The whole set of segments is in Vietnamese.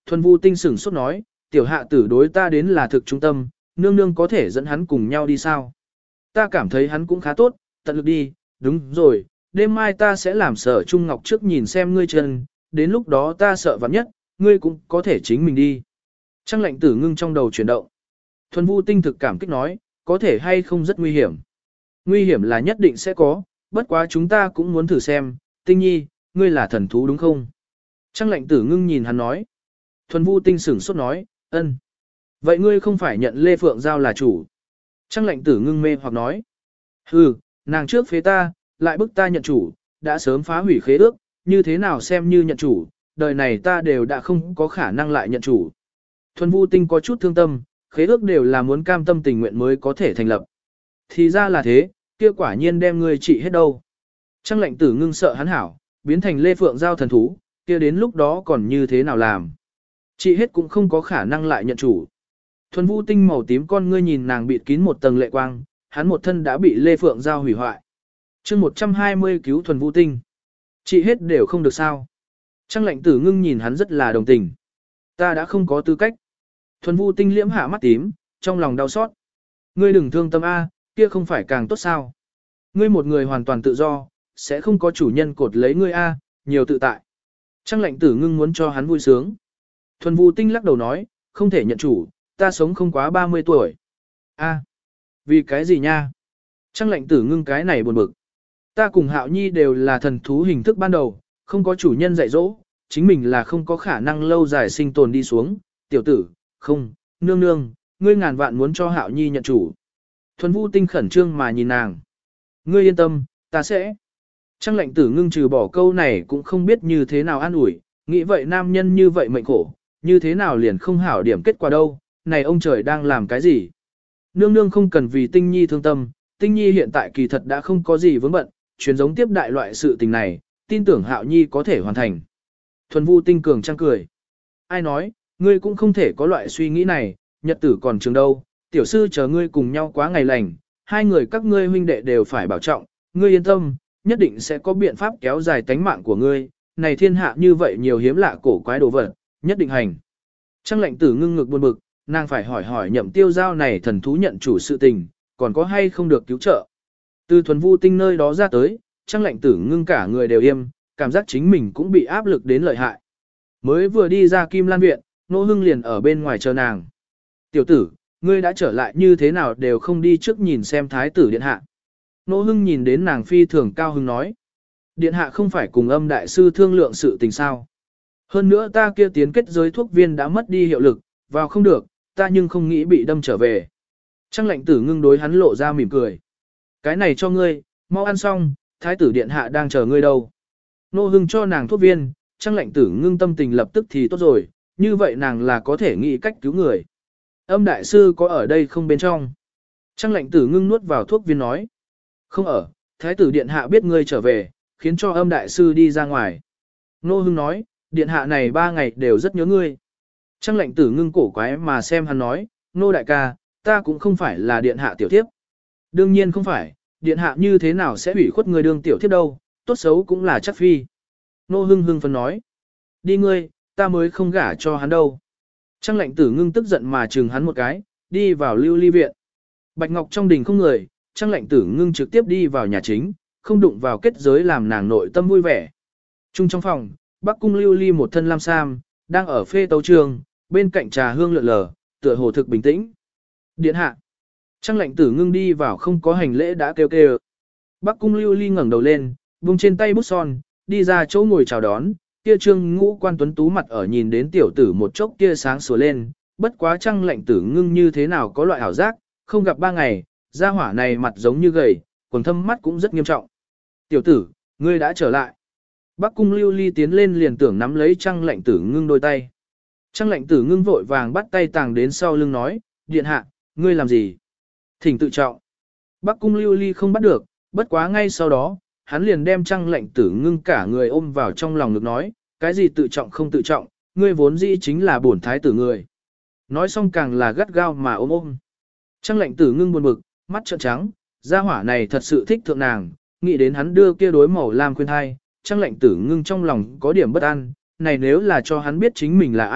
Thuần Vu Tinh sửng sốt nói, tiểu hạ tử đối ta đến là thực trung tâm, nương nương có thể dẫn hắn cùng nhau đi sao? Ta cảm thấy hắn cũng khá tốt, tận lực đi, đúng rồi, đêm mai ta sẽ làm Sở Trung Ngọc trước nhìn xem ngươi chân, đến lúc đó ta sợ vạn nhất, ngươi cũng có thể chính mình đi. Trăng lệnh tử ngưng trong đầu chuyển động. Thuần Vu Tinh thực cảm kích nói, có thể hay không rất nguy hiểm. Nguy hiểm là nhất định sẽ có, bất quá chúng ta cũng muốn thử xem, Tinh Nhi, ngươi là thần thú đúng không? Trăng lệnh tử ngưng nhìn hắn nói. Thuần Vu Tinh sửng sốt nói, ân. Vậy ngươi không phải nhận Lê Phượng Giao là chủ. Trăng lệnh tử ngưng mê hoặc nói. Hừ, nàng trước phế ta, lại bức ta nhận chủ, đã sớm phá hủy khế ước, như thế nào xem như nhận chủ, đời này ta đều đã không có khả năng lại nhận chủ. Thuần Vu Tinh có chút thương tâm, khế ước đều là muốn cam tâm tình nguyện mới có thể thành lập. Thì ra là thế, kia quả nhiên đem ngươi trị hết đâu. Trăng lệnh tử ngưng sợ hắn hảo, biến thành Lê Phượng Giao thần thú, kia đến lúc đó còn như thế nào làm. Trị hết cũng không có khả năng lại nhận chủ. Thuần Vu Tinh màu tím con ngươi nhìn nàng bịt kín một tầng lệ quang, hắn một thân đã bị Lê Phượng Giao hủy hoại. chương 120 cứu Thuần Vu Tinh. Trị hết đều không được sao. Trăng lệnh tử ngưng nhìn hắn rất là đồng tình. Ta đã không có tư cách. Thuần Vu Tinh liễm hạ mắt tím, trong lòng đau xót. Ngươi đừng thương tâm A, kia không phải càng tốt sao. Ngươi một người hoàn toàn tự do, sẽ không có chủ nhân cột lấy ngươi A, nhiều tự tại. Trăng lệnh tử ngưng muốn cho hắn vui sướng. Thuần Vu Tinh lắc đầu nói, không thể nhận chủ, ta sống không quá 30 tuổi. A, vì cái gì nha? Trăng lệnh tử ngưng cái này buồn bực. Ta cùng Hạo Nhi đều là thần thú hình thức ban đầu, không có chủ nhân dạy dỗ, chính mình là không có khả năng lâu dài sinh tồn đi xuống. Tiểu tử, không, nương nương, ngươi ngàn vạn muốn cho Hạo Nhi nhận chủ. Thuần Vu Tinh khẩn trương mà nhìn nàng. Ngươi yên tâm, ta sẽ. Trăng lệnh tử ngưng trừ bỏ câu này cũng không biết như thế nào an ủi, nghĩ vậy nam nhân như vậy mệnh khổ, như thế nào liền không hảo điểm kết quả đâu, này ông trời đang làm cái gì? Nương nương không cần vì Tinh Nhi thương tâm, Tinh Nhi hiện tại kỳ thật đã không có gì vướng bận, truyền giống tiếp đại loại sự tình này, tin tưởng Hạo Nhi có thể hoàn thành. Thuần Vu Tinh cường trang cười. Ai nói, ngươi cũng không thể có loại suy nghĩ này, nhật tử còn trường đâu, tiểu sư chờ ngươi cùng nhau quá ngày lành, hai người các ngươi huynh đệ đều phải bảo trọng, ngươi yên tâm, nhất định sẽ có biện pháp kéo dài tánh mạng của ngươi, này thiên hạ như vậy nhiều hiếm lạ cổ quái đồ vật, nhất định hành. Trăng lệnh tử ngưng ngực buồn bực, nàng phải hỏi Nhậm Tiêu Giao này thần thú nhận chủ sự tình, còn có hay không được cứu trợ. Từ Thuần Vu Tinh nơi đó ra tới, Trăng lệnh tử ngưng cả người đều im, cảm giác chính mình cũng bị áp lực đến lợi hại. Mới vừa đi ra Kim Lan Viện, Nô Hưng liền ở bên ngoài chờ nàng. Tiểu tử, ngươi đã trở lại như thế nào đều không đi trước nhìn xem thái tử điện hạ. Nô Hưng nhìn đến nàng phi thường cao hưng nói. Điện hạ không phải cùng Âm đại sư thương lượng sự tình sao. Hơn nữa ta kia tiến kết giới thuốc viên đã mất đi hiệu lực, vào không được, ta nhưng không nghĩ bị đâm trở về. Trăng lệnh tử ngưng đối hắn lộ ra mỉm cười. Cái này cho ngươi, mau ăn xong, thái tử điện hạ đang chờ ngươi đâu. Nô Hưng cho nàng thuốc viên, Trăng lệnh tử ngưng tâm tình lập tức thì tốt rồi, như vậy nàng là có thể nghĩ cách cứu người. Âm đại sư có ở đây không bên trong? Trăng lệnh tử ngưng nuốt vào thuốc viên nói. Không ở, thái tử điện hạ biết ngươi trở về, khiến cho Âm đại sư đi ra ngoài. Nô Hưng nói, điện hạ này 3 ngày đều rất nhớ ngươi. Trăng lệnh tử ngưng cổ quái mà xem hắn nói, nô đại ca, ta cũng không phải là điện hạ tiểu thiếp. Đương nhiên không phải, điện hạ như thế nào sẽ ủy khuất người đương tiểu thiếp đâu, tốt xấu cũng là chắc phi. Nô Hưng hưng phấn nói, đi ngươi, ta mới không gả cho hắn đâu. Trăng lệnh tử ngưng tức giận mà trừng hắn một cái, đi vào lưu ly viện. Bạch Ngọc trong đình không người, Trăng lệnh tử ngưng trực tiếp đi vào nhà chính, không đụng vào kết giới làm nàng nội tâm vui vẻ. Trung trong phòng, Bắc cung lưu ly một thân lam sam, đang ở phê tấu trường, bên cạnh trà hương lượn lờ, tựa hồ thực bình tĩnh. Điện hạ. Trăng lệnh tử ngưng đi vào không có hành lễ đã kêu kêu. Bắc cung lưu ly ngẩng đầu lên, vung trên tay bút son, đi ra chỗ ngồi chào đón, kia trương ngũ quan tuấn tú mặt ở nhìn đến tiểu tử một chốc kia sáng sủa lên, bất quá trăng lệnh tử ngưng như thế nào có loại ảo giác, không gặp 3 ngày, gia hỏa này mặt giống như gầy, quần thâm mắt cũng rất nghiêm trọng. Tiểu tử, ngươi đã trở lại. Bắc cung lưu ly tiến lên liền tưởng nắm lấy trăng lệnh tử ngưng đôi tay. Trăng lệnh tử ngưng vội vàng bắt tay tàng đến sau lưng nói, điện hạ, ngươi làm gì? Thỉnh tự trọng. Bắc cung lưu ly không bắt được, bất quá ngay sau đó, hắn liền đem trăng lệnh tử ngưng cả người ôm vào trong lòng ngực nói, cái gì tự trọng không tự trọng, ngươi vốn dĩ chính là bổn thái tử người. Nói xong càng là gắt gao mà ôm ôm. Trăng lệnh tử ngưng buồn bực, mắt trợn trắng, gia hỏa này thật sự thích thượng nàng, nghĩ đến hắn đưa kia đối màu lam khuyên thai, trăng lệnh tử ngưng trong lòng có điểm bất an, này nếu là cho hắn biết chính mình là ai,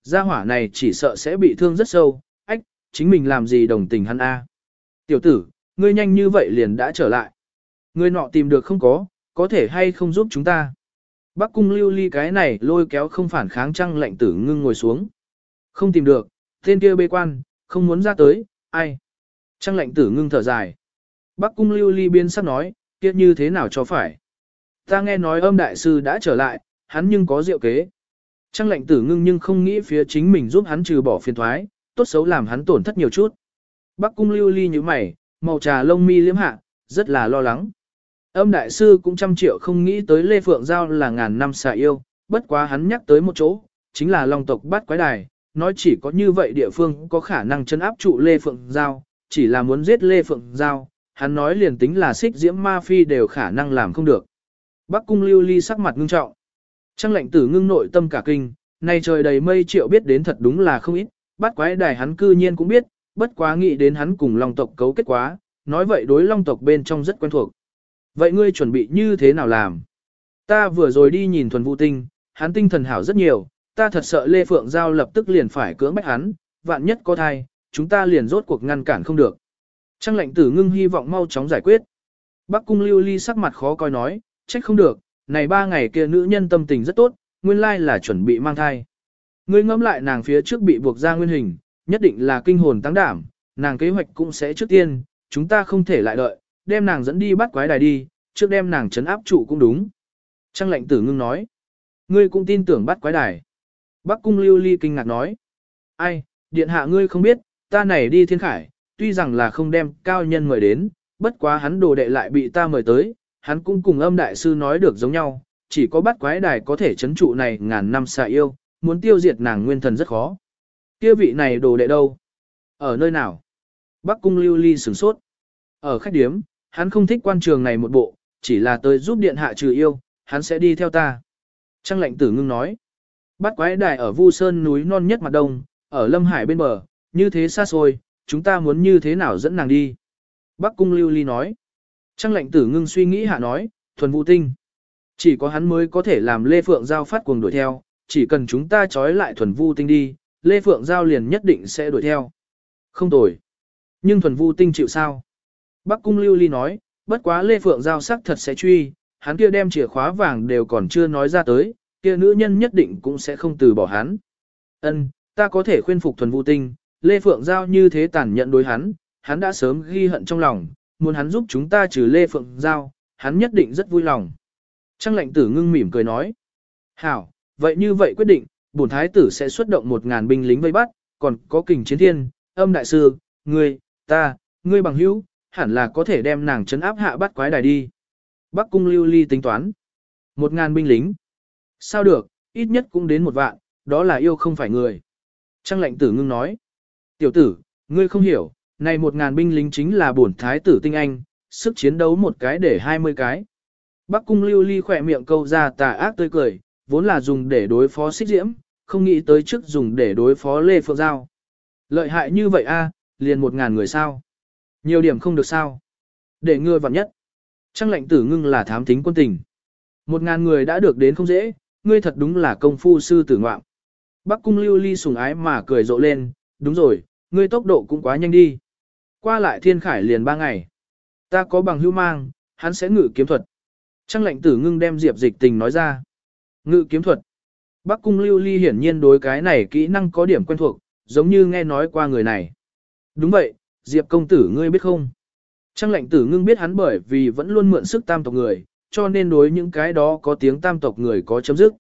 Gia hỏa này chỉ sợ sẽ bị thương rất sâu, ách, chính mình làm gì đồng tình hắn a? Tiểu tử, ngươi nhanh như vậy liền đã trở lại. Ngươi nọ tìm được không có thể hay không giúp chúng ta? Bắc cung lưu ly cái này lôi kéo không phản kháng Trăng Lệnh Tử Ngưng ngồi xuống. Không tìm được, tên kia bê quan, không muốn ra tới, ai? Trăng Lệnh Tử Ngưng thở dài. Bắc cung lưu ly biên sắc nói, kia như thế nào cho phải? Ta nghe nói Âm đại sư đã trở lại, hắn nhưng có diệu kế. Trăng Lệnh Tử Ngưng nhưng không nghĩ phía chính mình giúp hắn trừ bỏ phiền thoái, tốt xấu làm hắn tổn thất nhiều chút. Bắc cung lưu ly như mày, màu trà lông mi liếm hạ, rất là lo lắng. Âm đại sư cũng trăm triệu không nghĩ tới Lê Phượng Giao là ngàn năm xà yêu, bất quá hắn nhắc tới một chỗ, chính là Long tộc Bát Quái Đài, nói chỉ có như vậy địa phương có khả năng chân áp trụ Lê Phượng Giao, chỉ là muốn giết Lê Phượng Giao, hắn nói liền tính là xích diễm ma phi đều khả năng làm không được. Bắc cung lưu ly sắc mặt ngưng trọng. Trăng Lệnh Tử Ngưng nội tâm cả kinh, này trời đầy mây triệu biết đến thật đúng là không ít, Bát Quái Đài hắn cư nhiên cũng biết, bất quá nghĩ đến hắn cùng Long tộc cấu kết quá, nói vậy đối Long tộc bên trong rất quen thuộc. Vậy ngươi chuẩn bị như thế nào làm? Ta vừa rồi đi nhìn Thuần Vũ Tinh, hắn tinh thần hảo rất nhiều, ta thật sợ Lê Phượng Giao lập tức liền phải cưỡng bách hắn, vạn nhất có thai, chúng ta liền rốt cuộc ngăn cản không được. Trăng Lệnh Tử Ngưng hy vọng mau chóng giải quyết. Bắc cung lưu ly sắc mặt khó coi nói, trách không được, này 3 ngày kia nữ nhân tâm tình rất tốt, nguyên lai là chuẩn bị mang thai. Ngươi ngẫm lại nàng phía trước bị buộc ra nguyên hình, nhất định là kinh hồn tăng đảm, nàng kế hoạch cũng sẽ trước tiên, chúng ta không thể lại đợi, đem nàng dẫn đi Bát Quái Đài đi, trước đem nàng trấn áp trụ cũng đúng. Trăng Lệnh Tử Ngưng nói, ngươi cũng tin tưởng Bát Quái Đài. Bắc cung lưu ly kinh ngạc nói, ai, điện hạ ngươi không biết, ta này đi thiên khải, tuy rằng là không đem cao nhân mời đến, bất quá hắn đồ đệ lại bị ta mời tới, hắn cũng cùng Âm đại sư nói được giống nhau, chỉ có Bát Quái Đài có thể trấn trụ này ngàn năm xà yêu, muốn tiêu diệt nàng nguyên thần rất khó. Kia vị này đồ đệ đâu? Ở nơi nào? Bắc cung lưu ly sửng sốt. Ở khách điếm, hắn không thích quan trường này một bộ, chỉ là tới giúp điện hạ trừ yêu, hắn sẽ đi theo ta. Trăng Lệnh Tử Ngưng nói. Bát Quái Đài ở Vu Sơn núi non nhất mặt đông, ở Lâm Hải bên bờ, như thế xa xôi, chúng ta muốn như thế nào dẫn nàng đi? Bắc cung lưu ly nói. Trăng Lệnh Tử Ngưng suy nghĩ hạ nói, Thuần Vũ Tinh. Chỉ có hắn mới có thể làm Lê Phượng Giao phát cuồng đuổi theo, chỉ cần chúng ta trói lại Thuần Vũ Tinh đi, Lê Phượng Giao liền nhất định sẽ đuổi theo. Không tồi. Nhưng Thuần Vũ Tinh chịu sao? Bắc cung lưu ly nói, bất quá Lê Phượng Giao sắc thật sẽ truy, hắn kia đem chìa khóa vàng đều còn chưa nói ra tới, kia nữ nhân nhất định cũng sẽ không từ bỏ hắn. Ân, ta có thể khuyên phục Thuần Vũ Tinh, Lê Phượng Giao như thế tàn nhẫn đối hắn đã sớm ghi hận trong lòng, muốn hắn giúp chúng ta trừ Lê Phượng Giao, hắn nhất định rất vui lòng. Trăng Lệnh Tử Ngưng mỉm cười nói, hảo, vậy như vậy quyết định, bổn thái tử sẽ xuất động 1000 binh lính vây bắt, còn có Kình Chiến Thiên, Âm đại sư, ngươi, ta, ngươi bằng hữu, hẳn là có thể đem nàng trấn áp hạ Bát Quái Đài đi. Bắc cung lưu ly tính toán. 1000 binh lính. Sao được, ít nhất cũng đến 1 vạn, đó là yêu không phải người. Trăng Lệnh Tử Ngưng nói. Tiểu tử, ngươi không hiểu, này 1000 binh lính chính là bổn thái tử tinh anh, sức chiến đấu một cái để 20 cái. Bắc cung lưu ly khỏe miệng câu ra tà ác tươi cười, vốn là dùng để đối phó xích diễm, không nghĩ tới trước dùng để đối phó Lê Phượng Giao. Lợi hại như vậy a, liền 1000 người sao? Nhiều điểm không được sao? Để ngươi vặn nhất. Trăng Lệnh Tử Ngưng là thám thính quân tình. 1000 người đã được đến không dễ, ngươi thật đúng là công phu sư tử ngoạm. Bắc cung lưu ly sùng ái mà cười rộ lên, đúng rồi, ngươi tốc độ cũng quá nhanh đi. Qua lại thiên khải liền 3 ngày. Ta có bằng hữu mang, hắn sẽ ngự kiếm thuật. Trăng Lệnh Tử Ngưng đem Diệp Dịch Tình nói ra. Ngự kiếm thuật. Bắc cung lưu ly hiển nhiên đối cái này kỹ năng có điểm quen thuộc, giống như nghe nói qua người này. Đúng vậy, Diệp công tử ngươi biết không? Trăng Lệnh Tử Ngưng biết hắn bởi vì vẫn luôn mượn sức tam tộc người, cho nên đối những cái đó có tiếng tam tộc người có chấm dứt.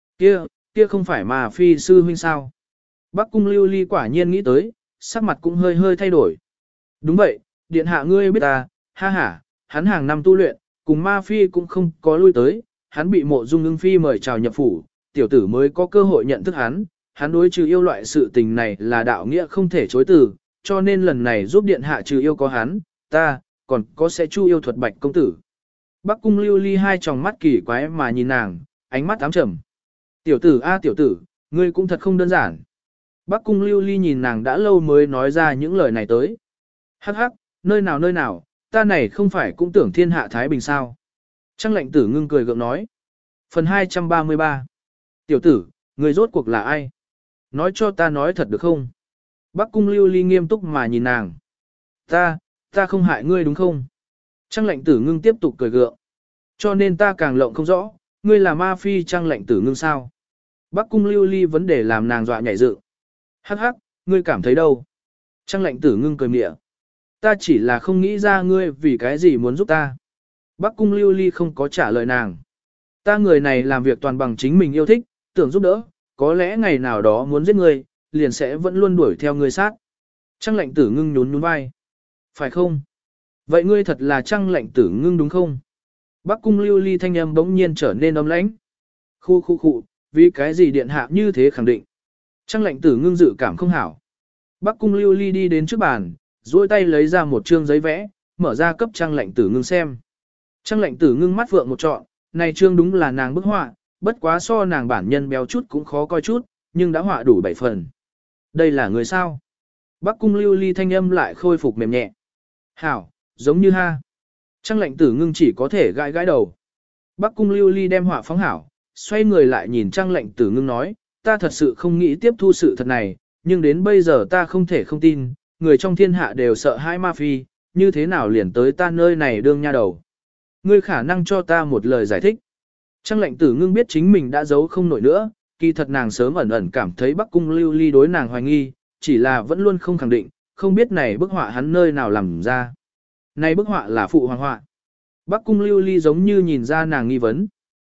Kia không phải mà phi sư huynh sao? Bắc cung lưu ly quả nhiên nghĩ tới, sắc mặt cũng hơi hơi thay đổi. Đúng vậy, điện hạ ngươi biết ta, ha ha, hắn hàng năm tu luyện, cùng ma phi cũng không có lui tới, hắn bị Mộ Dung Ưng phi mời chào nhập phủ, tiểu tử mới có cơ hội nhận thức hắn đối trừ yêu loại sự tình này là đạo nghĩa không thể chối từ, cho nên lần này giúp điện hạ trừ yêu có hắn, ta, còn có sẽ chu yêu thuật Bạch công tử. Bắc cung lưu ly hai tròng mắt kỳ quái mà nhìn nàng, ánh mắt ám trầm. Tiểu tử a tiểu tử, ngươi cũng thật không đơn giản. Bắc cung lưu ly nhìn nàng đã lâu mới nói ra những lời này tới. Hắc hắc, nơi nào, ta này không phải cũng tưởng thiên hạ Thái Bình sao. Trăng Lệnh Tử Ngưng cười gượng nói. Phần 233. Tiểu tử, ngươi rốt cuộc là ai? Nói cho ta nói thật được không? Bắc cung lưu ly nghiêm túc mà nhìn nàng. Ta không hại ngươi đúng không? Trang lệnh tử ngưng tiếp tục cười gượng. Cho nên ta càng lộng không rõ, ngươi là ma phi trang lệnh tử ngưng sao? Bắc cung lưu ly vấn đề làm nàng dọa nhảy dựng. Hắc hắc, ngươi cảm thấy đâu? Trang lệnh tử ngưng cười mỉa. Ta chỉ là không nghĩ ra ngươi vì cái gì muốn giúp ta. Bắc cung lưu ly không có trả lời nàng. Ta người này làm việc toàn bằng chính mình yêu thích, tưởng giúp đỡ, có lẽ ngày nào đó muốn giết ngươi, liền sẽ vẫn luôn đuổi theo ngươi sát. Trang lệnh tử ngưng nhún nhún vai. Phải không? Vậy ngươi thật là trang lệnh tử ngưng đúng không? Bắc cung lưu ly thanh âm bỗng nhiên trở nên ấm lãnh. Khu, vì cái gì điện hạ như thế khẳng định. Trang lệnh tử ngưng dự cảm không hảo. Bắc cung lưu ly đi đến trước bàn, duỗi tay lấy ra một trương giấy vẽ, mở ra cấp trang lệnh tử ngưng xem. Trang lệnh tử ngưng mắt vượng một trọn, này trương đúng là nàng bức họa, bất quá so nàng bản nhân béo chút cũng khó coi chút, nhưng đã họa đủ 7 phần. Đây là người sao? Bắc cung lưu ly thanh âm lại khôi phục mềm nhẹ. Hảo, giống như ha. Trang lệnh tử ngưng chỉ có thể gãi gãi đầu. Bắc cung lưu ly đem họa phóng hảo, xoay người lại nhìn trang lệnh tử ngưng nói, ta thật sự không nghĩ tiếp thu sự thật này, nhưng đến bây giờ ta không thể không tin, người trong thiên hạ đều sợ hãi ma phi, như thế nào liền tới ta nơi này đương nha đầu. Ngươi khả năng cho ta một lời giải thích. Trang lệnh tử ngưng biết chính mình đã giấu không nổi nữa, kỳ thật nàng sớm ẩn ẩn cảm thấy Bắc cung lưu ly đối nàng hoài nghi, chỉ là vẫn luôn không khẳng định, không biết này bức họa hắn nơi nào làm ra. Này bức họa là phụ hoàng họa. Bắc cung lưu ly giống như nhìn ra nàng nghi vấn.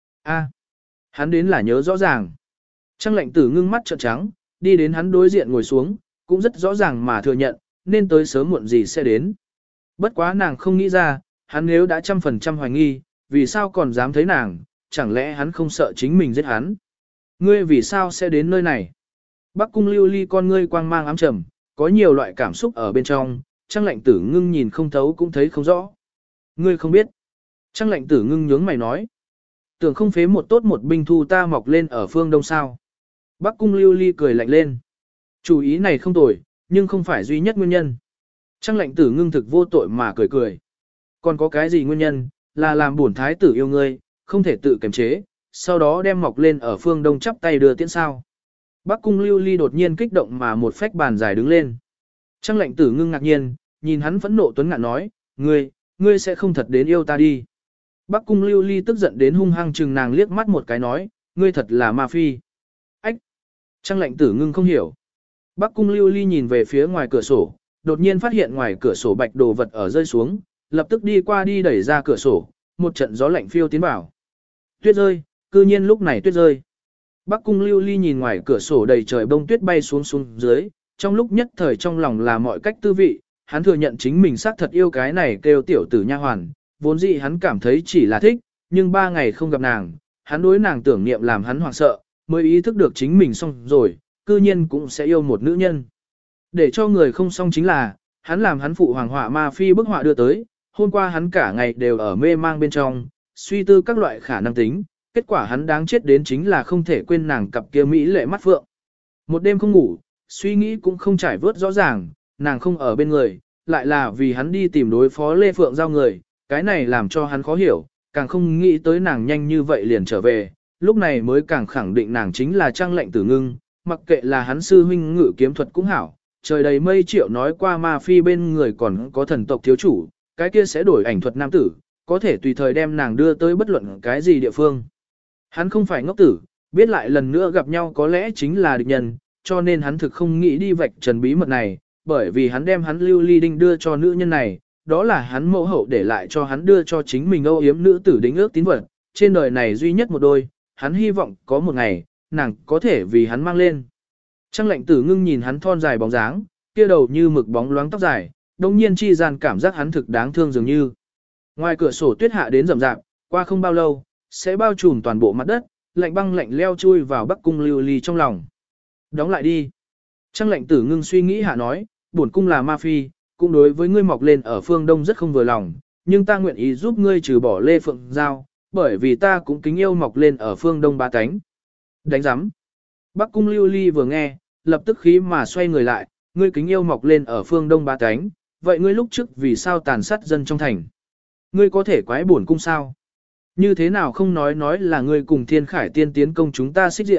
Hắn đến là nhớ rõ ràng. Trang lệnh tử ngưng mắt trợn trắng, đi đến hắn đối diện ngồi xuống, cũng rất rõ ràng mà thừa nhận, nên tới sớm muộn gì sẽ đến. Bất quá nàng không nghĩ ra, hắn nếu đã 100% hoài nghi, vì sao còn dám thấy nàng, chẳng lẽ hắn không sợ chính mình giết hắn. Ngươi vì sao sẽ đến nơi này? Bắc cung lưu ly con ngươi quang mang ám trầm, có nhiều loại cảm xúc ở bên trong, Trang lệnh tử ngưng nhìn không thấu cũng thấy không rõ. Ngươi không biết. Trang lệnh tử ngưng nhướng mày nói. Tưởng không phế một tốt một binh thu ta mọc lên ở phương đông sao. Bắc cung lưu ly cười lạnh lên. Chủ ý này không tồi, nhưng không phải duy nhất nguyên nhân. Trang lệnh tử ngưng thực vô tội mà cười cười. Còn có cái gì nguyên nhân, là làm bổn thái tử yêu ngươi, không thể tự kiềm chế, sau đó đem mọc lên ở phương đông chắp tay đưa tiễn sao. Bắc cung lưu ly đột nhiên kích động mà một phách bàn dài đứng lên. Trang lệnh tử ngưng ngạc nhiên, nhìn hắn phẫn nộ tuấn ngạn nói, ngươi sẽ không thật đến yêu ta đi. Bắc cung lưu ly tức giận đến hung hăng chừng nàng liếc mắt một cái nói, ngươi thật là ma phi. Ách! Trang lệnh tử ngưng không hiểu. Bắc cung lưu ly nhìn về phía ngoài cửa sổ, đột nhiên phát hiện ngoài cửa sổ bạch đồ vật ở rơi xuống, lập tức đi qua đi đẩy ra cửa sổ, một trận gió lạnh phiêu tiến vào. Tuyết rơi, cư nhiên lúc này tuyết rơi. Bắc cung lưu ly nhìn ngoài cửa sổ đầy trời bông tuyết bay xuống dưới, trong lúc nhất thời trong lòng là mọi cách tư vị, hắn thừa nhận chính mình xác thật yêu cái này kêu tiểu tử nha hoàn, vốn dĩ hắn cảm thấy chỉ là thích, nhưng 3 ngày không gặp nàng, hắn đối nàng tưởng niệm làm hắn hoảng sợ, mới ý thức được chính mình xong rồi, cư nhiên cũng sẽ yêu một nữ nhân. Để cho người không xong chính là, hắn làm hắn phụ hoàng họa ma phi bức họa đưa tới, hôm qua hắn cả ngày đều ở mê mang bên trong, suy tư các loại khả năng tính, kết quả hắn đáng chết đến chính là không thể quên nàng cặp kia mỹ lệ mắt phượng. Một đêm không ngủ, suy nghĩ cũng không trải vớt rõ ràng, nàng không ở bên người, lại là vì hắn đi tìm đối phó Lê Phượng giao người, cái này làm cho hắn khó hiểu, càng không nghĩ tới nàng nhanh như vậy liền trở về, lúc này mới càng khẳng định nàng chính là Trang lệnh tử ngưng, mặc kệ là hắn sư huynh ngự kiếm thuật cũng hảo, trời đầy mây triệu nói qua ma phi bên người còn có thần tộc thiếu chủ, cái kia sẽ đổi ảnh thuật nam tử, có thể tùy thời đem nàng đưa tới bất luận cái gì địa phương. Hắn không phải ngốc tử, biết lại lần nữa gặp nhau có lẽ chính là địch nhân, cho nên hắn thực không nghĩ đi vạch trần bí mật này, bởi vì hắn đem hắn lưu ly đinh đưa cho nữ nhân này, đó là hắn mẫu hậu để lại cho hắn đưa cho chính mình âu yếm nữ tử đính ước tín vật, trên đời này duy nhất một đôi, hắn hy vọng có một ngày, nàng có thể vì hắn mang lên. Trang lệnh tử ngưng nhìn hắn thon dài bóng dáng, kia đầu như mực bóng loáng tóc dài, đồng nhiên chi gian cảm giác hắn thực đáng thương dường như. Ngoài cửa sổ tuyết hạ đến rầm rạp, qua không bao lâu, sẽ bao trùm toàn bộ mặt đất, lạnh băng lạnh leo chui vào Bắc cung lưu ly trong lòng. Đóng lại đi. Trang lệnh tử ngưng suy nghĩ hạ nói, bổn cung là ma phi, cũng đối với ngươi mọc lên ở phương đông rất không vừa lòng, nhưng ta nguyện ý giúp ngươi trừ bỏ Lê Phượng Giao, bởi vì ta cũng kính yêu mọc lên ở phương đông ba cánh. Đánh giám. Bắc cung lưu ly vừa nghe, lập tức khí mà xoay người lại, ngươi kính yêu mọc lên ở phương đông ba cánh, vậy ngươi lúc trước vì sao tàn sát dân trong thành? Ngươi có thể quái bổn cung sao? Như thế nào không nói là ngươi cùng Thiên Khải tiên tiến công chúng ta xích diễm,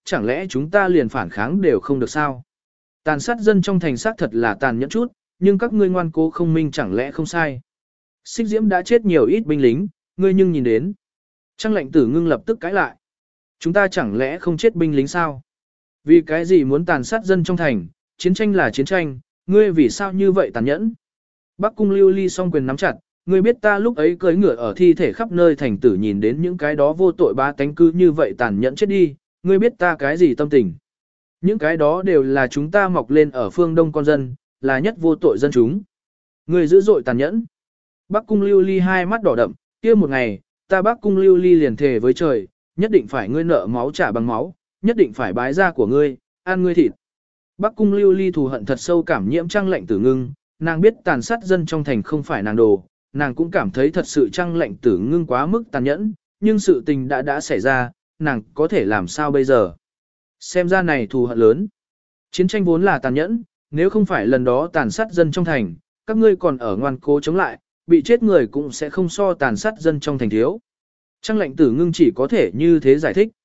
chẳng lẽ chúng ta liền phản kháng đều không được sao? Tàn sát dân trong thành xác thật là tàn nhẫn chút, nhưng các ngươi ngoan cố không minh chẳng lẽ không sai? Xích Diễm đã chết nhiều ít binh lính, ngươi nhưng nhìn đến. Trang lệnh tử ngưng lập tức cãi lại. Chúng ta chẳng lẽ không chết binh lính sao? Vì cái gì muốn tàn sát dân trong thành, chiến tranh là chiến tranh, ngươi vì sao như vậy tàn nhẫn? Bắc Cung Lưu Ly song quyền nắm chặt, ngươi biết ta lúc ấy cưỡi ngựa ở thi thể khắp nơi thành tử nhìn đến những cái đó vô tội bá tánh cư như vậy tàn nhẫn chết đi, ngươi biết ta cái gì tâm tình? Những cái đó đều là chúng ta mọc lên ở phương Đông con dân, là nhất vô tội dân chúng. Ngươi dữ dội tàn nhẫn. Bắc Cung Lưu Ly hai mắt đỏ đậm, kia một ngày, ta Bắc Cung Lưu Ly liền thề với trời, nhất định phải ngươi nợ máu trả bằng máu, nhất định phải bái da của ngươi, ăn ngươi thịt. Bắc Cung Lưu Ly thù hận thật sâu cảm nhiễm Trang Lệnh Tử Ngưng, nàng biết tàn sát dân trong thành không phải nàng đồ, nàng cũng cảm thấy thật sự Trang Lệnh Tử Ngưng quá mức tàn nhẫn, nhưng sự tình đã xảy ra, nàng có thể làm sao bây giờ? Xem ra này thù hận lớn. Chiến tranh vốn là tàn nhẫn, nếu không phải lần đó tàn sát dân trong thành, các ngươi còn ở ngoan cố chống lại, bị chết người cũng sẽ không so tàn sát dân trong thành thiếu. Trang Lệnh Tử Ngưng chỉ có thể như thế giải thích.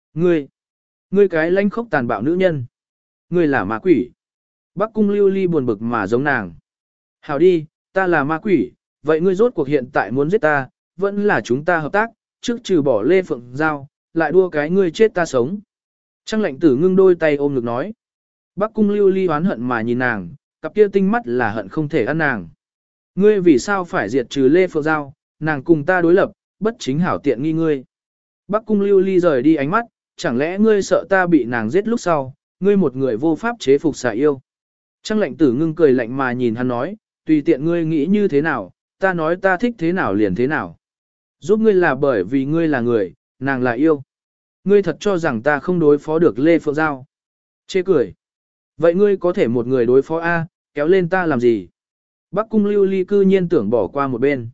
Ngươi cái lãnh khốc tàn bạo nữ nhân. Ngươi là ma quỷ. Bắc Cung Lưu Ly buồn bực mà giống nàng. Hảo đi, ta là ma quỷ, vậy ngươi rốt cuộc hiện tại muốn giết ta, vẫn là chúng ta hợp tác, trước trừ bỏ Lê Phượng Giao, lại đua cái ngươi chết ta sống. Trang Lệnh Tử Ngưng đôi tay ôm ngực nói. Bắc Cung Lưu Ly oán hận mà nhìn nàng, cặp kia tinh mắt là hận không thể ăn nàng. Ngươi vì sao phải diệt trừ Lê Phượng Giao, nàng cùng ta đối lập, bất chính hảo tiện nghi ngươi. Bắc Cung Lưu Ly rời đi ánh mắt, chẳng lẽ ngươi sợ ta bị nàng giết lúc sau, ngươi một người vô pháp chế phục xả yêu. Trang Lệnh Tử Ngưng cười lạnh mà nhìn hắn nói, tùy tiện ngươi nghĩ như thế nào, ta nói ta thích thế nào liền thế nào. Giúp ngươi là bởi vì ngươi là người, nàng là yêu. Ngươi thật cho rằng ta không đối phó được Lê Phượng Giao. Chê cười. Vậy ngươi có thể một người đối phó A, kéo lên ta làm gì? Bắc Cung Lưu Ly cư nhiên tưởng bỏ qua một bên.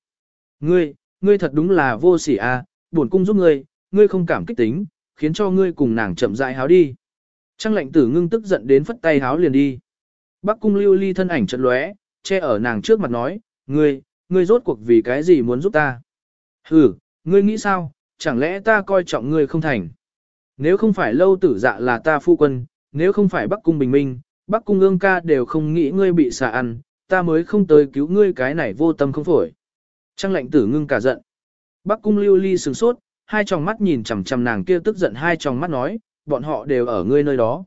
Ngươi thật đúng là vô sỉ A, bổn cung giúp ngươi không cảm kích tính, khiến cho ngươi cùng nàng chậm rãi háo đi. Trang Lệnh Tử Ngưng tức giận đến phất tay háo liền đi. Bắc Cung Lưu Ly thân ảnh chợt lóe, che ở nàng trước mặt nói, ngươi rốt cuộc vì cái gì muốn giúp ta? Ngươi nghĩ sao, chẳng lẽ ta coi trọng ngươi không thành? Nếu không phải Lâu Tử Dạ là ta phu quân, nếu không phải Bắc Cung Bình Minh, Bắc Cung Ương Ca đều không nghĩ ngươi bị xà ăn, ta mới không tới cứu ngươi cái này vô tâm không phổi. Trang Lệnh Tử Ngưng cả giận. Bắc Cung Lưu Ly sửng sốt, hai tròng mắt nhìn chằm chằm nàng kia tức giận hai tròng mắt nói, bọn họ đều ở ngươi nơi đó.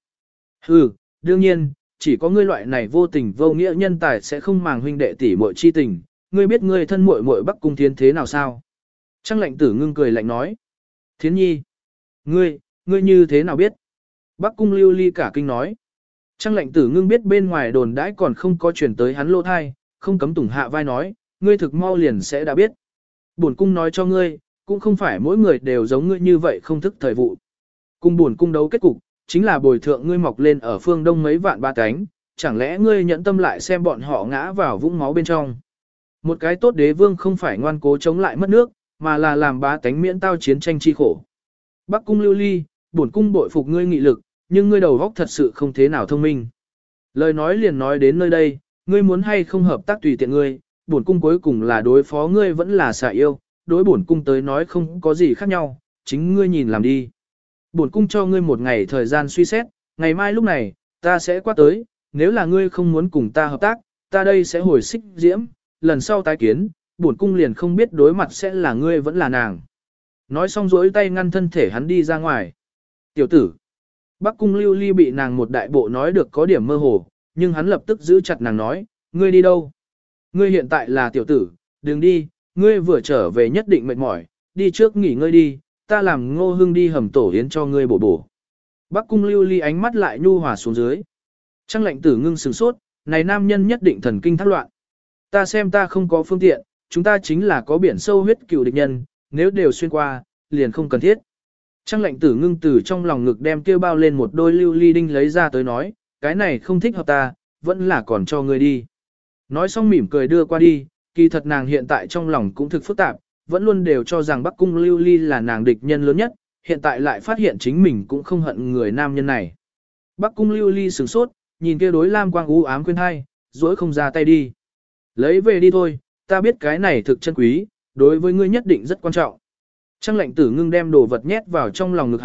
Đương nhiên, chỉ có ngươi loại này vô tình vô nghĩa nhân tài sẽ không màng huynh đệ tỷ muội chi tình, ngươi biết ngươi thân muội muội Bắc Cung Thiến thế nào sao? Trang Lệnh Tử Ngưng cười lạnh nói, Thiến Nhi, ngươi như thế nào biết? Bắc Cung Lưu Ly cả kinh nói. Trang Lệnh Tử Ngưng biết bên ngoài đồn đãi còn không có truyền tới hắn lỗ thai, không cấm tủng hạ vai nói, ngươi thực mau liền sẽ đã biết. Bổn cung nói cho ngươi, cũng không phải mỗi người đều giống ngươi như vậy không thức thời vụ. Cùng bổn cung đấu kết cục, chính là bồi thượng ngươi mọc lên ở phương Đông mấy vạn ba cánh, chẳng lẽ ngươi nhẫn tâm lại xem bọn họ ngã vào vũng máu bên trong. Một cái tốt đế vương không phải ngoan cố chống lại mất nước, mà là làm bá tánh miễn tao chiến tranh chi khổ. Bắc Cung Lưu Ly, bổn cung bội phục ngươi nghị lực, nhưng ngươi đầu óc thật sự không thế nào thông minh. Lời nói liền nói đến nơi đây, ngươi muốn hay không hợp tác tùy tiện ngươi, bổn cung cuối cùng là đối phó ngươi vẫn là xả yêu, đối bổn cung tới nói không có gì khác nhau, chính ngươi nhìn làm đi. Bổn cung cho ngươi một ngày thời gian suy xét, ngày mai lúc này, ta sẽ qua tới, nếu là ngươi không muốn cùng ta hợp tác, ta đây sẽ hồi Xích Diễm, lần sau tái kiến, bổn cung liền không biết đối mặt sẽ là ngươi vẫn là nàng. Nói xong rỗi tay ngăn thân thể hắn đi ra ngoài. Tiểu tử, Bắc Cung Lưu Ly bị nàng một đại bộ nói được có điểm mơ hồ, nhưng hắn lập tức giữ chặt nàng nói, ngươi đi đâu? Ngươi hiện tại là tiểu tử, đừng đi, ngươi vừa trở về nhất định mệt mỏi, đi trước nghỉ ngơi đi, ta làm Ngô Hưng đi hầm tổ yến cho ngươi bổ bổ. Bắc Cung Lưu Ly ánh mắt lại nhu hòa xuống dưới. Trang Lệnh Tử Ngưng sửng sốt, này nam nhân nhất định thần kinh thác loạn. Ta xem ta không có phương tiện, chúng ta chính là có biển sâu huyết cựu địch nhân, nếu đều xuyên qua, liền không cần thiết. Trang Lệnh Tử Ngưng từ trong lòng ngực đem kia bao lên một đôi lưu ly đinh lấy ra tới nói, cái này không thích hợp ta, vẫn là còn cho ngươi đi. Nói xong mỉm cười đưa qua đi, kỳ thật nàng hiện tại trong lòng cũng thực phức tạp, vẫn luôn đều cho rằng Bắc Cung Lưu Ly là nàng địch nhân lớn nhất, hiện tại lại phát hiện chính mình cũng không hận người nam nhân này. Bắc Cung Lưu Ly sửng sốt, nhìn kia đối lam quang u ám khuyên hai, dối không ra tay đi. Lấy về đi thôi, ta biết cái này thực chân quý, đối với ngươi nhất định rất quan trọng. Trang Lệnh Tử Ngưng đem đồ vật nhét vào trong lòng ngực hắn,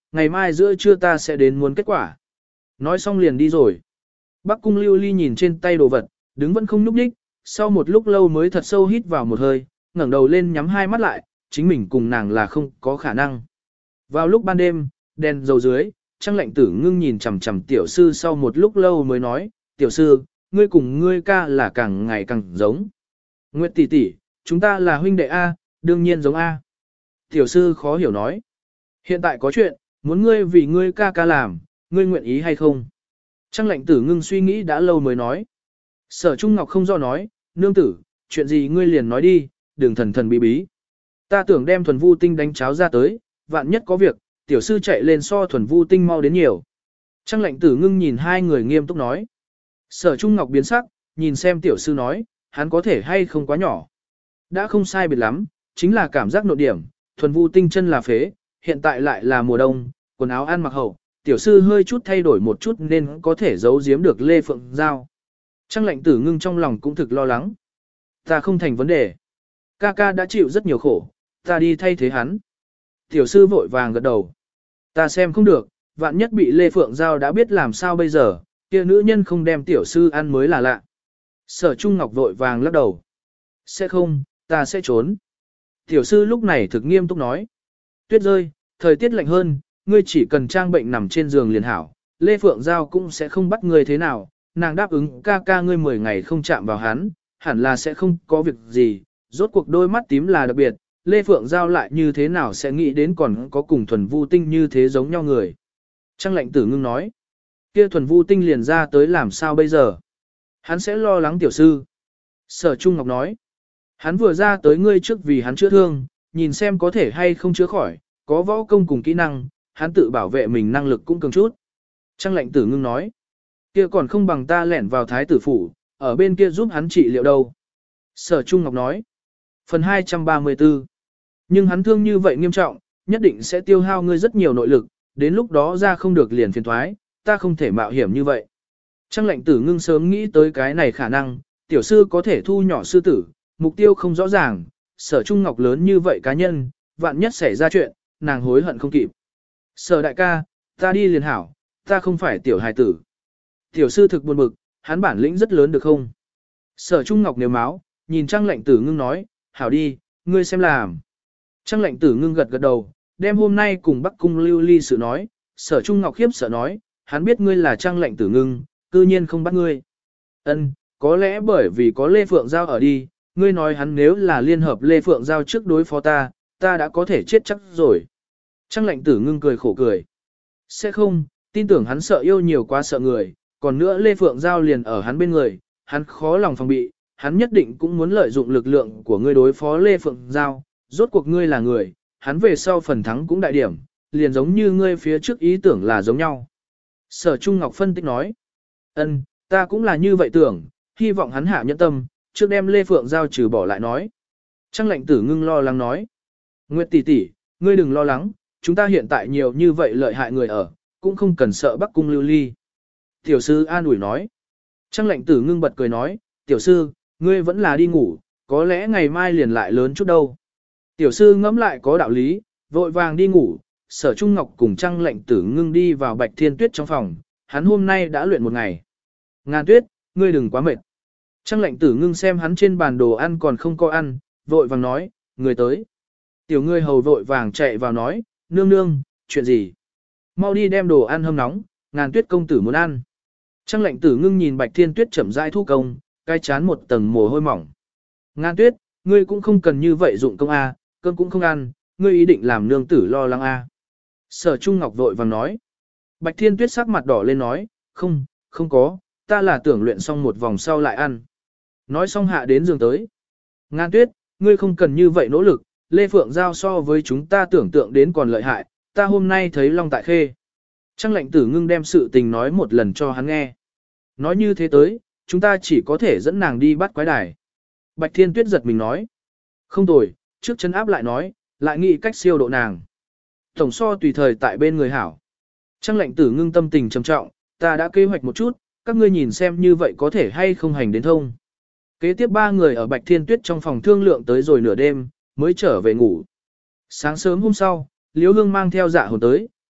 ngày mai giữa trưa ta sẽ đến muốn kết quả. Nói xong liền đi rồi. Bắc Cung Lưu Ly nhìn trên tay đồ vật, đứng vẫn không nhúc nhích, sau một lúc lâu mới thật sâu hít vào một hơi, ngẩng đầu lên nhắm hai mắt lại, chính mình cùng nàng là không có khả năng. Vào lúc ban đêm, đèn dầu dưới, Trang Lệnh Tử Ngưng nhìn chằm chằm tiểu sư sau một lúc lâu mới nói, tiểu sư, ngươi cùng ngươi ca là càng ngày càng giống. Nguyệt tỷ tỷ, chúng ta là huynh đệ A, đương nhiên giống A. Tiểu sư khó hiểu nói, hiện tại có chuyện, muốn ngươi vì ngươi ca ca làm, ngươi nguyện ý hay không? Trang Lệnh Tử Ngưng suy nghĩ đã lâu mới nói. Sở Trung Ngọc không do nói, nương tử, chuyện gì ngươi liền nói đi, đừng thần thần bí bí. Ta tưởng đem Thuần Vu Tinh đánh cháo ra tới, vạn nhất có việc, tiểu sư chạy lên so Thuần Vu Tinh mau đến nhiều. Trang Lệnh Tử Ngưng nhìn hai người nghiêm túc nói. Sở Trung Ngọc biến sắc, nhìn xem tiểu sư nói, hắn có thể hay không quá nhỏ. Đã không sai biệt lắm, chính là cảm giác nội điểm, Thuần Vu Tinh chân là phế, hiện tại lại là mùa đông, quần áo ăn mặc hậu, tiểu sư hơi chút thay đổi một chút nên có thể giấu giếm được Lê Phượng Giao. Trang Lệnh Tử Ngưng trong lòng cũng thực lo lắng. Ta không thành vấn đề. Ca ca đã chịu rất nhiều khổ, ta đi thay thế hắn. Tiểu sư vội vàng gật đầu. Ta xem không được, vạn nhất bị Lê Phượng Giao đã biết làm sao bây giờ, kia nữ nhân không đem tiểu sư ăn mới là lạ. Sở Trung Ngọc vội vàng lắc đầu. Sẽ không, ta sẽ trốn. Tiểu sư lúc này thực nghiêm túc nói. Tuyết rơi, thời tiết lạnh hơn, ngươi chỉ cần trang bệnh nằm trên giường liền hảo. Lê Phượng Giao cũng sẽ không bắt ngươi thế nào, nàng đáp ứng ca ca ngươi 10 ngày không chạm vào hắn, hẳn là sẽ không có việc gì. Rốt cuộc đôi mắt tím là đặc biệt, Lê Phượng Giao lại như thế nào sẽ nghĩ đến còn có cùng Thuần Vu Tinh như thế giống nhau người. Trang Lệnh Tử Ngưng nói. Kia Thuần Vu Tinh liền ra tới làm sao bây giờ? Hắn sẽ lo lắng tiểu sư. Sở Trung Ngọc nói. Hắn vừa ra tới ngươi trước vì hắn chữa thương, nhìn xem có thể hay không chữa khỏi, có võ công cùng kỹ năng, hắn tự bảo vệ mình năng lực cũng cường chút. Trang Lệnh Tử Ngưng nói. Kia còn không bằng ta lẻn vào thái tử phủ, ở bên kia giúp hắn trị liệu đâu. Sở Trung Ngọc nói. Phần 234. Nhưng hắn thương như vậy nghiêm trọng, nhất định sẽ tiêu hao ngươi rất nhiều nội lực, đến lúc đó ra không được liền phiền thoái, ta không thể mạo hiểm như vậy. Trang Lệnh Tử Ngưng sớm nghĩ tới cái này khả năng, tiểu sư có thể thu nhỏ sư tử, mục tiêu không rõ ràng, Sở Trung Ngọc lớn như vậy cá nhân, vạn nhất xảy ra chuyện, nàng hối hận không kịp. Sở đại ca, ta đi liền hảo, ta không phải tiểu hài tử. Tiểu sư thực buồn bực, hắn bản lĩnh rất lớn được không? Sở Trung Ngọc nếu máu, nhìn Trang Lệnh Tử Ngưng nói, hảo đi, ngươi xem làm. Trang Lệnh Tử Ngưng gật gật đầu, đem hôm nay cùng Bắc Cung Lưu Ly sự nói, Sở Trung Ngọc khiếp sợ nói, hắn biết ngươi là Trang Lệnh Tử Ngưng, cư nhiên không bắt ngươi. Ân, có lẽ bởi vì có Lê Phượng Giao ở đi, ngươi nói hắn nếu là liên hợp Lê Phượng Giao trước đối phó ta, ta đã có thể chết chắc rồi. Trang Lệnh Tử Ngưng cười khổ cười. Sẽ không, tin tưởng hắn sợ yêu nhiều quá sợ người, còn nữa Lê Phượng Giao liền ở hắn bên người, hắn khó lòng phòng bị, hắn nhất định cũng muốn lợi dụng lực lượng của ngươi đối phó Lê Phượng Giao, rốt cuộc ngươi là người, hắn về sau phần thắng cũng đại điểm, liền giống như ngươi phía trước ý tưởng là giống nhau. Sở Trung Ngọc phân tích nói, ân, ta cũng là như vậy tưởng, hy vọng hắn hạ nhẫn tâm, trước đem Lê Phượng Giao trừ bỏ lại nói. Trang Lệnh Tử Ngưng lo lắng nói, Nguyệt tỷ tỷ, ngươi đừng lo lắng, chúng ta hiện tại nhiều như vậy lợi hại người ở, cũng không cần sợ Bắc Cung Lưu Ly. Tiểu sư an ủi nói, Trang Lệnh Tử Ngưng bật cười nói, tiểu sư, ngươi vẫn là đi ngủ, có lẽ ngày mai liền lại lớn chút đâu. Tiểu sư ngẫm lại có đạo lý, vội vàng đi ngủ, Sở Trung Ngọc cùng Trang Lệnh Tử Ngưng đi vào Bạch Thiên Tuyết trong phòng, hắn hôm nay đã luyện một ngày. Ngàn Tuyết, ngươi đừng quá mệt. Trang Lệnh Tử Ngưng xem hắn trên bàn đồ ăn còn không có ăn, vội vàng nói, người tới. Tiểu ngươi hầu vội vàng chạy vào nói, nương nương, chuyện gì? Mau đi đem đồ ăn hâm nóng, Ngàn Tuyết công tử muốn ăn. Trang Lệnh Tử Ngưng nhìn Bạch Thiên Tuyết chậm rãi thu công, cái chán một tầng mồ hôi mỏng. Ngàn Tuyết, ngươi cũng không cần như vậy dụng công a, cơm cũng không ăn, ngươi ý định làm nương tử lo lắng a. Sở Trung Ngọc vội vàng nói. Bạch Thiên Tuyết sắc mặt đỏ lên nói, không có, ta là tưởng luyện xong một vòng sau lại ăn. Nói xong hạ đến giường tới. Ngàn Tuyết, ngươi không cần như vậy nỗ lực, Lê Phượng Giao so với chúng ta tưởng tượng đến còn lợi hại, ta hôm nay thấy Long Tại Khê. Trang Lệnh Tử Ngưng đem sự tình nói một lần cho hắn nghe. Nói như thế tới, chúng ta chỉ có thể dẫn nàng đi bắt quái đài. Bạch Thiên Tuyết giật mình nói. Không tồi, trước chân áp lại nói, lại nghĩ cách siêu độ nàng. Tổng so tùy thời tại bên người hảo. Trang Lệnh Tử Ngưng tâm tình trầm trọng, ta đã kế hoạch một chút, các ngươi nhìn xem như vậy có thể hay không hành đến thông. Kế tiếp ba người ở Bạch Thiên Tuyết trong phòng thương lượng tới rồi nửa đêm, mới trở về ngủ. Sáng sớm hôm sau, Liễu Hương mang theo Dạ Hồn tới,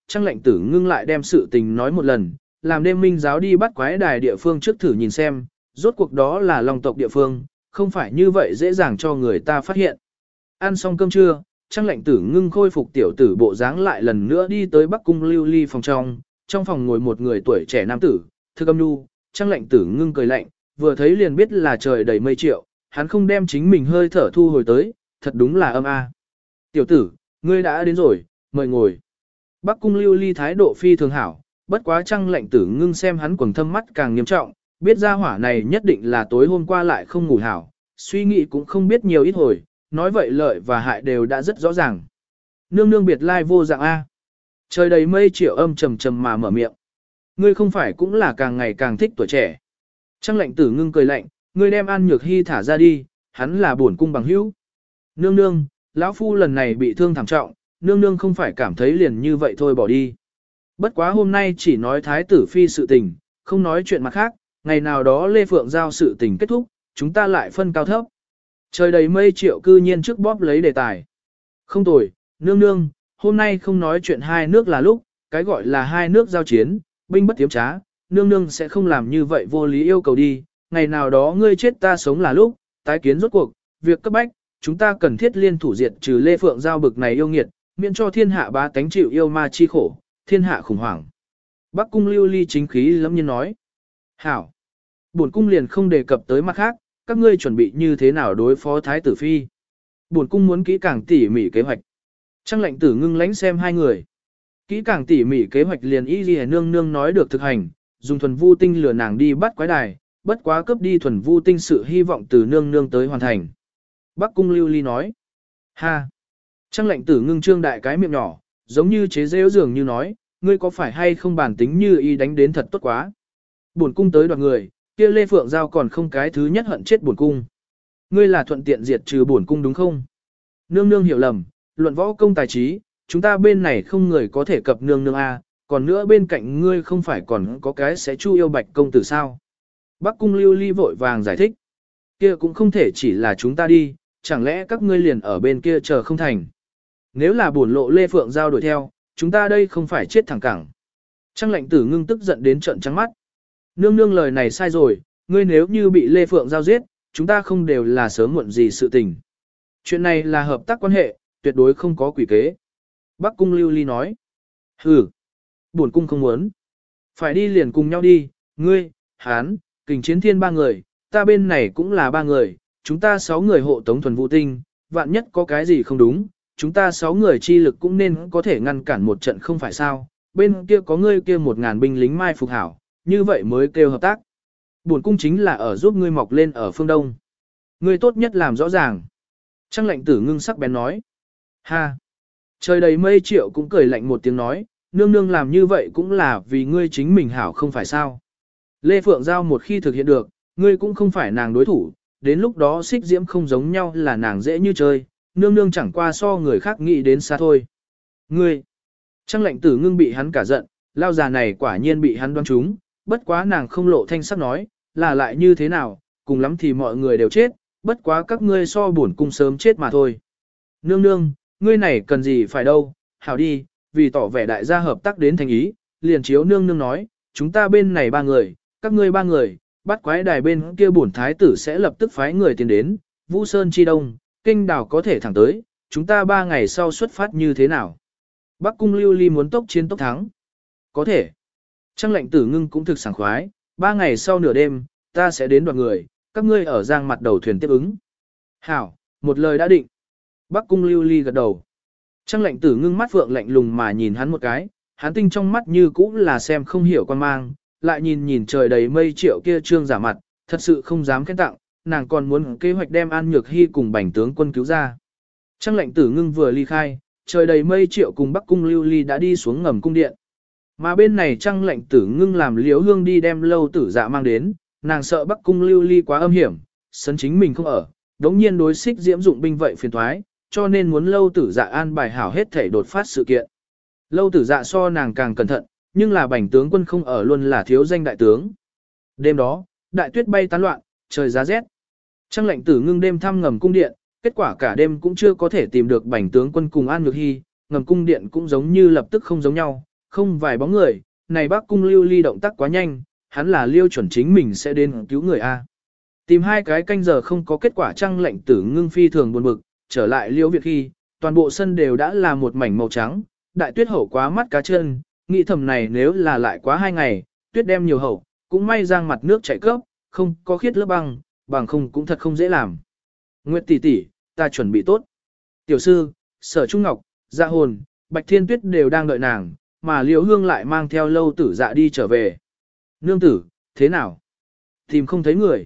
Trang lệnh tử ngưng lại đem sự tình nói một lần, làm đêm minh giáo đi bắt quái đài địa phương trước thử nhìn xem, rốt cuộc đó là Long tộc địa phương, không phải như vậy dễ dàng cho người ta phát hiện. Ăn xong cơm trưa, Trang lệnh tử ngưng khôi phục tiểu tử bộ dáng lại lần nữa đi tới Bắc Cung Lưu Ly phòng trong phòng ngồi một người tuổi trẻ nam tử, thư âm nhu, Trang lệnh tử ngưng cười lạnh, vừa thấy liền biết là trời đầy mây triệu, hắn không đem chính mình hơi thở thu hồi tới, thật đúng là âm a. Tiểu tử, ngươi đã đến rồi, mời ngồi. Bắc Cung Lưu Ly thái độ phi thường hảo, bất quá Trang lệnh tử ngưng xem hắn quầng thâm mắt càng nghiêm trọng, biết ra hỏa này nhất định là tối hôm qua lại không ngủ hảo, suy nghĩ cũng không biết nhiều ít hồi, nói vậy lợi và hại đều đã rất rõ ràng. Nương nương biệt lai vô dạng A. Trời đầy mây triệu âm trầm trầm mà mở miệng. Ngươi không phải cũng là càng ngày càng thích tuổi trẻ. Trang lệnh tử ngưng cười lạnh, ngươi đem An Nhược Hy thả ra đi, hắn là bổn cung bằng hữu. Nương nương, lão phu lần này bị thương thảm trọng, nương nương không phải cảm thấy liền như vậy thôi bỏ đi. Bất quá hôm nay chỉ nói thái tử phi sự tình, không nói chuyện mặt khác, ngày nào đó Lê Phượng giao sự tình kết thúc, chúng ta lại phân cao thấp. Trời đầy mây triệu cư nhiên trước bóp lấy đề tài. Không tồi, nương nương, hôm nay không nói chuyện hai nước là lúc, cái gọi là hai nước giao chiến, binh bất tiếm trá, nương nương sẽ không làm như vậy vô lý yêu cầu đi, ngày nào đó ngươi chết ta sống là lúc, tái kiến rốt cuộc, việc cấp bách, chúng ta cần thiết liên thủ diệt trừ Lê Phượng giao bực này yêu nghiệt, miễn cho thiên hạ bá tánh chịu yêu ma chi khổ, thiên hạ khủng hoảng. Bắc Cung Lưu Ly chính khí lẫm nhiên nói. Hảo. Bổn cung liền không đề cập tới mặt khác, các ngươi chuẩn bị như thế nào đối phó thái tử phi. Bổn cung muốn kỹ càng tỉ mỉ kế hoạch. Trang lệnh tử ngưng lánh xem hai người. Kỹ càng tỉ mỉ kế hoạch liền y ghi nương nương nói được thực hành, dùng thuần vu tinh lừa nàng đi bắt quái đài, bất quá cướp đi thuần vu tinh sự hy vọng từ nương nương tới hoàn thành. Bắc Cung Lưu Ly nói. Ha. Trang lệnh tử ngưng trương đại cái miệng nhỏ, giống như chế rêu dường như nói, ngươi có phải hay không bản tính như y đánh đến thật tốt quá. Bổn cung tới đoạt người, kia Lê Phượng Giao còn không cái thứ nhất hận chết bổn cung. Ngươi là thuận tiện diệt trừ bổn cung đúng không? Nương nương hiểu lầm, luận võ công tài trí, chúng ta bên này không người có thể cập nương nương A, còn nữa bên cạnh ngươi không phải còn có cái sẽ chu yêu bạch công tử sao? Bắc Cung Lưu Ly vội vàng giải thích. Kia cũng không thể chỉ là chúng ta đi, chẳng lẽ các ngươi liền ở bên kia chờ không thành? Nếu là bổn lộ Lê Phượng Giao đuổi theo, chúng ta đây không phải chết thẳng cẳng. Trang lệnh tử ngưng tức giận đến trợn trắng mắt. Nương nương lời này sai rồi, ngươi nếu như bị Lê Phượng Giao giết, chúng ta không đều là sớm muộn gì sự tình. Chuyện này là hợp tác quan hệ, tuyệt đối không có quỷ kế. Bắc Cung Lưu Ly nói. Hừ, bổn cung không muốn. Phải đi liền cùng nhau đi, ngươi, hán, kình chiến thiên ba người, ta bên này cũng là ba người, chúng ta 6 người hộ tống thuần vũ tinh, vạn nhất có cái gì không đúng, chúng ta 6 người chi lực cũng nên có thể ngăn cản một trận không phải sao, bên kia có ngươi kia 1000 binh lính mai phục hảo, như vậy mới kêu hợp tác. Bổn cung chính là ở giúp ngươi mọc lên ở phương Đông. Ngươi tốt nhất làm rõ ràng. Trang lệnh tử ngưng sắc bén nói. Ha! Trời đầy mây triệu cũng cười lạnh một tiếng nói, nương nương làm như vậy cũng là vì ngươi chính mình hảo không phải sao. Lê Phượng Giao một khi thực hiện được, ngươi cũng không phải nàng đối thủ, đến lúc đó xích diễm không giống nhau là nàng dễ như chơi, nương nương chẳng qua so người khác nghĩ đến xa thôi. Ngươi! Trang lệnh tử ngưng bị hắn cả giận, lao già này quả nhiên bị hắn đoán trúng, bất quá nàng không lộ thanh sắc nói, là lại như thế nào, cùng lắm thì mọi người đều chết, bất quá các ngươi so bổn cung sớm chết mà thôi. Nương nương, ngươi này cần gì phải đâu, hảo đi, vì tỏ vẻ đại gia hợp tác đến thành ý, liền chiếu nương nương nói, chúng ta bên này 3 người, các ngươi 3 người, bắt quái đài bên kia bổn thái tử sẽ lập tức phái người tiến đến, Vũ Sơn chi đông, kinh đảo có thể thẳng tới, chúng ta 3 ngày sau xuất phát như thế nào. Bắc Cung Lưu Ly muốn tốc chiến tốc thắng. Có thể. Trang lệnh tử ngưng cũng thực sảng khoái, 3 ngày sau nửa đêm, ta sẽ đến đoạt người, các ngươi ở giang mặt đầu thuyền tiếp ứng. Hảo, một lời đã định. Bắc Cung Lưu Ly gật đầu. Trang lệnh tử ngưng mắt phượng lạnh lùng mà nhìn hắn một cái, hắn tinh trong mắt như cũ là xem không hiểu quan mang, lại nhìn trời đầy mây triệu kia trương giả mặt, thật sự không dám khen tặng, nàng còn muốn kế hoạch đem An Nhược Hy cùng bành tướng quân cứu ra. Trang lệnh tử ngưng vừa ly khai, trời đầy mây triệu cùng Bắc Cung Lưu Ly đã đi xuống ngầm cung điện. Mà bên này Trang lệnh tử ngưng làm Liễu Hương đi đem Lâu Tử Dạ mang đến, nàng sợ Bắc Cung Lưu Ly quá âm hiểm, sân chính mình không ở, đống nhiên đối xích diễm dụng binh vậy phiền thoái, cho nên muốn Lâu Tử Dạ an bài hảo hết thể đột phát sự kiện. Lâu Tử Dạ so nàng càng cẩn thận, nhưng là bành tướng quân không ở luôn là thiếu danh đại tướng. Đêm đó, đại tuyết bay tán loạn, trời giá rét. Trang lệnh tử ngưng đêm thăm ngầm cung điện, kết quả cả đêm cũng chưa có thể tìm được bành tướng quân cùng An Nhược Hy, ngầm cung điện cũng giống như lập tức không giống nhau, không vài bóng người, này Bắc Cung Lưu Ly động tác quá nhanh, hắn là Liêu chuẩn chính mình sẽ đến cứu người a. Tìm 2 cái canh giờ không có kết quả, Trăng Lệnh Tử Ngưng phi thường buồn bực, trở lại Liêu Việt khi, toàn bộ sân đều đã là một mảnh màu trắng, đại tuyết hậu quá mắt cá chân, nghĩ thầm này nếu là lại quá 2 ngày, tuyết đem nhiều hậu, cũng may giang mặt nước chảy cấp, không có khiết lớp băng, bằng không cũng thật không dễ làm. Nguyệt tỷ tỷ, ta chuẩn bị tốt. Tiểu sư, Sở Trung Ngọc, Dạ Hồn, Bạch Thiên Tuyết đều đang đợi nàng, mà Liễu Hương lại mang theo Lâu Tử Dạ đi trở về. Nương tử, thế nào? Tìm không thấy người.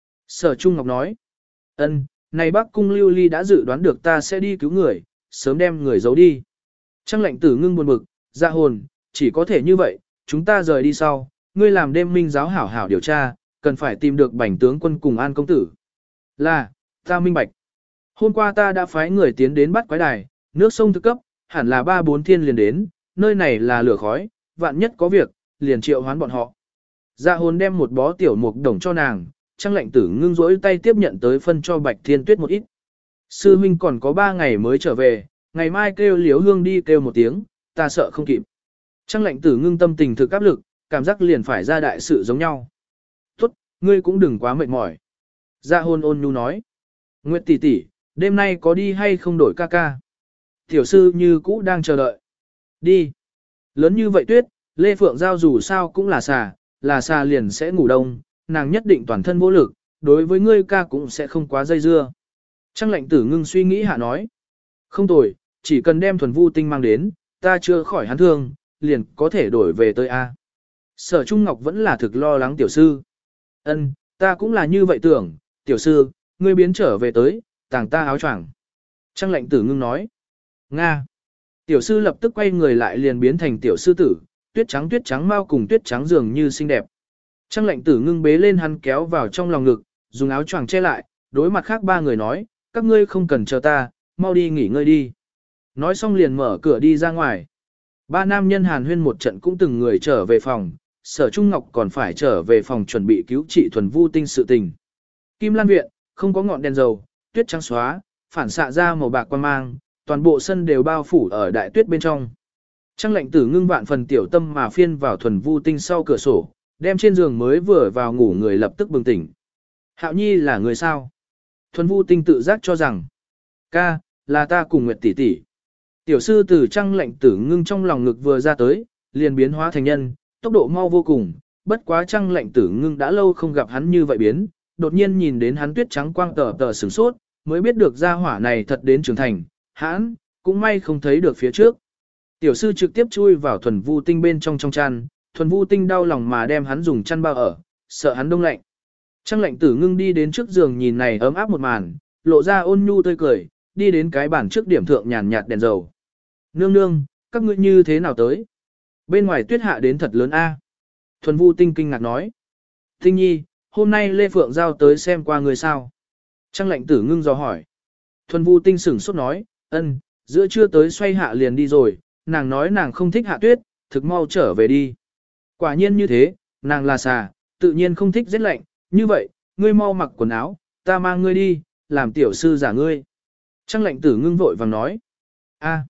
Sở Trung Ngọc nói. Ân, này Bắc Cung Lưu Ly đã dự đoán được ta sẽ đi cứu người, sớm đem người giấu đi. Trăng Lệnh Tử Ngưng buồn bực, Dạ Hồn, chỉ có thể như vậy, chúng ta rời đi sau, ngươi làm đêm minh giáo hảo hảo điều tra, cần phải tìm được Bành tướng quân cùng An công tử. Là, ta minh bạch. Hôm qua ta đã phái người tiến đến bắt quái đài, nước sông thực cấp, hẳn là 3-4 thiên liền đến, nơi này là lửa khói, vạn nhất có việc, liền triệu hoán bọn họ. Dạ Hồn đem một bó tiểu mục đồng cho nàng, Trăng Lệnh Tử Ngưng rỗi tay tiếp nhận tới phân cho Bạch Thiên Tuyết một ít. Sư huynh còn có 3 ngày mới trở về, ngày mai kêu Liễu Hương đi kêu một tiếng, ta sợ không kịp. Trăng Lệnh Tử Ngưng tâm tình thực áp lực, cảm giác liền phải ra đại sự giống nhau. Tốt, ngươi cũng đừng quá mệt mỏi. Dạ Hồn ôn nhu nói. Nguyệt tỷ tỷ, đêm nay có đi hay không đổi ca ca? Tiểu sư như cũ đang chờ đợi. Đi. Lớn như vậy tuyết, Lê Phượng Giao dù sao cũng là xà liền sẽ ngủ đông, nàng nhất định toàn thân vô lực, đối với ngươi ca cũng sẽ không quá dây dưa. Trăng Lệnh Tử Ngưng suy nghĩ hạ nói. Không tồi, chỉ cần đem Thuần Vu Tinh mang đến, ta chưa khỏi hắn thương, liền có thể đổi về tới A. Sở Trung Ngọc vẫn là thực lo lắng tiểu sư. Ân, ta cũng là như vậy tưởng, tiểu sư, ngươi biến trở về tới, tàng ta áo choàng. Trăng Lệnh Tử Ngưng nói. Nga. Tiểu sư lập tức quay người lại liền biến thành tiểu sư tử, tuyết trắng mau cùng tuyết trắng dường như xinh đẹp. Trăng Lệnh Tử Ngưng bế lên hắn kéo vào trong lòng ngực, dùng áo choàng che lại, đối mặt khác 3 người nói, các ngươi không cần chờ ta, mau đi nghỉ ngơi đi. Nói xong liền mở cửa đi ra ngoài. 3 nam nhân hàn huyên một trận cũng từng người trở về phòng, Sở Trung Ngọc còn phải trở về phòng chuẩn bị cứu trị Thuần Vu Tinh sự tình. Kim Lan viện, không có ngọn đèn dầu, tuyết trắng xóa, phản xạ ra màu bạc quang mang, toàn bộ sân đều bao phủ ở đại tuyết bên trong. Trăng Lệnh Tử Ngưng vạn phần tiểu tâm mà phiên vào Thuần Vu Tinh sau cửa sổ, đem trên giường mới vừa vào ngủ người lập tức bừng tỉnh. Hạo Nhi là người sao? Thuần Vu Tinh tự giác cho rằng, ca, là ta cùng Nguyệt tỷ tỷ. Tiểu sư từ Trăng Lệnh Tử Ngưng trong lòng ngực vừa ra tới, liền biến hóa thành nhân, tốc độ mau vô cùng, bất quá Trăng Lệnh Tử Ngưng đã lâu không gặp hắn như vậy biến, đột nhiên nhìn đến hắn tuyết trắng quang tờ tờ sửng sốt, mới biết được gia hỏa này thật đến trưởng thành, hãn, cũng may không thấy được phía trước. Tiểu sư trực tiếp chui vào Thuần Vu Tinh bên trong chăn, Thuần Vu Tinh đau lòng mà đem hắn dùng chăn bao ở, sợ hắn đông lạnh. Trăng Lệnh Tử Ngưng đi đến trước giường nhìn này ấm áp một màn, lộ ra ôn nhu tươi cười, đi đến cái bàn trước điểm thượng nhàn nhạt đèn dầu. Nương nương, các ngươi như thế nào tới? Bên ngoài tuyết hạ đến thật lớn a. Thuần Vu Tinh kinh ngạc nói. Tinh nhi, hôm nay Lê Phượng Giao tới xem qua người sao? Trăng Lệnh Tử Ngưng dò hỏi. Thuần Vu Tinh sửng sốt nói, ân, giữa trưa tới xoay hạ liền đi rồi, nàng nói nàng không thích hạ tuyết, thực mau trở về đi. Quả nhiên như thế, nàng là xà, tự nhiên không thích rét lạnh, như vậy, ngươi mau mặc quần áo, ta mang ngươi đi, làm tiểu sư giả ngươi. Trăng Lệnh Tử Ngưng vội vàng nói, a,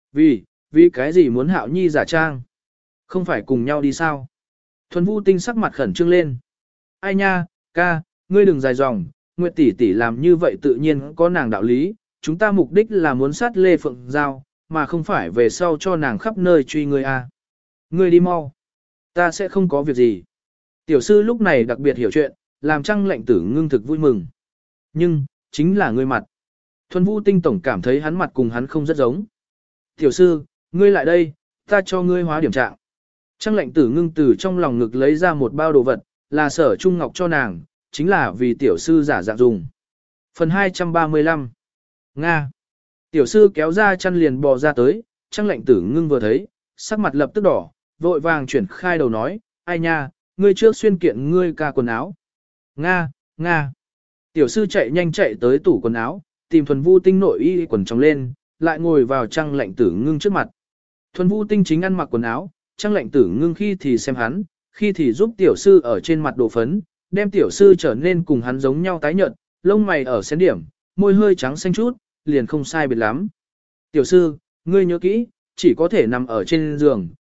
vì cái gì muốn Hạo Nhi giả trang? Không phải cùng nhau đi sao? Thuần Vu Tinh sắc mặt khẩn trương lên. Ai nha, ca, ngươi đừng dài dòng, Nguyệt tỷ tỷ làm như vậy tự nhiên có nàng đạo lý, chúng ta mục đích là muốn sát Lê Phượng Giao, mà không phải về sau cho nàng khắp nơi truy ngươi a. Ngươi đi mau, ta sẽ không có việc gì. Tiểu sư lúc này đặc biệt hiểu chuyện, làm Trăng Lệnh Tử Ngưng thực vui mừng. Nhưng, chính là ngươi mặt. Thuần Vu Tinh tổng cảm thấy hắn mặt cùng hắn không rất giống. Tiểu sư, ngươi lại đây, ta cho ngươi hóa điểm trạng. Trăng Lệnh Tử Ngưng từ trong lòng ngực lấy ra một bao đồ vật, là Sở Trung Ngọc cho nàng, chính là vì tiểu sư giả dạng dùng. Phần 235 Nga. Tiểu sư kéo ra chăn liền bò ra tới, Trăng Lệnh Tử Ngưng vừa thấy, sắc mặt lập tức đỏ, vội vàng chuyển khai đầu nói, ai nha, ngươi trước xuyên kiện ngươi ca quần áo. Nga, Nga. Tiểu sư chạy nhanh chạy tới tủ quần áo, tìm Thuần Vu Tinh nội y quần trong lên, lại ngồi vào Trăng Lệnh Tử Ngưng trước mặt. Thuần Vu Tinh chính ăn mặc quần áo, Trăng Lệnh Tử Ngưng khi thì xem hắn, khi thì giúp tiểu sư ở trên mặt đồ phấn, đem tiểu sư trở nên cùng hắn giống nhau tái nhợt, lông mày ở xén điểm, môi hơi trắng xanh chút, liền không sai biệt lắm. Tiểu sư, ngươi nhớ kỹ, chỉ có thể nằm ở trên giường,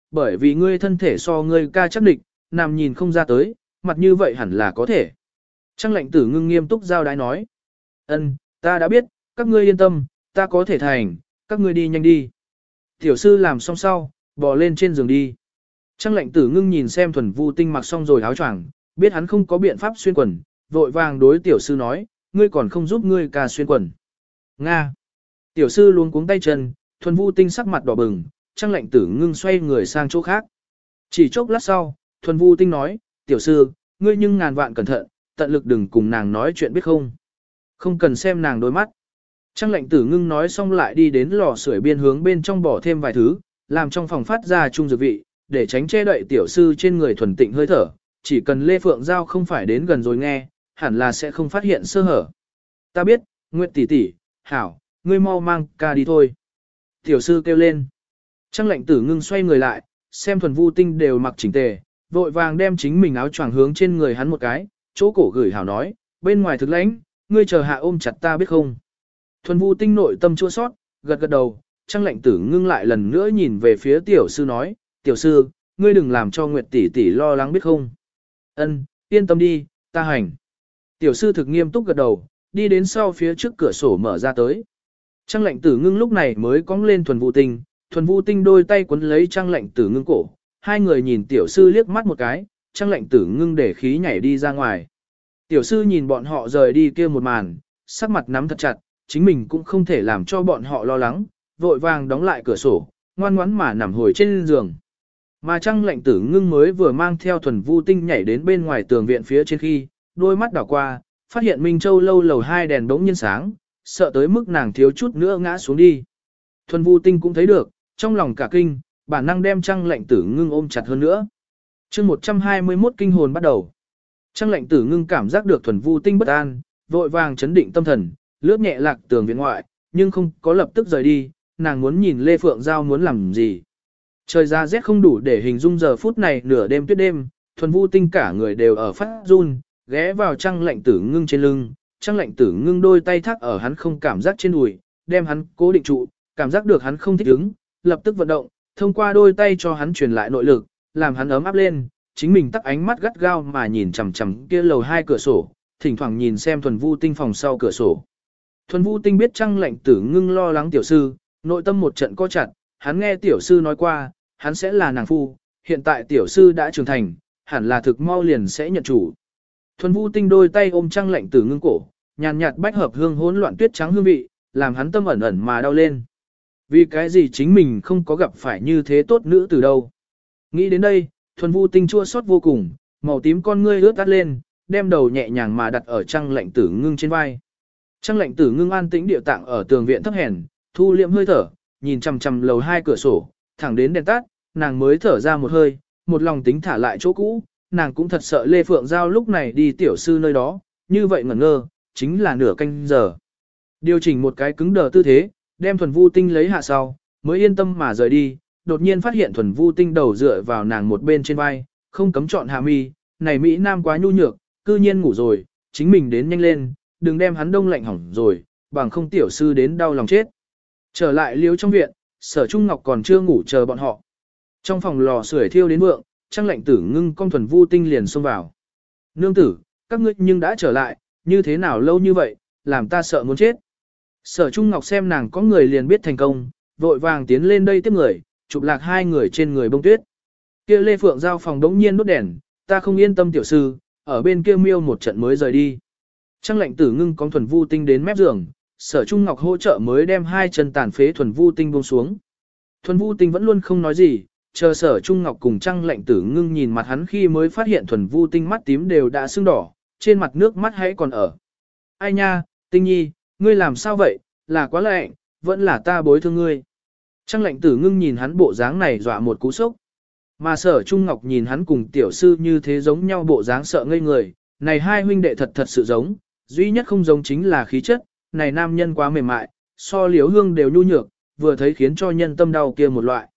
bởi vì ngươi thân thể so ngươi ca chắc địch, nằm nhìn không ra tới, mặt như vậy hẳn là có thể. Trang lệnh tử ngưng nghiêm túc giao đái nói. Ân, ta đã biết, các ngươi yên tâm, ta có thể thành, các ngươi đi nhanh đi. Tiểu sư làm xong sau, bò lên trên giường đi. Trang lệnh tử ngưng nhìn xem Thuần Vu Tinh mặc xong rồi áo choàng, biết hắn không có biện pháp xuyên quần, vội vàng đối tiểu sư nói, ngươi còn không giúp ngươi ca xuyên quần. Nga. Tiểu sư luống cuống tay chân, Thuần Vu Tinh sắc mặt đỏ bừng, Trang lệnh tử ngưng xoay người sang chỗ khác. Chỉ chốc lát sau, Thuần Vu Tinh nói, tiểu sư, ngươi nhưng ngàn vạn cẩn thận, tận lực đừng cùng nàng nói chuyện biết không. Không cần xem nàng đôi mắt. Trang lệnh tử ngưng nói xong lại đi đến lò sưởi biên hướng bên trong bỏ thêm vài thứ, làm trong phòng phát ra chung dược vị, để tránh che đậy tiểu sư trên người thuần tịnh hơi thở, chỉ cần Lê Phượng Giao không phải đến gần rồi nghe, hẳn là sẽ không phát hiện sơ hở. Ta biết, Nguyệt tỷ tỷ, hảo, ngươi mau mang ca đi thôi. Tiểu sư kêu lên. Trang lệnh tử ngưng xoay người lại, xem Thuần Vu Tinh đều mặc chỉnh tề, vội vàng đem chính mình áo choàng hướng trên người hắn một cái, chỗ cổ gửi hảo nói, bên ngoài thực lãnh, ngươi chờ hạ ôm chặt ta biết không. Thuần Vu Tinh nội tâm chua sót, gật gật đầu, Trang lệnh tử ngưng lại lần nữa nhìn về phía tiểu sư nói, tiểu sư, ngươi đừng làm cho Nguyệt tỷ tỷ lo lắng biết không. Ân, yên tâm đi, ta hành. Tiểu sư thực nghiêm túc gật đầu, đi đến sau phía trước cửa sổ mở ra tới. Trang lệnh tử ngưng lúc này mới cong lên Thuần Vu Tinh đôi tay quấn lấy Trang lệnh tử ngưng cổ, hai người nhìn tiểu sư liếc mắt một cái, Trang lệnh tử ngưng để khí nhảy đi ra ngoài. Tiểu sư nhìn bọn họ rời đi kia một màn, sắc mặt nắm thật chặt, chính mình cũng không thể làm cho bọn họ lo lắng, vội vàng đóng lại cửa sổ, ngoan ngoãn mà nằm hồi trên giường. Mà Trang lệnh tử ngưng mới vừa mang theo Thuần Vu Tinh nhảy đến bên ngoài tường viện phía trên khi, đôi mắt đảo qua, phát hiện Minh Châu lâu lầu 2 đèn đống nhiên sáng, sợ tới mức nàng thiếu chút nữa ngã xuống đi. Thuần Vu Tinh cũng thấy được, trong lòng cả kinh, bản năng đem Trang lệnh tử ngưng ôm chặt hơn nữa. chương 121 kinh hồn bắt đầu. Trang lệnh tử ngưng cảm giác được Thuần Vu Tinh bất an, vội vàng chấn định tâm thần, lướt nhẹ lạc tường viện ngoại, nhưng không có lập tức rời đi, nàng muốn nhìn Lê Phượng Giao muốn làm gì. Trời ra rét không đủ để hình dung giờ phút này nửa đêm tuyết đêm, Thuần Vu Tinh cả người đều ở phát run, ghé vào Trang lệnh tử ngưng trên lưng, Trang lệnh tử ngưng đôi tay thắt ở hắn không cảm giác trên đùi, đem hắn cố định trụ, cảm giác được hắn không thích ứng, lập tức vận động, thông qua đôi tay cho hắn truyền lại nội lực, làm hắn ấm áp lên, chính mình tắt ánh mắt gắt gao mà nhìn chằm chằm kia lầu 2 cửa sổ, thỉnh thoảng nhìn xem Thuần Vu Tinh phòng sau cửa sổ. Thuần Vu Tinh biết Trang lệnh tử ngưng lo lắng tiểu sư, nội tâm một trận co chặt, hắn nghe tiểu sư nói qua, hắn sẽ là nàng phu, hiện tại tiểu sư đã trưởng thành, hẳn là thực mau liền sẽ nhận chủ. Thuần Vu Tinh đôi tay ôm Trang lệnh tử ngưng cổ, nhàn nhạt bách hợp hương hỗn loạn tuyết trắng hương vị, làm hắn tâm ẩn ẩn mà đau lên. Vì cái gì chính mình không có gặp phải như thế tốt nữ từ đâu. Nghĩ đến đây, Thuần Vu Tinh chua xót vô cùng, màu tím con ngươi ướt át lên, đem đầu nhẹ nhàng mà đặt ở Trang lệnh tử ngưng trên vai. Trang lệnh tử ngưng an tĩnh điệu tạng ở tường viện thấp hèn, thu liệm hơi thở, nhìn chằm chằm lầu 2 cửa sổ, thẳng đến đèn tắt, nàng mới thở ra một hơi, một lòng tính thả lại chỗ cũ, nàng cũng thật sợ Lê Phượng Giao lúc này đi tiểu sư nơi đó, như vậy ngẩn ngơ, chính là nửa canh giờ. Điều chỉnh một cái cứng đờ tư thế, đem Thuần Vu Tinh lấy hạ sau, mới yên tâm mà rời đi, đột nhiên phát hiện Thuần Vu Tinh đầu dựa vào nàng một bên trên vai, không cấm chọn hạ mi, này Mỹ Nam quá nhu nhược, cư nhiên ngủ rồi, chính mình đến nhanh lên, đừng đem hắn đông lạnh hỏng rồi, bằng không tiểu sư đến đau lòng chết. Trở lại liếu trong viện, Sở Trung Ngọc còn chưa ngủ chờ bọn họ. Trong phòng lò sưởi thiêu đến vượng, Trang lệnh tử ngưng con Thuần Vu Tinh liền xông vào. Nương tử, các ngươi nhưng đã trở lại, như thế nào lâu như vậy, làm ta sợ muốn chết. Sở Trung Ngọc xem nàng có người liền biết thành công, vội vàng tiến lên đây tiếp người, chụp lạc hai người trên người bông tuyết. Kia Lê Phượng Giao phòng đống nhiên đốt đèn, ta không yên tâm tiểu sư, ở bên kia miêu một trận mới rời đi. Trang lệnh tử ngưng con Thuần Vu Tinh đến mép giường, Sở Trung Ngọc hỗ trợ mới đem hai chân tàn phế Thuần Vu Tinh buông xuống. Thuần Vu Tinh vẫn luôn không nói gì, chờ Sở Trung Ngọc cùng Trang lệnh tử ngưng nhìn mặt hắn khi mới phát hiện Thuần Vu Tinh mắt tím đều đã sưng đỏ, trên mặt nước mắt hãy còn ở. Ai nha, Tinh Nhi, ngươi làm sao vậy, là quá lạnh, vẫn là ta bối thương ngươi. Trang lệnh tử ngưng nhìn hắn bộ dáng này dọa một cú sốc. Mà Sở Trung Ngọc nhìn hắn cùng tiểu sư như thế giống nhau bộ dáng sợ ngây người, này hai huynh đệ thật thật sự giống, duy nhất không giống chính là khí chất, này nam nhân quá mềm mại, so Liễu Hương đều nhu nhược, vừa thấy khiến cho nhân tâm đau kia một loại.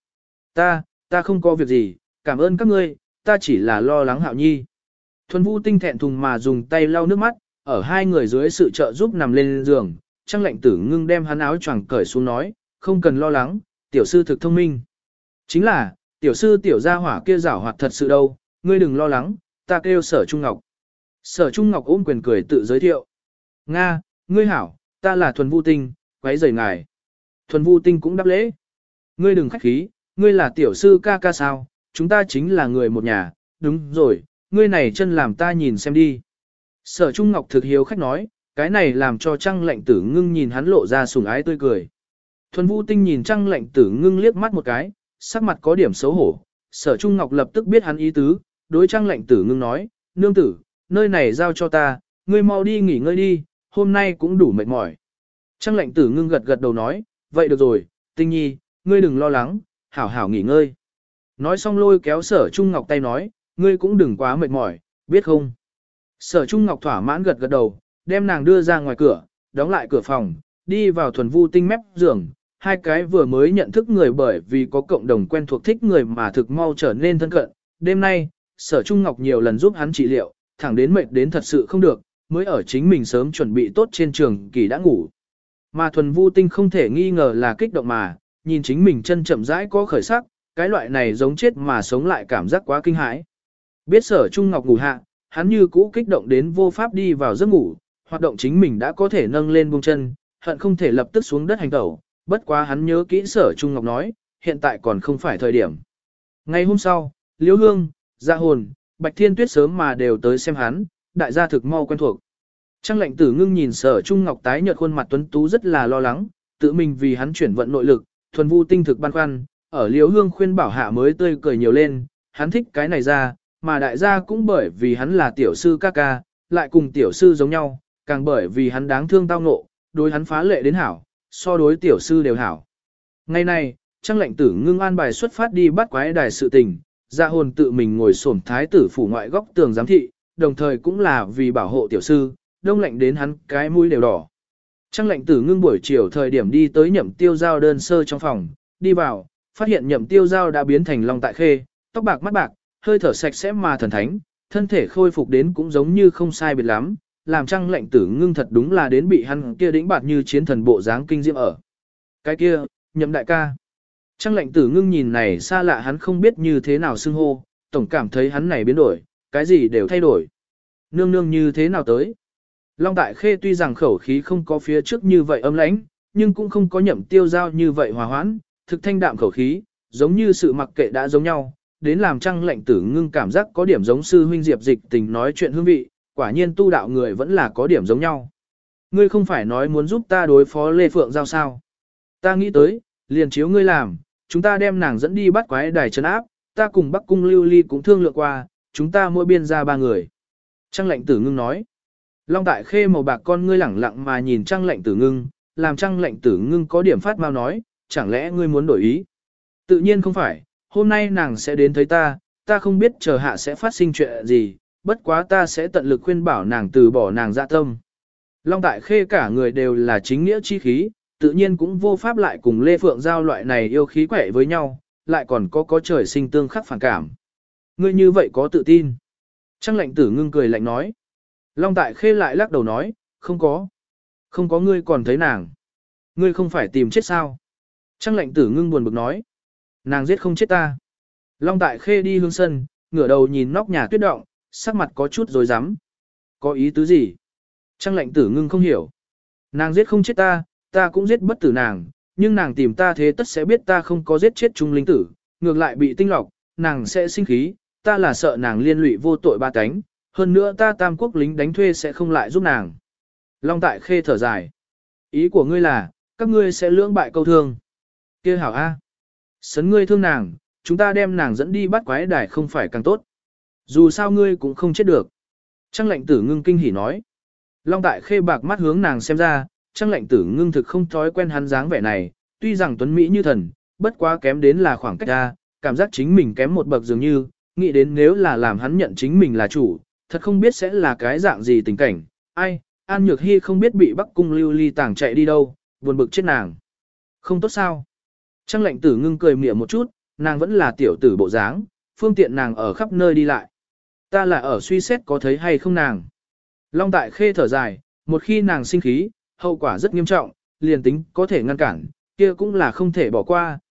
Ta không có việc gì, cảm ơn các ngươi, ta chỉ là lo lắng Hạo Nhi. Thuần Vu Tinh thẹn thùng mà dùng tay lau nước mắt, ở hai người dưới sự trợ giúp nằm lên giường, Trang lệnh tử ngưng đem hắn áo choàng cởi xuống nói, không cần lo lắng, tiểu sư thực thông minh. Chính là, Tiểu sư tiểu gia hỏa kia giảo hoạt thật sự đâu, ngươi đừng lo lắng, ta kêu Sở Trung Ngọc. Sở Trung Ngọc ôm quyền cười tự giới thiệu. Nga, ngươi hảo, ta là Thuần Vu Tinh, quấy rầy ngài. Thuần Vu Tinh cũng đáp lễ. Ngươi đừng khách khí, ngươi là tiểu sư ca ca sao, chúng ta chính là người một nhà, đúng rồi, ngươi này chân làm ta nhìn xem đi. Sở Trung Ngọc thực hiếu khách nói, cái này làm cho Trăng Lệnh Tử Ngưng nhìn hắn lộ ra sủng ái tươi cười. Thuần Vu Tinh nhìn Trăng Lệnh Tử Ngưng liếc mắt một cái, sắc mặt có điểm xấu hổ. Sở Trung Ngọc lập tức biết hắn ý tứ, đối Trăng Lệnh Tử Ngưng nói, nương tử, nơi này giao cho ta, ngươi mau đi nghỉ ngơi đi, hôm nay cũng đủ mệt mỏi. Trăng Lệnh Tử Ngưng gật gật đầu nói, vậy được rồi, Tinh Nhi, ngươi đừng lo lắng, hảo hảo nghỉ ngơi. Nói xong lôi kéo Sở Trung Ngọc tay nói, ngươi cũng đừng quá mệt mỏi, biết không? Sở Trung Ngọc thỏa mãn gật gật đầu, đem nàng đưa ra ngoài cửa, đóng lại cửa phòng, đi vào Thuần Vu Tinh mép giường. Hai cái vừa mới nhận thức người bởi vì có cộng đồng quen thuộc thích người mà thực mau trở nên thân cận. Đêm nay, Sở Trung Ngọc nhiều lần giúp hắn trị liệu, thẳng đến mệt đến thật sự không được, mới ở chính mình sớm chuẩn bị tốt trên trường kỳ đã ngủ. Mà Thuần Vu Tinh không thể nghi ngờ là kích động mà, nhìn chính mình chân chậm rãi có khởi sắc, cái loại này giống chết mà sống lại cảm giác quá kinh hãi. Biết Sở Trung Ngọc ngủ hạ, hắn như cũ kích động đến vô pháp đi vào giấc ngủ, hoạt động chính mình đã có thể nâng lên buông chân, hận không thể lập tức xuống đất hành tẩu, bất quá hắn nhớ kỹ Sở Trung Ngọc nói, hiện tại còn không phải thời điểm. Ngày hôm sau, Liễu Hương, Dạ Hồn, Bạch Thiên Tuyết sớm mà đều tới xem hắn, đại gia thực mau quen thuộc. Trăng Lệnh Tử Ngưng nhìn Sở Trung Ngọc tái nhợt khuôn mặt tuấn tú rất là lo lắng, tự mình vì hắn chuyển vận nội lực, Thuần Vu Tinh thực băn khoăn, ở Liễu Hương khuyên bảo hạ mới tươi cười nhiều lên, hắn thích cái này ra, mà đại gia cũng bởi vì hắn là tiểu sư ca ca, lại cùng tiểu sư giống nhau, càng bởi vì hắn đáng thương tao ngộ, đối hắn phá lệ đến hảo, so đối tiểu sư đều hảo. Ngày này, Trăng Lệnh Tử Ngưng an bài xuất phát đi bắt quái đài sự tình, Dạ Hồn tự mình ngồi xổm thái tử phủ ngoại góc tường giám thị, đồng thời cũng là vì bảo hộ tiểu sư, đông lạnh đến hắn cái mũi đều đỏ. Trăng Lệnh Tử Ngưng buổi chiều thời điểm đi tới Nhậm Tiêu Giao đơn sơ trong phòng, đi vào, phát hiện Nhậm Tiêu Giao đã biến thành Long Tại Khê, tóc bạc mắt bạc, hơi thở sạch sẽ mà thần thánh, thân thể khôi phục đến cũng giống như không sai biệt lắm, làm Trăng Lệnh Tử Ngưng thật đúng là đến bị hắn kia đĩnh bạt như chiến thần bộ dáng kinh diễm ở. Cái kia, Nhậm đại ca. Trăng Lệnh Tử Ngưng nhìn này xa lạ hắn không biết như thế nào xưng hô, tổng cảm thấy hắn này biến đổi, cái gì đều thay đổi. Nương nương như thế nào tới? Long Đại Khê tuy rằng khẩu khí không có phía trước như vậy âm lãnh, nhưng cũng không có Nhậm Tiêu Giao như vậy hòa hoãn, thực thanh đạm khẩu khí, giống như sự mặc kệ đã giống nhau, đến làm Trăng Lệnh Tử Ngưng cảm giác có điểm giống sư huynh Diệp Dịch Tình nói chuyện hương vị, quả nhiên tu đạo người vẫn là có điểm giống nhau. Ngươi không phải nói muốn giúp ta đối phó Lê Phượng Giao sao? Ta nghĩ tới, liền chiếu ngươi làm, chúng ta đem nàng dẫn đi bắt quái đài trấn áp, ta cùng Bắc Cung Lưu Ly cũng thương lượng qua, chúng ta mỗi biên ra 3 người. Trăng Lệnh Tử Ngưng nói. Long Đại Khê màu bạc con ngươi lẳng lặng mà nhìn Trăng Lệnh Tử Ngưng, làm Trăng Lệnh Tử Ngưng có điểm phát mau nói, chẳng lẽ ngươi muốn đổi ý? Tự nhiên không phải, hôm nay nàng sẽ đến thấy ta, ta không biết chờ hạ sẽ phát sinh chuyện gì, bất quá ta sẽ tận lực khuyên bảo nàng từ bỏ nàng dạ tâm. Long Đại Khê cả người đều là chính nghĩa chi khí, tự nhiên cũng vô pháp lại cùng Lê Phượng Giao loại này yêu khí quẻ với nhau, lại còn có trời sinh tương khắc phản cảm. Ngươi như vậy có tự tin. Trăng Lệnh Tử Ngưng cười lạnh nói. Long Đại Khê lại lắc đầu nói, không có. Không có ngươi còn thấy nàng. Ngươi không phải tìm chết sao. Trăng Lệnh Tử Ngưng buồn bực nói. Nàng giết không chết ta. Long Đại Khê đi hướng sân, ngửa đầu nhìn nóc nhà tuyết động, sắc mặt có chút rối rắm. Có ý tứ gì? Trăng Lệnh Tử Ngưng không hiểu. Nàng giết không chết ta, ta cũng giết bất tử nàng, nhưng nàng tìm ta thế tất sẽ biết ta không có giết chết trung linh tử, ngược lại bị tinh lọc, nàng sẽ sinh khí, ta là sợ nàng liên lụy vô tội ba cánh, hơn nữa ta Tam Quốc lính đánh thuê sẽ không lại giúp nàng. Long Tại Khê thở dài. Ý của ngươi là, các ngươi sẽ lưỡng bại câu thương. Kia hảo A. Sấn ngươi thương nàng, chúng ta đem nàng dẫn đi bắt quái đài không phải càng tốt. Dù sao ngươi cũng không chết được. Trăng Lệnh Tử Ngưng kinh hỉ nói. Long Tại Khê bạc mắt hướng nàng xem ra, Trăng Lệnh Tử Ngưng thực không thói quen hắn dáng vẻ này, tuy rằng tuấn mỹ như thần, bất quá kém đến là khoảng cách ra, cảm giác chính mình kém một bậc dường như, nghĩ đến nếu là làm hắn nhận chính mình là chủ, thật không biết sẽ là cái dạng gì tình cảnh. Ai, An Nhược Hy không biết bị Bắc Cung Lưu Ly tàng chạy đi đâu, buồn bực chết nàng. Không tốt sao? Trăng Lệnh Tử Ngưng cười mỉa một chút, nàng vẫn là tiểu tử bộ dáng, phương tiện nàng ở khắp nơi đi lại. Ta là ở suy xét có thấy hay không nàng. Long Tại Khê thở dài, một khi nàng sinh khí, hậu quả rất nghiêm trọng, liền tính có thể ngăn cản, kia cũng là không thể bỏ qua,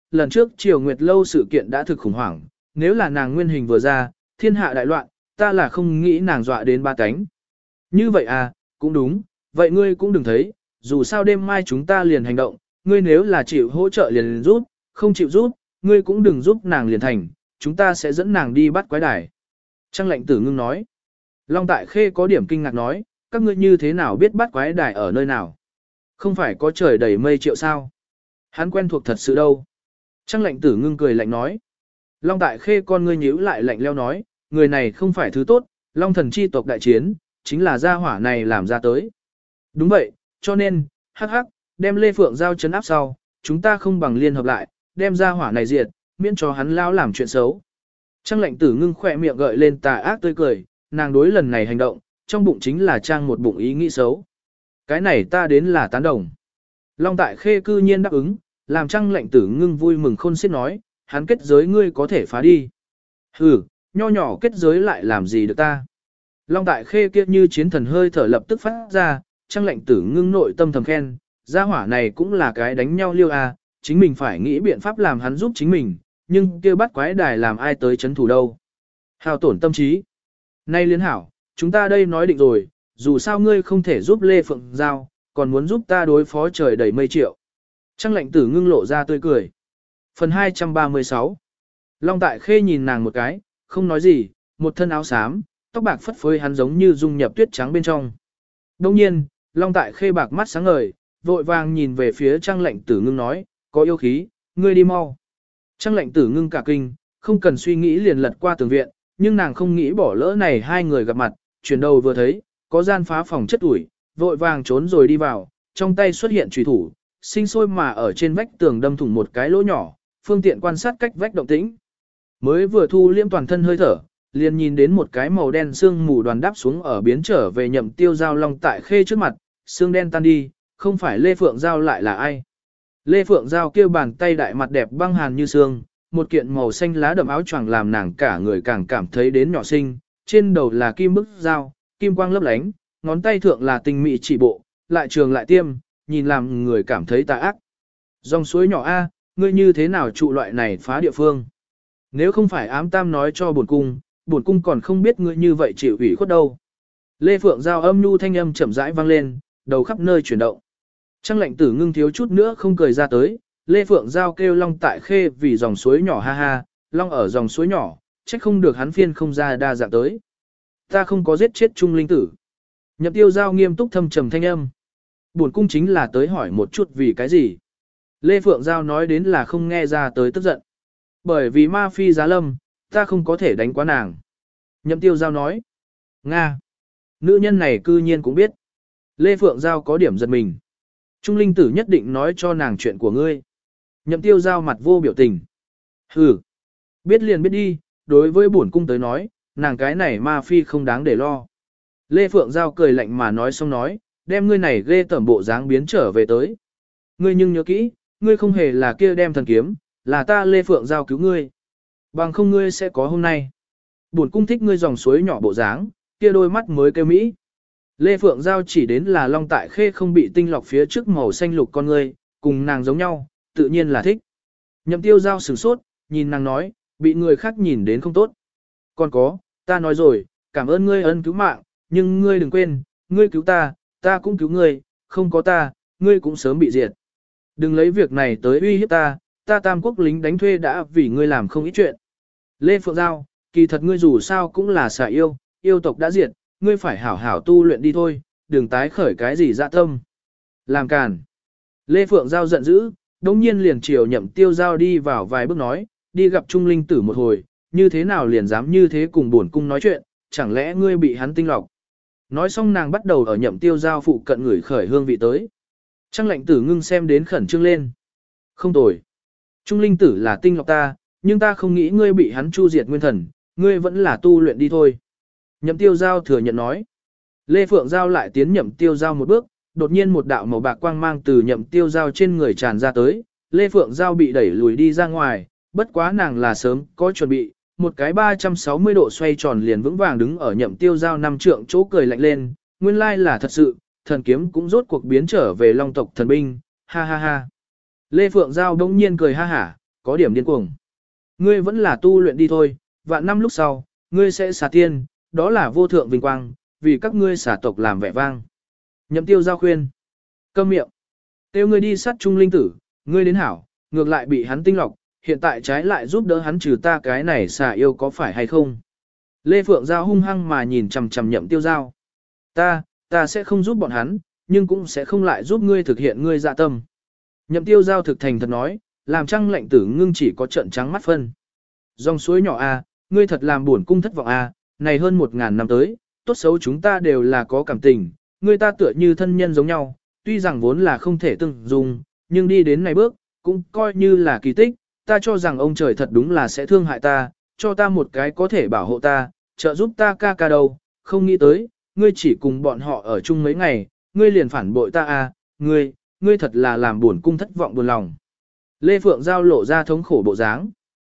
lần trước Triều Nguyệt Lâu sự kiện đã thực khủng hoảng, nếu là nàng nguyên hình vừa ra, thiên hạ đại loạn, ta là không nghĩ nàng dọa đến ba cánh. Như vậy à, cũng đúng, vậy ngươi cũng đừng thấy, dù sao đêm mai chúng ta liền hành động, ngươi nếu là chịu hỗ trợ liền giúp, không chịu giúp, ngươi cũng đừng giúp nàng liền thành, chúng ta sẽ dẫn nàng đi bắt quái đài. Trang lệnh tử ngưng nói. Long Tại Khê có điểm kinh ngạc nói, các ngươi như thế nào biết bắt quái đài ở nơi nào? Không phải có trời đầy mây triệu sao? Hắn quen thuộc thật sự đâu. Trang lệnh tử ngưng cười lạnh nói. Long Tại Khê con ngươi nhíu lại lạnh leo nói, người này không phải thứ tốt, Long thần chi tộc đại chiến, chính là gia hỏa này làm ra tới. Đúng vậy, cho nên, hắc hắc, đem Lê Phượng giao chấn áp sau, chúng ta không bằng liên hợp lại, đem gia hỏa này diệt, miễn cho hắn lao làm chuyện xấu. Trang lệnh tử ngưng khỏe miệng gợi lên tà ác tươi cười, nàng đối lần này hành động, trong bụng chính là trang một bụng ý nghĩ xấu. Cái này ta đến là tán đồng. Long Tại Khê cư nhiên đáp ứng, làm Trang lệnh tử ngưng vui mừng khôn xiết nói, hắn kết giới ngươi có thể phá đi. Hừ, nho nhỏ kết giới lại làm gì được ta. Long Tại Khê kia như chiến thần hơi thở lập tức phát ra, Trang lệnh tử ngưng nội tâm thầm khen, gia hỏa này cũng là cái đánh nhau liêu à, chính mình phải nghĩ biện pháp làm hắn giúp chính mình, nhưng kia bắt quái đài làm ai tới chấn thủ đâu. Hào tổn tâm trí. Nay liên hảo, chúng ta đây nói định rồi, dù sao ngươi không thể giúp Lê Phượng Giao, còn muốn giúp ta đối phó trời đầy mây triệu. Trang lệnh tử ngưng lộ ra tươi cười. Phần 236 Long Tại Khê nhìn nàng một cái, không nói gì, một thân áo xám, tóc bạc phất phới hắn giống như dung nhập tuyết trắng bên trong. Đông nhiên, Long Tại Khê bạc mắt sáng ngời, vội vàng nhìn về phía Trang lệnh tử ngưng nói, có yêu khí, ngươi đi mau. Trang lệnh tử ngưng cả kinh, không cần suy nghĩ liền lật qua tường viện, nhưng nàng không nghĩ bỏ lỡ này hai người gặp mặt, chuyển đầu vừa thấy, có gian phá phòng chất ủi, vội vàng trốn rồi đi vào, trong tay xuất hiện chùy thủ, sinh sôi mà ở trên vách tường đâm thủng một cái lỗ nhỏ, phương tiện quan sát cách vách động tĩnh. Mới vừa thu liêm toàn thân hơi thở, liền nhìn đến một cái màu đen xương mù đoàn đáp xuống ở biến trở về Nhậm Tiêu Giao Long Tại Khê trước mặt, xương đen tan đi, không phải Lê Phượng Giao lại là ai. Lê Phượng Giao kêu bàn tay đại mặt đẹp băng hàn như xương, một kiện màu xanh lá đậm áo choàng làm nàng cả người càng cảm thấy đến nhỏ xinh, trên đầu là kim bức dao, kim quang lấp lánh, ngón tay thượng là tinh mỹ chỉ bộ, lại trường lại tiêm, nhìn làm người cảm thấy tà ác. Dòng suối nhỏ A, ngươi như thế nào trụ loại này phá địa phương? Nếu không phải ám tam nói cho bổn cung còn không biết ngươi như vậy chịu ủy khuất đâu. Lê Phượng Giao âm nhu thanh âm chậm rãi vang lên, đầu khắp nơi chuyển động. Trang lệnh tử ngưng thiếu chút nữa không cười ra tới, Lê Phượng Giao kêu Long Tại Khê vì dòng suối nhỏ ha ha, Long ở dòng suối nhỏ, trách không được hắn phiên không ra đa dạng tới. Ta không có giết chết Trung Linh Tử. Nhậm Tiêu Giao nghiêm túc thâm trầm thanh âm. Bổn cung chính là tới hỏi một chút vì cái gì. Lê Phượng Giao nói đến là không nghe ra tới tức giận. Bởi vì ma phi giá lâm, ta không có thể đánh quá nàng. Nhậm Tiêu Giao nói. Nga. Nữ nhân này cư nhiên cũng biết. Lê Phượng Giao có điểm giật mình. Trung Linh Tử nhất định nói cho nàng chuyện của ngươi. Nhậm Tiêu Giao mặt vô biểu tình. Hừ. Biết liền biết đi, đối với bổn cung tới nói, nàng cái này ma phi không đáng để lo. Lê Phượng Giao cười lạnh mà nói xong nói, đem ngươi này ghê tởm bộ dáng biến trở về tới. Ngươi nhưng nhớ kỹ, ngươi không hề là kia đem thần kiếm, là ta Lê Phượng Giao cứu ngươi. Bằng không ngươi sẽ có hôm nay. Bổn cung thích ngươi dòng suối nhỏ bộ dáng, kia đôi mắt mới kêu mỹ. Lê Phượng Giao chỉ đến là Long Tại Khê không bị tinh lọc phía trước màu xanh lục con ngươi, cùng nàng giống nhau, tự nhiên là thích. Nhậm Tiêu Giao sửng sốt, nhìn nàng nói, bị người khác nhìn đến không tốt. Còn có, ta nói rồi, cảm ơn ngươi ân cứu mạng, nhưng ngươi đừng quên, ngươi cứu ta, ta cũng cứu ngươi, không có ta, ngươi cũng sớm bị diệt. Đừng lấy việc này tới uy hiếp ta, ta Tam Quốc lính đánh thuê đã vì ngươi làm không ít chuyện. Lê Phượng Giao, kỳ thật ngươi dù sao cũng là xà yêu, yêu tộc đã diệt, ngươi phải hảo hảo tu luyện đi thôi, đừng tái khởi cái gì dạ tâm. Làm càn. Lê Phượng Giao giận dữ, đống nhiên liền chiều Nhậm Tiêu Giao đi vào vài bước nói, đi gặp Trung Linh Tử một hồi, như thế nào liền dám như thế cùng bổn cung nói chuyện, chẳng lẽ ngươi bị hắn tinh lọc. Nói xong nàng bắt đầu ở Nhậm Tiêu Giao phụ cận người khởi hương vị tới. Trang lệnh tử ngưng xem đến khẩn trương lên. Không tồi. Trung Linh Tử là tinh lọc ta, nhưng ta không nghĩ ngươi bị hắn chu diệt nguyên thần, ngươi vẫn là tu luyện đi thôi. Nhậm Tiêu Giao thừa nhận nói. Lê Phượng Giao lại tiến Nhậm Tiêu Giao một bước, đột nhiên một đạo màu bạc quang mang từ Nhậm Tiêu Giao trên người tràn ra tới, Lê Phượng Giao bị đẩy lùi đi ra ngoài, bất quá nàng là sớm có chuẩn bị, một cái 360 độ xoay tròn liền vững vàng đứng ở Nhậm Tiêu Giao năm trượng chỗ cười lạnh lên, nguyên lai là thật sự, thần kiếm cũng rốt cuộc biến trở về Long tộc thần binh, ha ha ha. Lê Phượng Giao đông nhiên cười ha hả, có điểm điên cuồng. Ngươi vẫn là tu luyện đi thôi, vạn năm lúc sau, ngươi sẽ xà tiên, đó là vô thượng vinh quang, vì các ngươi xà tộc làm vẻ vang. Nhậm Tiêu Giao khuyên. Câm miệng. Tiêu ngươi đi sát trung linh tử, ngươi đến hảo, ngược lại bị hắn tinh lọc, hiện tại trái lại giúp đỡ hắn trừ ta cái này xà yêu có phải hay không? Lê Phượng Giao hung hăng mà nhìn chằm chằm Nhậm Tiêu Giao. Ta sẽ không giúp bọn hắn, nhưng cũng sẽ không lại giúp ngươi thực hiện ngươi dạ tâm. Nhậm Tiêu Giao thực thành thật nói, làm Trăng Lệnh Tử Ngưng chỉ có trợn trắng mắt phân. Dòng suối nhỏ a, ngươi thật làm buồn cung thất vọng a, này hơn 1000 năm tới, tốt xấu chúng ta đều là có cảm tình, ngươi ta tựa như thân nhân giống nhau, tuy rằng vốn là không thể từng dùng, nhưng đi đến này bước, cũng coi như là kỳ tích, ta cho rằng ông trời thật đúng là sẽ thương hại ta, cho ta một cái có thể bảo hộ ta, trợ giúp ta ca đâu, không nghĩ tới, ngươi chỉ cùng bọn họ ở chung mấy ngày, ngươi liền phản bội ta a, ngươi thật là làm buồn cung thất vọng buồn lòng. Lê Phượng Giao lộ ra thống khổ bộ dáng.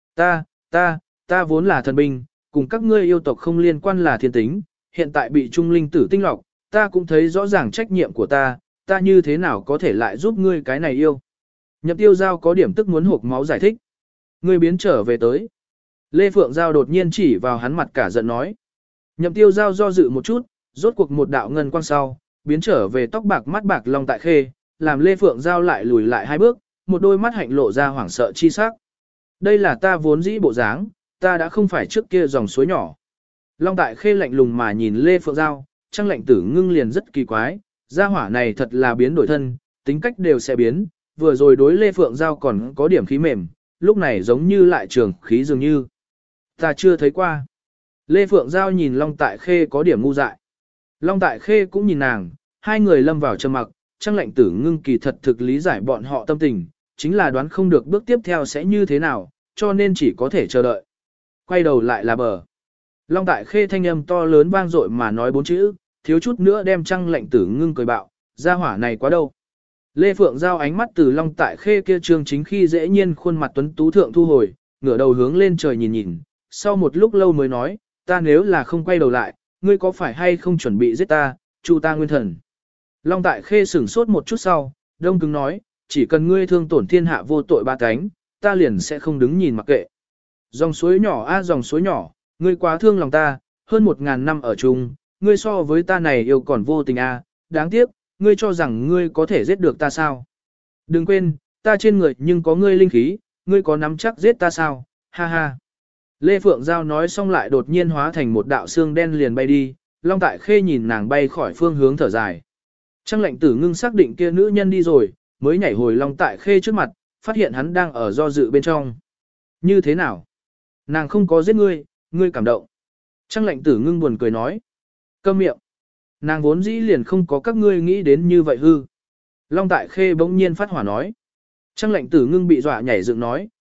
Ta vốn là thần binh, cùng các ngươi yêu tộc không liên quan là thiên tính, hiện tại bị trung linh tử tinh lọc, ta cũng thấy rõ ràng trách nhiệm của ta như thế nào có thể lại giúp ngươi cái này yêu. Nhậm Tiêu Giao có điểm tức muốn hộp máu giải thích. Ngươi biến trở về tới. Lê Phượng Giao đột nhiên chỉ vào hắn mặt cả giận nói. Nhậm Tiêu Giao do dự một chút, rốt cuộc một đạo ngân quang sau, biến trở về tóc bạc mắt bạc Long Tại Khê, làm Lê Phượng Giao lại lùi lại 2 bước, một đôi mắt hạnh lộ ra hoảng sợ chi sắc. Đây là ta vốn dĩ bộ dáng, ta đã không phải trước kia dòng suối nhỏ. Long Tại Khê lạnh lùng mà nhìn Lê Phượng Giao, Trăng Lệnh Tử Ngưng liền rất kỳ quái, gia hỏa này thật là biến đổi thân, tính cách đều sẽ biến, vừa rồi đối Lê Phượng Giao còn có điểm khí mềm, lúc này giống như lại trường khí dường như. Ta chưa thấy qua. Lê Phượng Giao nhìn Long Tại Khê có điểm ngu dại. Long Tại Khê cũng nhìn nàng, hai người lâm vào trầm mặc, Trăng Lệnh Tử Ngưng kỳ thật thực lý giải bọn họ tâm tình, chính là đoán không được bước tiếp theo sẽ như thế nào, cho nên chỉ có thể chờ đợi. Quay đầu lại là bờ. Long Tại Khê thanh âm to lớn vang dội mà nói 4 chữ, thiếu chút nữa đem Trăng Lệnh Tử Ngưng cười bạo, gia hỏa này quá đâu. Lê Phượng Giao ánh mắt từ Long Tại Khê kia trương chính khi dễ nhiên khuôn mặt tuấn tú thượng thu hồi, ngửa đầu hướng lên trời nhìn nhìn, sau một lúc lâu mới nói, ta nếu là không quay đầu lại, ngươi có phải hay không chuẩn bị giết ta, chu ta nguyên thần. Long Tại Khê sửng sốt một chút sau, đông cứng nói, chỉ cần ngươi thương tổn thiên hạ vô tội ba cánh, ta liền sẽ không đứng nhìn mặc kệ. Dòng suối nhỏ a dòng suối nhỏ, ngươi quá thương lòng ta, hơn 1000 năm ở chung, ngươi so với ta này yêu còn vô tình a, đáng tiếc, ngươi cho rằng ngươi có thể giết được ta sao? Đừng quên, ta trên người nhưng có ngươi linh khí, ngươi có nắm chắc giết ta sao? Ha ha. Lê Phượng Giao nói xong lại đột nhiên hóa thành một đạo xương đen liền bay đi, Long Tại Khê nhìn nàng bay khỏi phương hướng thở dài. Trăng Lệnh Tử Ngưng xác định kia nữ nhân đi rồi, mới nhảy hồi Long Tại Khê trước mặt, phát hiện hắn đang ở do dự bên trong. Như thế nào? Nàng không có giết ngươi, ngươi cảm động. Trăng Lệnh Tử Ngưng buồn cười nói. Câm miệng. Nàng vốn dĩ liền không có các ngươi nghĩ đến như vậy hư. Long Tại Khê bỗng nhiên phát hỏa nói. Trăng Lệnh Tử Ngưng bị dọa nhảy dựng nói.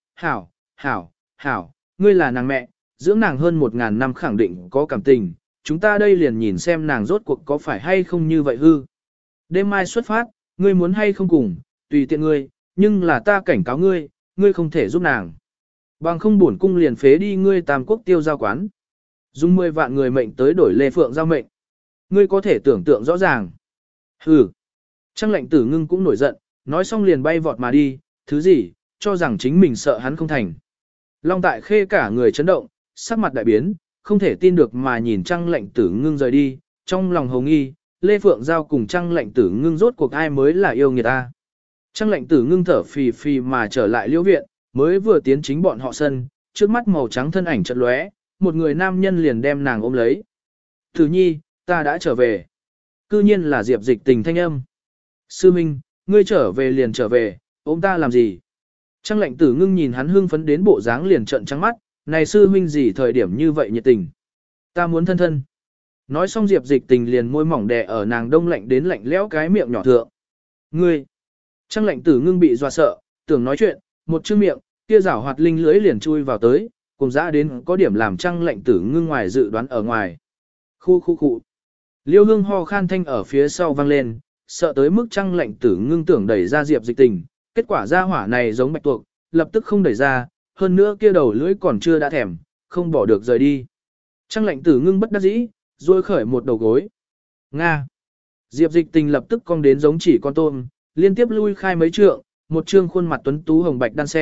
Hảo, ngươi là nàng mẹ, dưỡng nàng hơn 1000 năm khẳng định có cảm tình. Chúng ta đây liền nhìn xem nàng rốt cuộc có phải hay không như vậy hư. Đêm mai xuất phát, ngươi muốn hay không cùng, tùy tiện ngươi, nhưng là ta cảnh cáo ngươi, ngươi không thể giúp nàng. Bằng không bổn cung liền phế đi ngươi Tam Quốc Tiêu Giao quán. Dùng 10 vạn người mệnh tới đổi Lê Phượng Giao mệnh. Ngươi có thể tưởng tượng rõ ràng. Hừ. Trăng Lệnh Tử Ngưng cũng nổi giận, nói xong liền bay vọt mà đi, thứ gì, cho rằng chính mình sợ hắn không thành. Long Tại Khê cả người chấn động, sắc mặt đại biến, không thể tin được mà nhìn Trăng Lệnh Tử Ngưng rời đi, trong lòng hồng nghi, Lê Phượng Giao cùng Trăng Lệnh Tử Ngưng rốt cuộc ai mới là yêu người ta. Trăng Lệnh Tử Ngưng thở phì phì mà trở lại liễu viện, mới vừa tiến chính bọn họ sân, trước mắt màu trắng thân ảnh chợt lóe, một người nam nhân liền đem nàng ôm lấy. Tử Nhi, ta đã trở về. Cư nhiên là Diệp Dịch Tình thanh âm. Sư Minh, ngươi trở về liền trở về, ôm ta làm gì? Trăng Lệnh Tử Ngưng nhìn hắn hưng phấn đến bộ dáng liền trợn trắng mắt, này sư Minh gì thời điểm như vậy nhiệt tình. Ta muốn thân thân. Nói xong Diệp Dịch Tình liền môi mỏng đè ở nàng đông lạnh đến lạnh lẽo cái miệng nhỏ thượng. Ngươi! Trăng Lệnh Tử Ngưng bị dọa sợ, tưởng nói chuyện, một chữ miệng, kia rảo hoạt linh lưỡi liền chui vào tới, cùng dã đến có điểm làm Trăng Lệnh Tử Ngưng ngoài dự đoán ở ngoài. Khu. Liêu Hương ho khan thanh ở phía sau vang lên, sợ tới mức Trăng Lệnh Tử Ngưng tưởng đẩy ra Diệp Dịch Tình, kết quả ra hỏa này giống bạch tuộc, lập tức không đẩy ra, hơn nữa kia đầu lưỡi còn chưa đã thèm, không bỏ được rời đi. Trăng Lệnh Tử Ngưng bất đắc dĩ, duỗi khởi một đầu gối. Nga. Diệp Dịch Tình lập tức cong đến giống chỉ con tôm, liên tiếp lui khai mấy trượng, một trương khuôn mặt tuấn tú hồng bạch đan sen,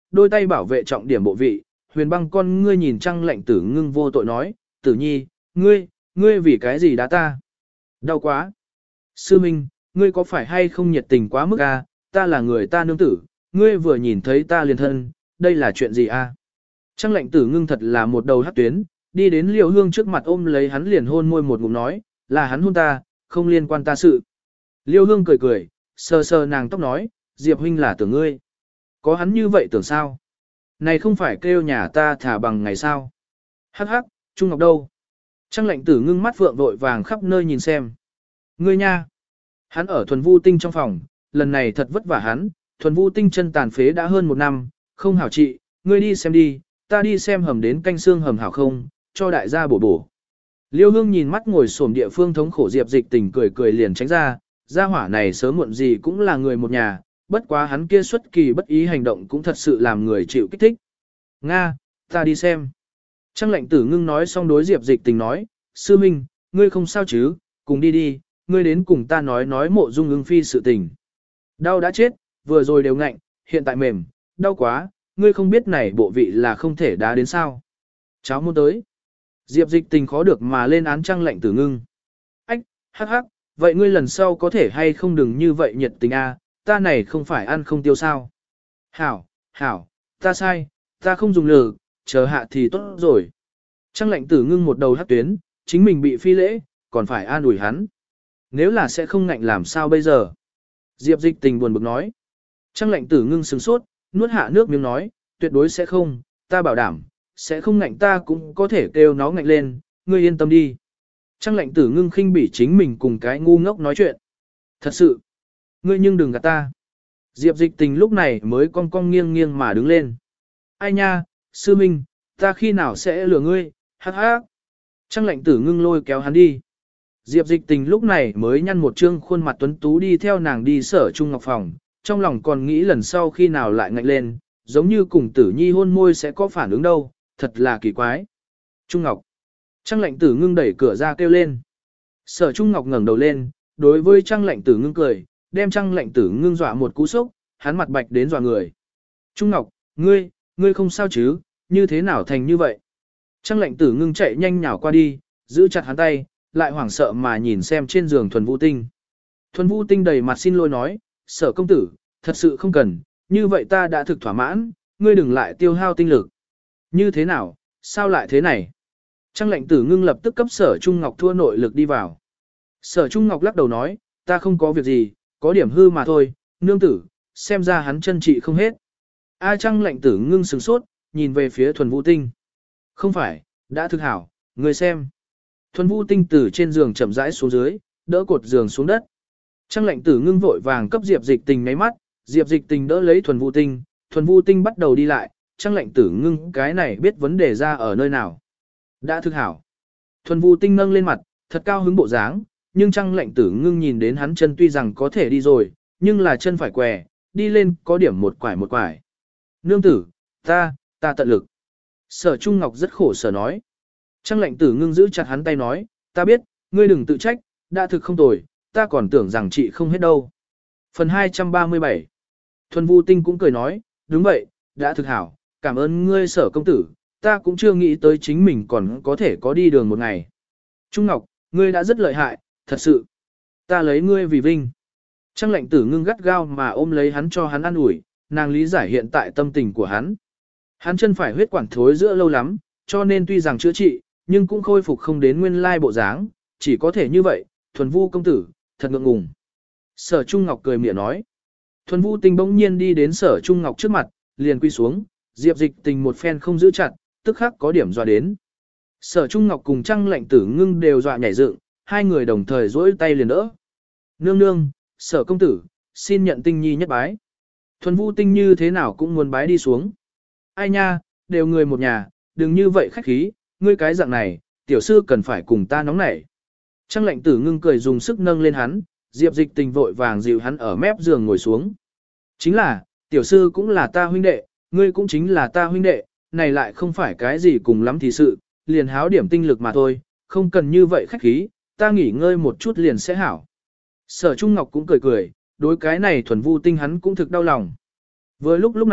đôi tay bảo vệ trọng điểm bộ vị, huyền băng con ngươi nhìn Trăng Lệnh Tử Ngưng vô tội nói, Tử Nhi, ngươi vì cái gì đá ta? Đau quá. Sư Minh, ngươi có phải hay không nhiệt tình quá mức a? Ta là người ta nương tử, ngươi vừa nhìn thấy ta liền thân, đây là chuyện gì a? Trăng Lệnh Tử Ngưng thật là một đầu hắc tuyến, đi đến Liêu Hương trước mặt ôm lấy hắn liền hôn môi một ngụm nói, là hắn hôn ta, không liên quan ta sự. Liêu Hương cười cười, sờ sờ nàng tóc nói, Diệp huynh là tưởng ngươi. Có hắn như vậy tưởng sao? Này không phải kêu nhà ta thả bằng ngày sao? Hắc hắc, Trung Ngọc đâu? Trăng Lệnh Tử Ngưng mắt vượng vội vàng khắp nơi nhìn xem. Ngươi nha! Hắn ở Thuần Vu Tinh trong phòng, lần này thật vất vả hắn, Thuần Vu Tinh chân tàn phế đã hơn 1 năm, không hảo trị, ngươi đi xem đi, ta đi xem hầm đến canh xương hầm hảo không, cho đại gia bổ bổ. Liêu Hương nhìn mắt ngồi xổm địa phương thống khổ Diệp Dịch Tình cười cười liền tránh ra, gia hỏa này sớm muộn gì cũng là người một nhà, bất quá hắn kia xuất kỳ bất ý hành động cũng thật sự làm người chịu kích thích. Nga, ta đi xem. Trăng Lệnh Tử Ngưng nói xong đối Diệp Dịch Tình nói, sư minh, ngươi không sao chứ, cùng đi đi, ngươi đến cùng ta nói Mộ Dung Ưng Phi sự tình. Đau đã chết, vừa rồi đều ngạnh, hiện tại mềm, đau quá, ngươi không biết này bộ vị là không thể đá đến sao. Cháu muốn tới. Diệp Dịch Tình khó được mà lên án Trăng Lệnh Tử Ngưng. Ách, hắc hắc, vậy ngươi lần sau có thể hay không đừng như vậy nhiệt tình a, ta này không phải ăn không tiêu sao. Hảo, ta sai, ta không dùng lử, chờ hạ thì tốt rồi. Trăng Lệnh Tử Ngưng một đầu hắc tuyến, chính mình bị phi lễ, còn phải an ủi hắn. Nếu là sẽ không ngạnh làm sao bây giờ? Diệp Dịch Tình buồn bực nói. Trăng Lệnh Tử Ngưng sửng sốt, nuốt hạ nước miếng nói, tuyệt đối sẽ không, ta bảo đảm, sẽ không ngạnh ta cũng có thể kêu nó ngạnh lên, ngươi yên tâm đi. Trăng Lệnh Tử Ngưng khinh bỉ chính mình cùng cái ngu ngốc nói chuyện. Thật sự, ngươi nhưng đừng gạt ta. Diệp Dịch Tình lúc này mới cong cong nghiêng nghiêng mà đứng lên. Ai nha, sư minh, ta khi nào sẽ lừa ngươi, hắc hắc. Trăng Lệnh Tử Ngưng lôi kéo hắn đi. Diệp Dịch Tình lúc này mới nhăn một trương khuôn mặt tuấn tú đi theo nàng đi Sở Trung Ngọc phòng, trong lòng còn nghĩ lần sau khi nào lại ngạnh lên, giống như cùng Tử Nhi hôn môi sẽ có phản ứng đâu, thật là kỳ quái. Trung Ngọc. Trăng Lệnh Tử Ngưng đẩy cửa ra kêu lên. Sở Trung Ngọc ngẩng đầu lên, đối với Trăng Lệnh Tử Ngưng cười, đem Trăng Lệnh Tử Ngưng dọa một cú sốc, hắn mặt bạch đến dọa người. Trung Ngọc, ngươi không sao chứ, như thế nào thành như vậy? Trăng Lệnh Tử Ngưng chạy nhanh nhào qua đi, giữ chặt hắn tay, lại hoảng sợ mà nhìn xem trên giường Thuần Vũ Tinh. Thuần Vũ Tinh đầy mặt xin lỗi nói, Sở công tử, thật sự không cần, như vậy ta đã thực thỏa mãn, ngươi đừng lại tiêu hao tinh lực. Như thế nào, sao lại thế này? Trăng Lệnh Tử Ngưng lập tức cấp Sở Trung Ngọc thua nội lực đi vào. Sở Trung Ngọc lắc đầu nói, ta không có việc gì, có điểm hư mà thôi, nương tử, xem ra hắn chân trị không hết. Trăng Lệnh Tử Ngưng sửng sốt, nhìn về phía Thuần Vũ Tinh. Không phải, đã thực hảo, ngươi xem. Thuần Vũ Tinh từ trên giường chậm rãi xuống dưới, đỡ cột giường xuống đất. Trăng Lệnh Tử Ngưng vội vàng cấp Diệp Dịch Tình nháy mắt, Diệp Dịch Tình đỡ lấy Thuần Vũ Tinh bắt đầu đi lại, Trăng Lệnh Tử Ngưng cái này biết vấn đề ra ở nơi nào. Đã thực hảo. Thuần Vũ Tinh nâng lên mặt, thật cao hứng bộ dáng, nhưng Trăng Lệnh Tử Ngưng nhìn đến hắn chân tuy rằng có thể đi rồi, nhưng là chân phải què, đi lên có điểm một quải. Nương tử, ta tận lực. Sở Trung Ngọc rất khổ sở nói. Trăng Lệnh Tử Ngưng giữ chặt hắn tay nói, ta biết, ngươi đừng tự trách, đã thực không tồi, ta còn tưởng rằng chị không hết đâu. Phần 237. Thuần Vũ Tinh cũng cười nói, đúng vậy, đã thực hảo, cảm ơn ngươi Sở công tử, ta cũng chưa nghĩ tới chính mình còn có thể có đi đường một ngày. Trung Ngọc, ngươi đã rất lợi hại, thật sự. Ta lấy ngươi vì vinh. Trăng Lệnh Tử Ngưng gắt gao mà ôm lấy hắn cho hắn ăn ủi, nàng lý giải hiện tại tâm tình của hắn. Hắn chân phải huyết quản thối giữa lâu lắm, cho nên tuy rằng chữa trị, nhưng cũng khôi phục không đến nguyên lai bộ dáng, chỉ có thể như vậy, Thuần Vu công tử, thật ngượng ngùng. Sở Trung Ngọc cười mỉa nói. Thuần Vu Tinh bỗng nhiên đi đến Sở Trung Ngọc trước mặt, liền quy xuống, Diệp Dịch Tình một phen không giữ chặt, tức khắc có điểm dọa đến. Sở Trung Ngọc cùng Trăng Lệnh Tử Ngưng đều dọa nhảy dựng, hai người đồng thời duỗi tay liền đỡ. Nương nương, Sở công tử, xin nhận Tinh Nhi nhất bái. Thuần Vu Tinh như thế nào cũng muốn bái đi xuống. Ai nha, đều người một nhà, đừng như vậy khách khí, ngươi cái dạng này, tiểu sư cần phải cùng ta nóng nảy. Trăng Lệnh Tử Ngưng cười dùng sức nâng lên hắn, Diệp Dịch Tình vội vàng dịu hắn ở mép giường ngồi xuống. Chính là, tiểu sư cũng là ta huynh đệ, ngươi cũng chính là ta huynh đệ, này lại không phải cái gì cùng lắm thì sự, liền háo điểm tinh lực mà thôi, không cần như vậy khách khí, ta nghỉ ngơi một chút liền sẽ hảo. Sở Trung Ngọc cũng cười cười, đối cái này Thuần Vu Tinh hắn cũng thực đau lòng. Vừa lúc này,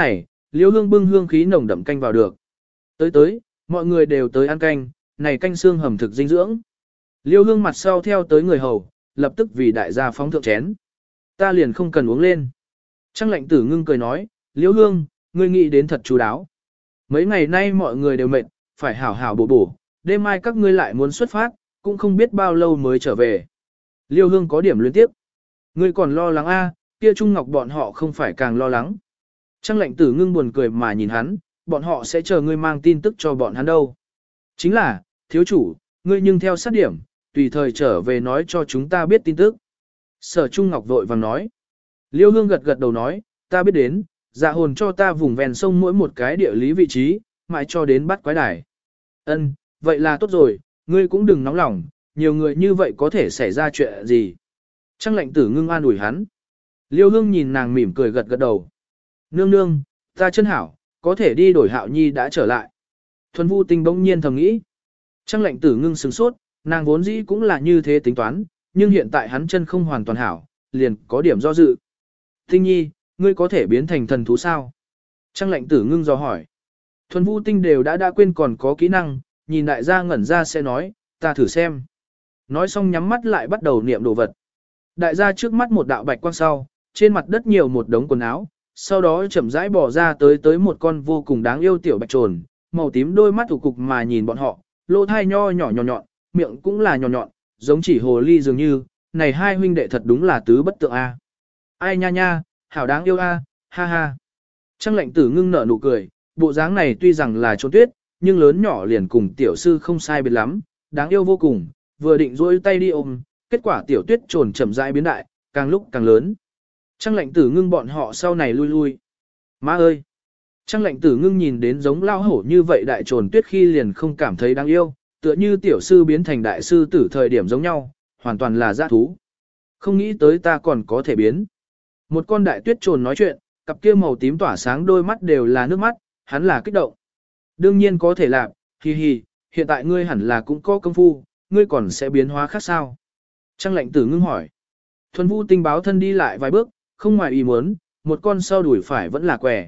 Liêu Hương bưng hương khí nồng đậm canh vào được. Tới, mọi người đều tới ăn canh, này canh xương hầm thực dinh dưỡng. Liêu Hương mặt sau theo tới người hầu, lập tức vì đại gia phóng thượng chén. Ta liền không cần uống lên. Trang Lệnh Tử Ngưng cười nói, Liêu Hương, ngươi nghĩ đến thật chú đáo. Mấy ngày nay mọi người đều mệt, phải hảo hảo bổ bổ, đêm mai các ngươi lại muốn xuất phát, cũng không biết bao lâu mới trở về. Liêu Hương có điểm luyến tiếp. Ngươi còn lo lắng a, kia Trung Ngọc bọn họ không phải càng lo lắng. Trang Lệnh Tử Ngưng buồn cười mà nhìn hắn, bọn họ sẽ chờ ngươi mang tin tức cho bọn hắn đâu. Chính là, thiếu chủ, ngươi nhưng theo sát điểm, tùy thời trở về nói cho chúng ta biết tin tức. Sở Trung Ngọc vội vàng nói. Liêu Hương gật gật đầu nói, ta biết đến, dạ hồn cho ta vùng ven sông mỗi một cái địa lý vị trí, mãi cho đến bắt quái đài. Ân, vậy là tốt rồi, ngươi cũng đừng nóng lòng, nhiều người như vậy có thể xảy ra chuyện gì. Trang Lệnh Tử Ngưng an ủi hắn. Liêu Hương nhìn nàng mỉm cười gật gật đầu. Nương nương, ta chân hảo, có thể đi đổi Hạo Nhi đã trở lại. Thuần Vu Tinh bỗng nhiên thầm nghĩ. Trang Lệnh Tử Ngưng sửng sốt, nàng vốn dĩ cũng là như thế tính toán, nhưng hiện tại hắn chân không hoàn toàn hảo, liền có điểm do dự. Tinh Nhi, ngươi có thể biến thành thần thú sao? Trang Lệnh Tử Ngưng dò hỏi. Thuần Vu Tinh đều đã quên còn có kỹ năng, nhìn đại gia ngẩn ra sẽ nói, ta thử xem. Nói xong nhắm mắt lại bắt đầu niệm đồ vật. Đại gia trước mắt một đạo bạch quang sau, trên mặt đất nhiều một đống quần áo, sau đó chậm rãi bỏ ra tới một con vô cùng đáng yêu tiểu bạch trồn, màu tím đôi mắt thủ cục mà nhìn bọn họ, lỗ thai nho nhỏ nhọn nhọn, miệng cũng là nhọn nhọn, giống chỉ hồ ly dường như, này hai huynh đệ thật đúng là tứ bất tượng a. Ai nha nha, hảo đáng yêu a, ha ha. Trang Lệnh Tử Ngưng nở nụ cười, bộ dáng này tuy rằng là trốn tuyết, nhưng lớn nhỏ liền cùng tiểu sư không sai biệt lắm, đáng yêu vô cùng, vừa định duỗi tay đi ôm, kết quả tiểu tuyết trồn chậm rãi biến đại, càng lúc càng lớn. Trang Lệnh Tử Ngưng bọn họ sau này lui lui. Má ơi! Trang Lệnh Tử Ngưng nhìn đến giống lao hổ như vậy đại trồn tuyết khi liền không cảm thấy đáng yêu, tựa như tiểu sư biến thành đại sư tử thời điểm giống nhau, hoàn toàn là dã thú. Không nghĩ tới ta còn có thể biến. Một con đại tuyết trồn nói chuyện, cặp kia màu tím tỏa sáng đôi mắt đều là nước mắt, hắn là kích động. Đương nhiên có thể làm, hi hi, hiện tại ngươi hẳn là cũng có công phu, ngươi còn sẽ biến hóa khác sao? Trang Lệnh Tử Ngưng hỏi. Thuần Vu Tinh báo thân đi lại vài bước, không ngoài ý muốn, một con sau đuổi phải vẫn là quẻ.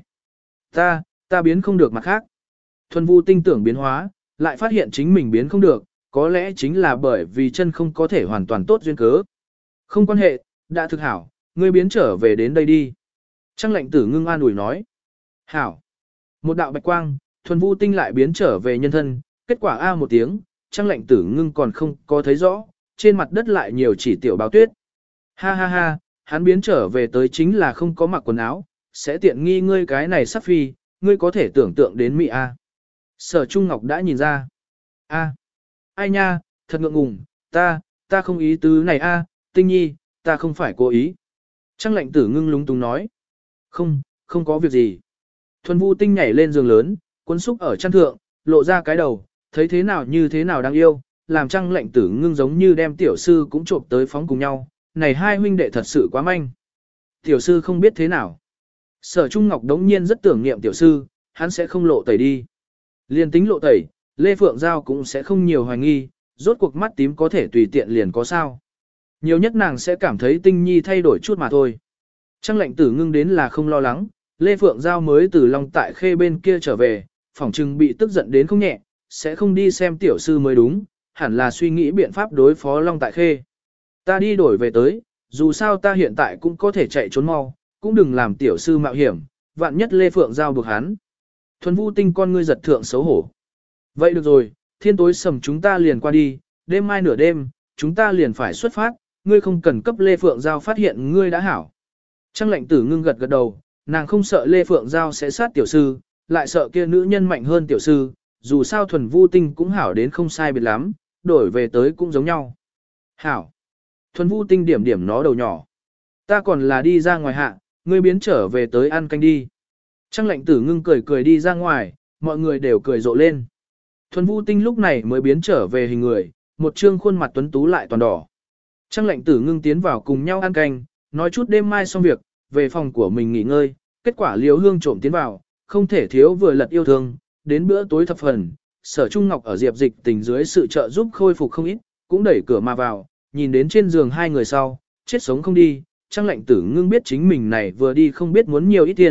Ta biến không được mặt khác. Thuần Vu Tinh tưởng biến hóa, lại phát hiện chính mình biến không được, có lẽ chính là bởi vì chân không có thể hoàn toàn tốt duyên cớ. Không quan hệ, đã thực hảo, ngươi biến trở về đến đây đi. Trang Lệnh Tử Ngưng an ủi nói. Hảo. Một đạo bạch quang, Thuần Vu Tinh lại biến trở về nhân thân, kết quả A một tiếng, Trang Lệnh Tử Ngưng còn không có thấy rõ, trên mặt đất lại nhiều chỉ tiểu báo tuyết. Ha ha ha, hắn biến trở về tới chính là không có mặc quần áo, sẽ tiện nghi ngươi cái này sắp phi, ngươi có thể tưởng tượng đến Mỹ A. Sở Trung Ngọc đã nhìn ra. A, ai nha, thật ngượng ngùng, ta không ý tứ này A, Tinh Nhi, ta không phải cố ý. Trang Lệnh Tử Ngưng lúng túng nói. Không có việc gì. Thuần Vu Tinh nhảy lên giường lớn, cuốn xúc ở chăn thượng, lộ ra cái đầu, thấy thế nào như thế nào đáng yêu, làm Trang Lệnh Tử Ngưng giống như đem tiểu sư cũng trộm tới phóng cùng nhau. Này hai huynh đệ thật sự quá manh. Tiểu sư không biết thế nào. Sở Trung Ngọc đống nhiên rất tưởng niệm tiểu sư, hắn sẽ không lộ tẩy đi. Liên tính lộ tẩy, Lê Phượng Giao cũng sẽ không nhiều hoài nghi, rốt cuộc mắt tím có thể tùy tiện liền có sao. Nhiều nhất nàng sẽ cảm thấy Tinh Nhi thay đổi chút mà thôi. Trang Lệnh Tử Ngưng đến là không lo lắng, Lê Phượng Giao mới từ Long Tại Khê bên kia trở về, phỏng chừng bị tức giận đến không nhẹ, sẽ không đi xem tiểu sư mới đúng, hẳn là suy nghĩ biện pháp đối phó Long Tại Khê. Ta đi đổi về tới, dù sao ta hiện tại cũng có thể chạy trốn mau, cũng đừng làm tiểu sư mạo hiểm, vạn nhất Lê Phượng Giao buộc hắn. Thuần Vu Tinh con ngươi giật thượng xấu hổ. Vậy được rồi, thiên tối sầm chúng ta liền qua đi, đêm mai nửa đêm, chúng ta liền phải xuất phát, ngươi không cần cấp Lê Phượng Giao phát hiện ngươi đã hảo. Trang Lệnh Tử Ngưng gật gật đầu, nàng không sợ Lê Phượng Giao sẽ sát tiểu sư, lại sợ kia nữ nhân mạnh hơn tiểu sư, dù sao Thuần Vu Tinh cũng hảo đến không sai biệt lắm, đổi về tới cũng giống nhau. Hảo. Thuần Vu Tinh điểm điểm nó đầu nhỏ. Ta còn là đi ra ngoài hạ, ngươi biến trở về tới ăn canh đi. Trang Lệnh Tử Ngưng cười cười đi ra ngoài, mọi người đều cười rộ lên. Thuần Vu Tinh lúc này mới biến trở về hình người, một trương khuôn mặt tuấn tú lại toàn đỏ. Trang Lệnh Tử Ngưng tiến vào cùng nhau ăn canh, nói chút đêm mai xong việc, về phòng của mình nghỉ ngơi, kết quả Liêu Hương trộm tiến vào, không thể thiếu vừa lật yêu thương, đến bữa tối thập phần, Sở Trung Ngọc ở Diệp Dịch Tình dưới sự trợ giúp khôi phục không ít, cũng đẩy cửa mà vào, nhìn đến trên giường hai người sau, chết sống không đi, Trang Lệnh Tử Ngưng biết chính mình này vừa đi không biết muốn nhiều ít tiền,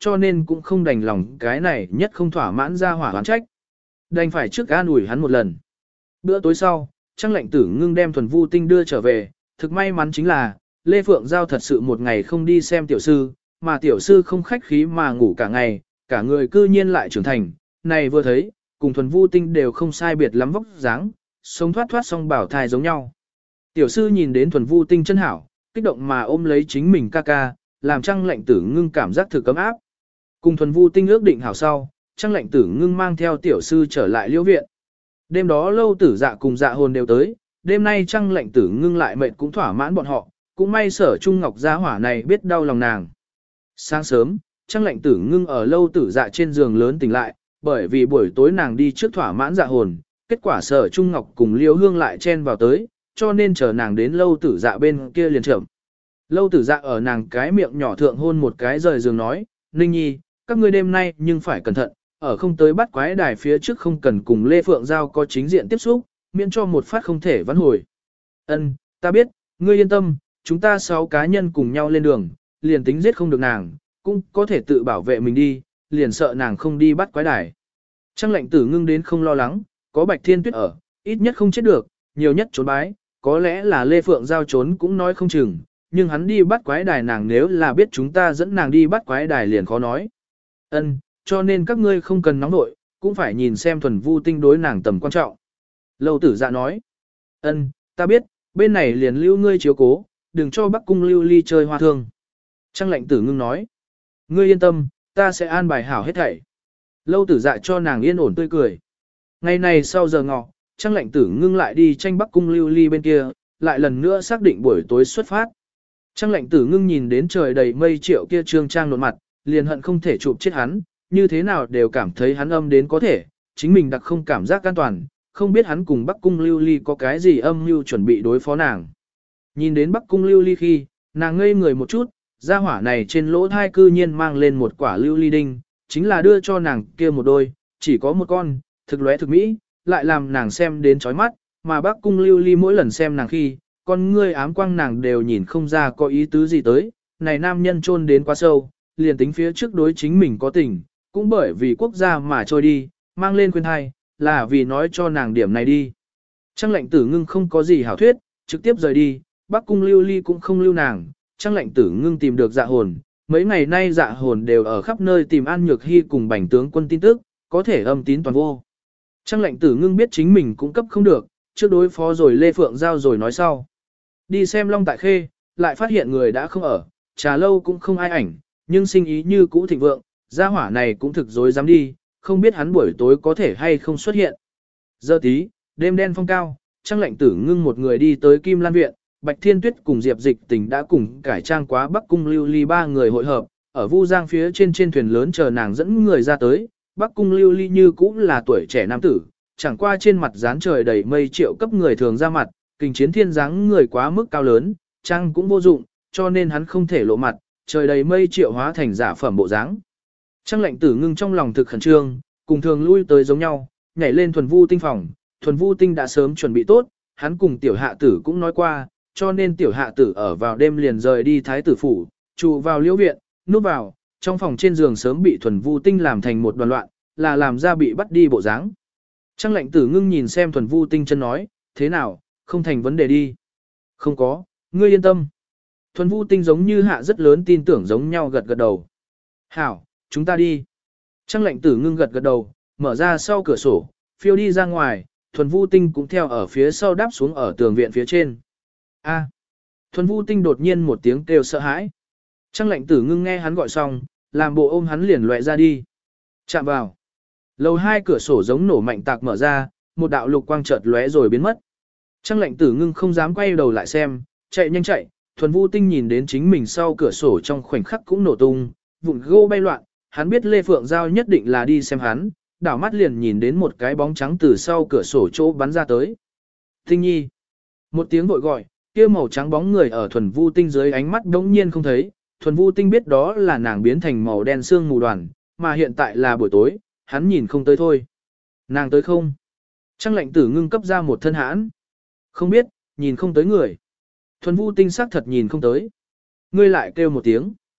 cho nên cũng không đành lòng cái này nhất không thỏa mãn ra hỏa oán trách. Đành phải trước an ủi hắn một lần. Bữa tối sau, Trang Lệnh Tử Ngưng đem Thuần Vu Tinh đưa trở về, thực may mắn chính là, Lê Phượng Giao thật sự một ngày không đi xem tiểu sư, mà tiểu sư không khách khí mà ngủ cả ngày, cả người cư nhiên lại trưởng thành, này vừa thấy, cùng Thuần Vu Tinh đều không sai biệt lắm vóc dáng, sống thoát thoát song bảo thai giống nhau. Tiểu sư nhìn đến Thuần Vu Tinh chân hảo, kích động mà ôm lấy chính mình ca ca, làm Trang Lệnh Tử Ngưng cảm giác thực cấm áp. Cùng Thuần Vu Tinh ước định hảo sau, Trang Lệnh Tử Ngưng mang theo tiểu sư trở lại Liễu viện. Đêm đó Lâu Tử Dạ cùng Dạ Hồn đều tới, đêm nay Trang Lệnh Tử Ngưng lại mệt cũng thỏa mãn bọn họ, cũng may Sở Trung Ngọc gia hỏa này biết đau lòng nàng. Sáng sớm, Trang Lệnh Tử Ngưng ở Lâu Tử Dạ trên giường lớn tỉnh lại, bởi vì buổi tối nàng đi trước thỏa mãn Dạ Hồn, kết quả Sở Trung Ngọc cùng Liễu Hương lại chen vào tới, cho nên chờ nàng đến Lâu Tử Dạ bên kia liền chậm. Lâu Tử Dạ ở nàng cái miệng nhỏ thượng hôn một cái rời giường nói, Ninh Nhi, các ngươi đêm nay nhưng phải cẩn thận, ở không tới bắt quái đài phía trước không cần cùng Lê Phượng Giao có chính diện tiếp xúc, miễn cho một phát không thể vãn hồi. Ân, ta biết, ngươi yên tâm, chúng ta 6 cá nhân cùng nhau lên đường, liền tính giết không được nàng, cũng có thể tự bảo vệ mình đi, liền sợ nàng không đi bắt quái đài. Trang Lệnh Tử Ngưng đến không lo lắng, có Bạch Thiên Tuyết ở, ít nhất không chết được, nhiều nhất trốn bái, có lẽ là Lê Phượng Giao trốn cũng nói không chừng, nhưng hắn đi bắt quái đài nàng nếu là biết chúng ta dẫn nàng đi bắt quái đài liền khó nói. Ân, cho nên các ngươi không cần nóng nội, cũng phải nhìn xem Thuần Vu Tinh đối nàng tầm quan trọng. Lâu Tử Dạ nói, Ân, ta biết, bên này liền lưu ngươi chiếu cố, đừng cho Bắc Cung Lưu Ly chơi hoa thương. Trang Lệnh Tử Ngưng nói, ngươi yên tâm, ta sẽ an bài hảo hết thảy. Lâu Tử Dạ cho nàng yên ổn tươi cười. Ngày này sau giờ ngọ, Trang Lệnh Tử Ngưng lại đi tranh Bắc Cung Lưu Ly bên kia, lại lần nữa xác định buổi tối xuất phát. Trang Lệnh Tử Ngưng nhìn đến trời đầy mây triệu kia trương trang nộn mặt, liền hận không thể chụp chết hắn, như thế nào đều cảm thấy hắn âm đến có thể, chính mình đặc không cảm giác an toàn, không biết hắn cùng Bắc Cung Lưu Ly có cái gì âm mưu chuẩn bị đối phó nàng. Nhìn đến Bắc Cung Lưu Ly khi, nàng ngây người một chút, gia hỏa này trên lỗ thai cư nhiên mang lên một quả lưu ly đinh, chính là đưa cho nàng kia một đôi, chỉ có một con, thực lóe thực mỹ, lại làm nàng xem đến chói mắt, mà Bắc Cung Lưu Ly mỗi lần xem nàng khi, con ngươi ám quang nàng đều nhìn không ra có ý tứ gì tới, này nam nhân chôn đến quá sâu, liền tính phía trước đối chính mình có tình, cũng bởi vì quốc gia mà trôi đi, mang lên khuyên thai, là vì nói cho nàng điểm này đi. Trang Lệnh Tử Ngưng không có gì hảo thuyết, trực tiếp rời đi, Bắc Cung Lưu Ly cũng không lưu nàng, Trang Lệnh Tử Ngưng tìm được Dạ Hồn, mấy ngày nay Dạ Hồn đều ở khắp nơi tìm An Nhược Hy cùng Bành tướng quân tin tức, có thể âm tín toàn vô. Trang Lệnh Tử Ngưng biết chính mình cũng cấp không được, trước đối phó rồi Lê Phượng Giao rồi nói sau. Đi xem Long Tại Khê, lại phát hiện người đã không ở, trà lâu cũng không ai ảnh, nhưng sinh ý như cũ thịnh vượng, gia hỏa này cũng thực dối dám đi, không biết hắn buổi tối có thể hay không xuất hiện. Giờ tí, đêm đen phong cao, Trang Lệnh Tử Ngưng một người đi tới Kim Lan Viện, Bạch Thiên Tuyết cùng Diệp Dịch Tình đã cùng cải trang quá Bắc Cung Lưu Ly 3 người hội hợp, ở Vu Giang phía trên thuyền lớn chờ nàng dẫn người ra tới, Bắc Cung Lưu Ly như cũng là tuổi trẻ nam tử, chẳng qua trên mặt dán trời đầy mây triệu cấp người thường ra mặt, kình chiến thiên dáng người quá mức cao lớn, trang cũng vô dụng, cho nên hắn không thể lộ mặt, trời đầy mây triệu hóa thành giả phẩm bộ dáng. Trang Lệnh Tử Ngưng trong lòng thực khẩn trương, cùng thường lui tới giống nhau, nhảy lên Thuần Vu Tinh phòng, Thuần Vu Tinh đã sớm chuẩn bị tốt, hắn cùng tiểu hạ tử cũng nói qua, cho nên tiểu hạ tử ở vào đêm liền rời đi thái tử phủ, trụ vào liễu viện, núp vào, trong phòng trên giường sớm bị Thuần Vu Tinh làm thành một đoàn loạn, là làm ra bị bắt đi bộ dáng. Trang Lệnh Tử Ngưng nhìn xem Thuần Vu Tinh chân nói, thế nào, không thành vấn đề đi. Không có, ngươi yên tâm. Thuần Vu Tinh giống như hạ rất lớn tin tưởng giống nhau gật gật đầu. Hảo, chúng ta đi. Trang Lệnh Tử Ngưng gật gật đầu, mở ra sau cửa sổ, phiêu đi ra ngoài, Thuần Vu Tinh cũng theo ở phía sau đáp xuống ở tường viện phía trên. A. Thuần Vu Tinh đột nhiên một tiếng kêu sợ hãi. Trang Lệnh Tử Ngưng nghe hắn gọi xong, làm bộ ôm hắn liền loẹ ra đi. Chạm vào. Lầu 2 cửa sổ giống nổ mạnh tạc mở ra, một đạo lục quang chợt lóe rồi biến mất. Trang Lệnh Tử Ngưng không dám quay đầu lại xem, chạy nhanh chạy, Thuần Vu Tinh nhìn đến chính mình sau cửa sổ trong khoảnh khắc cũng nổ tung, vụn gỗ bay loạn, hắn biết Lê Phượng Giao nhất định là đi xem hắn, đảo mắt liền nhìn đến một cái bóng trắng từ sau cửa sổ chỗ bắn ra tới. Tinh Nhi. Một tiếng vội gọi, kia màu trắng bóng người ở Thuần Vu Tinh dưới ánh mắt đống nhiên không thấy, Thuần Vu Tinh biết đó là nàng biến thành màu đen sương mù đoàn, mà hiện tại là buổi tối, hắn nhìn không tới thôi. Nàng tới không? Trang Lệnh Tử Ngưng cấp ra một thân hãn. Không biết, nhìn không tới người. Thuần Vu Tinh sắc thật nhìn không tới. Ngươi lại kêu một tiếng.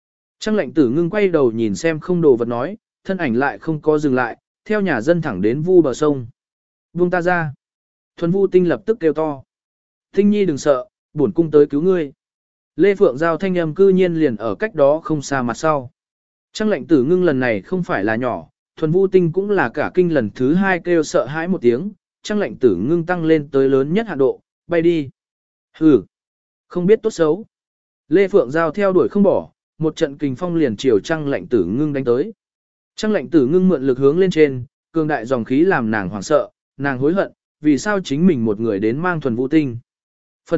Trang lệnh tử ngưng quay đầu nhìn xem không đồ vật nói, thân ảnh lại không có dừng lại, theo nhà dân thẳng đến vu bờ sông. Buông ta ra. Thuần Vu Tinh lập tức kêu to. Tinh nhi đừng sợ, bổn cung tới cứu ngươi. Lê Phượng Giao thanh âm cư nhiên liền ở cách đó không xa mặt sau. Trang lệnh tử ngưng lần này không phải là nhỏ, Thuần Vu Tinh cũng là cả kinh lần thứ 2 kêu sợ hãi một tiếng, trang lệnh tử ngưng tăng lên tới lớn nhất hạn độ, bay đi. Hừ, không biết tốt xấu. Lê Phượng Giao theo đuổi không bỏ, một trận kình phong liền chiều trang lệnh tử ngưng đánh tới. Trang lệnh tử ngưng mượn lực hướng lên trên, cường đại dòng khí làm nàng hoảng sợ, nàng hối hận, vì sao chính mình một người đến mang Thuần Vu Tinh. Phần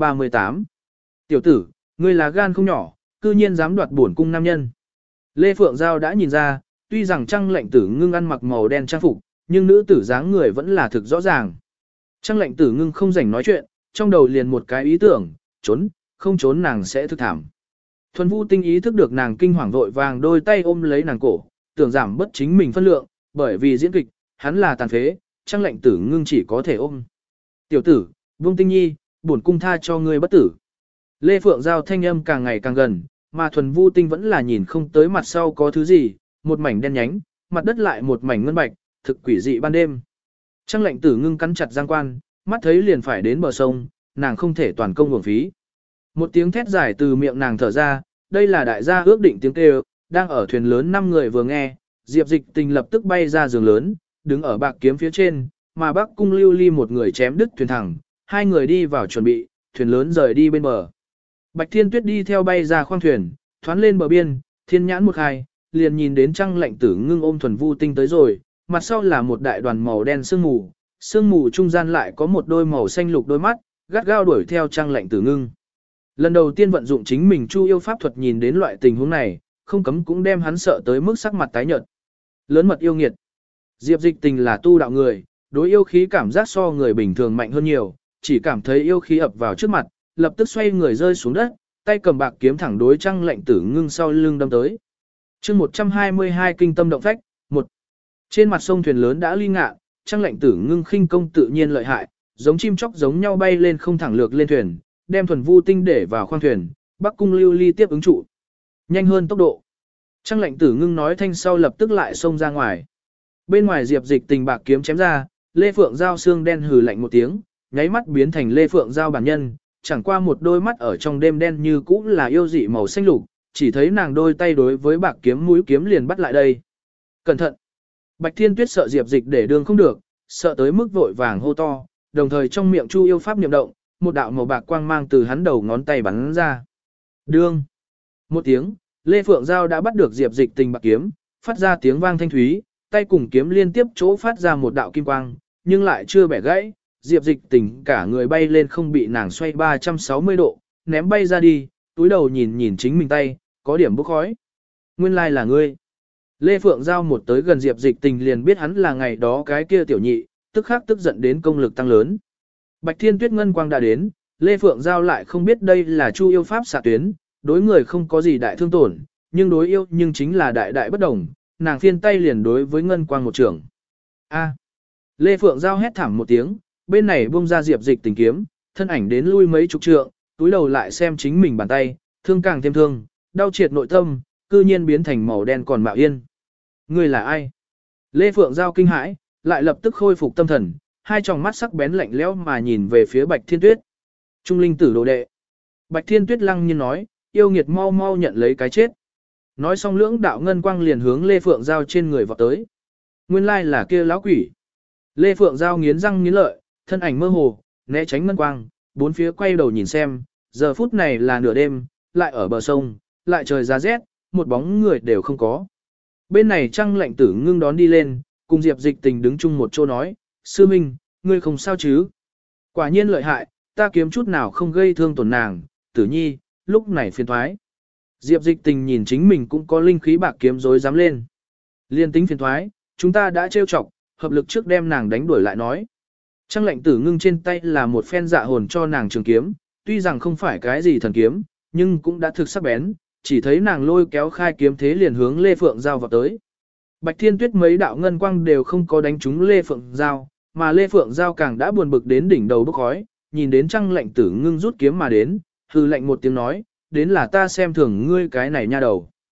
238 Tiểu tử, ngươi là gan không nhỏ, cư nhiên dám đoạt bổn cung nam nhân. Lê Phượng Giao đã nhìn ra, tuy rằng trang lệnh tử ngưng ăn mặc màu đen trang phục, nhưng nữ tử dáng người vẫn là thực rõ ràng. Trang lệnh tử ngưng không rảnh nói chuyện, trong đầu liền một cái ý tưởng, trốn, không trốn nàng sẽ thực thảm. Thuần Vu Tinh ý thức được nàng kinh hoàng vội vàng đôi tay ôm lấy nàng cổ, tưởng giảm bất chính mình phân lượng, bởi vì diễn kịch, hắn là tàn phế, trang lệnh tử ngưng chỉ có thể ôm. Tiểu tử, Vương Tinh Nhi, bổn cung tha cho ngươi bất tử. Lê Phượng Giao thanh âm càng ngày càng gần, mà Thuần Vu Tinh vẫn là nhìn không tới mặt sau có thứ gì, một mảnh đen nhánh, mặt đất lại một mảnh ngân bạch, thực quỷ dị ban đêm. Trang lệnh tử ngưng cắn chặt giang quan, mắt thấy liền phải đến bờ sông, nàng không thể toàn công uổng phí. Một tiếng thét dài từ miệng nàng thở ra, đây là đại gia ước định tiếng kêu, đang ở thuyền lớn 5 người vừa nghe, Diệp Dịch Tình lập tức bay ra giường lớn, đứng ở bạc kiếm phía trên, mà Bắc Cung Lưu Ly một người chém đứt thuyền thẳng, hai người đi vào chuẩn bị, thuyền lớn rời đi bên bờ. Bạch Thiên Tuyết đi theo bay ra khoang thuyền, thoán lên bờ biên, thiên nhãn một hai, liền nhìn đến Trang lệnh tử ngưng ôm Thuần Vu Tinh tới rồi, mặt sau là một đại đoàn màu đen sương mù trung gian lại có một đôi màu xanh lục đôi mắt, gắt gao đuổi theo Trang lệnh tử ngưng. Lần đầu tiên vận dụng chính mình Chu yêu pháp thuật nhìn đến loại tình huống này, không cấm cũng đem hắn sợ tới mức sắc mặt tái nhợt. Lớn mật yêu nghiệt. Diệp Dịch Tình là tu đạo người, đối yêu khí cảm giác so người bình thường mạnh hơn nhiều, chỉ cảm thấy yêu khí ập vào trước mặt, lập tức xoay người rơi xuống đất, tay cầm bạc kiếm thẳng đối Trang lệnh tử ngưng sau lưng đâm tới. Chương 122 kinh tâm động phách, 1. Trên mặt sông thuyền lớn đã ly ngạ, Trang lệnh tử ngưng khinh công tự nhiên lợi hại, giống chim chóc giống nhau bay lên không thẳng lược lên thuyền, đem Thuần Vu Tinh để vào khoang thuyền, Bắc Cung Lưu Ly tiếp ứng trụ. Nhanh hơn tốc độ. Trang lệnh tử ngưng nói thanh sau lập tức lại xông ra ngoài. Bên ngoài Diệp Dịch Tình bạc kiếm chém ra, Lê Phượng Giao xương đen hừ lạnh một tiếng, nháy mắt biến thành Lê Phượng Giao bản nhân, chẳng qua một đôi mắt ở trong đêm đen như cũ là yêu dị màu xanh lục, chỉ thấy nàng đôi tay đối với bạc kiếm mũi kiếm liền bắt lại đây. Cẩn thận! Bạch Thiên Tuyết sợ Diệp Dịch để đường không được, sợ tới mức vội vàng hô to, đồng thời trong miệng Chu yêu pháp niệm động, một đạo màu bạc quang mang từ hắn đầu ngón tay bắn ra. Đương! Một tiếng, Lê Phượng Giao đã bắt được Diệp Dịch Tình bạc kiếm, phát ra tiếng vang thanh thúy, tay cùng kiếm liên tiếp chỗ phát ra một đạo kim quang, nhưng lại chưa bẻ gãy. Diệp Dịch Tình cả người bay lên không bị nàng xoay 360 độ, ném bay ra đi, túi đầu nhìn nhìn chính mình tay, có điểm bốc khói. Nguyên lai là ngươi. Lê Phượng Giao một tới gần Diệp Dịch Tình liền biết hắn là ngày đó cái kia tiểu nhị, tức khắc tức giận đến công lực tăng lớn. Bạch Thiên Tuyết ngân quang đã đến, Lê Phượng Giao lại không biết đây là Chu yêu pháp xạ tuyến, đối người không có gì đại thương tổn, nhưng đối yêu nhưng chính là đại đại bất đồng, nàng phiên tay liền đối với ngân quang một trường. A. Lê Phượng Giao hét thảm một tiếng, bên này buông ra Diệp Dịch Tình kiếm, thân ảnh đến lui mấy chục trượng, túi đầu lại xem chính mình bàn tay, thương càng thêm thương, đau triệt nội tâm, cư nhiên biến thành màu đen còn mạo yên. Ngươi là ai? Lê Phượng Giao kinh hãi, lại lập tức khôi phục tâm thần, hai tròng mắt sắc bén lạnh lẽo mà nhìn về phía Bạch Thiên Tuyết. Trung linh tử đồ đệ. Bạch Thiên Tuyết lăng nhiên nói, yêu nghiệt mau mau nhận lấy cái chết. Nói xong lưỡng đạo ngân quang liền hướng Lê Phượng Giao trên người vọt tới. Nguyên lai là kia lão quỷ. Lê Phượng Giao nghiến răng nghiến lợi, thân ảnh mơ hồ, né tránh ngân quang, bốn phía quay đầu nhìn xem, giờ phút này là nửa đêm, lại ở bờ sông, lại trời ra rét, một bóng người đều không có. Bên này Trang lệnh tử ngưng đón đi lên, cùng Diệp Dịch Tình đứng chung một chỗ nói, sư minh, ngươi không sao chứ? Quả nhiên lợi hại, ta kiếm chút nào không gây thương tổn nàng, tử nhi, lúc này phiền thoái. Diệp Dịch Tình nhìn chính mình cũng có linh khí bạc kiếm rối dám lên. Liên tính phiền thoái, chúng ta đã trêu chọc, hợp lực trước đem nàng đánh đuổi lại nói. Trang lệnh tử ngưng trên tay là một phen dạ hồn cho nàng trường kiếm, tuy rằng không phải cái gì thần kiếm, nhưng cũng đã thực sắc bén, chỉ thấy nàng lôi kéo khai kiếm thế liền hướng Lê Phượng Giao vào tới. Bạch Thiên Tuyết mấy đạo ngân quang đều không có đánh trúng Lê Phượng Giao, mà Lê Phượng Giao càng đã buồn bực đến đỉnh đầu bốc khói, nhìn đến Trang lệnh tử ngưng rút kiếm mà đến, hừ lạnh một tiếng nói, đến là ta xem thường ngươi cái này nha đầu.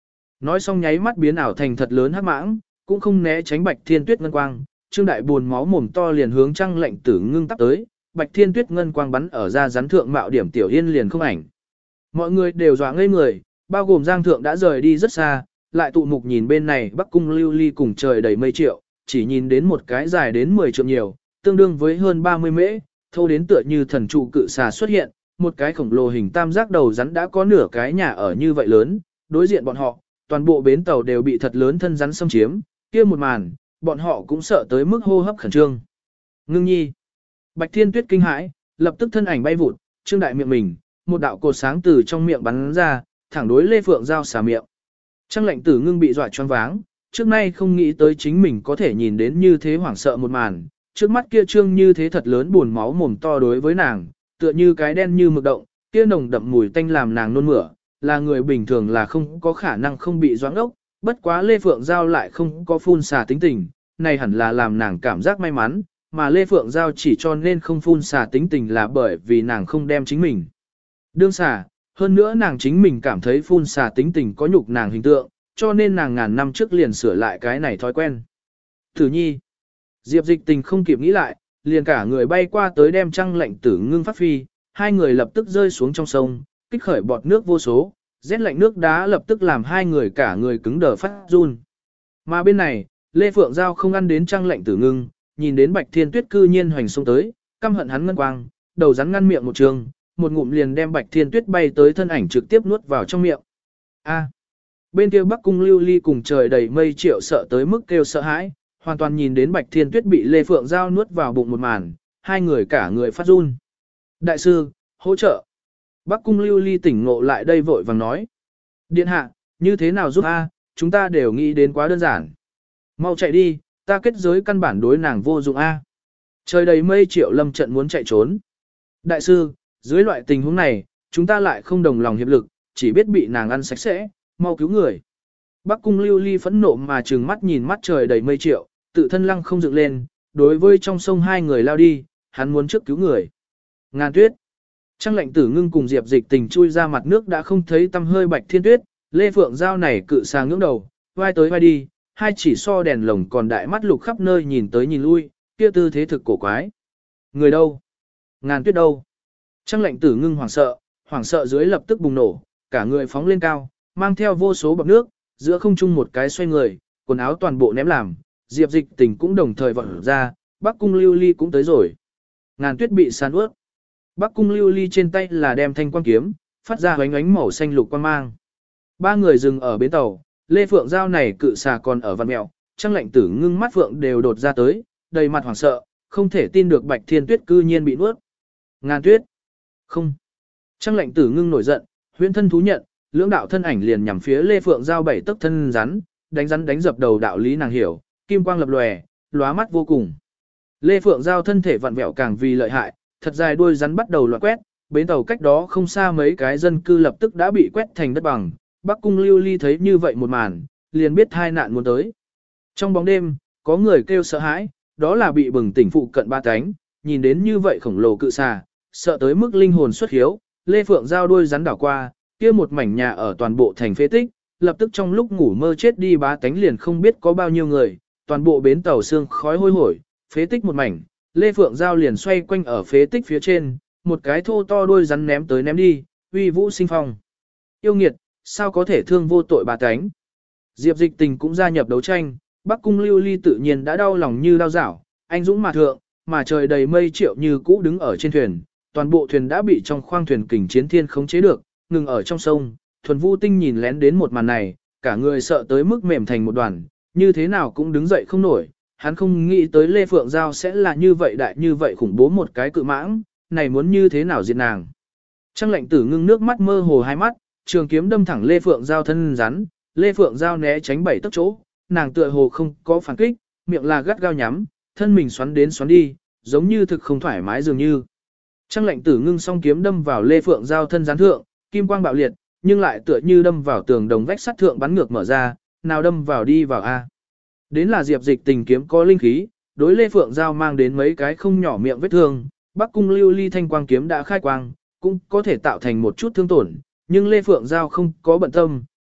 Nói xong nháy mắt biến ảo thành thật lớn hắc mãng, cũng không né tránh Bạch Thiên Tuyết ngân quang, Trương Đại buồn máu mồm to liền hướng Trăng Lệnh Tử Ngưng tắp tới, Bạch Thiên Tuyết ngân quang bắn ở ra rắn thượng mạo điểm Tiểu Yên liền không ảnh. Mọi người đều dọa ngây người, bao gồm Giang Thượng đã rời đi rất xa, lại tụ mục nhìn bên này Bắc Cung Lưu Ly cùng trời đầy mây triệu, chỉ nhìn đến một cái dài đến 10 trượng nhiều, tương đương với hơn 30 mễ, thô đến tựa như thần trụ cự xà xuất hiện, một cái khổng lồ hình tam giác đầu rắn đã có nửa cái nhà ở như vậy lớn, đối diện bọn họ, toàn bộ bến tàu đều bị thật lớn thân rắn xâm chiếm, kia một màn, bọn họ cũng sợ tới mức hô hấp khẩn trương. Ngưng nhi. Bạch Thiên Tuyết kinh hãi, lập tức thân ảnh bay vụt, Trương Đại miệng mình, một đạo cột sáng từ trong miệng bắn ra, thẳng đối Lê Phượng Giao xả miệng. Trăng Lệnh Tử Ngưng bị dọa choáng váng, trước nay không nghĩ tới chính mình có thể nhìn đến như thế hoảng sợ một màn, trước mắt kia trương như thế thật lớn buồn máu mồm to đối với nàng, tựa như cái đen như mực động, kia nồng đậm mùi tanh làm nàng nôn mửa, là người bình thường là không có khả năng không bị doãn ốc, bất quá Lê Phượng Giao lại không có phun xà tính tình, này hẳn là làm nàng cảm giác may mắn, mà Lê Phượng Giao chỉ cho nên không phun xà tính tình là bởi vì nàng không đem chính mình đương xà, hơn nữa nàng chính mình cảm thấy phun xà tính tình có nhục nàng hình tượng, cho nên nàng ngàn năm trước liền sửa lại cái này thói quen. Thử nhi, Diệp Dịch Tình không kịp nghĩ lại, liền cả người bay qua tới đem Trăng Lệnh Tử Ngưng phát phi, hai người lập tức rơi xuống trong sông, kích khởi bọt nước vô số, rét lạnh nước đá lập tức làm hai người cả người cứng đờ phát run. Mà bên này, Lê Phượng Giao không ăn đến Trăng Lệnh Tử Ngưng, nhìn đến Bạch Thiên Tuyết cư nhiên hoành xông tới, căm hận hắn ngân quang, đầu rắn ngăn miệng một trường, một ngụm liền đem Bạch Thiên Tuyết bay tới thân ảnh trực tiếp nuốt vào trong miệng. A. Bên kia Bắc Cung Lưu Ly cùng trời đầy mây triệu sợ tới mức kêu sợ hãi, hoàn toàn nhìn đến Bạch Thiên Tuyết bị Lê Phượng Giao nuốt vào bụng một màn, hai người cả người phát run. Đại sư, hỗ trợ. Bắc Cung Lưu Ly tỉnh ngộ lại đây vội vàng nói. Điện hạ, như thế nào giúp a? Chúng ta đều nghĩ đến quá đơn giản. Mau chạy đi, ta kết giới căn bản đối nàng vô dụng a. Trời đầy mây triệu lâm trận muốn chạy trốn. Đại sư, dưới loại tình huống này, chúng ta lại không đồng lòng hiệp lực, chỉ biết bị nàng ăn sạch sẽ, mau cứu người. Bắc Cung Lưu Ly phẫn nộ mà trừng mắt nhìn mắt trời đầy mây triệu, tự thân lăng không dựng lên, đối với trong sông hai người lao đi, hắn muốn trước cứu người. Ngàn Tuyết. Trăng Lệnh Tử Ngưng cùng Diệp Dịch Tình chui ra mặt nước đã không thấy tăm hơi Bạch Thiên Tuyết, Lê Phượng Giao này cự xà ngưỡng đầu, vai tới vai đi, hai chỉ so đèn lồng còn đại mắt lục khắp nơi nhìn tới nhìn lui, kia tư thế thực cổ quái. Người đâu? Ngàn Tuyết đâu? Trăng Lệnh Tử Ngưng hoảng sợ dưới lập tức bùng nổ, cả người phóng lên cao, mang theo vô số bọt nước, giữa không trung một cái xoay người, quần áo toàn bộ ném làm, Diệp Dịch Tình cũng đồng thời vọt ra, Bắc Cung Lưu Ly cũng tới rồi. Ngàn Tuyết bị san ướt. Bắc Cung Lưu Ly trên tay là đem thanh quang kiếm, phát ra ánh ánh màu xanh lục quang mang. Ba người dừng ở bến tàu, Lê Phượng Giao này cự xà còn ở văn mẹo, Trăng Lệnh Tử Ngưng mắt phượng đều đột ra tới, đầy mặt hoảng sợ, không thể tin được Bạch Thiên Tuyết cư nhiên bị nuốt. Ngàn Tuyết. Không. Trăng Lệnh Tử Ngưng nổi giận, huyễn thân thú nhận, lưỡng đạo thân ảnh liền nhằm phía Lê Phượng Giao bảy tấc thân rắn đánh dập đầu đạo lý nàng hiểu, kim quang lập lòe, lóa mắt vô cùng. Lê Phượng Giao thân thể vặn vẹo càng vì lợi hại, thật dài đuôi rắn bắt đầu loạn quét, bến tàu cách đó không xa mấy cái dân cư lập tức đã bị quét thành đất bằng. Bắc Cung Lưu Ly thấy như vậy một màn, liền biết tai nạn muốn tới. Trong bóng đêm, có người kêu sợ hãi, đó là bị bừng tỉnh phụ cận ba cánh, nhìn đến như vậy khổng lồ cự xà, sợ tới mức linh hồn xuất hiếu. Lê Phượng Giao đuôi rắn đảo qua, kia một mảnh nhà ở toàn bộ thành phế tích, lập tức trong lúc ngủ mơ chết đi bá tánh liền không biết có bao nhiêu người, toàn bộ bến tàu xương khói hôi hổi, phế tích một mảnh, Lê Phượng Giao liền xoay quanh ở phế tích phía trên, một cái thô to đuôi rắn ném tới ném đi, uy vũ sinh phong. Yêu nghiệt, sao có thể thương vô tội bá tánh? Diệp Dịch Tình cũng gia nhập đấu tranh, Bắc Cung Lưu Ly tự nhiên đã đau lòng như đau dảo, anh dũng mà thượng, mà trời đầy mây triệu như cũ đứng ở trên thuyền, toàn bộ thuyền đã bị trong khoang thuyền kình chiến thiên khống chế được, ngừng ở trong sông. Thuần Vu Tinh nhìn lén đến một màn này, cả người sợ tới mức mềm thành một đoàn, như thế nào cũng đứng dậy không nổi. Hắn không nghĩ tới Lê Phượng Giao sẽ là như vậy đại như vậy khủng bố một cái cự mãng, này muốn như thế nào diệt nàng. Trăng Lệnh Tử Ngưng nước mắt mơ hồ hai mắt, trường kiếm đâm thẳng Lê Phượng Giao thân rắn, Lê Phượng Giao né tránh bảy tấc chỗ, nàng tựa hồ không có phản kích, miệng là gắt gao nhắm, thân mình xoắn đến xoắn đi, giống như thực không thoải mái dường như. Trăng Lệnh Tử Ngưng song kiếm đâm vào Lê Phượng Giao thân rắn thượng, kim quang bạo liệt, nhưng lại tựa như đâm vào tường đồng vách sắt thượng bắn ngược mở ra, nào đâm vào đi vào a. Đến là Diệp Dịch Tình kiếm có linh khí, đối Lê Phượng Giao mang đến mấy cái không nhỏ miệng vết thương, Bắc Cung Lưu Ly thanh quang kiếm đã khai quang, cũng có thể tạo thành một chút thương tổn, nhưng Lê Phượng Giao không có bận tâm,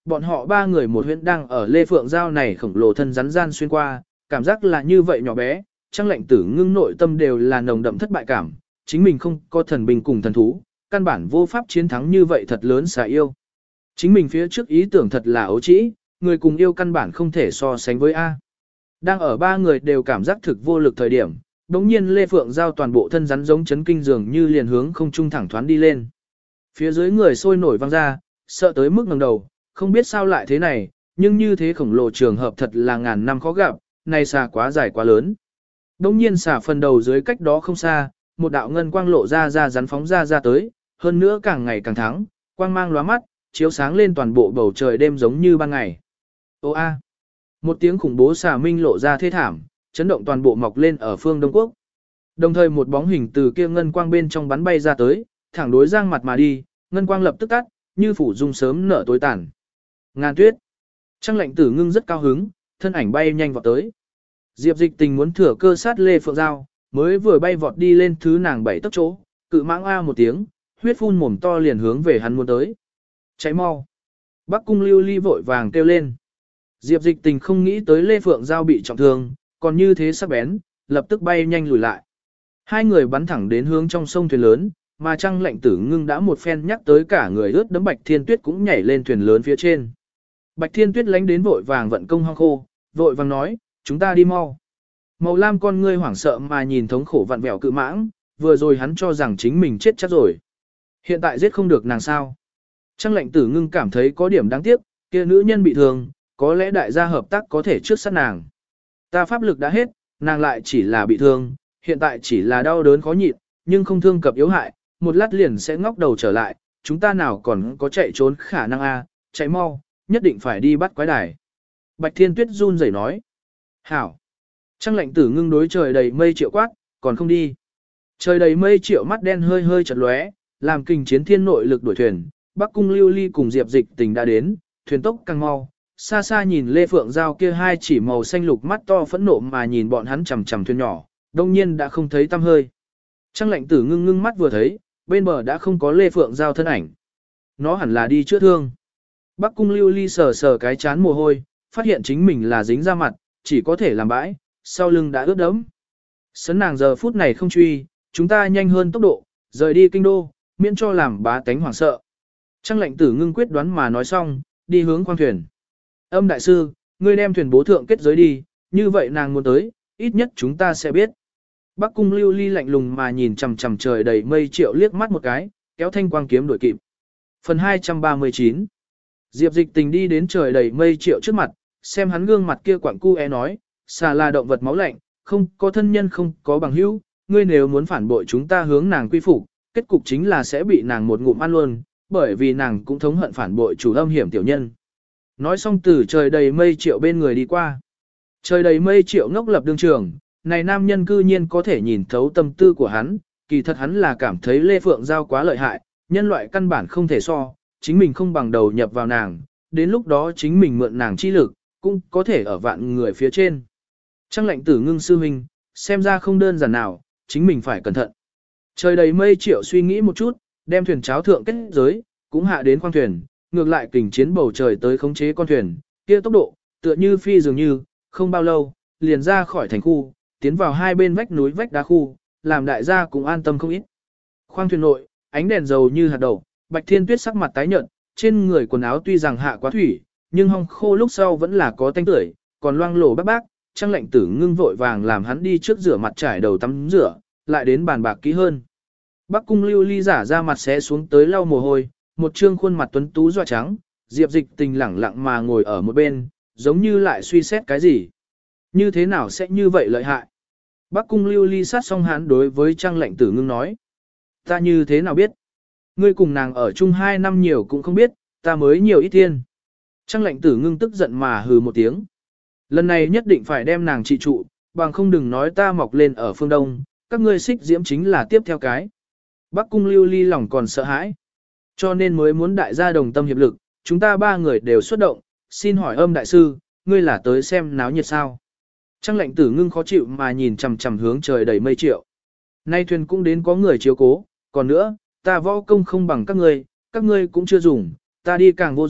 Bọn họ ba người một huyễn đang ở Lê Phượng Giao này khổng lồ thân rắn gian xuyên qua, cảm giác là như vậy nhỏ bé, Trang Lệnh Tử ngưng nội tâm đều là nồng đậm thất bại cảm, chính mình không có thần binh cùng thần thú, căn bản vô pháp chiến thắng như vậy thật lớn xà yêu. Chính mình phía trước ý tưởng thật là ấu trĩ, người cùng yêu căn bản không thể so sánh với A. Đang ở ba người đều cảm giác thực vô lực thời điểm, đống nhiên Lê Phượng Giao toàn bộ thân rắn giống chấn kinh dường như liền hướng không trung thẳng thoán đi lên. Phía dưới người sôi nổi văng ra, sợ tới mức ngẩng đầu, không biết sao lại thế này, nhưng như thế khổng lồ trường hợp thật là ngàn năm khó gặp, này xà quá dài quá lớn. Đống nhiên xà phần đầu dưới cách đó không xa, một đạo ngân quang lộ ra rắn phóng ra tới, hơn nữa càng ngày càng thắng, quang mang lóa mắt, chiếu sáng lên toàn bộ bầu trời đêm giống như ban ngày. Ô a! Một tiếng khủng bố xà minh lộ ra thê thảm, chấn động toàn bộ mọc lên ở phương Đông Quốc. Đồng thời một bóng hình từ kia ngân quang bên trong bắn bay ra tới, thẳng đối Giang Mặt mà đi, ngân quang lập tức tắt, như phủ dung sớm nở tối tàn. Ngàn Tuyết. Trang Lệnh Tử ngưng rất cao hứng, thân ảnh bay nhanh vọt tới. Diệp Dịch Tình muốn thừa cơ sát Lê Phượng Giao, mới vừa bay vọt đi lên thứ nàng 7 tấc chỗ, cự mãng a một tiếng, huyết phun mồm to liền hướng về hắn muốn tới. Cháy mau. Bắc Cung Lưu Ly vội vàng kêu lên. Diệp Dịch Tình không nghĩ tới Lê Phượng Giao bị trọng thương, còn như thế sắc bén, lập tức bay nhanh lùi lại. Hai người bắn thẳng đến hướng trong sông thuyền lớn, mà Trang Lệnh Tử ngưng đã một phen nhắc tới cả người ướt đẫm Bạch Thiên Tuyết cũng nhảy lên thuyền lớn phía trên. Bạch Thiên Tuyết lánh đến vội vàng vận công hong khô, vội vàng nói, chúng ta đi mau. Màu lam con ngươi hoảng sợ mà nhìn thống khổ vặn vẹo cự mãng, vừa rồi hắn cho rằng chính mình chết chắc rồi. Hiện tại giết không được nàng sao. Trang Lệnh Tử ngưng cảm thấy có điểm đáng tiếc, kia nữ nhân bị thương, có lẽ đại gia hợp tác có thể trước sát nàng. Ta pháp lực đã hết, nàng lại chỉ là bị thương, hiện tại chỉ là đau đớn khó nhịn, nhưng không thương cập yếu hại, một lát liền sẽ ngóc đầu trở lại, chúng ta nào còn có chạy trốn khả năng a, chạy mau, nhất định phải đi bắt quái đài. Bạch Thiên Tuyết run rẩy nói. Hảo. Trang Lệnh Tử ngưng đối trời đầy mây triệu quát, còn không đi. Trời đầy mây triệu mắt đen hơi hơi chật lóe, làm kình chiến thiên nội lực đuổi thuyền, Bắc Cung Lưu Ly cùng Diệp Dịch Tình đã đến, thuyền tốc càng mau. Xa xa nhìn Lê Phượng Giao kia hai chỉ màu xanh lục mắt to phẫn nộ mà nhìn bọn hắn chằm chằm thuyền nhỏ, đông nhiên đã không thấy tăm hơi. Trang Lệnh Tử ngưng mắt vừa thấy, bên bờ đã không có Lê Phượng Giao thân ảnh. Nó hẳn là đi chữa thương. Bắc Cung Lưu Ly sờ sờ cái chán mồ hôi, phát hiện chính mình là dính ra mặt, chỉ có thể làm bãi, sau lưng đã ướt đẫm. Sấn nàng giờ phút này không truy, chúng ta nhanh hơn tốc độ, rời đi kinh đô, miễn cho làm bá tánh hoảng sợ. Trang Lệnh Tử ngưng quyết đoán mà nói xong, đi hướng khoang thuyền. Âm đại sư, ngươi đem thuyền bố thượng kết giới đi, như vậy nàng muốn tới, ít nhất chúng ta sẽ biết. Bắc Cung Lưu Ly lạnh lùng mà nhìn chằm chằm trời đầy mây triệu liếc mắt một cái, kéo thanh quang kiếm đuổi kịp. Phần 239. Diệp Dịch Tình đi đến trời đầy mây triệu trước mặt, xem hắn gương mặt kia quặng cu nói, xà là động vật máu lạnh, không có thân nhân không có bằng hữu, ngươi nếu muốn phản bội chúng ta hướng nàng quy phục, kết cục chính là sẽ bị nàng một ngụm ăn luôn, bởi vì nàng cũng thống hận phản bội chủ âm hiểm tiểu nhân. Nói xong từ trời đầy mây triệu bên người đi qua. Trời đầy mây triệu ngốc lập đương trường, này nam nhân cư nhiên có thể nhìn thấu tâm tư của hắn, kỳ thật hắn là cảm thấy Lê Phượng Giao quá lợi hại, nhân loại căn bản không thể so, chính mình không bằng đầu nhập vào nàng, đến lúc đó chính mình mượn nàng chi lực, cũng có thể ở vạn người phía trên. Trang Lệnh Tử ngưng sư huynh, xem ra không đơn giản nào, chính mình phải cẩn thận. Trời đầy mây triệu suy nghĩ một chút, đem thuyền cháo thượng kết giới, cũng hạ đến khoang thuyền, ngược lại kình chiến bầu trời tới khống chế con thuyền, kia tốc độ, tựa như phi dường như, không bao lâu, liền ra khỏi thành khu, tiến vào hai bên vách núi vách đá khu, làm đại gia cũng an tâm không ít. Khoang thuyền nội, ánh đèn dầu như hạt đậu, Bạch Thiên Tuyết sắc mặt tái nhợt, trên người quần áo tuy rằng hạ quá thủy, nhưng hong khô lúc sau vẫn là có tanh tưởi, còn loang lổ bác. Trang Lệnh Tử ngưng vội vàng làm hắn đi trước rửa mặt trải đầu tắm rửa, lại đến bàn bạc kỹ hơn. Bắc Cung Lưu Ly giả ra mặt xé xuống tới lau mồ hôi, một trương khuôn mặt tuấn tú doa trắng, Diệp Dịch Tình lẳng lặng mà ngồi ở một bên, giống như lại suy xét cái gì. Như thế nào sẽ như vậy lợi hại? Bắc Cung Lưu Ly sát xong hắn đối với Trang Lệnh Tử ngưng nói. Ta như thế nào biết? Ngươi cùng nàng ở chung 2 năm nhiều cũng không biết, ta mới nhiều ít thiên. Trang Lệnh Tử ngưng tức giận mà hừ một tiếng. Lần này nhất định phải đem nàng trị trụ, bằng không đừng nói ta mọc lên ở phương Đông, các ngươi xích diễm chính là tiếp theo cái. Bắc Cung Lưu Ly lòng còn sợ hãi. Cho nên mới muốn đại gia đồng tâm hiệp lực, chúng ta 3 người đều xuất động, xin hỏi Âm đại sư, ngươi là tới xem náo nhiệt sao? Trang Lệnh Tử ngưng khó chịu mà nhìn chằm chằm hướng trời đầy mây triệu. Nay thuyền cũng đến có người chiếu cố, còn nữa, ta võ công không bằng các ngươi cũng chưa dùng, ta đi càng vô dụng,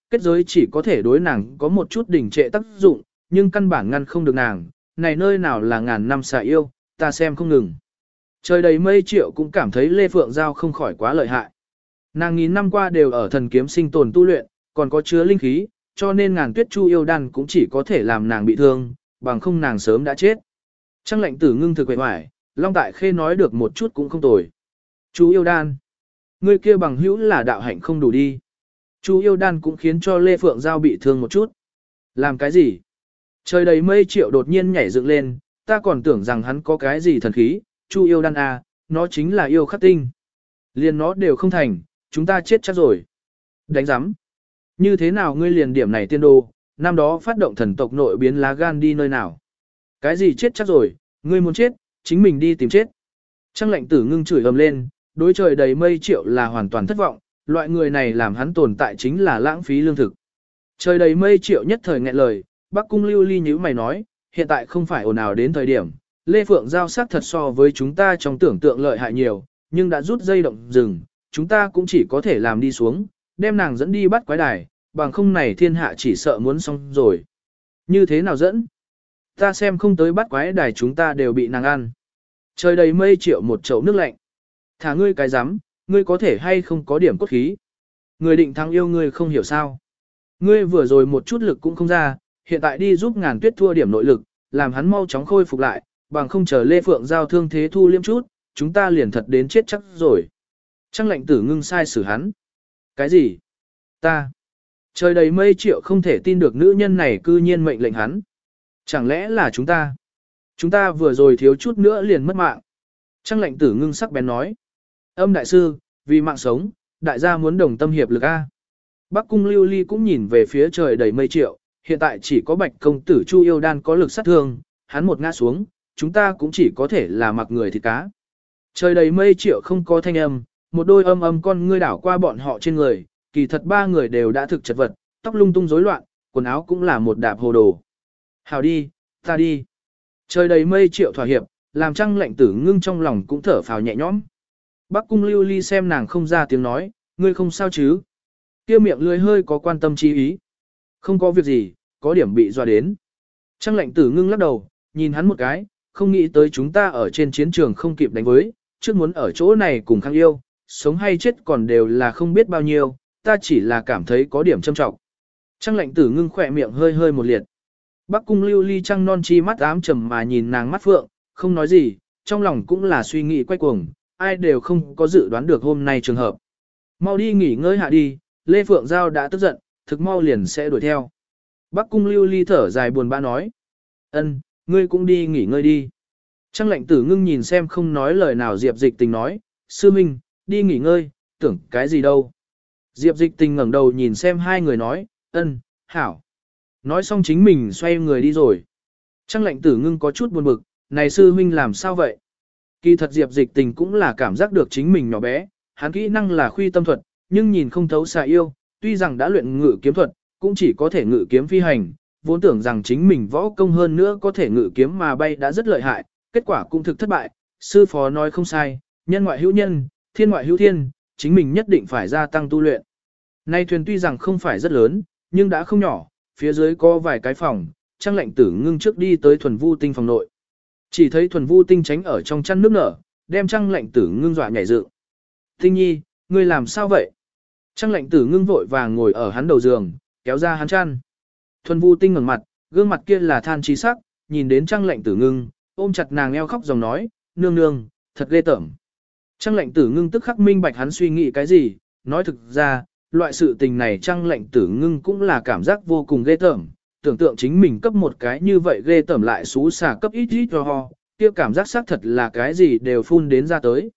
kết giới chỉ có thể đối nàng có một chút đỉnh trệ tác dụng, nhưng căn bản ngăn không được nàng, này nơi nào là ngàn năm xà yêu, ta xem không ngừng. Trời đầy mây Triệu cũng cảm thấy Lê Phượng Giao không khỏi quá lợi hại. Nàng nghìn năm qua đều ở thần kiếm sinh tồn tu luyện, còn có chứa linh khí, cho nên Ngàn Tuyết Chu yêu đan cũng chỉ có thể làm nàng bị thương, bằng không nàng sớm đã chết. Trăng Lệnh Tử ngưng thực quệ hoài, Long Tại Khê nói được một chút cũng không tồi. Chu yêu đan, người kia bằng hữu là đạo hạnh không đủ đi. Chu yêu đan cũng khiến cho Lê Phượng Giao bị thương một chút. Làm cái gì? Trời đầy mây Triệu đột nhiên nhảy dựng lên, ta còn tưởng rằng hắn có cái gì thần khí, Chu yêu đan à, nó chính là yêu khắc tinh. Liền nó đều không thành, chúng ta chết chắc rồi. Đánh giám. Như thế nào ngươi liền điểm này tiên đô, năm đó phát động thần tộc nội biến lá gan đi nơi nào? Cái gì chết chắc rồi, ngươi muốn chết, chính mình đi tìm chết. Trăng Lệnh Tử ngưng chửi ầm lên, đối trời đầy mây Triệu là hoàn toàn thất vọng, loại người này làm hắn tồn tại chính là lãng phí lương thực. Trời đầy mây Triệu nhất thời nghẹn lời, Bắc Cung Lưu Ly nhíu mày nói, hiện tại không phải ồn ào đến thời điểm, Lê Phượng Giao sắc thật so với chúng ta trong tưởng tượng lợi hại nhiều, nhưng đã rút dây động rừng, chúng ta cũng chỉ có thể làm đi xuống, đem nàng dẫn đi bắt quái đài, bằng không này thiên hạ chỉ sợ muốn xong rồi. Như thế nào dẫn? Ta xem không tới bắt quái đài chúng ta đều bị nàng ăn. Trời đầy mây Triệu một chậu nước lạnh. Thả ngươi cái rắm, ngươi có thể hay không có điểm cốt khí. Người định thắng yêu ngươi không hiểu sao. Ngươi vừa rồi một chút lực cũng không ra, hiện tại đi giúp Ngàn Tuyết thua điểm nội lực, làm hắn mau chóng khôi phục lại, bằng không chờ Lê Phượng Giao thương thế thu liêm chút, chúng ta liền thật đến chết chắc rồi. Trăng Lệnh Tử ngưng sai xử hắn. Cái gì? Ta. Trời đầy mây Triệu không thể tin được nữ nhân này cư nhiên mệnh lệnh hắn. Chẳng lẽ là chúng ta? Chúng ta vừa rồi thiếu chút nữa liền mất mạng. Trăng Lệnh Tử ngưng sắc bén nói. Âm đại sư, vì mạng sống, đại gia muốn đồng tâm hiệp lực A. Bắc Cung Lưu Ly cũng nhìn về phía trời đầy mây Triệu, hiện tại chỉ có Bạch công tử Chu yêu đan có lực sát thương, hắn một ngã xuống, chúng ta cũng chỉ có thể là mặc người thịt cá. Trời đầy mây Triệu không có thanh âm, một đôi âm âm con ngươi đảo qua bọn họ trên người, kỳ thật ba người đều đã thực chật vật, tóc lung tung rối loạn, quần áo cũng là một đạp hồ đồ. Hào đi, ta đi. Trời đầy mây Triệu thỏa hiệp, làm Trăng Lệnh Tử ngưng trong lòng cũng thở phào nhẹ nhõm. Bắc Cung Lưu Ly xem nàng không ra tiếng nói, ngươi không sao chứ? Kia miệng lưỡi hơi có quan tâm chi ý. Không có việc gì, có điểm bị dọa đến. Trăng Lệnh Tử ngưng lắc đầu, nhìn hắn một cái, không nghĩ tới chúng ta ở trên chiến trường không kịp đánh với, trước muốn ở chỗ này cùng Khang yêu, sống hay chết còn đều là không biết bao nhiêu, ta chỉ là cảm thấy có điểm châm trọng. Trăng Lệnh Tử ngưng khỏe miệng hơi hơi một liệt. Bắc Cung Lưu Ly trăng non chi mắt ám trầm mà nhìn nàng mắt phượng, không nói gì, trong lòng cũng là suy nghĩ quay cuồng, ai đều không có dự đoán được hôm nay trường hợp. Mau đi nghỉ ngơi hạ đi, Lê Phượng Giao đã tức giận, thực mau liền sẽ đuổi theo. Bắc Cung Lưu Ly thở dài buồn bã nói. Ân, ngươi cũng đi nghỉ ngơi đi. Trăng Lệnh Tử ngưng nhìn xem không nói lời nào Diệp Dịch Tình nói, sư minh, đi nghỉ ngơi, tưởng cái gì đâu. Diệp Dịch Tình ngẩng đầu nhìn xem hai người nói, ân, hảo. Nói xong chính mình xoay người đi rồi. Trăng Lệnh Tử ngưng có chút buồn bực, này sư huynh làm sao vậy? Kỳ thật Diệp Dịch Tình cũng là cảm giác được chính mình nhỏ bé, hắn kỹ năng là khuy tâm thuật, nhưng nhìn không thấu xà yêu, tuy rằng đã luyện ngự kiếm thuật, cũng chỉ có thể ngự kiếm phi hành, vốn tưởng rằng chính mình võ công hơn nữa có thể ngự kiếm mà bay đã rất lợi hại, kết quả cũng thực thất bại, sư phó nói không sai, nhân ngoại hữu nhân, thiên ngoại hữu thiên, chính mình nhất định phải gia tăng tu luyện. Nay thuyền tuy rằng không phải rất lớn, nhưng đã không nhỏ, phía dưới có vài cái phòng, Trăng Lệnh Tử ngưng trước đi tới Thuần Vu Tinh phòng nội. Chỉ thấy Thuần Vu Tinh tránh ở trong chăn nước nở, đem Trăng Lệnh Tử ngưng dọa nhảy dựng. Tinh nhi, ngươi làm sao vậy? Trăng Lệnh Tử ngưng vội vàng ngồi ở hắn đầu giường, kéo ra hắn chăn. Thuần Vu Tinh ngẩng mặt, gương mặt kia là than trí sắc, nhìn đến Trăng Lệnh Tử ngưng, ôm chặt nàng eo khóc dòng nói, nương nương, thật ghê tởm. Trăng Lệnh Tử ngưng tức khắc minh bạch hắn suy nghĩ cái gì, nói thực ra, loại sự tình này Trăng Lệnh Tử ngưng cũng là cảm giác vô cùng ghê tởm, tưởng tượng chính mình cấp một cái như vậy ghê tởm lại xú xả cấp ít ít cho ho, kia cảm giác xác thật là cái gì đều phun đến ra tới.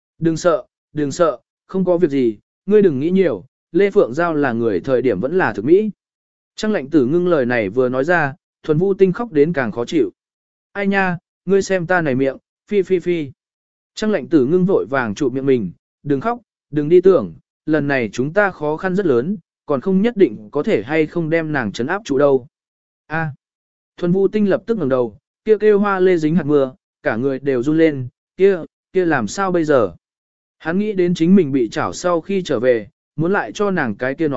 Đừng sợ, không có việc gì, ngươi đừng nghĩ nhiều, Lê Phượng Giao là người thời điểm vẫn là thực mỹ. Trăng Lệnh Tử ngưng lời này vừa nói ra, Thuần Vu Tinh khóc đến càng khó chịu. Ai nha, ngươi xem ta này miệng, phi phi phi. Trăng Lệnh Tử ngưng vội vàng chụp miệng mình, đừng khóc, đừng đi tưởng, lần này chúng ta khó khăn rất lớn, còn không nhất định có thể hay không đem nàng trấn áp trụ đâu. A. Thuần Vu Tinh lập tức ngẩng đầu, kia kêu hoa lê dính hạt mưa, cả người đều run lên, kia làm sao bây giờ? Hắn nghĩ đến chính mình bị chảo sau khi trở về, muốn lại cho nàng cái kia nói,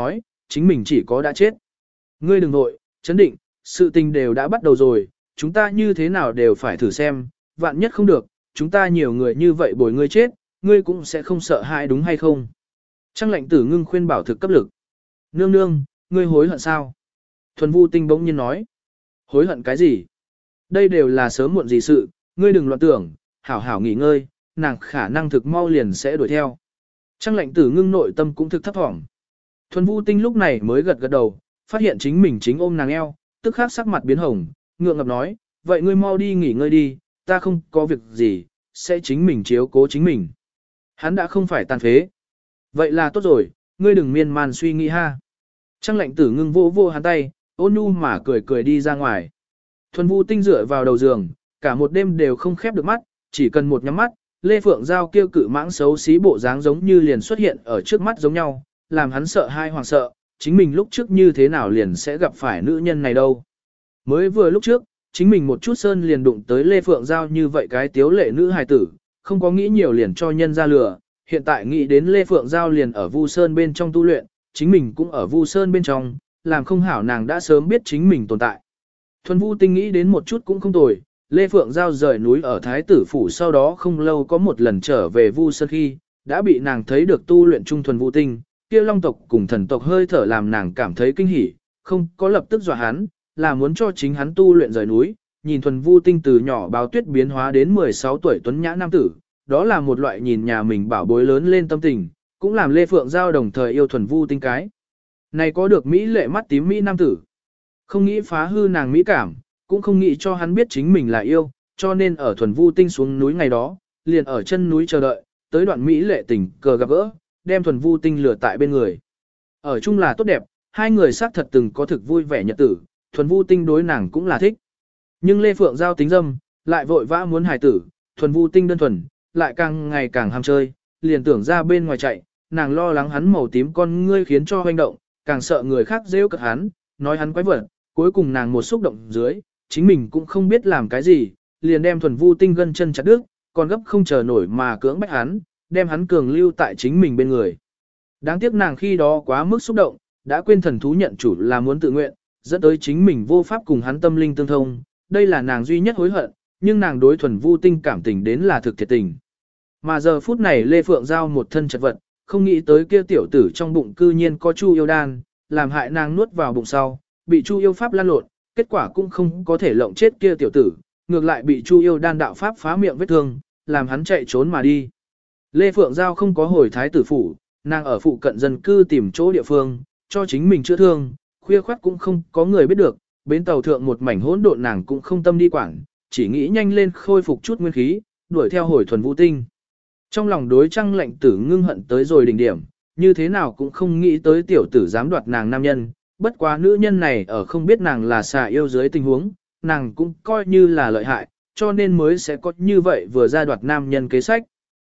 chính mình chỉ có đã chết. Ngươi đừng nội, chấn định, sự tình đều đã bắt đầu rồi, chúng ta như thế nào đều phải thử xem, vạn nhất không được, chúng ta nhiều người như vậy bồi ngươi chết, ngươi cũng sẽ không sợ hãi đúng hay không. Trang lệnh tử ngưng khuyên bảo thực cấp lực. Nương nương, ngươi hối hận sao? Thuần Vu Tinh bỗng nhiên nói. Hối hận cái gì? Đây đều là sớm muộn gì sự, ngươi đừng loạn tưởng, hảo hảo nghỉ ngơi, nàng khả năng thực mau liền sẽ đuổi theo. Trang lệnh tử ngưng nội tâm cũng thực thấp thỏm. Thuần Vu Tinh lúc này mới gật gật đầu, phát hiện chính mình chính ôm nàng eo, tức khắc sắc mặt biến hồng, ngượng ngập nói, vậy ngươi mau đi nghỉ ngơi đi, ta không có việc gì, sẽ chính mình chiếu cố chính mình. Hắn đã không phải tàn phế. Vậy là tốt rồi, ngươi đừng miên man suy nghĩ ha. Trang lệnh tử ngưng vô vô hắn tay, ôn nhu mà cười cười đi ra ngoài. Thuần Vu Tinh dựa vào đầu giường, cả một đêm đều không khép được mắt, chỉ cần một nhắm mắt, Lê Phượng Giao kêu cự mãng xấu xí bộ dáng giống như liền xuất hiện ở trước mắt giống nhau, làm hắn sợ hai hoàng sợ, chính mình lúc trước như thế nào liền sẽ gặp phải nữ nhân này đâu. Mới vừa lúc trước, chính mình một chút sơn liền đụng tới Lê Phượng Giao như vậy cái tiếu lệ nữ hài tử, không có nghĩ nhiều liền cho nhân ra lừa, hiện tại nghĩ đến Lê Phượng Giao liền ở Vu Sơn bên trong tu luyện, chính mình cũng ở Vu Sơn bên trong, làm không hảo nàng đã sớm biết chính mình tồn tại. Thuần Vu Tinh nghĩ đến một chút cũng không tồi, Lê Phượng Giao rời núi ở Thái Tử Phủ sau đó không lâu có một lần trở về Vu Sơn khi, đã bị nàng thấy được tu luyện trung Thuần Vu Tinh, kia long tộc cùng thần tộc hơi thở làm nàng cảm thấy kinh hỉ, không có lập tức dọa hắn, là muốn cho chính hắn tu luyện rời núi, nhìn Thuần Vu Tinh từ nhỏ báo tuyết biến hóa đến 16 tuổi tuấn nhã nam tử, đó là một loại nhìn nhà mình bảo bối lớn lên tâm tình, cũng làm Lê Phượng Giao đồng thời yêu Thuần Vu Tinh cái. Này có được Mỹ lệ mắt tím Mỹ nam tử, không nghĩ phá hư nàng mỹ cảm, cũng không nghĩ cho hắn biết chính mình là yêu, cho nên ở Thuần Vu Tinh xuống núi ngày đó, liền ở chân núi chờ đợi, tới đoạn Mỹ lệ tình cờ gặp gỡ, đem Thuần Vu Tinh lừa tại bên người. Ở chung là tốt đẹp, hai người xác thật từng có thực vui vẻ nhật tử, Thuần Vu Tinh đối nàng cũng là thích. Nhưng Lê Phượng Giao tính dâm, lại vội vã muốn hài tử, Thuần Vu Tinh đơn thuần, lại càng ngày càng ham chơi, liền tưởng ra bên ngoài chạy, nàng lo lắng hắn màu tím con ngươi khiến cho hoành động, càng sợ người khác rêu cợt hắn, nói hắn quái vật, cuối cùng nàng một xúc động dưới, chính mình cũng không biết làm cái gì, liền đem Thuần Vu Tinh gân chân chặt đứt, còn gấp không chờ nổi mà cưỡng bách hắn, đem hắn cường lưu tại chính mình bên người. Đáng tiếc nàng khi đó quá mức xúc động, đã quên thần thú nhận chủ là muốn tự nguyện, dẫn tới chính mình vô pháp cùng hắn tâm linh tương thông, đây là nàng duy nhất hối hận, nhưng nàng đối Thuần Vu Tinh cảm tình đến là thực thiệt tình. Mà giờ phút này Lê Phượng Giao một thân chật vật, không nghĩ tới kia tiểu tử trong bụng cư nhiên có Chu Yêu Đan, làm hại nàng nuốt vào bụng sau, bị Chu Yêu Pháp lan lộn, kết quả cũng không có thể lộng chết kia tiểu tử, ngược lại bị Chu Yêu Đan đạo Pháp phá miệng vết thương, làm hắn chạy trốn mà đi. Lê Phượng Giao không có hồi Thái Tử Phủ, nàng ở phụ cận dân cư tìm chỗ địa phương, cho chính mình chữa thương, khuya khoắt cũng không có người biết được, bến tàu thượng một mảnh hỗn độn nàng cũng không tâm đi quảng, chỉ nghĩ nhanh lên khôi phục chút nguyên khí, đuổi theo hồi Thuần Vu Tinh. Trong lòng đối Trang lệnh tử ngưng hận tới rồi đỉnh điểm, như thế nào cũng không nghĩ tới tiểu tử dám đoạt nàng nam nhân, bất quá nữ nhân này ở không biết nàng là xà yêu dưới tình huống, nàng cũng coi như là lợi hại, cho nên mới sẽ có như vậy vừa ra đoạt nam nhân kế sách.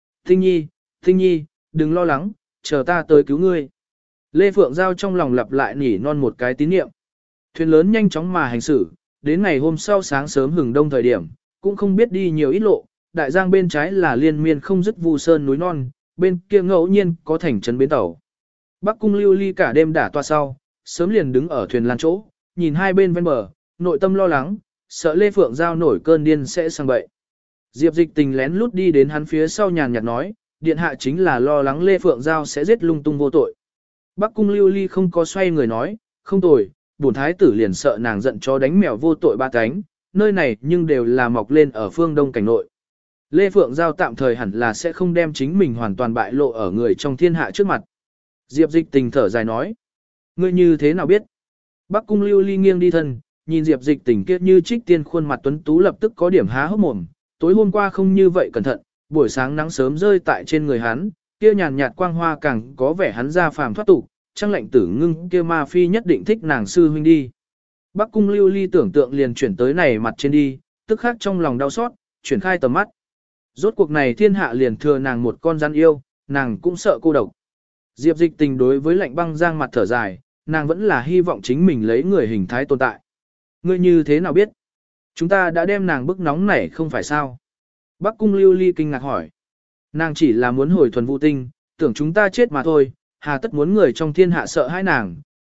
Tinh nhi, đừng lo lắng, chờ ta tới cứu ngươi. Lê Phượng Giao trong lòng lặp lại nỉ non một cái tín niệm. Thuyền lớn nhanh chóng mà hành xử, đến ngày hôm sau sáng sớm hừng đông thời điểm, cũng không biết đi nhiều ít lộ, đại giang bên trái là liên miên không dứt Vu Sơn núi non, bên kia ngẫu nhiên có thành trấn bến tàu. Bắc Cung Lưu Ly cả đêm đả toa sau, sớm liền đứng ở thuyền lan chỗ, nhìn hai bên ven bờ, nội tâm lo lắng, sợ Lê Phượng Giao nổi cơn điên sẽ sang bậy. Diệp Dịch Tình lén lút đi đến hắn phía sau nhàn nhạt nói, điện hạ chính là lo lắng Lê Phượng Giao sẽ giết lung tung vô tội. Bắc Cung Lưu Ly không có xoay người nói, không tồi, bổn thái tử liền sợ nàng giận cho đánh mèo vô tội ba cánh, nơi này nhưng đều là mọc lên ở phương đông cảnh nội. Lê Phượng Giao tạm thời hẳn là sẽ không đem chính mình hoàn toàn bại lộ ở người trong thiên hạ trước mặt. Diệp Dịch Tình thở dài nói, ngươi như thế nào biết? Bắc Cung Lưu Ly nghiêng đi thân, nhìn Diệp Dịch Tình kia như trích tiên khuôn mặt tuấn tú lập tức có điểm há hốc mồm, tối hôm qua không như vậy cẩn thận, buổi sáng nắng sớm rơi tại trên người hắn, kia nhàn nhạt quang hoa càng có vẻ hắn ra phàm thoát tục, Trang lệnh tử ngưng kia ma phi nhất định thích nàng sư huynh đi. Bắc Cung Lưu Ly tưởng tượng liền chuyển tới này mặt trên đi, tức khắc trong lòng đau xót, chuyển khai tầm mắt. Rốt cuộc này thiên hạ liền thừa nàng một con rắn yêu, nàng cũng sợ cô độc. Diệp Dịch Tình đối với lạnh băng giang mặt thở dài, nàng vẫn là hy vọng chính mình lấy người hình thái tồn tại. Ngươi như thế nào biết? Chúng ta đã đem nàng bức nóng này không phải sao? Bắc Cung Lưu Ly kinh ngạc hỏi. Nàng chỉ là muốn hồi Thuần Vu Tinh, tưởng chúng ta chết mà thôi, hà tất muốn người trong thiên hạ sợ hãi nàng,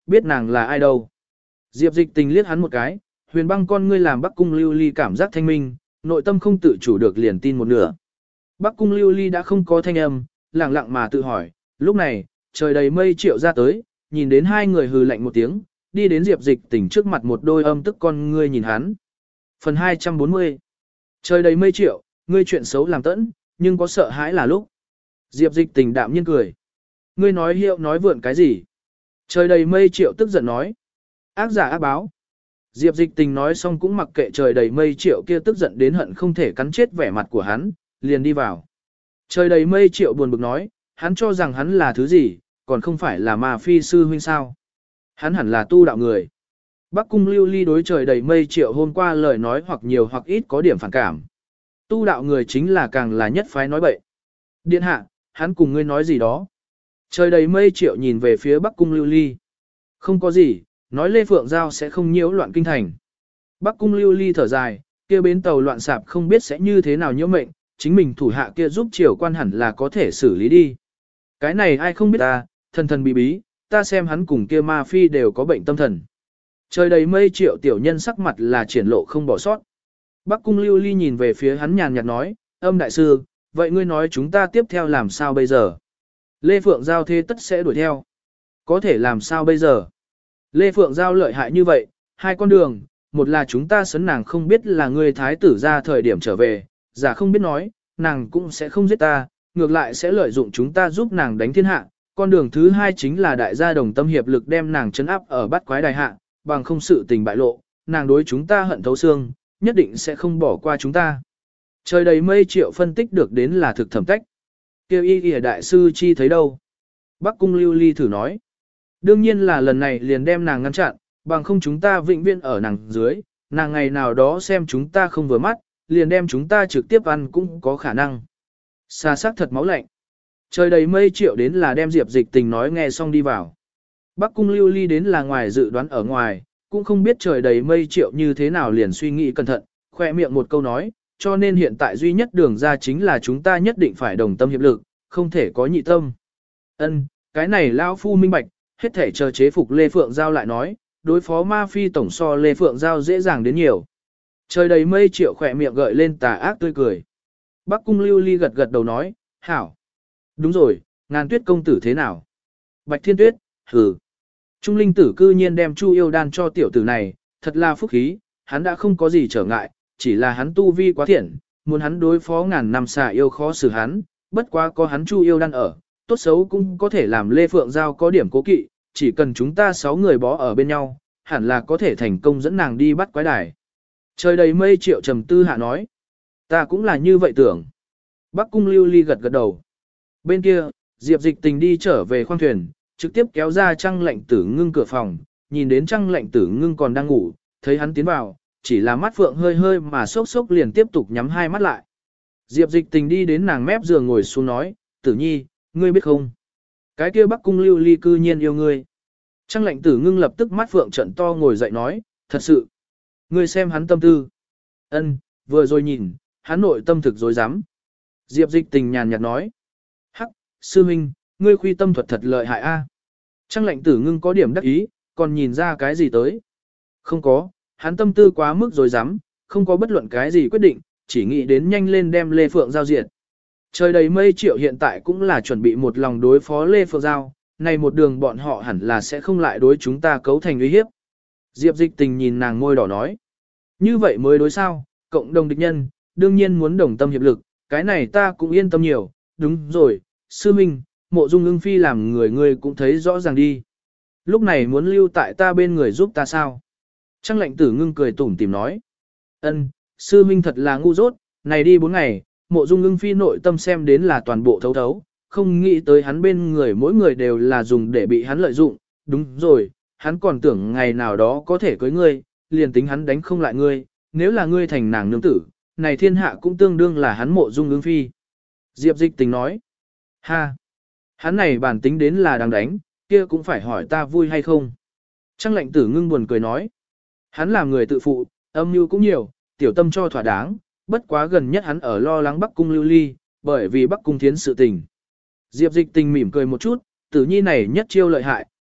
biết nàng là ai đâu. Diệp Dịch Tình liếc hắn một cái, Huyền Băng con ngươi làm Bắc Cung Lưu Ly cảm giác thanh minh, nội tâm không tự chủ được liền tin một nửa. Bắc Cung Lưu Ly đã không có thanh âm, lặng lặng mà tự hỏi, lúc này, trời đầy mây Triệu ra tới, nhìn đến hai người hừ lạnh một tiếng, đi đến Diệp Dịch Tình trước mặt một đôi âm tức con ngươi nhìn hắn. Phần 240. Trời đầy mây Triệu, ngươi chuyện xấu làm tẫn, nhưng có sợ hãi là lúc. Diệp Dịch Tình đạm nhiên cười. Ngươi nói hiệu nói vượn cái gì? Trời đầy mây Triệu tức giận nói. Ác giả ác báo. Diệp Dịch Tình nói xong cũng mặc kệ trời đầy mây Triệu kia tức giận đến hận không thể cắn chết vẻ mặt của hắn, liền đi vào. Trời đầy mây Triệu buồn bực nói, hắn cho rằng hắn là thứ gì, còn không phải là ma phi sư huynh sao. Hắn hẳn là tu đạo người. Bắc Cung Lưu Ly đối trời đầy mây Triệu hôm qua lời nói hoặc nhiều hoặc ít có điểm phản cảm. Tu đạo người chính là càng là nhất phái nói bậy. Điện hạ, hắn cùng ngươi nói gì đó. Trời đầy mây Triệu nhìn về phía Bắc Cung Lưu Ly. Không có gì, nói Lê Phượng Giao sẽ không nhiễu loạn kinh thành. Bắc Cung Lưu Ly thở dài, kia bến tàu loạn sạp không biết sẽ như thế nào nhiễu mệnh, chính mình thủ hạ kia giúp triều quan hẳn là có thể xử lý đi. Cái này ai không biết ta, thần thần bí bí, ta xem hắn cùng kia ma phi đều có bệnh tâm thần. Trời đầy mây Triệu tiểu nhân sắc mặt là triển lộ không bỏ sót. Bắc Cung Lưu Ly nhìn về phía hắn nhàn nhạt nói, âm đại sư, vậy ngươi nói chúng ta tiếp theo làm sao bây giờ? Lê Phượng Giao thế tất sẽ đuổi theo. Có thể làm sao bây giờ? Lê Phượng Giao lợi hại như vậy, hai con đường, một là chúng ta sấn nàng không biết là ngươi thái tử ra thời điểm trở về, giả không biết nói, nàng cũng sẽ không giết ta, ngược lại sẽ lợi dụng chúng ta giúp nàng đánh thiên hạ. Con đường thứ hai chính là đại gia đồng tâm hiệp lực đem nàng trấn áp ở bát quái đài hạ, bằng không sự tình bại lộ, nàng đối chúng ta hận thấu xương, nhất định sẽ không bỏ qua chúng ta. Trời đầy mây Triệu phân tích được đến là thực thẩm cách. Kêu y kìa đại sư chi thấy đâu? Bắc Cung Lưu Ly thử nói. Đương nhiên là lần này liền đem nàng ngăn chặn, bằng không chúng ta vĩnh viễn ở nàng dưới, nàng ngày nào đó xem chúng ta không vừa mắt, liền đem chúng ta trực tiếp ăn cũng có khả năng. Xa sắc thật máu lạnh. Trời đầy mây Triệu đến là đem Diệp Dịch Tình nói nghe xong đi vào. Bắc Cung Lưu Ly đến là ngoài dự đoán ở ngoài, cũng không biết trời đầy mây Triệu như thế nào liền suy nghĩ cẩn thận, khoe miệng một câu nói, cho nên hiện tại duy nhất đường ra chính là chúng ta nhất định phải đồng tâm hiệp lực, không thể có nhị tâm. Ân, cái này lão phu minh bạch, hết thể chờ chế phục Lê Phượng Giao lại nói, đối phó ma phi tổng so Lê Phượng Giao dễ dàng đến nhiều. Trời đầy mây Triệu khỏe miệng gợi lên tà ác tươi cười. Bắc Cung Lưu Ly gật gật đầu nói, hảo. Đúng rồi, Ngàn Tuyết công tử thế nào? Bạch Thiên Tuyết, hừ. Trung linh tử cư nhiên đem Chu Yêu đan cho tiểu tử này, thật là phúc khí, hắn đã không có gì trở ngại, chỉ là hắn tu vi quá thiện, muốn hắn đối phó ngàn năm xà yêu khó xử hắn, bất quá có hắn Chu Yêu đan ở, tốt xấu cũng có thể làm Lê Phượng Giao có điểm cố kỵ, chỉ cần chúng ta 6 người bó ở bên nhau, hẳn là có thể thành công dẫn nàng đi bắt quái đài. Trời đầy mây Triệu trầm tư hạ nói, ta cũng là như vậy tưởng. Bắc Cung Lưu Ly gật gật đầu. Bên kia, Diệp Dịch Tình đi trở về khoang thuyền, trực tiếp kéo ra Trăng Lệnh Tử Ngưng cửa phòng, nhìn đến Trăng Lệnh Tử Ngưng còn đang ngủ, thấy hắn tiến vào, chỉ là mắt phượng hơi hơi mà sốc sốc liền tiếp tục nhắm hai mắt lại. Diệp Dịch Tình đi đến nàng mép giường ngồi xuống nói, Tử Nhi, ngươi biết không? Cái kia Bắc Cung Lưu Ly cư nhiên yêu ngươi. Trăng Lệnh Tử Ngưng lập tức mắt phượng trận to ngồi dậy nói, thật sự. Ngươi xem hắn tâm tư. Ân, vừa rồi nhìn, hắn nội tâm thực dối rắm. Diệp Dịch Tình nhàn nhạt nói, hắc, sư huynh, ngươi khuy tâm thuật thật lợi hại a. Trăng Lệnh Tử Ngưng có điểm đắc ý, còn nhìn ra cái gì tới? Không có, hắn tâm tư quá mức dối rắm, không có bất luận cái gì quyết định, chỉ nghĩ đến nhanh lên đem Lê Phượng Giao diệt. Trời đầy mây Triệu hiện tại cũng là chuẩn bị một lòng đối phó Lê Phượng Giao, này một đường bọn họ hẳn là sẽ không lại đối chúng ta cấu thành uy hiếp. Diệp Dịch Tình nhìn nàng môi đỏ nói, như vậy mới đối sao, cộng đồng địch nhân, đương nhiên muốn đồng tâm hiệp lực, cái này ta cũng yên tâm nhiều, đúng rồi, sư minh, Mộ Dung Ưng Phi làm người ngươi cũng thấy rõ ràng đi. Lúc này muốn lưu tại ta bên người giúp ta sao? Trăng Lệnh Tử Ngưng cười tủm tìm nói, ân, sư minh thật là ngu dốt, này đi 4 ngày, Mộ Dung Ưng Phi nội tâm xem đến là toàn bộ thấu thấu, không nghĩ tới hắn bên người mỗi người đều là dùng để bị hắn lợi dụng, đúng rồi, hắn còn tưởng ngày nào đó có thể cưới ngươi, liền tính hắn đánh không lại ngươi, nếu là ngươi thành nàng nương tử, này thiên hạ cũng tương đương là hắn Mộ Dung Ưng Phi. Diệp Dịch Tình nói, ha, hắn này bản tính đến là đang đánh, kia cũng phải hỏi ta vui hay không. Trăng Lệnh Tử Ngưng buồn cười nói, hắn làm người tự phụ, âm mưu cũng nhiều, tiểu tâm cho thỏa đáng, bất quá gần nhất hắn ở lo lắng Bắc Cung Lưu Ly, bởi vì Bắc Cung Thiến sự tình. Diệp Dịch Tình mỉm cười một chút, Tử Nhi này nhất chiêu lợi hại,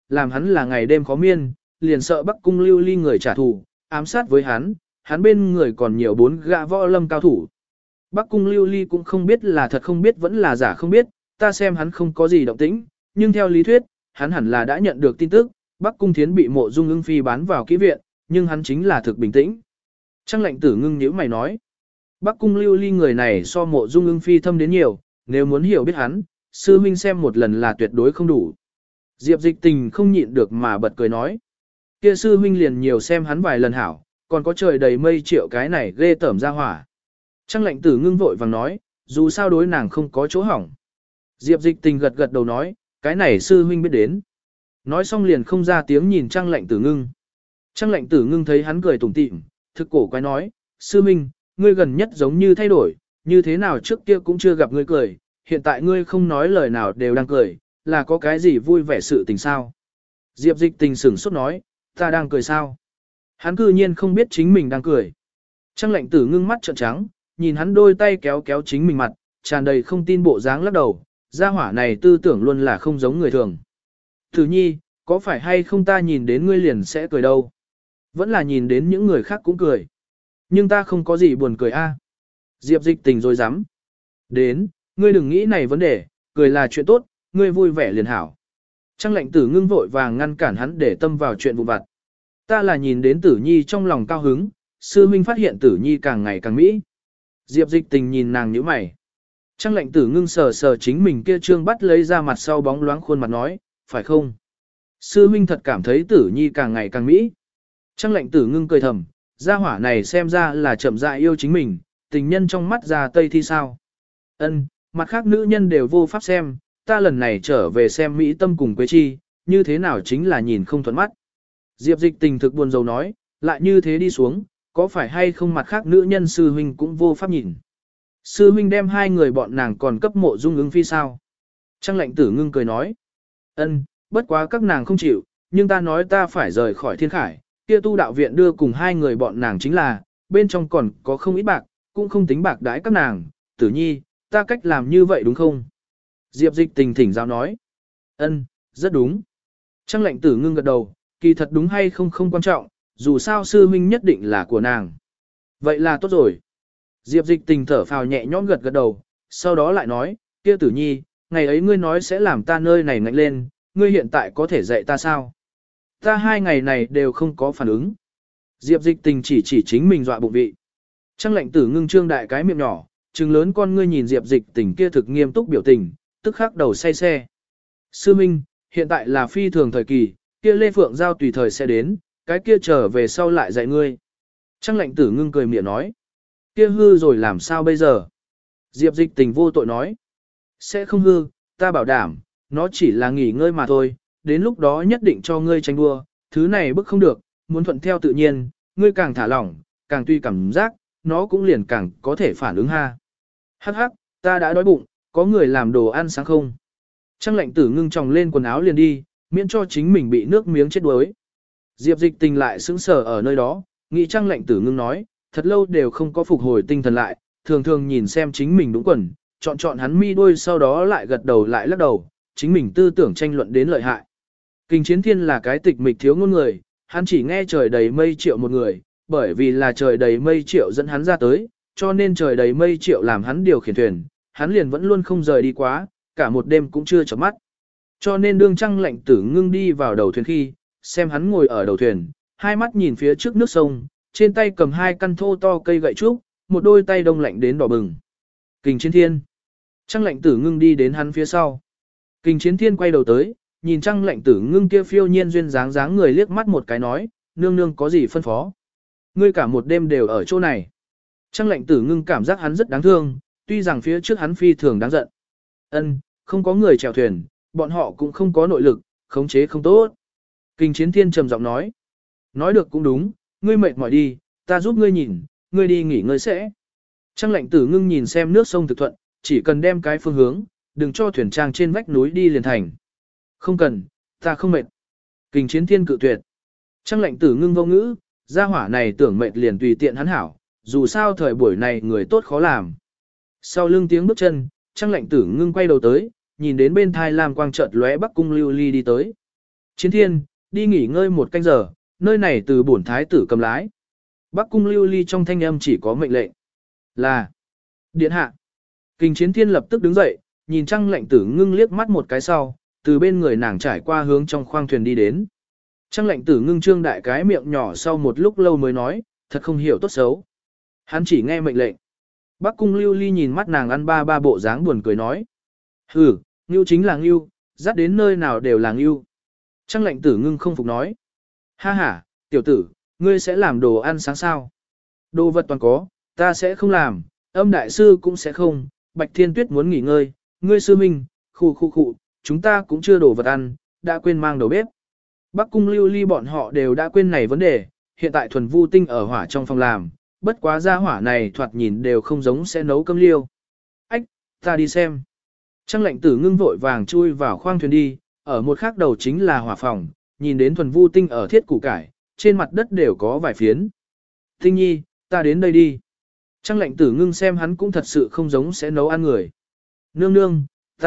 làm hắn là ngày đêm khó miên, liền sợ Bắc Cung Lưu Ly người trả thù, ám sát với hắn bên người còn nhiều 4 gã võ lâm cao thủ. Bắc Cung Lưu Ly cũng không biết là thật không biết vẫn là giả không biết, ta xem hắn không có gì động tĩnh, nhưng theo lý thuyết, hắn hẳn là đã nhận được tin tức, Bắc Cung Thiến bị Mộ Dung Ưng Phi bán vào kỹ viện, nhưng hắn chính là thực bình tĩnh. Trang Lệnh Tử ngưng nhíu mày nói, Bắc Cung Lưu Ly người này so Mộ Dung Ưng Phi thâm đến nhiều, nếu muốn hiểu biết hắn, sư huynh xem một lần là tuyệt đối không đủ. Diệp Dịch Tình không nhịn được mà bật cười nói, kia sư huynh liền nhiều xem hắn vài lần hảo, còn có trời đầy mây triệu cái này ghê tởm ra hỏa. Trang Lệnh Tử ngưng vội vàng nói, dù sao đối nàng không có chỗ hỏng. Diệp Dịch Tình gật gật đầu nói, cái này sư huynh biết đến. Nói xong liền không ra tiếng nhìn Trang Lệnh Tử ngưng. Trang Lệnh Tử ngưng thấy hắn cười tủm tỉm, thực cổ quái nói, sư huynh, ngươi gần nhất giống như thay đổi, như thế nào trước kia cũng chưa gặp ngươi cười, hiện tại ngươi không nói lời nào đều đang cười, là có cái gì vui vẻ sự tình sao? Diệp Dịch Tình sửng sốt nói, ta đang cười sao? Hắn cư nhiên không biết chính mình đang cười. Trang Lệnh Tử ngưng mắt trợn trắng, nhìn hắn đôi tay kéo kéo chính mình mặt, tràn đầy không tin bộ dáng lắc đầu, gia hỏa này tư tưởng luôn là không giống người thường. Tử nhi, có phải hay không ta nhìn đến ngươi liền sẽ cười đâu? Vẫn là nhìn đến những người khác cũng cười. Nhưng ta không có gì buồn cười a. Diệp Dịch Tình rồi dám. Đến, ngươi đừng nghĩ này vấn đề, cười là chuyện tốt, ngươi vui vẻ liền hảo. Trang Lệnh Tử ngưng vội vàng ngăn cản hắn để tâm vào chuyện vụ vặt. Ta là nhìn đến Tử nhi trong lòng cao hứng, sư huynh phát hiện Tử nhi càng ngày càng mỹ. Diệp Dịch Tình nhìn nàng nhíu mày. Trang Lệnh Tử ngưng sờ sờ chính mình kia trương bắt lấy ra mặt sau bóng loáng khuôn mặt nói, phải không? Sư huynh thật cảm thấy Tử nhi càng ngày càng mỹ. Trang Lệnh Tử ngưng cười thầm, gia hỏa này xem ra là chậm rãi yêu chính mình, tình nhân trong mắt ra tây thi sao. Ân, mặt khác nữ nhân đều vô pháp xem, ta lần này trở về xem Mỹ Tâm cùng Quế Chi, như thế nào chính là nhìn không thuận mắt. Diệp Dịch Tình thực buồn rầu nói, lại như thế đi xuống, có phải hay không mặt khác nữ nhân sư huynh cũng vô pháp nhìn. Sư huynh đem hai người bọn nàng còn cấp Mộ Dung Ưng Phi sao? Trang Lệnh Tử ngưng cười nói, ân, bất quá các nàng không chịu, nhưng ta nói ta phải rời khỏi thiên khải, kia tu đạo viện đưa cùng hai người bọn nàng chính là, bên trong còn có không ít bạc, cũng không tính bạc đãi các nàng, Tử nhi, ta cách làm như vậy đúng không? Diệp Dịch Tình thỉnh giáo nói, ân, rất đúng. Trang Lệnh Tử ngưng gật đầu, kỳ thật đúng hay không không quan trọng, dù sao sư huynh nhất định là của nàng. Vậy là tốt rồi. Diệp Dịch Tình thở phào nhẹ nhõm gật gật đầu, sau đó lại nói, kia Tử nhi, ngày ấy ngươi nói sẽ làm ta nơi này ngạnh lên, ngươi hiện tại có thể dạy ta sao? Ta 2 ngày này đều không có phản ứng. Diệp Dịch Tình chỉ chính mình dọa bụng vị. Trang Lệnh Tử ngưng trương đại cái miệng nhỏ, trừng lớn con ngươi nhìn Diệp Dịch Tình kia thực nghiêm túc biểu tình, tức khắc đầu say xe. Sư Minh, hiện tại là phi thường thời kỳ, kia Lê Phượng Giao tùy thời sẽ đến, cái kia trở về sau lại dạy ngươi. Trang Lệnh Tử ngưng cười miệng nói, kia hư rồi làm sao bây giờ? Diệp Dịch Tình vô tội nói, sẽ không hư, ta bảo đảm, nó chỉ là nghỉ ngơi mà thôi, đến lúc đó nhất định cho ngươi tranh đua, thứ này bức không được, muốn thuận theo tự nhiên, ngươi càng thả lỏng, càng tùy cảm giác, nó cũng liền càng có thể phản ứng ha. Hắc hắc, ta đã đói bụng, có người làm đồ ăn sáng không? Trang Lệnh Tử ngưng tròng lên quần áo liền đi, miễn cho chính mình bị nước miếng chết đuối. Diệp Dịch Tình lại sững sờ ở nơi đó, nghĩ Trang Lệnh Tử ngưng nói, thật lâu đều không có phục hồi tinh thần lại, thường thường nhìn xem chính mình đúng quần, chọn hắn mi đuôi sau đó lại gật đầu lại lắc đầu, chính mình tư tưởng tranh luận đến lợi hại. Kình Chiến Thiên là cái tịch mịch thiếu ngôn người, hắn chỉ nghe trời đầy mây triệu một người, bởi vì là trời đầy mây triệu dẫn hắn ra tới, cho nên trời đầy mây triệu làm hắn điều khiển thuyền, hắn liền vẫn luôn không rời đi quá, cả một đêm cũng chưa chợp mắt. Cho nên đương Trang Lệnh Tử ngưng đi vào đầu thuyền khi, xem hắn ngồi ở đầu thuyền, hai mắt nhìn phía trước nước sông, trên tay cầm 2 căn thô to cây gậy trúc, một đôi tay đông lạnh đến đỏ bừng. Kình Chiến Thiên. Trang Lệnh Tử ngưng đi đến hắn phía sau. Kình Chiến Thiên quay đầu tới, nhìn Trang Lệnh Tử ngưng kia phiêu nhiên duyên dáng người liếc mắt một cái nói, nương nương có gì phân phó. Ngươi cả một đêm đều ở chỗ này. Trang Lệnh Tử ngưng cảm giác hắn rất đáng thương, tuy rằng phía trước hắn phi thường đáng giận. Ân, không có người chèo thuyền, bọn họ cũng không có nội lực, khống chế không tốt. Kình Chiến Thiên trầm giọng nói. Nói được cũng đúng, ngươi mệt mỏi đi, ta giúp ngươi nhìn, ngươi đi nghỉ ngơi sẽ. Trang Lệnh Tử ngưng nhìn xem nước sông thực thuận, chỉ cần đem cái phương hướng, đừng cho thuyền trang trên vách núi đi liền thành. Không cần, ta không mệt. Kình Chiến Thiên cự tuyệt. Trang Lệnh Tử ngưng vô ngữ, gia hỏa này tưởng mệt liền tùy tiện hắn hảo, dù sao thời buổi này người tốt khó làm. Sau lưng tiếng bước chân, Trang Lệnh Tử ngưng quay đầu tới, nhìn đến bên thai lam quang chợt lóe Bắc Cung Lưu Ly đi tới. Chiến thiên, đi nghỉ ngơi một canh giờ, nơi này từ bổn thái tử cầm lái. Bắc cung lưu ly trong thanh âm chỉ có mệnh lệnh. Là. Điện hạ. Kình chiến thiên lập tức đứng dậy, nhìn Trăng Lệnh Tử Ngưng liếc mắt một cái sau, từ bên người nàng trải qua hướng trong khoang thuyền đi đến. Trăng Lệnh Tử Ngưng trương đại cái miệng nhỏ sau một lúc lâu mới nói, thật không hiểu tốt xấu. Hắn chỉ nghe mệnh lệnh. Bắc cung lưu ly nhìn mắt nàng ăn ba bộ dáng buồn cười nói. Hừ, ngưu chính là ngưu, dắt đến nơi nào đều là ngưu. Trăng Lệnh Tử Ngưng không phục nói. Ha ha, tiểu tử, ngươi sẽ làm đồ ăn sáng sao? Đồ vật toàn có, ta sẽ không làm, âm đại sư cũng sẽ không, Bạch Thiên Tuyết muốn nghỉ ngơi, ngươi sư minh, khu, chúng ta cũng chưa đồ vật ăn, đã quên mang đầu bếp. Bắc cung lưu ly bọn họ đều đã quên này vấn đề, hiện tại thuần vu tinh ở hỏa trong phòng làm, bất quá ra hỏa này thoạt nhìn đều không giống sẽ nấu cơm liêu. Ách, ta đi xem. Trăng Lệnh Tử Ngưng vội vàng chui vào khoang thuyền đi, ở một khác đầu chính là hỏa phòng, nhìn đến thuần vu tinh ở thiết củ cải, trên mặt đất đều có vài phiến. Tinh nhi, ta đến đây đi. Trăng Lệnh Tử Ngưng xem hắn cũng thật sự không giống sẽ nấu ăn người. Nương nương,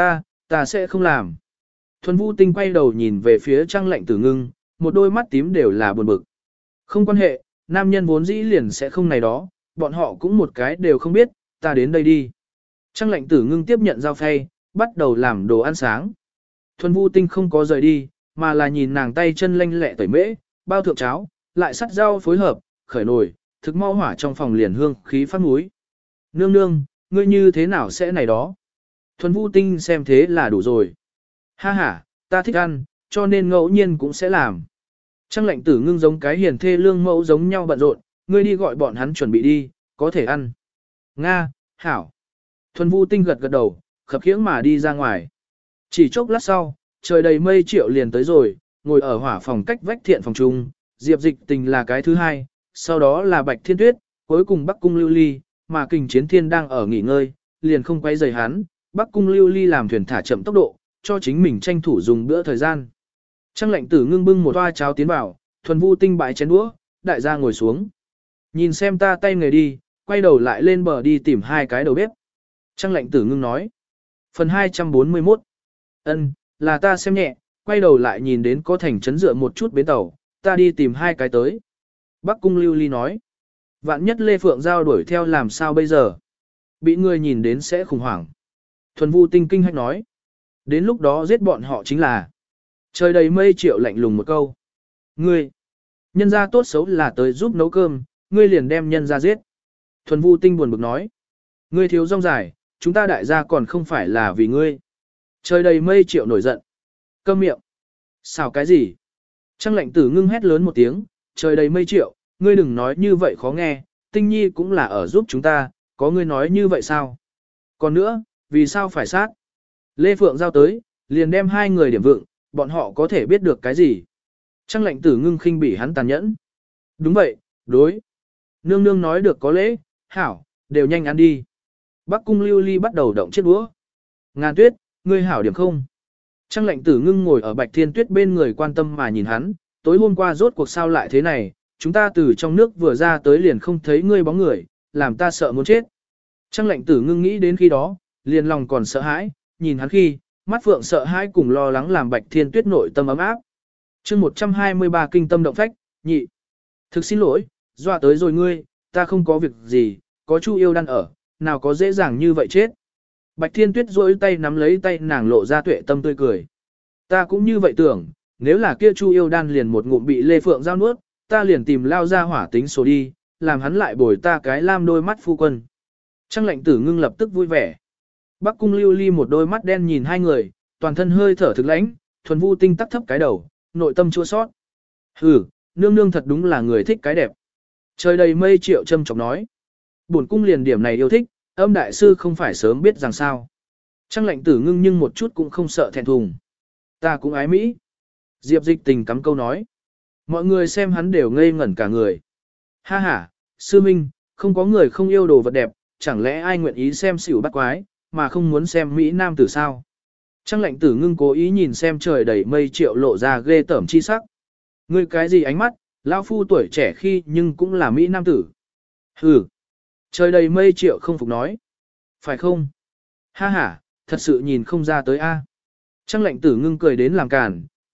ta sẽ không làm. Thuần vu tinh quay đầu nhìn về phía Trăng Lệnh Tử Ngưng, một đôi mắt tím đều là buồn bực. Không quan hệ, nam nhân vốn dĩ liền sẽ không này đó, bọn họ cũng một cái đều không biết, ta đến đây đi. Trăng Lệnh Tử Ngưng tiếp nhận dao phay, bắt đầu làm đồ ăn sáng. Thuần vu tinh không có rời đi, mà là nhìn nàng tay chân lanh lẹ tẩy mễ, bao thượng cháo, lại sắt rau phối hợp, khởi nồi, thực mau hỏa trong phòng liền hương khí phát múi. Nương nương, ngươi như thế nào sẽ này đó? Thuần vu tinh xem thế là đủ rồi. Ha ha, ta thích ăn, cho nên ngẫu nhiên cũng sẽ làm. Trăng Lệnh Tử Ngưng giống cái hiền thê lương mẫu giống nhau bận rộn, ngươi đi gọi bọn hắn chuẩn bị đi, có thể ăn. Nga, hảo. Thuần vu tinh gật gật đầu, khập khiễng mà đi ra ngoài. Chỉ chốc lát sau, trời đầy mây triệu liền tới rồi, ngồi ở hỏa phòng cách vách thiện phòng chung, Diệp Dịch Tình là cái thứ hai, sau đó là Bạch Thiên Tuyết, cuối cùng Bắc cung lưu ly, mà Kình Chiến Thiên đang ở nghỉ ngơi, liền không quay rời hắn, Bắc cung lưu ly làm thuyền thả chậm tốc độ, cho chính mình tranh thủ dùng bữa thời gian. Trăng Lệnh Tử Ngưng bưng một toa cháo tiến vào, thuần vu tinh bãi chén đũa, đại gia ngồi xuống. Nhìn xem ta tay nghề đi, quay đầu lại lên bờ đi tìm hai cái đầu bếp. Trăng Lệnh Tử Ngưng nói. Phần 241. Ân, là ta xem nhẹ, quay đầu lại nhìn đến có thành trấn dựa một chút bến tàu, ta đi tìm hai cái tới. Bắc cung lưu ly nói. Vạn nhất Lê Phượng Giao đuổi theo làm sao bây giờ? Bị người nhìn đến sẽ khủng hoảng. Thuần vu tinh kinh hách nói. Đến lúc đó giết bọn họ chính là. Trời đầy mây triệu lạnh lùng một câu. Ngươi, nhân gia tốt xấu là tới giúp nấu cơm, ngươi liền đem nhân gia giết. Thuần vu tinh buồn bực nói. Ngươi thiếu rong dài, chúng ta đại gia còn không phải là vì ngươi. Trời đầy mây triệu nổi giận. Câm miệng. Xào cái gì? Trăng Lệnh Tử Ngưng hét lớn một tiếng, trời đầy mây triệu, ngươi đừng nói như vậy khó nghe, Tinh Nhi cũng là ở giúp chúng ta, có ngươi nói như vậy sao? Còn nữa, vì sao phải sát? Lê Phượng Giao tới, liền đem hai người điểm vựng, bọn họ có thể biết được cái gì? Trăng Lệnh Tử Ngưng khinh bỉ hắn tàn nhẫn. Đúng vậy, đối. Nương nương nói được có lễ, hảo, đều nhanh ăn đi. Bắc cung lưu ly bắt đầu động chiếc đũa. Ngàn Tuyết, ngươi hảo điểm không? Trăng Lệnh Tử Ngưng ngồi ở Bạch Thiên Tuyết bên người quan tâm mà nhìn hắn, tối hôm qua rốt cuộc sao lại thế này, chúng ta từ trong nước vừa ra tới liền không thấy ngươi bóng người, làm ta sợ muốn chết. Trăng Lệnh Tử Ngưng nghĩ đến khi đó, liền lòng còn sợ hãi, nhìn hắn khi, mắt phượng sợ hãi cùng lo lắng làm Bạch Thiên Tuyết nội tâm ấm áp. Chương 123 kinh tâm động phách, nhị. Thực xin lỗi, dọa tới rồi ngươi, ta không có việc gì, có Chu Yêu Đan ở, nào có dễ dàng như vậy chết. Bạch Thiên Tuyết duỗi tay nắm lấy tay nàng lộ ra tuệ tâm tươi cười. Ta cũng như vậy tưởng, nếu là kia Chu Yêu Đan liền một ngụm bị Lê Phượng giao nuốt, ta liền tìm lao ra hỏa tính số đi, làm hắn lại bồi ta cái lam đôi mắt phu quân. Trăng Lệnh Tử Ngưng lập tức vui vẻ. Bắc cung lưu ly một đôi mắt đen nhìn hai người, toàn thân hơi thở thực lãnh, thuần vu tinh tắc thấp cái đầu, nội tâm chua sót. Hừ, nương nương thật đúng là người thích cái đẹp. Trời đầy mây triệu châm chọc nói. Bổn cung liền điểm này yêu thích, âm đại sư không phải sớm biết rằng sao. Trăng Lệnh Tử Ngưng nhưng một chút cũng không sợ thẹn thùng. Ta cũng ái Mỹ. Diệp Dịch Tình cắm câu nói. Mọi người xem hắn đều ngây ngẩn cả người. Ha ha, sư minh, không có người không yêu đồ vật đẹp, chẳng lẽ ai nguyện ý xem xỉu bắt quái, mà không muốn xem Mỹ Nam tử sao? Trăng Lệnh Tử Ngưng cố ý nhìn xem trời đầy mây triệu lộ ra ghê tởm chi sắc. Ngươi cái gì ánh mắt, lão phu tuổi trẻ khi nhưng cũng là Mỹ Nam tử. Hừ. Trời đầy mây triệu không phục nói. Phải không? Ha ha, thật sự nhìn không ra tới a. Trăng Lệnh Tử Ngưng cười đến làm càn,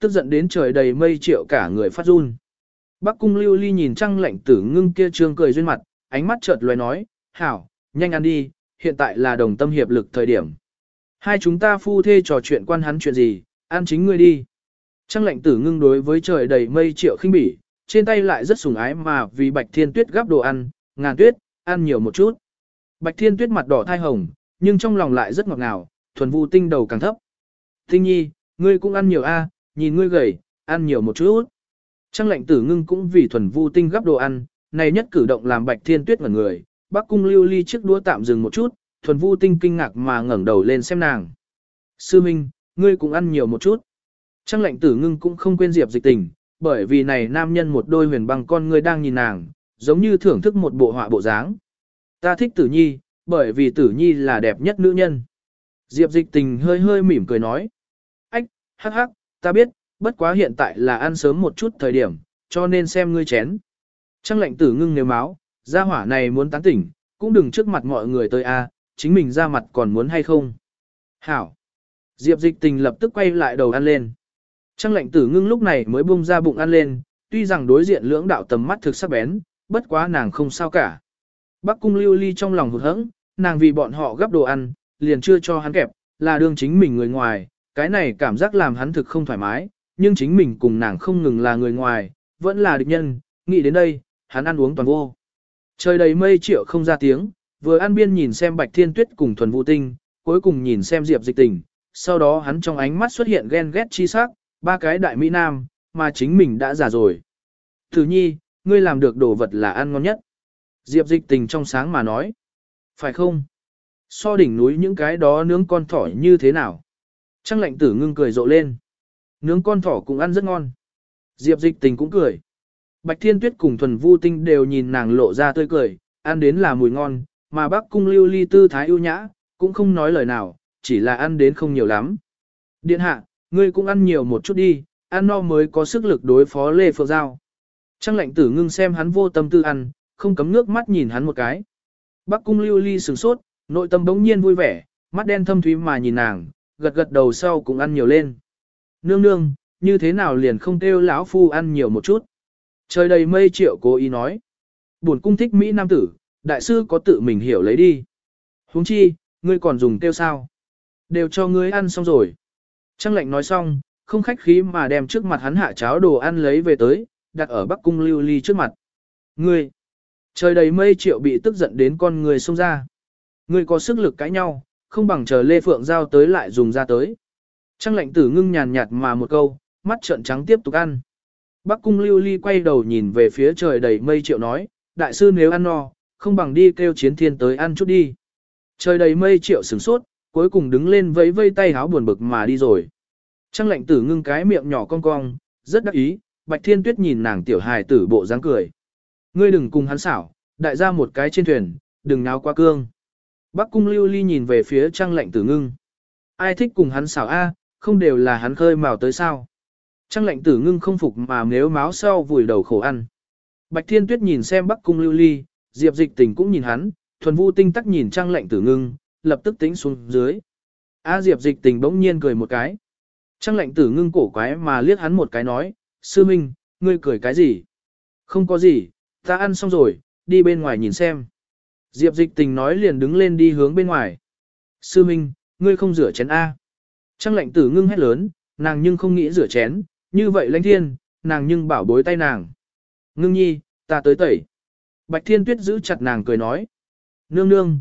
tức giận đến trời đầy mây triệu cả người phát run. Bắc cung lưu ly nhìn Trăng Lệnh Tử Ngưng kia trương cười duyên mặt, ánh mắt chợt lóe nói, hảo, nhanh ăn đi, hiện tại là đồng tâm hiệp lực thời điểm. Hai chúng ta phu thê trò chuyện quan hắn chuyện gì, ăn chính ngươi đi. Trăng Lệnh Tử Ngưng đối với trời đầy mây triệu khinh bỉ, trên tay lại rất sủng ái mà vì Bạch Thiên Tuyết gắp đồ ăn, Ngàn Tuyết, ăn nhiều một chút. Bạch Thiên Tuyết mặt đỏ thai hồng, nhưng trong lòng lại rất ngọt ngào, Thuần Vu Tinh đầu càng thấp. Tinh nhi, ngươi cũng ăn nhiều a, nhìn ngươi gầy, ăn nhiều một chút. Trăng Lệnh Tử Ngưng cũng vì Thuần Vu Tinh gắp đồ ăn, này nhất cử động làm Bạch Thiên Tuyết ngẩn người, Bắc cung lưu ly chiếc đũa tạm dừng một chút, Thuần Vu Tinh kinh ngạc mà ngẩng đầu lên xem nàng. Sư Minh, ngươi cũng ăn nhiều một chút. Trăng Lệnh Tử Ngưng cũng không quên Diệp Dịch Tình, bởi vì này nam nhân một đôi huyền băng con ngươi đang nhìn nàng, giống như thưởng thức một bộ họa bộ dáng. Ta thích Tử Nhi, bởi vì Tử Nhi là đẹp nhất nữ nhân. Diệp Dịch Tình hơi hơi mỉm cười nói. Ách, hắc hắc, ta biết, bất quá hiện tại là ăn sớm một chút thời điểm, cho nên xem ngươi chén. Trăng Lệnh Tử Ngưng nếu máu, gia hỏa này muốn tán tỉnh, cũng đừng trước mặt mọi người tới a, chính mình ra mặt còn muốn hay không. Hảo. Diệp Dịch Tình lập tức quay lại đầu ăn lên. Trăng Lệnh Tử Ngưng lúc này mới bung ra bụng ăn lên, tuy rằng đối diện lưỡng đạo tầm mắt thực sắc bén, bất quá nàng không sao cả. Bắc cung lưu ly trong lòng hụt hẫng, nàng vì bọn họ gấp đồ ăn, liền chưa cho hắn kẹp, là đương chính mình người ngoài, cái này cảm giác làm hắn thực không thoải mái, nhưng chính mình cùng nàng không ngừng là người ngoài, vẫn là địch nhân, nghĩ đến đây, hắn ăn uống toàn vô. Trời đầy mây triệu không ra tiếng, vừa ăn biên nhìn xem Bạch Thiên Tuyết cùng Thuần Vu Tinh, cuối cùng nhìn xem Diệp Dịch Tình, sau đó hắn trong ánh mắt xuất hiện ghen ghét chi sắc, ba cái đại mỹ nam, mà chính mình đã già rồi. Tử Nhi, ngươi làm được đồ vật là ăn ngon nhất. Diệp Dịch Tình trong sáng mà nói. Phải không? So đỉnh núi những cái đó nướng con thỏ như thế nào? Trăng Lệnh Tử Ngưng cười rộ lên. Nướng con thỏ cũng ăn rất ngon. Diệp Dịch Tình cũng cười. Bạch Thiên Tuyết cùng Thuần Vu Tinh đều nhìn nàng lộ ra tươi cười, ăn đến là mùi ngon, mà Bắc cung lưu ly tư thái ưu nhã, cũng không nói lời nào, chỉ là ăn đến không nhiều lắm. Điện hạ, ngươi cũng ăn nhiều một chút đi, ăn no mới có sức lực đối phó Lê Phượng Giao. Trăng Lệnh Tử Ngưng xem hắn vô tâm tư ăn, không cấm nước mắt nhìn hắn một cái. Bắc cung lưu ly sửng sốt, nội tâm bỗng nhiên vui vẻ, mắt đen thâm thúy mà nhìn nàng, gật gật đầu sau cũng ăn nhiều lên. Nương nương, như thế nào liền không kêu lão phu ăn nhiều một chút. Trời đầy mây triệu cố ý nói. Buồn cung thích Mỹ nam tử, đại sư có tự mình hiểu lấy đi. Huống chi, ngươi còn dùng kêu sao. Đều cho ngươi ăn xong rồi. Trăng Lệnh nói xong, không khách khí mà đem trước mặt hắn hạ cháo đồ ăn lấy về tới, đặt ở Bắc cung lưu ly trước mặt. Ngươi, trời đầy mây triệu bị tức giận đến con người xông ra. Ngươi có sức lực cãi nhau, không bằng chờ Lê Phượng Giao tới lại dùng ra tới. Trăng Lệnh Tử Ngưng nhàn nhạt mà một câu, mắt trợn trắng tiếp tục ăn. Bắc cung lưu ly quay đầu nhìn về phía trời đầy mây triệu nói, đại sư nếu ăn no, không bằng đi kêu Chiến Thiên tới ăn chút đi. Trời đầy mây triệu sửng sốt, cuối cùng đứng lên vẫy vây tay háo buồn bực mà đi rồi. Trăng Lệnh Tử Ngưng cái miệng nhỏ cong cong, rất đắc ý, Bạch Thiên Tuyết nhìn nàng tiểu hài tử bộ dáng cười. Ngươi đừng cùng hắn xảo, đại gia một cái trên thuyền, đừng náo quá cương. Bắc cung lưu ly nhìn về phía Trăng Lệnh Tử Ngưng. Ai thích cùng hắn xảo a, không đều là hắn khơi mào tới sao. Trăng Lệnh Tử Ngưng không phục mà nếu máu sau vùi đầu khổ ăn. Bạch Thiên Tuyết nhìn xem Bắc cung lưu ly, Diệp Dịch Tình cũng nhìn hắn, Thuần Vu Tinh tắc nhìn Trăng Lệnh Tử Ngưng, lập tức tính xuống dưới. Diệp Dịch Tình bỗng nhiên cười một cái. Trăng Lệnh Tử Ngưng cổ quái mà liếc hắn một cái nói, sư minh, ngươi cười cái gì? Không có gì, ta ăn xong rồi, đi bên ngoài nhìn xem. Diệp Dịch Tình nói liền đứng lên đi hướng bên ngoài. Sư minh, ngươi không rửa chén A. Trăng Lệnh Tử Ngưng hét lớn, nàng nhưng không nghĩ rửa chén, như vậy Lãnh Thiên, nàng nhưng bảo bối tay nàng. Ngưng nhi, ta tới tẩy. Bạch Thiên Tuyết giữ chặt nàng cười nói. Nương nương,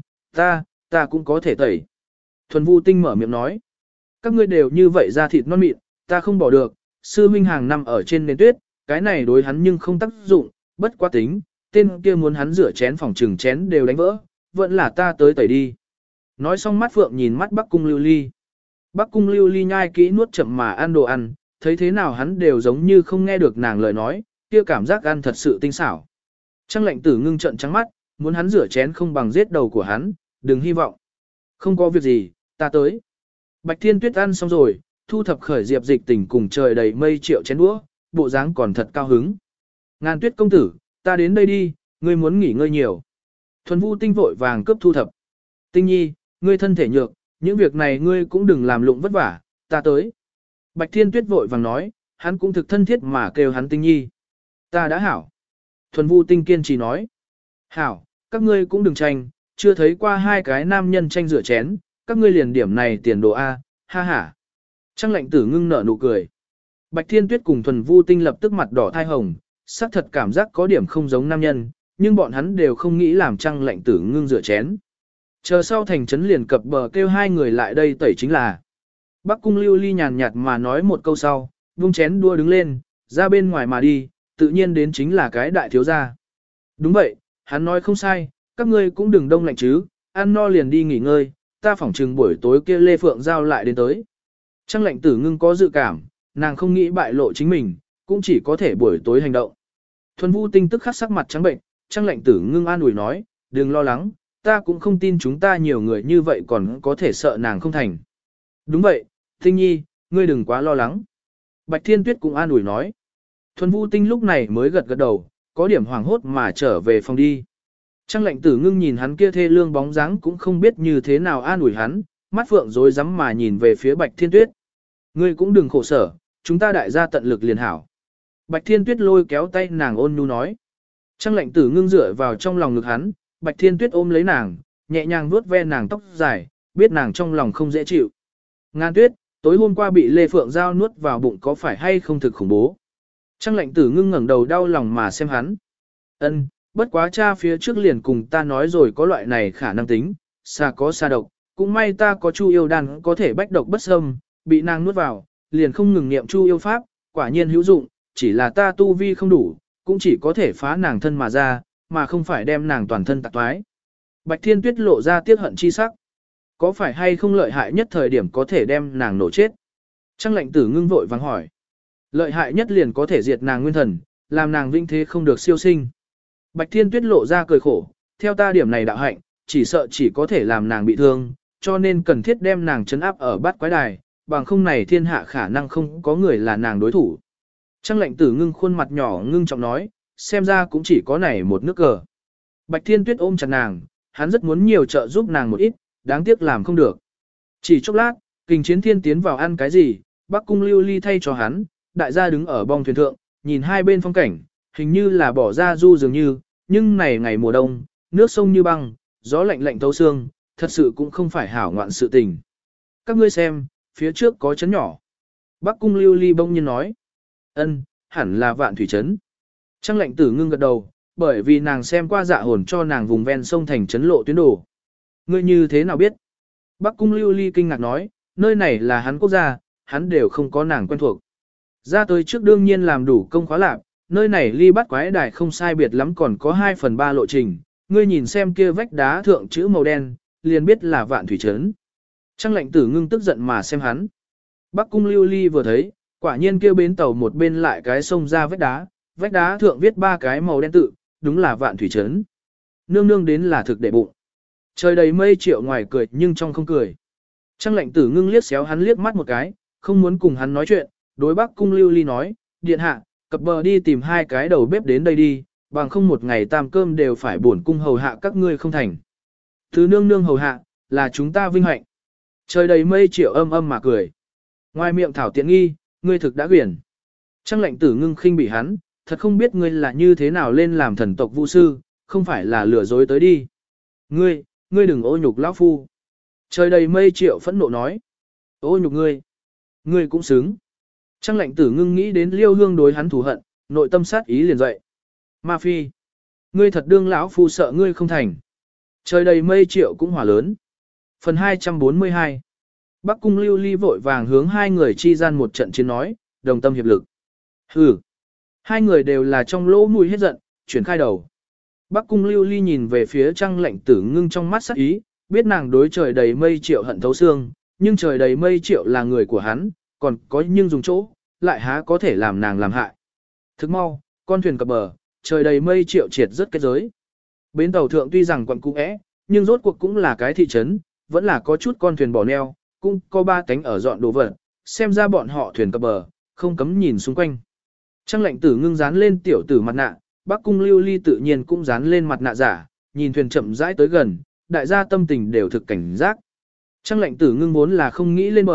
ta cũng có thể tẩy. Thuần Vu Tinh mở miệng nói. Các ngươi đều như vậy ra thịt non mịn, ta không bỏ được, sư minh hàng năm ở trên nền tuyết, cái này đối hắn nhưng không tác dụng, bất quá tính, tên kia muốn hắn rửa chén phòng trừng chén đều đánh vỡ, vẫn là ta tới tẩy đi. Nói xong mắt phượng nhìn mắt Bắc cung lưu ly. Bắc cung lưu ly nhai kỹ nuốt chậm mà ăn đồ ăn, thấy thế nào hắn đều giống như không nghe được nàng lời nói, kia cảm giác ăn thật sự tinh xảo. Trăng Lệnh Tử Ngưng trợn trắng mắt, muốn hắn rửa chén không bằng giết đầu của hắn, đừng hy vọng. Không có việc gì, ta tới. Bạch Thiên Tuyết ăn xong rồi, thu thập khởi Diệp Dịch Tình cùng trời đầy mây triệu chén đũa, bộ dáng còn thật cao hứng. Ngàn Tuyết công tử, ta đến đây đi, ngươi muốn nghỉ ngơi nhiều. Thuần Vu Tinh vội vàng cướp thu thập. Tinh nhi, ngươi thân thể nhược, những việc này ngươi cũng đừng làm lụng vất vả, ta tới. Bạch Thiên Tuyết vội vàng nói, hắn cũng thực thân thiết mà kêu hắn Tinh Nhi. Ta đã hảo. Thuần Vu Tinh kiên trì nói. Hảo, các ngươi cũng đừng tranh, chưa thấy qua hai cái nam nhân tranh rửa chén, các ngươi liền điểm này tiền đồ A, ha ha. Trăng lệnh tử ngưng nở nụ cười. Bạch Thiên Tuyết cùng Thuần Vu Tinh lập tức mặt đỏ thai hồng, sắc thật cảm giác có điểm không giống nam nhân, nhưng bọn hắn đều không nghĩ làm Trăng lệnh tử ngưng rửa chén. Chờ sau thành trấn liền cập bờ kêu hai người lại đây tẩy chính là. Bắc Cung Lưu Ly nhàn nhạt mà nói một câu sau, vung chén đua đứng lên, ra bên ngoài mà đi, tự nhiên đến chính là cái đại thiếu gia. Đúng vậy, hắn nói không sai, các ngươi cũng đừng đông lạnh chứ, ăn no liền đi nghỉ ngơi, ta phỏng chừng buổi tối kia Lê Phượng Giao lại đến tới. Trăng lệnh tử ngưng có dự cảm, nàng không nghĩ bại lộ chính mình, cũng chỉ có thể buổi tối hành động. Thuần Vu Tinh tức khắc sắc mặt trắng bệnh, Trăng lệnh tử ngưng an ủi nói, đừng lo lắng, ta cũng không tin chúng ta nhiều người như vậy còn có thể sợ nàng không thành. Đúng vậy, Tinh Nhi, ngươi đừng quá lo lắng. Bạch Thiên Tuyết cũng an ủi nói. Thuần Vu Tinh lúc này mới gật gật đầu, có điểm hoảng hốt mà trở về phòng đi. Trăng lệnh tử ngưng nhìn hắn kia thê lương bóng dáng cũng không biết như thế nào an ủi hắn, mắt phượng rối rắm mà nhìn về phía Bạch Thiên Tuyết. Ngươi cũng đừng khổ sở, chúng ta đại gia tận lực liền hảo. Bạch Thiên Tuyết lôi kéo tay nàng ôn nhu nói. Trăng lệnh tử ngưng dựa vào trong lòng ngực hắn, Bạch Thiên Tuyết ôm lấy nàng, nhẹ nhàng vuốt ve nàng tóc dài, biết nàng trong lòng không dễ chịu. Ngàn Tuyết, tối hôm qua bị Lê Phượng Giao nuốt vào bụng có phải hay không thực khủng bố? Trăng lệnh tử ngưng ngẩng đầu đau lòng mà xem hắn. Ân, bất quá cha phía trước liền cùng ta nói rồi có loại này khả năng tính, xa có xa độc, cũng may ta có Chu yêu đan có thể bách độc bất xâm, bị nàng nuốt vào, liền không ngừng niệm Chu yêu pháp, quả nhiên hữu dụng, chỉ là ta tu vi không đủ, cũng chỉ có thể phá nàng thân mà ra, mà không phải đem nàng toàn thân tạc toái. Bạch Thiên Tuyết lộ ra tiếc hận chi sắc. Có phải hay không lợi hại nhất thời điểm có thể đem nàng nổ chết? Trăng lệnh tử ngưng vội vàng hỏi. Lợi hại nhất liền có thể diệt nàng nguyên thần, làm nàng vinh thế không được siêu sinh. Bạch Thiên Tuyết lộ ra cười khổ, theo ta điểm này đạo hạnh, chỉ sợ chỉ có thể làm nàng bị thương, cho nên cần thiết đem nàng trấn áp ở bát quái đài, bằng không này thiên hạ khả năng không có người là nàng đối thủ. Trăng lệnh tử ngưng khuôn mặt nhỏ ngưng trọng nói, xem ra cũng chỉ có này một nước cờ. Bạch Thiên Tuyết ôm chặt nàng, hắn rất muốn nhiều trợ giúp nàng một ít, đáng tiếc làm không được. Chỉ chốc lát, Kình Chiến Thiên tiến vào ăn cái gì, Bắc Cung Lưu Ly thay cho hắn, đại gia đứng ở bong thuyền thượng, nhìn hai bên phong cảnh, hình như là bỏ ra du dường như, nhưng này ngày mùa đông, nước sông như băng, gió lạnh lạnh thấu xương, thật sự cũng không phải hảo ngoạn sự tình. Các ngươi xem, phía trước có trấn nhỏ. Bắc Cung Lưu Ly bỗng nhiên nói. Ân, hẳn là Vạn Thủy Trấn. Trăng lệnh tử ngưng gật đầu, bởi vì nàng xem qua dạ hồn cho nàng vùng ven sông thành trấn lộ tuyến đồ. Ngươi như thế nào biết? Bắc Cung Lưu Ly kinh ngạc nói, nơi này là hắn quốc gia, hắn đều không có nàng quen thuộc. Ra tới trước đương nhiên làm đủ công khóa lạc, nơi này ly bắt quái đài không sai biệt lắm còn có 2/3 lộ trình, ngươi nhìn xem kia vách đá thượng chữ màu đen, liền biết là Vạn Thủy Trấn. Trăng lệnh tử ngưng tức giận mà xem hắn. Bắc Cung Lưu Ly vừa thấy, quả nhiên kia bến tàu một bên lại cái sông ra vách đá thượng viết 3 cái màu đen tự, đúng là Vạn Thủy Trấn. Nương nương đến là thực để bụng. Trời đầy mây triệu ngoài cười nhưng trong không cười. Trăng lệnh tử ngưng liếc xéo hắn liếc mắt một cái, không muốn cùng hắn nói chuyện, đối Bắc Cung Lưu Ly nói, điện hạ, cập bờ đi tìm 2 cái đầu bếp đến đây đi, bằng không một ngày tam cơm đều phải bổn cung hầu hạ các ngươi không thành. Thứ nương nương hầu hạ, là chúng ta vinh hạnh. Trời đầy mây triệu âm âm mà cười. Ngoài miệng thảo tiện nghi, ngươi thực đã quyển. Trăng lệnh tử ngưng khinh bị hắn, thật không biết ngươi là như thế nào lên làm thần tộc vu sư, không phải là lừa dối tới đi. Ngươi đừng ô nhục lão phu. Trời đầy mây triệu phẫn nộ nói. Ô nhục ngươi cũng xứng. Trăng lệnh tử ngưng nghĩ đến Liêu Hương đối hắn thù hận, nội tâm sát ý liền dậy. Ma phi, ngươi thật đương lão phu sợ ngươi không thành. Trời đầy mây triệu cũng hỏa lớn. Phần 242. Bắc Cung Lưu Ly vội vàng hướng hai người chi gian một trận chiến nói, đồng tâm hiệp lực. Hừ. Hai người đều là trong lỗ mũi hết giận, chuyển khai đầu. Bắc Cung Lưu Ly nhìn về phía Trăng lệnh tử ngưng trong mắt sắc ý, biết nàng đối trời đầy mây triệu hận thấu xương, nhưng trời đầy mây triệu là người của hắn, còn có nhưng dùng chỗ, lại há có thể làm nàng làm hại. Thức mau, con thuyền cập bờ, trời đầy mây triệu triệt rất kết giới. Bến tàu thượng tuy rằng quận cũ é, nhưng rốt cuộc cũng là cái thị trấn, vẫn là có chút con thuyền bỏ neo, cũng có 3 cánh ở dọn đồ vật, xem ra bọn họ thuyền cập bờ, không cấm nhìn xung quanh. Trăng lệnh tử ngưng dán lên tiểu tử mặt nạ, Bắc Cung Lưu Ly tự nhiên cũng dán lên mặt nạ giả, nhìn thuyền chậm rãi tới gần, đại gia tâm tình đều thực cảnh giác. Trăng lệnh tử ngưng vốn là không nghĩ lên bờ,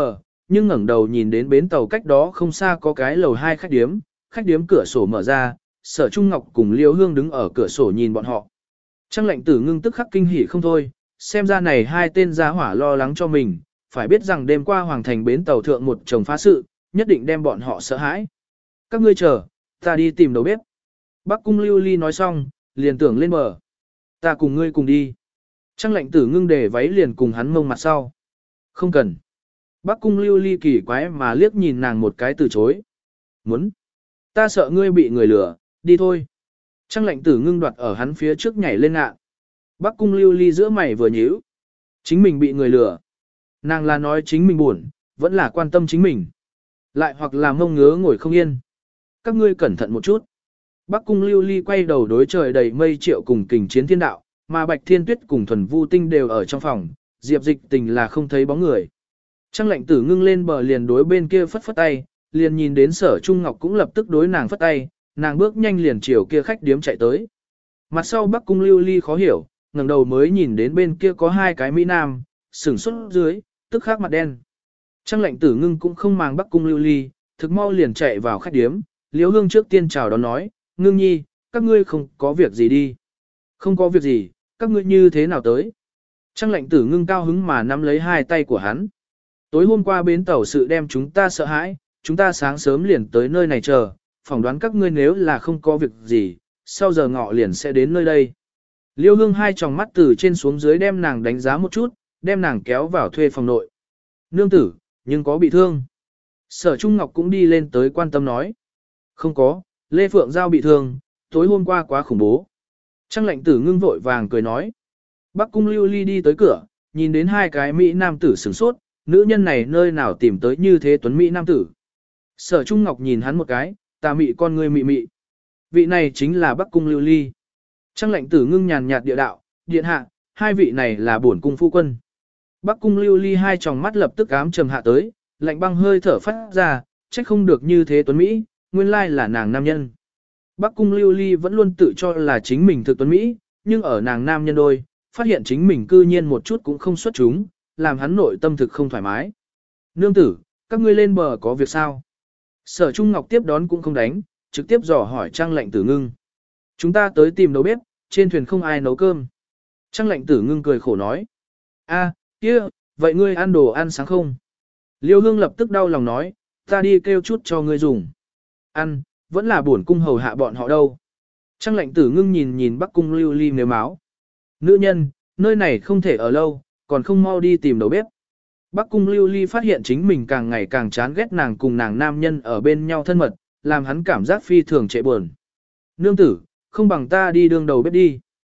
nhưng ngẩng đầu nhìn đến bến tàu cách đó không xa có cái lầu 2 khách điếm cửa sổ mở ra, Sở Trung Ngọc cùng Liêu Hương đứng ở cửa sổ nhìn bọn họ. Trang Lệnh Tử Ngưng tức khắc kinh hỉ không thôi, xem ra này hai tên gia hỏa lo lắng cho mình, phải biết rằng đêm qua hoàng thành bến tàu thượng một chồng phá sự, nhất định đem bọn họ sợ hãi. Các ngươi chờ, ta đi tìm đầu bếp. Bắc Cung Lưu Ly nói xong, liền tưởng lên bờ. Ta cùng ngươi cùng đi. Trang Lệnh Tử Ngưng để váy liền cùng hắn mông mặt sau. Không cần. Bắc Cung Lưu Ly kỳ quái mà liếc nhìn nàng một cái từ chối. Muốn. Ta sợ ngươi bị người lừa, đi thôi. Trang Lệnh Tử Ngưng đoạt ở hắn phía trước nhảy lên ngạ. Bắc Cung Lưu Ly giữa mày vừa nhíu. Chính mình bị người lừa. Nàng là nói chính mình buồn, vẫn là quan tâm chính mình. Lại hoặc là mông ngứa ngồi không yên. Các ngươi cẩn thận một chút. Bắc Cung Lưu Ly quay đầu đối trời đầy mây Triệu cùng Kình Chiến Thiên Đạo, mà Bạch Thiên Tuyết cùng Thuần Vu Tinh đều ở trong phòng, Diệp Dịch Tình là không thấy bóng người. Trang Lệnh Tử Ngưng lên bờ liền đối bên kia phất phất tay, liền nhìn đến Sở Trung Ngọc cũng lập tức đối nàng phất tay, nàng bước nhanh liền chiều kia khách điếm chạy tới. Mặt sau Bắc Cung Lưu Ly khó hiểu, ngẩng đầu mới nhìn đến bên kia có hai cái mỹ nam, sửng sốt dưới, tức khắc mặt đen. Trang Lệnh Tử Ngưng cũng không màng Bắc Cung Lưu Ly, thực mau liền chạy vào khách điếm, Liễu Hương trước tiên chào đón nói, Ngưng nhi, các ngươi không có việc gì đi. Không có việc gì, các ngươi như thế nào tới? Trang Lệnh Tử Ngưng cao hứng mà nắm lấy hai tay của hắn. Tối hôm qua bến tàu sự đem chúng ta sợ hãi, chúng ta sáng sớm liền tới nơi này chờ, phỏng đoán các ngươi nếu là không có việc gì, sau giờ ngọ liền sẽ đến nơi đây. Liêu Hương hai tròng mắt từ trên xuống dưới đem nàng đánh giá một chút, đem nàng kéo vào thuê phòng nội. Nương tử, nhưng có bị thương. Sở Trung Ngọc cũng đi lên tới quan tâm nói. Không có, Lê Phượng Giao bị thương, tối hôm qua quá khủng bố. Trang Lệnh Tử Ngưng vội vàng cười nói. Bắc Cung Lưu Ly đi tới cửa, nhìn đến hai cái Mỹ nam tử sửng sốt, nữ nhân này nơi nào tìm tới như thế tuấn Mỹ nam tử. Sở Trung Ngọc nhìn hắn một cái, tà mị con ngươi mị mị. Vị này chính là Bắc Cung Lưu Ly. Trang Lệnh Tử Ngưng nhàn nhạt địa đạo, điện hạ, hai vị này là bổn cung phu quân. Bắc Cung Lưu Ly hai tròng mắt lập tức ám trầm hạ tới, lạnh băng hơi thở phát ra, trách không được như thế tuấn Mỹ, nguyên lai là nàng nam nhân. Bắc Cung Lưu Ly vẫn luôn tự cho là chính mình thực tuấn Mỹ, nhưng ở nàng nam nhân đôi, phát hiện chính mình cư nhiên một chút cũng không xuất chúng, làm hắn nội tâm thực không thoải mái. Nương tử, các ngươi lên bờ có việc sao? Sở Trung Ngọc tiếp đón cũng không đánh, trực tiếp dò hỏi Trang Lệnh Tử Ngưng. Chúng ta tới tìm nấu bếp, trên thuyền không ai nấu cơm. Trang Lệnh Tử Ngưng cười khổ nói. A, kia, vậy ngươi ăn đồ ăn sáng không? Liêu Hương lập tức đau lòng nói, ta đi kêu chút cho ngươi dùng. Ăn, vẫn là bổn cung hầu hạ bọn họ đâu. Trang Lệnh Tử Ngưng nhìn nhìn Bắc Cung Lưu Ly nếu máu. Nữ nhân, nơi này không thể ở lâu, còn không mau đi tìm đầu bếp. Bắc Cung Lưu Ly phát hiện chính mình càng ngày càng chán ghét nàng cùng nàng nam nhân ở bên nhau thân mật, làm hắn cảm giác phi thường trệ buồn. Nương tử, không bằng ta đi đương đầu bếp đi.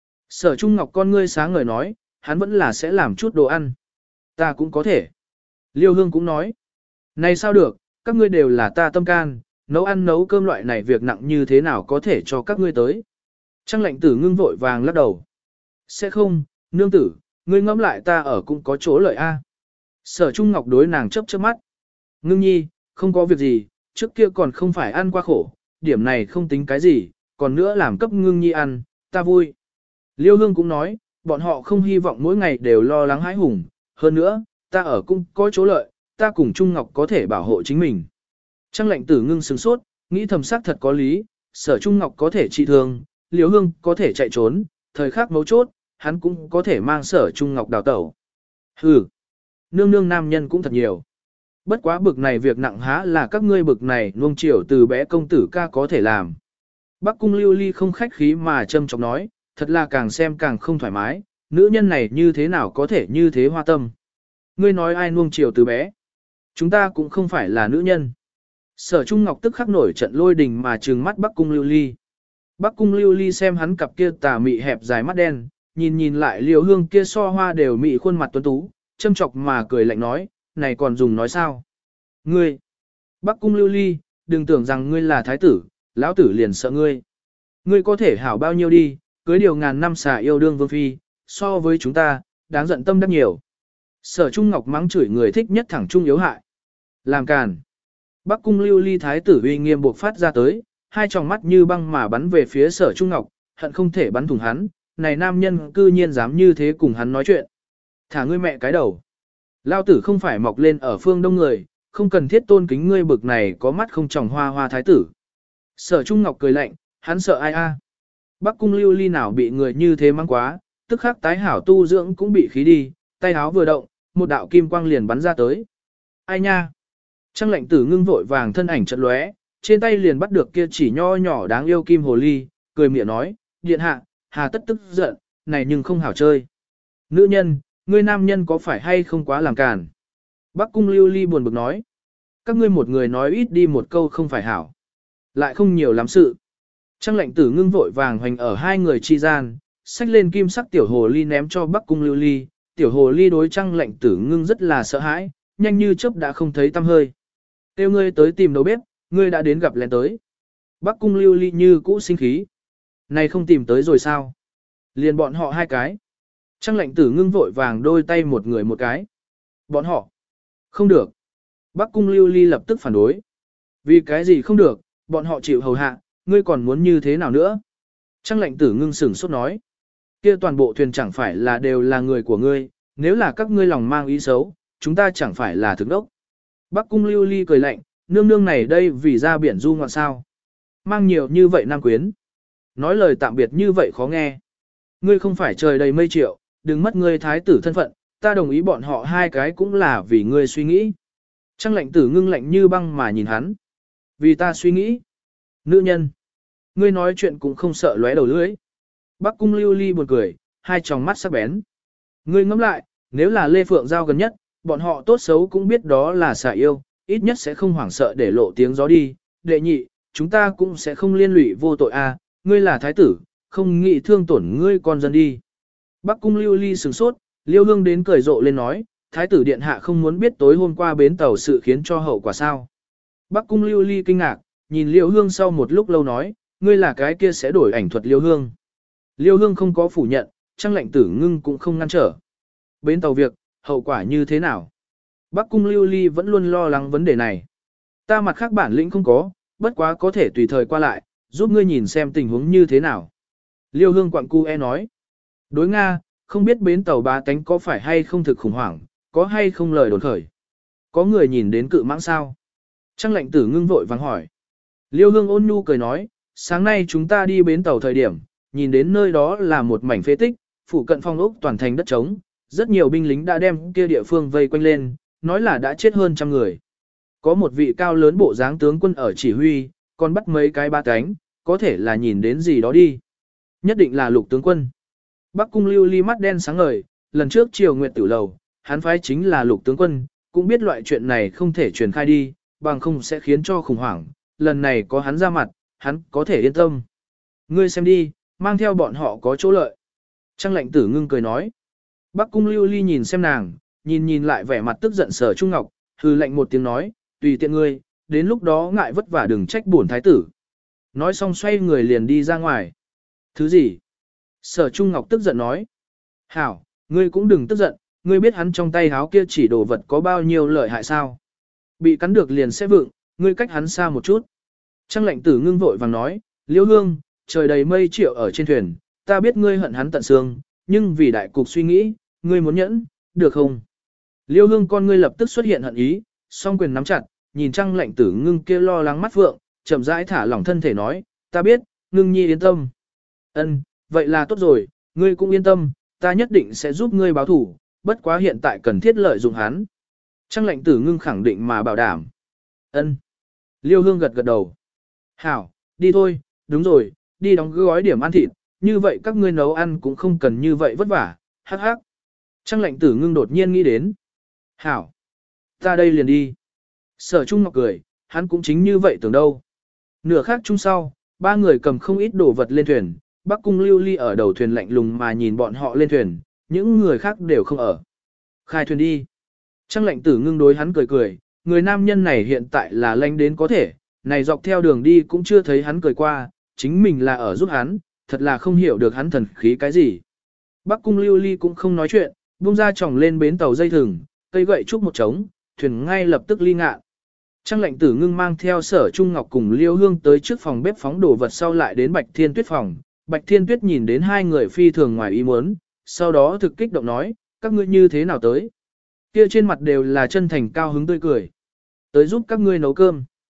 Sở Trung Ngọc con ngươi sáng ngời nói, hắn vẫn là sẽ làm chút đồ ăn. Ta cũng có thể. Liêu Hương cũng nói. Này sao được, các ngươi đều là ta tâm can, nấu ăn nấu cơm loại này việc nặng như thế nào có thể cho các ngươi tới. Trang Lệnh Tử Ngưng vội vàng lắc đầu. Sẽ không, nương tử, ngươi ngẫm lại ta ở cũng có chỗ lợi a. Sở Trung Ngọc đối nàng chớp chớp mắt. Ngưng nhi, không có việc gì, trước kia còn không phải ăn qua khổ, điểm này không tính cái gì, còn nữa làm cấp Ngưng nhi ăn, ta vui. Liêu Hương cũng nói, bọn họ không hy vọng mỗi ngày đều lo lắng hãi hùng, hơn nữa, ta ở cũng có chỗ lợi, ta cùng Trung Ngọc có thể bảo hộ chính mình. Trang Lệnh Tử Ngưng sửng sốt, nghĩ thầm sắc thật có lý, Sở Trung Ngọc có thể trị thương, Liêu Hương có thể chạy trốn, thời khắc mấu chốt, hắn cũng có thể mang Sở Trung Ngọc đào tẩu. Hừ, nương nương nam nhân cũng thật nhiều. Bất quá bực này việc nặng há là các ngươi bực này nuông chiều từ bé công tử ca có thể làm. Bắc Cung Lưu Ly không khách khí mà châm chọc nói, thật là càng xem càng không thoải mái, nữ nhân này như thế nào có thể như thế hoa tâm. Ngươi nói ai nuông chiều từ bé? Chúng ta cũng không phải là nữ nhân. Sở Trung Ngọc tức khắc nổi trận lôi đình mà trừng mắt Bắc Cung Lưu Ly. Bắc Cung Lưu Ly xem hắn cặp kia tà mị hẹp dài mắt đen, nhìn lại Liêu Hương kia so hoa đều mị khuôn mặt tuấn tú, châm chọc mà cười lạnh nói, này còn dùng nói sao? Ngươi, Bắc Cung Lưu Ly, đừng tưởng rằng ngươi là thái tử, lão tử liền sợ ngươi. Ngươi có thể hảo bao nhiêu đi, cưới điều ngàn năm xà yêu đương vương phi, so với chúng ta, đáng giận tâm đắc nhiều. Sở Trung Ngọc mắng chửi người thích nhất thẳng trung yếu hại. Làm càn. Bắc Cung Lưu Ly thái tử uy nghiêm buộc phát ra tới, hai tròng mắt như băng mà bắn về phía Sở Trung Ngọc, hận không thể bắn thủng hắn, này nam nhân cư nhiên dám như thế cùng hắn nói chuyện. Thả ngươi mẹ cái đầu. Lao tử không phải mọc lên ở phương đông người, không cần thiết tôn kính ngươi bực này có mắt không tròng hoa hoa thái tử. Sở Trung Ngọc cười lạnh, hắn sợ ai a? Bắc cung Lưu Ly nào bị người như thế mang quá, tức khắc tái hảo tu dưỡng cũng bị khí đi, tay áo vừa động, một đạo kim quang liền bắn ra tới. Ai nha? Trang lệnh tử ngưng vội vàng thân ảnh chợt lóe, trên tay liền bắt được kia chỉ nho nhỏ đáng yêu kim hồ ly, cười miệng nói, điện hạ, hà tất tức giận, này nhưng không hảo chơi. Nữ nhân, ngươi nam nhân có phải hay không quá làm càn? Bắc cung Lưu Ly buồn bực nói, các ngươi một người nói ít đi một câu không phải hảo. Lại không nhiều lắm sự. Trang lệnh tử ngưng vội vàng hoành ở hai người chi gian, xách lên kim sắc tiểu hồ ly ném cho Bắc cung Lưu Ly, tiểu hồ ly đối trang lệnh tử ngưng rất là sợ hãi, nhanh như chớp đã không thấy tăm hơi. Kêu ngươi tới tìm đầu bếp, ngươi đã đến gặp lén tới. Bắc cung Lưu Ly như cũ sinh khí. Này không tìm tới rồi sao? Liền bọn họ hai cái. Trang lệnh tử ngưng vội vàng đôi tay một người một cái. Bọn họ. Không được. Bắc cung Lưu Ly lập tức phản đối. Vì cái gì không được, bọn họ chịu hầu hạ, ngươi còn muốn như thế nào nữa? Trang lệnh tử ngưng sửng sốt nói. Kia toàn bộ thuyền chẳng phải là đều là người của ngươi, nếu là các ngươi lòng mang ý xấu, chúng ta chẳng phải là thực đốc. Bắc cung Lưu Ly cười lạnh, nương nương này đây vì ra biển du ngoạn sao. Mang nhiều như vậy nam quyến. Nói lời tạm biệt như vậy khó nghe. Ngươi không phải trời đầy mây triệu, đừng mất ngươi thái tử thân phận, ta đồng ý bọn họ hai cái cũng là vì ngươi suy nghĩ. Trang lệnh tử ngưng lạnh như băng mà nhìn hắn. Vì ta suy nghĩ. Nữ nhân. Ngươi nói chuyện cũng không sợ lóe đầu lưỡi. Bắc cung Lưu Ly buồn cười, hai tròng mắt sắc bén. Ngươi ngẫm lại, nếu là Lê Phượng Giao gần nhất, bọn họ tốt xấu cũng biết đó là xả yêu, ít nhất sẽ không hoảng sợ để lộ tiếng gió đi. Đệ nhị, chúng ta cũng sẽ không liên lụy vô tội a. Ngươi là thái tử, không nghĩ thương tổn ngươi con dân đi. Bắc cung Lưu Ly sửng sốt, Liêu Hương đến cười rộ lên nói, thái tử điện hạ không muốn biết tối hôm qua bến tàu sự khiến cho hậu quả sao. Bắc cung Lưu Ly kinh ngạc, nhìn Liêu Hương sau một lúc lâu nói, ngươi là cái kia sẽ đổi ảnh thuật Liêu Hương. Liêu Hương không có phủ nhận, Trang lệnh tử ngưng cũng không ngăn trở. Bến tàu việc, hậu quả như thế nào? Bắc cung Lưu Ly vẫn luôn lo lắng vấn đề này. Ta mặt khác bản lĩnh không có, bất quá có thể tùy thời qua lại, giúp ngươi nhìn xem tình huống như thế nào. Liêu Hương quặng cu nói. Đối Nga, không biết bến tàu bá tánh có phải hay không thực khủng hoảng, có hay không lời đồn khởi. Có người nhìn đến cự mãng sao? Trang lệnh tử ngưng vội vàng hỏi. Liêu Hương ôn nhu cười nói, sáng nay chúng ta đi bến tàu thời điểm, nhìn đến nơi đó là một mảnh phế tích, phụ cận phong ốc toàn thành đất trống, rất nhiều binh lính đã đem kia địa phương vây quanh lên, nói là đã chết hơn 100 người. Có một vị cao lớn bộ dáng tướng quân ở chỉ huy, còn bắt mấy cái ba cánh, có thể là nhìn đến gì đó đi. Nhất định là Lục tướng quân. Bắc cung Lưu Ly mắt đen sáng ngời, lần trước Triều Nguyệt Tử lầu, hắn phái chính là Lục tướng quân, cũng biết loại chuyện này không thể truyền khai đi, bằng không sẽ khiến cho khủng hoảng, lần này có hắn ra mặt, hắn có thể yên tâm. Ngươi xem đi, mang theo bọn họ có chỗ lợi. Trang lệnh tử ngưng cười nói. Bắc cung Lưu Ly nhìn xem nàng, nhìn lại vẻ mặt tức giận Sở Trung Ngọc, hừ lạnh một tiếng nói, tùy tiện ngươi, đến lúc đó ngại vất vả đừng trách bổn thái tử. Nói xong xoay người liền đi ra ngoài. Thứ gì? Sở Trung Ngọc tức giận nói. Hảo, ngươi cũng đừng tức giận, ngươi biết hắn trong tay háo kia chỉ đồ vật có bao nhiêu lợi hại sao? Bị cắn được liền sẽ vượng, ngươi cách hắn xa một chút. Trang lệnh tử ngưng vội vàng nói, Liêu Hương, trời đầy mây triệu ở trên thuyền, ta biết ngươi hận hắn tận xương, nhưng vì đại cục suy nghĩ, ngươi muốn nhẫn, được không? Liêu Hương con ngươi lập tức xuất hiện hận ý, song quyền nắm chặt, nhìn Trang lệnh tử ngưng kia lo lắng mắt vượng, chậm rãi thả lỏng thân thể nói, ta biết, ngưng nhi yên tâm. Ân, vậy là tốt rồi, ngươi cũng yên tâm, ta nhất định sẽ giúp ngươi báo thủ, bất quá hiện tại cần thiết lợi dụng hắn. Trang lệnh tử ngưng khẳng định mà bảo đảm. Ân. Liêu Hương gật gật đầu. Hảo, đi thôi, đúng rồi, đi đóng gói điểm ăn thịt, như vậy các ngươi nấu ăn cũng không cần như vậy vất vả, hắc hắc. Trang lệnh tử ngưng đột nhiên nghĩ đến. Hảo, ta đây liền đi. Sở Trung Ngọc cười, hắn cũng chính như vậy tưởng đâu. Nửa khác chung sau, ba người cầm không ít đồ vật lên thuyền, Bắc cung Lưu Ly ở đầu thuyền lạnh lùng mà nhìn bọn họ lên thuyền, những người khác đều không ở. Khai thuyền đi. Trang lệnh tử ngưng đối hắn cười cười, người nam nhân này hiện tại là lanh đến có thể, này dọc theo đường đi cũng chưa thấy hắn cười qua, chính mình là ở giúp hắn, thật là không hiểu được hắn thần khí cái gì. Bắc cung Lưu Ly cũng không nói chuyện, buông ra chồng lên bến tàu dây thừng, cây gậy trúc một trống, thuyền ngay lập tức ly ngạn. Trang lệnh tử ngưng mang theo Sở Trung Ngọc cùng Liêu Hương tới trước phòng bếp phóng đồ vật sau lại đến Bạch Thiên Tuyết phòng. Bạch Thiên Tuyết nhìn đến hai người phi thường ngoài ý muốn, sau đó thực kích động nói, các ngươi như thế nào tới? Kia trên mặt đều là chân thành cao hứng tươi cười. tới giúp các ngươi nấu cơm.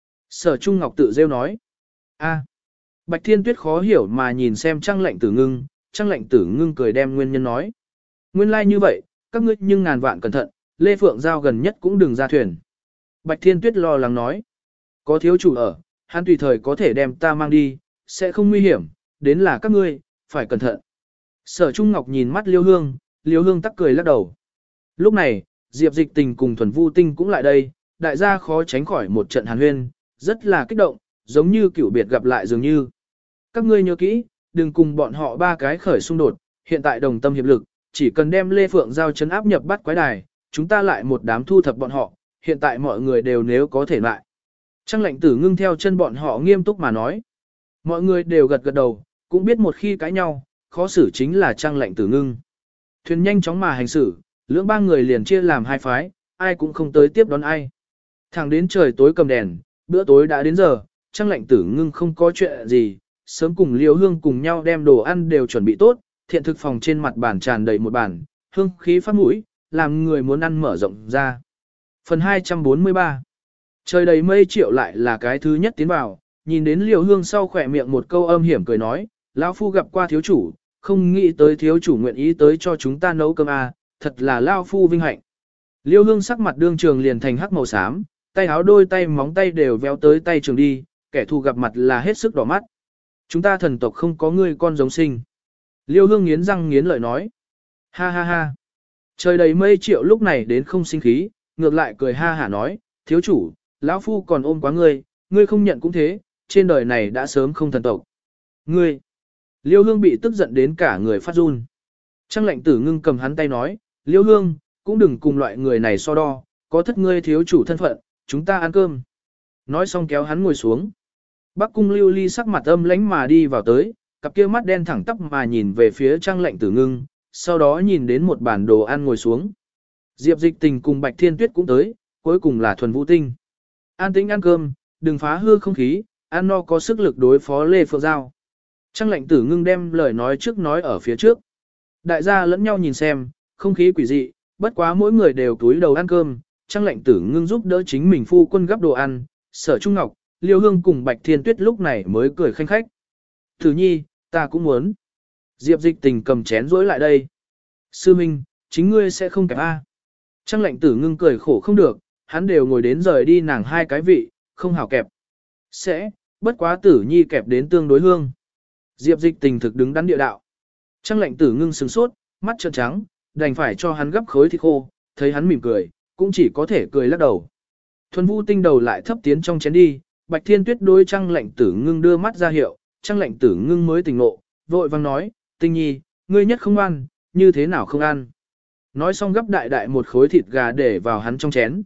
Sở Trung Ngọc tự rêu nói. A. Bạch Thiên Tuyết khó hiểu mà nhìn xem Trang Lệnh Tử Ngưng, Trang Lệnh Tử Ngưng cười đem nguyên nhân nói. Nguyên lai like như vậy, các ngươi nhưng ngàn vạn cẩn thận, Lê Phượng Giao gần nhất cũng đừng ra thuyền. Bạch Thiên Tuyết lo lắng nói. Có thiếu chủ ở, hắn tùy thời có thể đem ta mang đi, sẽ không nguy hiểm, đến là các ngươi, phải cẩn thận. Sở Trung Ngọc nhìn mắt Liêu Hương tắc cười lắc đầu. Lúc này, Diệp Dịch Tình cùng Thuần Vu Tinh cũng lại đây, đại gia khó tránh khỏi một trận hàn huyên, rất là kích động, giống như cựu biệt gặp lại dường như. Các ngươi nhớ kỹ, đừng cùng bọn họ ba cái khởi xung đột, hiện tại đồng tâm hiệp lực, chỉ cần đem Lê Phượng Giao chấn áp nhập bắt quái đài, chúng ta lại một đám thu thập bọn họ, hiện tại mọi người đều nếu có thể lại. Trang Lệnh Tử Ngưng theo chân bọn họ nghiêm túc mà nói. Mọi người đều gật gật đầu, cũng biết một khi cãi nhau, khó xử chính là Trang Lệnh Tử Ngưng. Thuyền nhanh chóng mà hành xử, lưỡng ba người liền chia làm hai phái, ai cũng không tới tiếp đón ai. Thẳng đến trời tối cầm đèn, bữa tối đã đến giờ, Trang Lệnh Tử Ngưng không có chuyện gì, sớm cùng Liêu Hương cùng nhau đem đồ ăn đều chuẩn bị tốt, thiện thực phòng trên mặt bàn tràn đầy một bàn, hương khí phát mũi, làm người muốn ăn mở rộng ra. Phần 243. Trời đầy mây Triệu lại là cái thứ nhất tiến vào, nhìn đến Liêu Hương sau khỏe miệng một câu âm hiểm cười nói, lão phu gặp qua thiếu chủ, không nghĩ tới thiếu chủ nguyện ý tới cho chúng ta nấu cơm à, thật là lão phu vinh hạnh. Liêu Hương sắc mặt đương trường liền thành hắc màu xám, tay áo đôi tay móng tay đều véo tới tay trường đi, kẻ thù gặp mặt là hết sức đỏ mắt. Chúng ta thần tộc không có người con giống sinh. Liêu Hương nghiến răng nghiến lợi nói. Ha ha ha. Trời đầy mây Triệu lúc này đến không sinh khí, ngược lại cười ha hả nói, thiếu chủ, lão phu còn ôm quá ngươi, ngươi không nhận cũng thế, trên đời này đã sớm không thần tộc. Ngươi. Liêu Hương bị tức giận đến cả người phát run. Trang Lệnh Tử Ngưng cầm hắn tay nói, Liêu Hương, cũng đừng cùng loại người này so đo, có thất ngươi thiếu chủ thân phận, chúng ta ăn cơm. Nói xong kéo hắn ngồi xuống. Bắc Cung Lưu Ly sắc mặt âm lãnh mà đi vào tới, cặp kia mắt đen thẳng tắp mà nhìn về phía Trang Lệnh Tử Ngưng, sau đó nhìn đến một bản đồ ăn ngồi xuống. Diệp Dịch Tình cùng Bạch Thiên Tuyết cũng tới, cuối cùng là Thuần Vũ Tinh. An tĩnh ăn cơm, đừng phá hư không khí, ăn no có sức lực đối phó Lê Phượng Giao. Trang Lệnh Tử Ngưng đem lời nói trước nói ở phía trước. Đại gia lẫn nhau nhìn xem, không khí quỷ dị, bất quá mỗi người đều túi đầu ăn cơm. Trang Lệnh Tử Ngưng giúp đỡ chính mình phu quân gấp đồ ăn, Sở Trung Ngọc, Liêu Hương cùng Bạch Thiên Tuyết lúc này mới cười khanh khách. Tử Nhi, ta cũng muốn. Diệp Dịch Tình cầm chén rỗi lại đây. Sư Minh, chính ngươi sẽ không kẹp A. Trang Lệnh Tử Ngưng cười khổ không được, hắn đều ngồi đến rời đi nàng hai cái vị, không hảo kẹp. Sẽ, bất quá Tử Nhi kẹp đến tương đối hương. Diệp Dịch Tình thực đứng đắn địa đạo. Trang Lệnh Tử Ngưng sừng sốt, mắt trợn trắng, đành phải cho hắn gấp khối thịt khô, thấy hắn mỉm cười, cũng chỉ có thể cười lắc đầu. Thuần Vũ Tinh đầu lại thấp tiến trong chén đi, Bạch Thiên Tuyết đối Trang Lệnh Tử Ngưng đưa mắt ra hiệu, Trang Lệnh Tử Ngưng mới tỉnh ngộ, vội vang nói, Tinh Nhi, ngươi nhất không ăn, như thế nào không ăn. Nói xong gấp đại đại một khối thịt gà để vào hắn trong chén.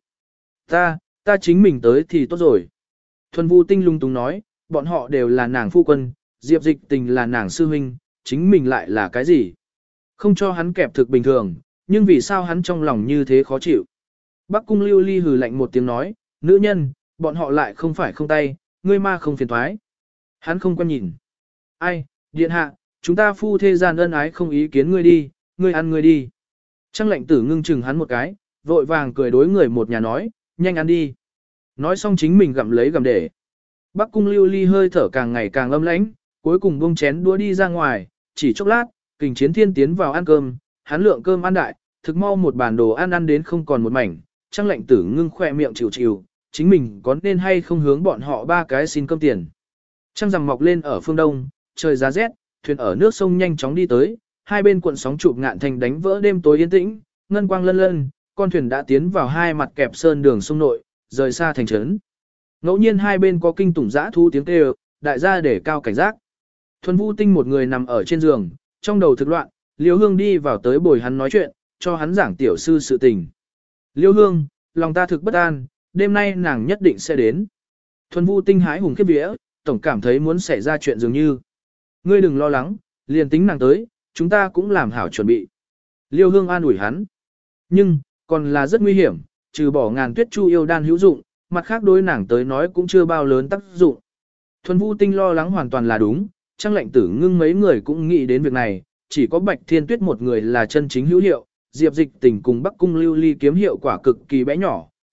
Ta chính mình tới thì tốt rồi. Thuần Vũ Tinh lung tung nói, bọn họ đều là nàng phu quân, Diệp Dịch Tình là nàng sư huynh, chính mình lại là cái gì? Không cho hắn kẹp thực bình thường, nhưng vì sao hắn trong lòng như thế khó chịu? Bắc Cung Lưu Ly hừ lạnh một tiếng nói, nữ nhân, bọn họ lại không phải không tay, ngươi ma không phiền thoái. Hắn không quan nhìn. Ai, điện hạ, chúng ta phu thế gian ân ái không ý kiến ngươi đi, ngươi ăn ngươi đi. Trang Lệnh Tử Ngưng chừng hắn một cái, vội vàng cười đối người một nhà nói, nhanh ăn đi. Nói xong chính mình gặm lấy gặm để. Bắc Cung Lưu Ly hơi thở càng ngày càng âm lãnh, cuối cùng buông chén đũa đi ra ngoài, chỉ chốc lát, Kình Chiến Thiên tiến vào ăn cơm, hắn lượng cơm ăn đại, thực mau một bàn đồ ăn đến không còn một mảnh. Trang Lệnh Tử Ngưng khỏe miệng chịu chịu, chính mình có nên hay không hướng bọn họ ba cái xin cơm tiền. Trăng rằm mọc lên ở phương đông, trời giá rét, thuyền ở nước sông nhanh chóng đi tới, hai bên cuộn sóng chụp ngạn thành đánh vỡ đêm tối yên tĩnh, ngân quang lân lân, con thuyền đã tiến vào hai mặt kẹp sơn đường sông nội, rời xa thành trấn. Ngẫu nhiên hai bên có kinh tủng dã thu tiếng kêu, đại gia để cao cảnh giác. Thuần Vũ Tinh một người nằm ở trên giường, trong đầu thực loạn, Liêu Hương đi vào tới bồi hắn nói chuyện, cho hắn giảng tiểu sư sự tình. Liêu Hương, lòng ta thực bất an, đêm nay nàng nhất định sẽ đến. Thuần Vũ Tinh hái hùng khiếp vía, tổng cảm thấy muốn xảy ra chuyện dường như. Ngươi đừng lo lắng, liền tính nàng tới, chúng ta cũng làm hảo chuẩn bị. Liêu Hương an ủi hắn. Nhưng, còn là rất nguy hiểm, trừ bỏ ngàn tuyết chu yêu đan hữu dụng, mặt khác đối nàng tới nói cũng chưa bao lớn tác dụng. Thuần Vũ Tinh lo lắng hoàn toàn là đúng, Trang Lệnh Tử Ngưng mấy người cũng nghĩ đến việc này, chỉ có Bạch Thiên Tuyết một người là chân chính hữu hiệu, Diệp Dịch Tình cùng Bắc Cung Lưu Ly kiếm hiệu quả cực kỳ bé nhỏ,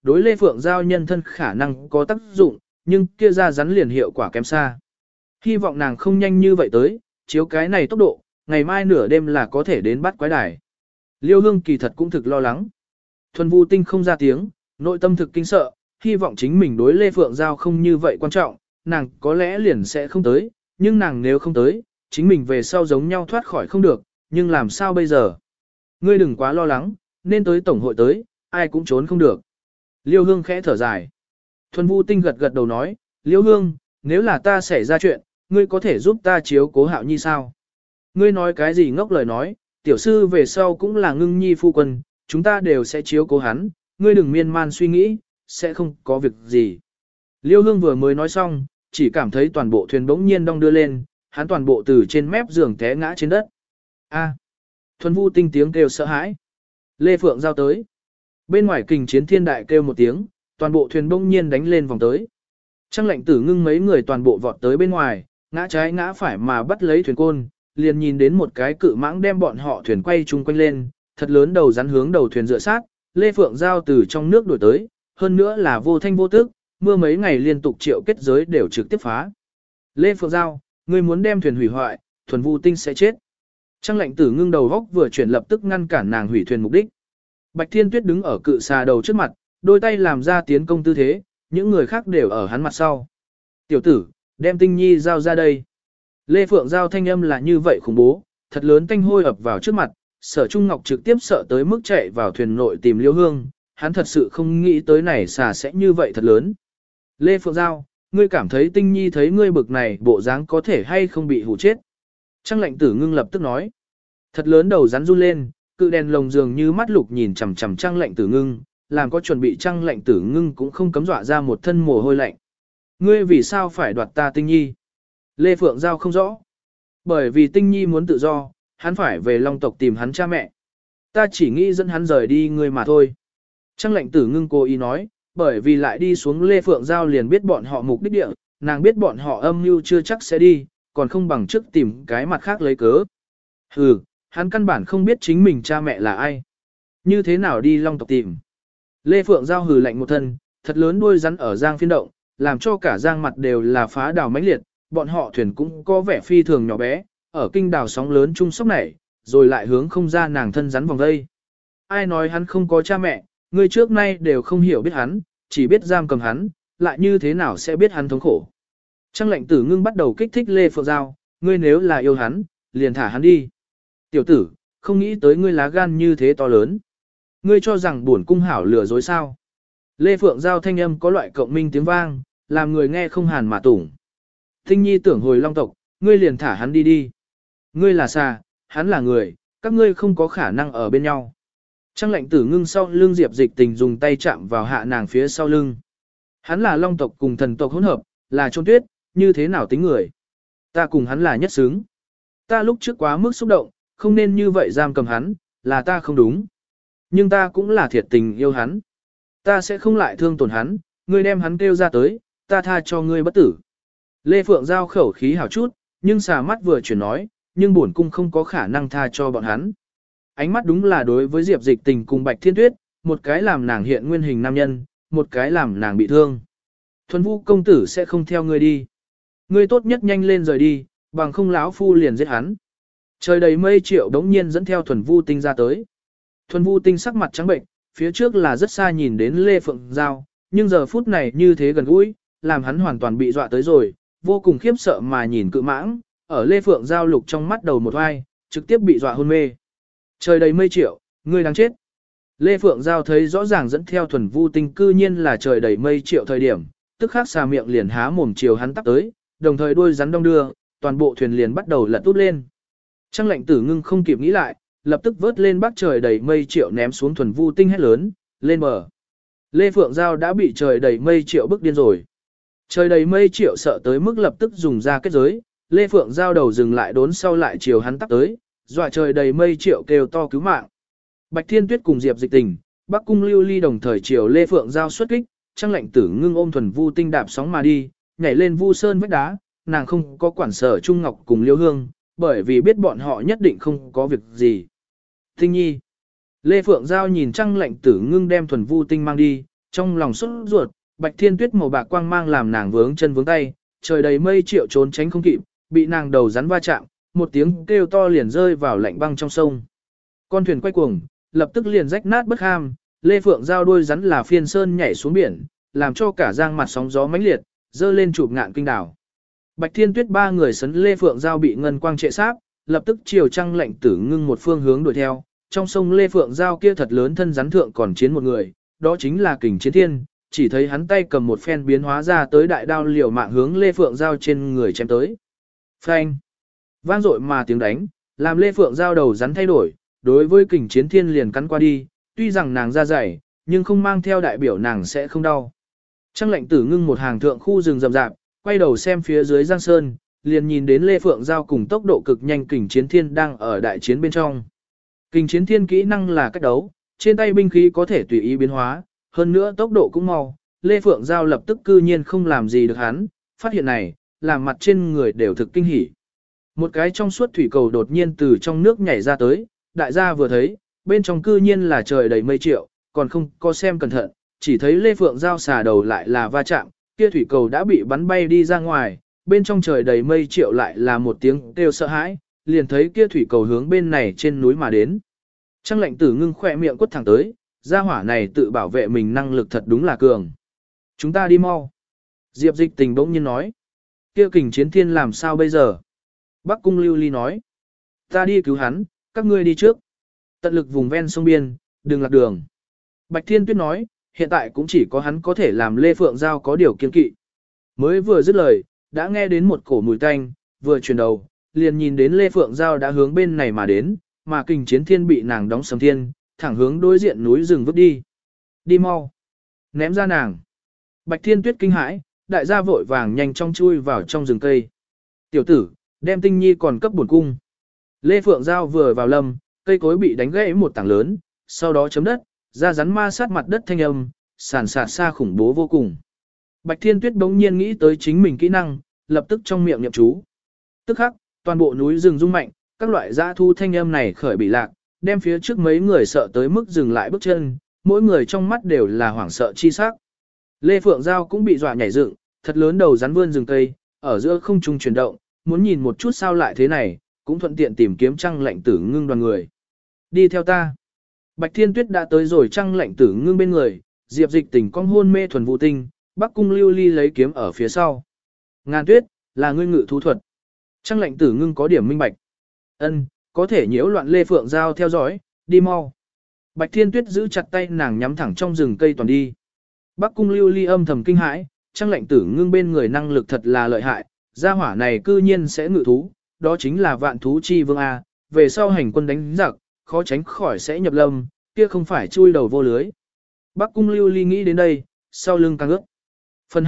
đối Lê Phượng Giao nhân thân khả năng có tác dụng, nhưng kia ra rắn liền hiệu quả kém xa. Hy vọng nàng không nhanh như vậy tới, chiếu cái này tốc độ, ngày mai nửa đêm là có thể đến bắt quái đài. Liêu Hương kỳ thật cũng thực lo lắng. Thuần Vu Tinh không ra tiếng, nội tâm thực kinh sợ, hy vọng chính mình đối Lê Phượng Giao không như vậy quan trọng, nàng có lẽ liền sẽ không tới, nhưng nàng nếu không tới, chính mình về sau giống nhau thoát khỏi không được, nhưng làm sao bây giờ? Ngươi đừng quá lo lắng, nên tới tổng hội tới, ai cũng trốn không được. Liêu Hương khẽ thở dài. Thuần Vu Tinh gật gật đầu nói, Liêu Hương, nếu là ta xảy ra chuyện, ngươi có thể giúp ta chiếu cố Hạo Nhi sao? Ngươi nói cái gì ngốc lời nói, tiểu sư về sau cũng là Ngưng Nhi phu quân, chúng ta đều sẽ chiếu cố hắn, ngươi đừng miên man suy nghĩ, sẽ không có việc gì. Liêu Hương vừa mới nói xong, chỉ cảm thấy toàn bộ thuyền bỗng nhiên đong đưa lên, hắn toàn bộ từ trên mép giường té ngã trên đất. A. Thuần Vu Tinh tiếng kêu sợ hãi. Lê Phượng Giao tới. Bên ngoài kình chiến thiên đại kêu một tiếng, toàn bộ thuyền bỗng nhiên đánh lên vòng tới. Trăng Lệnh Tử Ngưng mấy người toàn bộ vọt tới bên ngoài, ngã trái ngã phải mà bắt lấy thuyền côn, liền nhìn đến một cái cự mãng đem bọn họ thuyền quay chung quanh lên, thật lớn đầu rắn hướng đầu thuyền dựa sát, Lê Phượng Giao từ trong nước đuổi tới, hơn nữa là vô thanh vô tức, mưa mấy ngày liên tục triệu kết giới đều trực tiếp phá. Lê Phượng Giao, ngươi muốn đem thuyền hủy hoại, Thuần Vu Tinh sẽ chết. Trăng Lệnh Tử Ngưng đầu góc vừa chuyển lập tức ngăn cản nàng hủy thuyền mục đích. Bạch Thiên Tuyết đứng ở cự xà đầu trước mặt, đôi tay làm ra tiến công tư thế, những người khác đều ở hắn mặt sau. Tiểu tử, đem Tinh Nhi giao ra đây. Lê Phượng Giao thanh âm là như vậy khủng bố, thật lớn tanh hôi ập vào trước mặt, Sở Trung Ngọc trực tiếp sợ tới mức chạy vào thuyền nội tìm Liêu Hương, hắn thật sự không nghĩ tới này xà sẽ như vậy thật lớn. Lê Phượng Giao, ngươi cảm thấy Tinh Nhi thấy ngươi bực này bộ dáng có thể hay không bị hù chết. Trăng Lệnh Tử Ngưng lập tức nói. Thật lớn đầu rắn run lên, cự đèn lồng dường như mắt lục nhìn chằm chằm Trăng Lệnh Tử Ngưng, làm có chuẩn bị Trăng Lệnh Tử Ngưng cũng không cấm dọa ra một thân mồ hôi lạnh. Ngươi vì sao phải đoạt ta Tinh Nhi? Lê Phượng Giao không rõ. Bởi vì Tinh Nhi muốn tự do, hắn phải về Long tộc tìm hắn cha mẹ. Ta chỉ nghĩ dẫn hắn rời đi ngươi mà thôi. Trăng Lệnh Tử Ngưng cố ý nói, bởi vì lại đi xuống Lê Phượng Giao liền biết bọn họ mục đích địa, nàng biết bọn họ âm mưu chưa chắc sẽ đi, còn không bằng trước tìm cái mặt khác lấy cớ. Hừ, hắn căn bản không biết chính mình cha mẹ là ai. Như thế nào đi Long tộc tìm. Lê Phượng Giao hừ lạnh một thân, thật lớn đuôi rắn ở giang phiên động, làm cho cả giang mặt đều là phá đảo mãnh liệt, bọn họ thuyền cũng có vẻ phi thường nhỏ bé, ở kinh đảo sóng lớn trung sốc này, rồi lại hướng không ra nàng thân rắn vòng dây. Ai nói hắn không có cha mẹ, người trước nay đều không hiểu biết hắn, chỉ biết giam cầm hắn, lại như thế nào sẽ biết hắn thống khổ. Trăng Lệnh Tử Ngưng bắt đầu kích thích Lê Phượng Giao, ngươi nếu là yêu hắn, liền thả hắn đi. Tiểu tử, không nghĩ tới ngươi lá gan như thế to lớn. Ngươi cho rằng buồn cung hảo lừa dối sao. Lê Phượng Giao thanh âm có loại cộng minh tiếng vang, làm người nghe không hàn mà tủng. Tinh Nhi tưởng hồi Long tộc, ngươi liền thả hắn đi đi. Ngươi là xà, hắn là người, các ngươi không có khả năng ở bên nhau. Trăng Lệnh Tử Ngưng sau lưng Diệp Dịch Tình dùng tay chạm vào hạ nàng phía sau lưng. Hắn là Long tộc cùng thần tộc hỗn hợp, là Trôn Tuyết, như thế nào tính người. Ta cùng hắn là nhất xứng. Ta lúc trước quá mức xúc động, không nên như vậy giam cầm hắn, là ta không đúng. Nhưng ta cũng là thiệt tình yêu hắn. Ta sẽ không lại thương tổn hắn, ngươi đem hắn kêu ra tới, ta tha cho ngươi bất tử. Lê Phượng Giao khẩu khí hảo chút, nhưng xà mắt vừa chuyển nói, nhưng bổn cung không có khả năng tha cho bọn hắn. Ánh mắt đúng là đối với Diệp Dịch Tình cùng Bạch Thiên Tuyết, một cái làm nàng hiện nguyên hình nam nhân, một cái làm nàng bị thương. Thuần Vu công tử sẽ không theo ngươi đi. Ngươi tốt nhất nhanh lên rời đi, bằng không lão phu liền giết hắn. Trời đầy mây Triệu đống nhiên dẫn theo Thuần Vu Tinh ra tới. Thuần Vu Tinh sắc mặt trắng bệnh, phía trước là rất xa nhìn đến Lê Phượng Giao, nhưng giờ phút này như thế gần gũi, làm hắn hoàn toàn bị dọa tới rồi, vô cùng khiếp sợ mà nhìn cự mãng, ở Lê Phượng Giao lục trong mắt đầu một oai, trực tiếp bị dọa hôn mê. Trời đầy mây Triệu, ngươi đang chết. Lê Phượng Giao thấy rõ ràng dẫn theo Thuần Vu Tinh cư nhiên là trời đầy mây Triệu thời điểm, tức khắc xà miệng liền há mồm chiều hắn tắp tới, đồng thời đuôi rắn đong đưa, toàn bộ thuyền liền bắt đầu lật úp lên. Trăng Lệnh Tử Ngưng không kịp nghĩ lại, lập tức vớt lên bác trời đầy mây Triệu ném xuống Thuần Vu Tinh hét lớn, lên bờ. Lê Phượng Giao đã bị trời đầy mây Triệu bức điên rồi. Trời đầy mây Triệu sợ tới mức lập tức dùng ra kết giới, Lê Phượng Giao đầu dừng lại đốn sau lại chiều hắn tắp tới, dọa trời đầy mây Triệu kêu to cứu mạng. Bạch Thiên Tuyết cùng Diệp Dịch Tình, Bắc Cung Lưu Ly đồng thời chiều Lê Phượng Giao xuất kích, Trăng Lệnh Tử Ngưng ôm Thuần Vu Tinh đạp sóng mà đi, nhảy lên vu sơn vách đá, nàng không có quản Sở Trung Ngọc cùng Liêu Hương, bởi vì biết bọn họ nhất định không có việc gì. Tinh Nhi. Lê Phượng Giao nhìn Trăng Lệnh Tử Ngưng đem Thuần Vu Tinh mang đi, trong lòng sốt ruột, Bạch Thiên Tuyết màu bạc quang mang làm nàng vướng chân vướng tay, trời đầy mây triệu trốn tránh không kịp, bị nàng đầu rắn va chạm, một tiếng kêu to liền rơi vào lạnh băng trong sông. Con thuyền quay cuồng, lập tức liền rách nát bất ham, Lê Phượng giao đuôi rắn là phiên sơn nhảy xuống biển, làm cho cả giang mặt sóng gió mãnh liệt, dơ lên chụp ngạn kinh đảo. Bạch Thiên Tuyết ba người sấn Lê Phượng giao bị ngân quang trệ sát, lập tức chiều Trăng Lệnh Tử Ngưng một phương hướng đuổi theo. Trong sông Lê Phượng giao kia thật lớn thân rắn thượng còn chiến một người, đó chính là Kình Chiến Thiên, chỉ thấy hắn tay cầm một phen biến hóa ra tới đại đao liều mạng hướng Lê Phượng giao trên người chém tới. Phanh! Vang dội mà tiếng đánh, làm Lê Phượng giao đầu rắn thay đổi, đối với Kình Chiến Thiên liền cắn qua đi, tuy rằng nàng da dày, nhưng không mang theo đại biểu nàng sẽ không đau. Trăng Lệnh Tử Ngưng một hàng thượng khu rừng rậm rạp, quay đầu xem phía dưới Giang Sơn, liền nhìn đến Lê Phượng giao cùng tốc độ cực nhanh Kình Chiến Thiên đang ở đại chiến bên trong. Kình Chiến Thiên kỹ năng là cách đấu, trên tay binh khí có thể tùy ý biến hóa, hơn nữa tốc độ cũng mau. Lê Phượng giao lập tức cư nhiên không làm gì được hắn, phát hiện này, làm mặt trên người đều thực kinh hỉ. Một cái trong suốt thủy cầu đột nhiên từ trong nước nhảy ra tới, đại gia vừa thấy, bên trong cư nhiên là trời đầy mây triệu, còn không có xem cẩn thận, chỉ thấy Lê Phượng giao xà đầu lại là va chạm, kia thủy cầu đã bị bắn bay đi ra ngoài, bên trong trời đầy mây triệu lại là một tiếng kêu sợ hãi, liền thấy kia thủy cầu hướng bên này trên núi mà đến. Trăng Lệnh Tử Ngưng khỏe miệng quất thẳng tới, gia hỏa này tự bảo vệ mình năng lực thật đúng là cường. Chúng ta đi mau. Diệp Dịch Tình bỗng nhiên nói. Kia Kình Chiến Thiên làm sao bây giờ? Bắc Cung Lưu Ly nói. Ta đi cứu hắn, các ngươi đi trước. Tận lực vùng ven sông biên, đừng lạc đường. Bạch Thiên Tuyết nói, hiện tại cũng chỉ có hắn có thể làm Lê Phượng giao có điều kiên kỵ. Mới vừa dứt lời, đã nghe đến một cổ mùi tanh, vừa chuyển đầu, liền nhìn đến Lê Phượng giao đã hướng bên này mà đến, mà Kình Chiến Thiên bị nàng đóng sầm thiên, thẳng hướng đối diện núi rừng vứt đi. Đi mau. Ném ra nàng. Bạch Thiên Tuyết kinh hãi, đại gia vội vàng nhanh chóng chui vào trong rừng cây. Tiểu tử, đem Tinh Nhi còn cấp bổn cung. Lê Phượng giao vừa vào lâm, cây cối bị đánh gãy một tảng lớn, sau đó chấm đất, ra rắn ma sát mặt đất thanh âm, sàn sạt xa khủng bố vô cùng. Bạch Thiên Tuyết bỗng nhiên nghĩ tới chính mình kỹ năng, lập tức trong miệng niệm chú. Tức khắc, toàn bộ núi rừng rung mạnh, các loại dã thu thanh âm này khởi bị lạc, đem phía trước mấy người sợ tới mức dừng lại bước chân, mỗi người trong mắt đều là hoảng sợ chi sắc. Lê Phượng Giao cũng bị dọa nhảy dựng, thật lớn đầu rắn vươn rừng cây, ở giữa không trung chuyển động, muốn nhìn một chút sao lại thế này, cũng thuận tiện tìm kiếm Trăng Lệnh Tử Ngưng đoàn người. Đi theo ta. Bạch Thiên Tuyết đã tới rồi Trăng Lệnh Tử Ngưng bên người, Diệp Dịch Tình cong hôn mê thuần vụ tinh, Bắc Cung Lưu Ly lấy kiếm ở phía sau. Ngàn Tuyết, là ngươi ngự thú thuật. Trăng Lệnh Tử Ngưng có điểm minh bạch. Ân, có thể nhiễu loạn Lê Phượng Giao theo dõi, đi mau. Bạch Thiên Tuyết giữ chặt tay nàng nhắm thẳng trong rừng cây toàn đi. Bắc Cung Lưu Ly âm thầm kinh hãi, Trăng Lệnh Tử Ngưng bên người năng lực thật là lợi hại, gia hỏa này cư nhiên sẽ ngự thú, đó chính là vạn thú chi vương A, về sau hành quân đánh giặc, khó tránh khỏi sẽ nhập lâm, kia không phải chui đầu vô lưới. Bắc Cung Lưu Ly nghĩ đến đây, sau lưng càng ước. Phần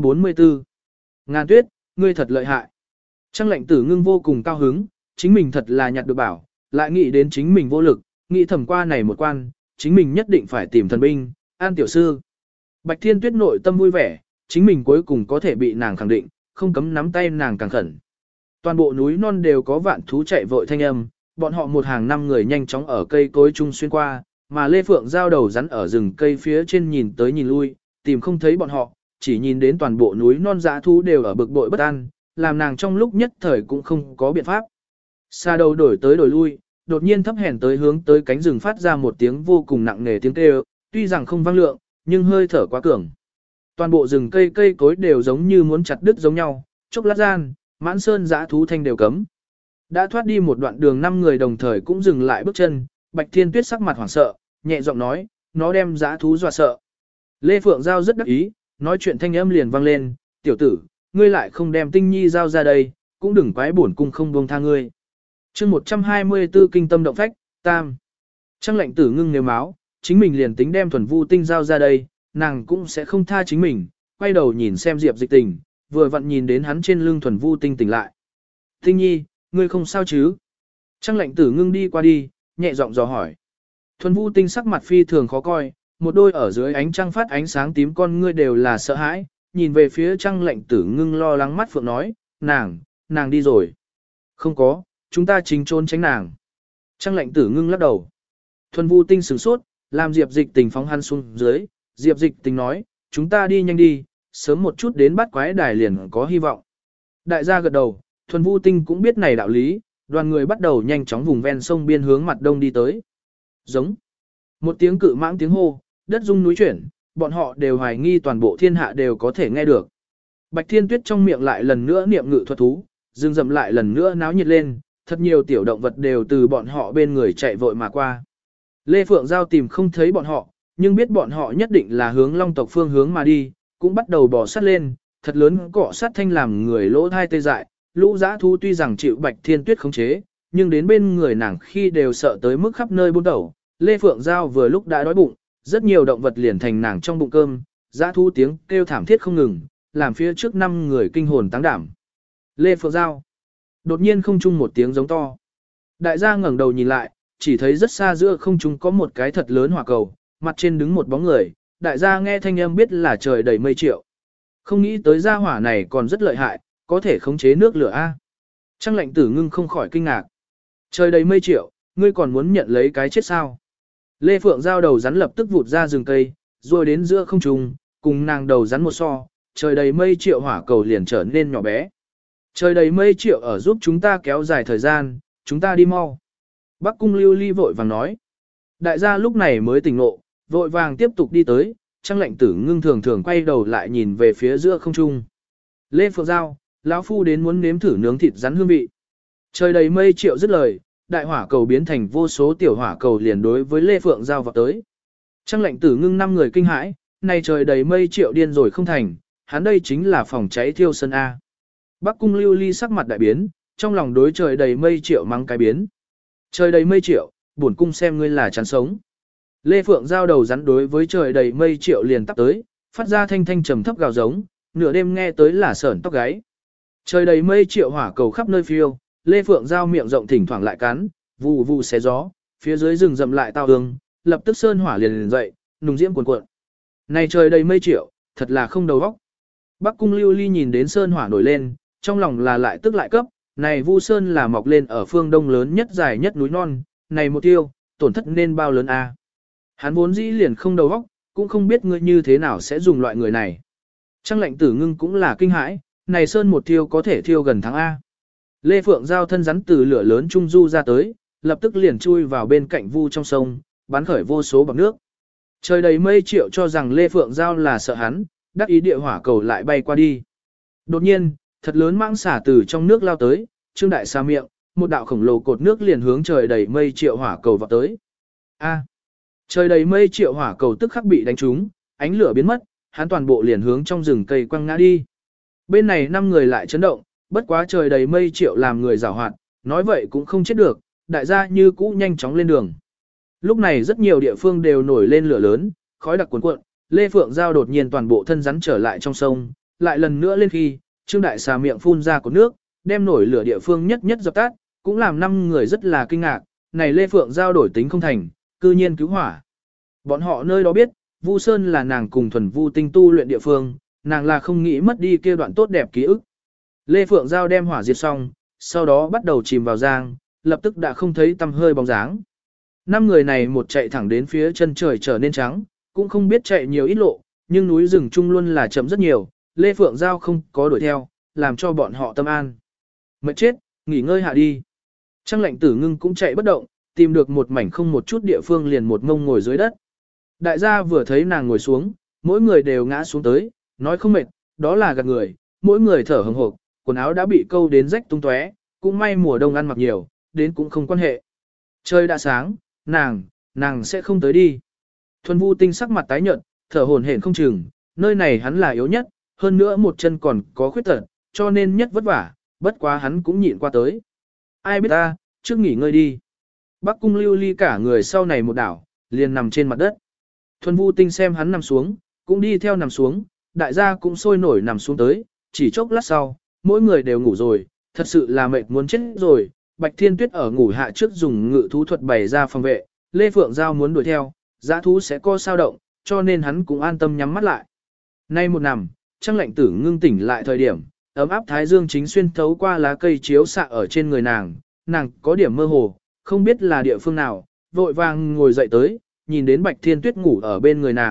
244 Ngàn Tuyết, ngươi thật lợi hại. Trăng Lệnh Tử Ngưng vô cùng cao hứng, chính mình thật là nhặt được bảo, lại nghĩ đến chính mình vô lực, nghĩ thầm qua này một quan, chính mình nhất định phải tìm thần binh, An tiểu sư. Bạch Thiên Tuyết nội tâm vui vẻ, chính mình cuối cùng có thể bị nàng khẳng định, không cấm nắm tay nàng càng khẩn. Toàn bộ núi non đều có vạn thú chạy vội thanh âm, bọn họ một hàng 5 người nhanh chóng ở cây cối chung xuyên qua, mà Lê Phượng giao đầu rắn ở rừng cây phía trên nhìn tới nhìn lui, tìm không thấy bọn họ, chỉ nhìn đến toàn bộ núi non dã thú đều ở bực bội bất an, làm nàng trong lúc nhất thời cũng không có biện pháp. Xa đầu đổi tới đổi lui, đột nhiên thấp hèn tới hướng tới cánh rừng phát ra một tiếng vô cùng nặng nề tiếng kêu, tuy rằng không vang lượng, nhưng hơi thở quá cường. Toàn bộ rừng cây cối đều giống như muốn chặt đứt giống nhau, chốc lát gian, mãn sơn dã thú thanh đều cấm. Đã thoát đi một đoạn đường 5 người đồng thời cũng dừng lại bước chân, Bạch Thiên Tuyết sắc mặt hoảng sợ, nhẹ giọng nói, nó đem dã thú dọa sợ. Lê Phượng Giao rất đắc ý, nói chuyện thanh âm liền vang lên, tiểu tử, ngươi lại không đem Tinh Nhi giao ra đây, cũng đừng quái bổn cung không buông tha ngươi. Chương 124 kinh tâm động phách, tam. Trăng Lệnh Tử Ngưng nếu máu, chính mình liền tính đem thuần vu tinh giao ra đây, nàng cũng sẽ không tha chính mình, quay đầu nhìn xem Diệp Dịch Tình, vừa vặn nhìn đến hắn trên lưng thuần vu tinh tỉnh lại. Tinh Nhi, ngươi không sao chứ? Trăng Lệnh Tử Ngưng đi qua đi, nhẹ giọng dò hỏi. Thuần vu tinh sắc mặt phi thường khó coi, một đôi ở dưới ánh trăng phát ánh sáng tím con ngươi đều là sợ hãi, nhìn về phía Trăng Lệnh Tử Ngưng lo lắng mắt phượng nói, nàng đi rồi. Không có, chúng ta chính trốn tránh nàng. Trăng Lệnh Tử Ngưng lắc đầu. Thuần vu tinh sửng sốt, làm Diệp Dịch Tình phóng hắn xuống dưới, Diệp Dịch Tình nói, chúng ta đi nhanh đi, sớm một chút đến bắt quái đài liền có hy vọng. Đại gia gật đầu, Thuần Vu Tinh cũng biết này đạo lý, đoàn người bắt đầu nhanh chóng vùng ven sông biên hướng mặt đông đi tới. Giống. Một tiếng cự mãng tiếng hô, đất rung núi chuyển, bọn họ đều hoài nghi toàn bộ thiên hạ đều có thể nghe được. Bạch Thiên Tuyết trong miệng lại lần nữa niệm ngự thuật thú, rừng rậm lại lần nữa náo nhiệt lên, thật nhiều tiểu động vật đều từ bọn họ bên người chạy vội mà qua. Lê Phượng Giao tìm không thấy bọn họ, nhưng biết bọn họ nhất định là hướng Long tộc phương hướng mà đi, cũng bắt đầu bò sát lên, thật lớn cọ sát thanh làm người lỗ thai tê dại. Lũ dã thú tuy rằng chịu Bạch Thiên Tuyết khống chế, nhưng đến bên người nàng khi đều sợ tới mức khắp nơi buôn đầu. Lê Phượng Giao vừa lúc đã đói bụng, rất nhiều động vật liền thành nàng trong bụng cơm, dã thú tiếng kêu thảm thiết không ngừng, làm phía trước 5 người kinh hồn táng đảm. Lê Phượng Giao. Đột nhiên không trung một tiếng giống to. Đại gia ngẩng đầu nhìn lại, chỉ thấy rất xa giữa không trung có một cái thật lớn hỏa cầu, mặt trên đứng một bóng người, đại gia nghe thanh âm biết là trời đầy mây triệu. Không nghĩ tới gia hỏa này còn rất lợi hại, có thể khống chế nước lửa A. Trang Lệnh Tử Ngưng không khỏi kinh ngạc. Trời đầy mây triệu, ngươi còn muốn nhận lấy cái chết sao? Lê Phượng Giao đầu rắn lập tức vụt ra rừng cây, rồi đến giữa không trung, cùng nàng đầu rắn một so, trời đầy mây triệu hỏa cầu liền trở nên nhỏ bé. Trời đầy mây triệu ở giúp chúng ta kéo dài thời gian, chúng ta đi mau. Bắc Cung Lưu Ly vội vàng nói. Đại gia lúc này mới tỉnh ngộ, vội vàng tiếp tục đi tới, Trang Lệnh Tử Ngưng thường thường quay đầu lại nhìn về phía giữa không trung. Lê Phượng Giao, lão phu đến muốn nếm thử nướng thịt rắn hương vị. Trời đầy mây triệu dứt lời, đại hỏa cầu biến thành vô số tiểu hỏa cầu liền đối với Lê Phượng Giao vào tới. Trang Lệnh Tử Ngưng 5 người kinh hãi, này trời đầy mây triệu điên rồi không thành, hắn đây chính là phòng cháy thiêu sân A. Bắc Cung Lưu Ly sắc mặt đại biến, trong lòng đối trời đầy mây triệu mắng cái biến. Trời đầy mây triệu, bổn cung xem ngươi là chán sống. Lê Phượng Giao đầu rắn đối với trời đầy mây triệu liền tắp tới, phát ra thanh thanh trầm thấp gào giống, nửa đêm nghe tới là sởn tóc gáy. Trời đầy mây triệu hỏa cầu khắp nơi phiêu, Lê Phượng Giao miệng rộng thỉnh thoảng lại cắn, vù vù xé gió, phía dưới rừng rậm lại tao hương, lập tức sơn hỏa liền dậy, nùng diễm cuồn cuộn. Này trời đầy mây triệu, thật là không đầu óc. Bắc Cung Lưu Ly nhìn đến sơn hỏa nổi lên, trong lòng là lại tức lại cấp, này Vu Sơn là mọc lên ở phương đông lớn nhất dài nhất núi non, này một tiêu, tổn thất nên bao lớn a? Hắn vốn dĩ liền không đầu óc, cũng không biết ngươi như thế nào sẽ dùng loại người này. Trang Lệnh Tử Ngưng cũng là kinh hãi, này sơn một tiêu có thể thiêu gần tháng A. Lê Phượng Giao thân rắn từ lửa lớn trung du ra tới, lập tức liền chui vào bên cạnh Vu trong sông, bắn khởi vô số bọt nước. Trời đầy mây triệu cho rằng Lê Phượng Giao là sợ hắn, đắc ý địa hỏa cầu lại bay qua đi. Đột nhiên, thật lớn mãng xả từ trong nước lao tới, Trương Đại Sa miệng, một đạo khổng lồ cột nước liền hướng trời đầy mây triệu hỏa cầu vào tới. A. Trời đầy mây triệu hỏa cầu tức khắc bị đánh trúng, ánh lửa biến mất, hắn toàn bộ liền hướng trong rừng cây quăng ngã đi. Bên này 5 người lại chấn động, bất quá trời đầy mây triệu làm người giàu hoạt, nói vậy cũng không chết được, đại gia như cũ nhanh chóng lên đường. Lúc này rất nhiều địa phương đều nổi lên lửa lớn, khói đặc cuồn cuộn, Lê Phượng Giao đột nhiên toàn bộ thân rắn trở lại trong sông, lại lần nữa lên khi, Trương Đại Xà miệng phun ra cột nước, đem nổi lửa địa phương nhất nhất dập tắt, cũng làm 5 người rất là kinh ngạc, này Lê Phượng Giao đổi tính không thành, cư nhiên cứu hỏa. Bọn họ nơi đó biết, Vu Sơn là nàng cùng Thuần Vu Tinh tu luyện địa phương, nàng là không nghĩ mất đi kia đoạn tốt đẹp ký ức. Lê Phượng Giao đem hỏa diệt xong, sau đó bắt đầu chìm vào giang, lập tức đã không thấy tăm hơi bóng dáng. 5 người này một chạy thẳng đến phía chân trời trở nên trắng, cũng không biết chạy nhiều ít lộ, nhưng núi rừng chung luôn là chậm rất nhiều, Lê Phượng Giao không có đuổi theo, làm cho bọn họ tâm an. Mệt chết, nghỉ ngơi hạ đi. Trang Lệnh Tử Ngưng cũng chạy bất động, tìm được một mảnh không một chút địa phương liền một ngông ngồi dưới đất. Đại gia vừa thấy nàng ngồi xuống, mỗi người đều ngã xuống tới, nói không mệt, đó là gạt người, mỗi người thở hừng hộp, quần áo đã bị câu đến rách tung tóe, cũng may mùa đông ăn mặc nhiều, đến cũng không quan hệ. Trời đã sáng, nàng sẽ không tới đi. Thuần Vu Tinh sắc mặt tái nhợt, thở hổn hển không chừng, nơi này hắn là yếu nhất, hơn nữa một chân còn có khuyết tật, cho nên nhất vất vả, bất quá hắn cũng nhịn qua tới. Ai biết ta, trước nghỉ ngơi đi. Bắc Cung Lưu Ly cả người sau này một đảo, liền nằm trên mặt đất. Thuần Vu Tinh xem hắn nằm xuống, cũng đi theo nằm xuống, đại gia cũng sôi nổi nằm xuống tới, chỉ chốc lát sau, mỗi người đều ngủ rồi, thật sự là mệt muốn chết rồi. Bạch Thiên Tuyết ở ngủ hạ trước dùng ngự thú thuật bày ra phòng vệ, Lê Phượng Giao muốn đuổi theo, dã thú sẽ co sao động, cho nên hắn cũng an tâm nhắm mắt lại. Nay một nằm, Trang Lệnh Tử Ngưng tỉnh lại thời điểm, ấm áp thái dương chính xuyên thấu qua lá cây chiếu xạ ở trên người nàng có điểm mơ hồ, không biết là địa phương nào, vội vàng ngồi dậy tới, nhìn đến Bạch Thiên Tuyết ngủ ở bên người nàng,